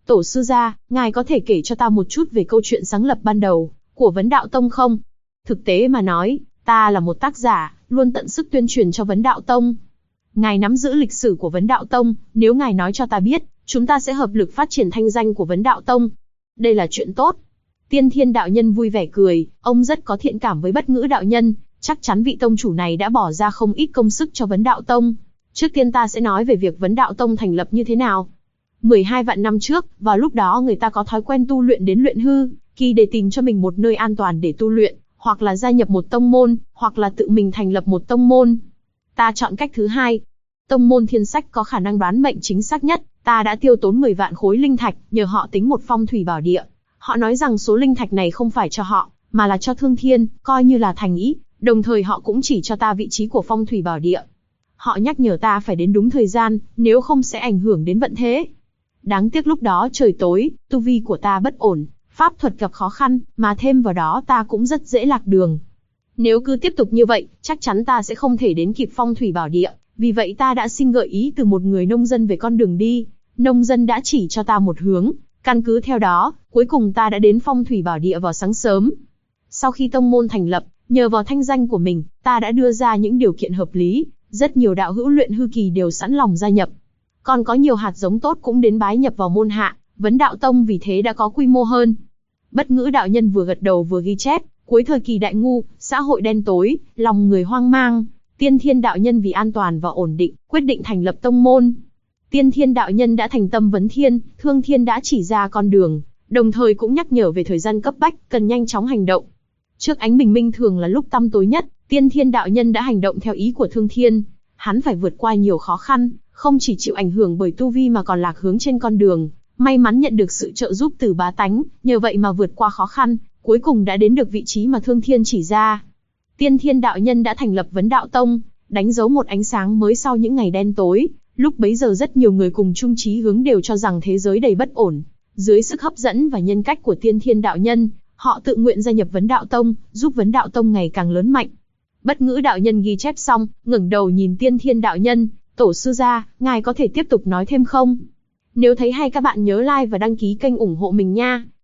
Tổ sư gia, ngài có thể kể cho ta một chút về câu chuyện sáng lập ban đầu của Vấn Đạo Tông không? Thực tế mà nói, ta là một tác giả, luôn tận sức tuyên truyền cho Vấn Đạo Tông. Ngài nắm giữ lịch sử của Vấn Đạo Tông, nếu ngài nói cho ta biết, chúng ta sẽ hợp lực phát triển thanh danh của Vấn Đạo Tông. Đây là chuyện tốt. Tiên Thiên đạo nhân vui vẻ cười, ông rất có thiện cảm với Bất Ngữ đạo nhân, chắc chắn vị tông chủ này đã bỏ ra không ít công sức cho Vấn Đạo Tông. Trước tiên ta sẽ nói về việc Vấn Đạo Tông thành lập như thế nào. 12 vạn năm trước, vào lúc đó người ta có thói quen tu luyện đến luyện hư kỳ để tìm cho mình một nơi an toàn để tu luyện, hoặc là gia nhập một tông môn, hoặc là tự mình thành lập một tông môn. Ta chọn cách thứ hai. Tông môn Thiên Sách có khả năng đoán mệnh chính xác nhất, ta đã tiêu tốn 10 vạn khối linh thạch, nhờ họ tính một phong thủy bảo địa. Họ nói rằng số linh thạch này không phải cho họ, mà là cho Thương Thiên, coi như là thành ý, đồng thời họ cũng chỉ cho ta vị trí của phong thủy bảo địa. Họ nhắc nhở ta phải đến đúng thời gian, nếu không sẽ ảnh hưởng đến vận thế. Đáng tiếc lúc đó trời tối, tu vi của ta bất ổn, pháp thuật gặp khó khăn, mà thêm vào đó ta cũng rất dễ lạc đường. Nếu cứ tiếp tục như vậy, chắc chắn ta sẽ không thể đến kịp phong thủy bảo địa, vì vậy ta đã xin gợi ý từ một người nông dân về con đường đi. Nông dân đã chỉ cho ta một hướng, căn cứ theo đó, cuối cùng ta đã đến phong thủy bảo địa vào sáng sớm. Sau khi tông môn thành lập, nhờ vào thanh danh của mình, ta đã đưa ra những điều kiện hợp lý, rất nhiều đạo hữu luyện hư kỳ đều sẵn lòng gia nhập. Còn có nhiều hạt giống tốt cũng đến bái nhập vào môn hạ, Vấn Đạo Tông vì thế đã có quy mô hơn. Bất Ngữ đạo nhân vừa gật đầu vừa ghi chép, cuối thời kỳ đại ngu, xã hội đen tối, lòng người hoang mang. Tiên Thiên đạo nhân vì an toàn và ổn định, quyết định thành lập tông môn. Tiên Thiên đạo nhân đã thành tâm vấn thiên, Thương Thiên đã chỉ ra con đường, đồng thời cũng nhắc nhở về thời gian cấp bách, cần nhanh chóng hành động. Trước ánh bình minh thường là lúc tăm tối nhất, Tiên Thiên đạo nhân đã hành động theo ý của Thương Thiên. Hắn phải vượt qua nhiều khó khăn, không chỉ chịu ảnh hưởng bởi tu vi mà còn lạc hướng trên con đường. May mắn nhận được sự trợ giúp từ bá tánh, nhờ vậy mà vượt qua khó khăn, cuối cùng đã đến được vị trí mà Thương Thiên chỉ ra. Tiên Thiên đạo nhân đã thành lập Vấn Đạo Tông, đánh dấu một ánh sáng mới sau những ngày đen tối. Lúc bấy giờ rất nhiều người cùng chung chí hướng đều cho rằng thế giới đầy bất ổn. Dưới sức hấp dẫn và nhân cách của Tiên Thiên đạo nhân, họ tự nguyện gia nhập Vấn Đạo Tông, giúp Vấn Đạo Tông ngày càng lớn mạnh. Bất Ngữ đạo nhân ghi chép xong, ngẩng đầu nhìn Tiên Thiên đạo nhân, tổ sư gia, ngài có thể tiếp tục nói thêm không? Nếu thấy hay các bạn nhớ like và đăng ký kênh ủng hộ mình nha.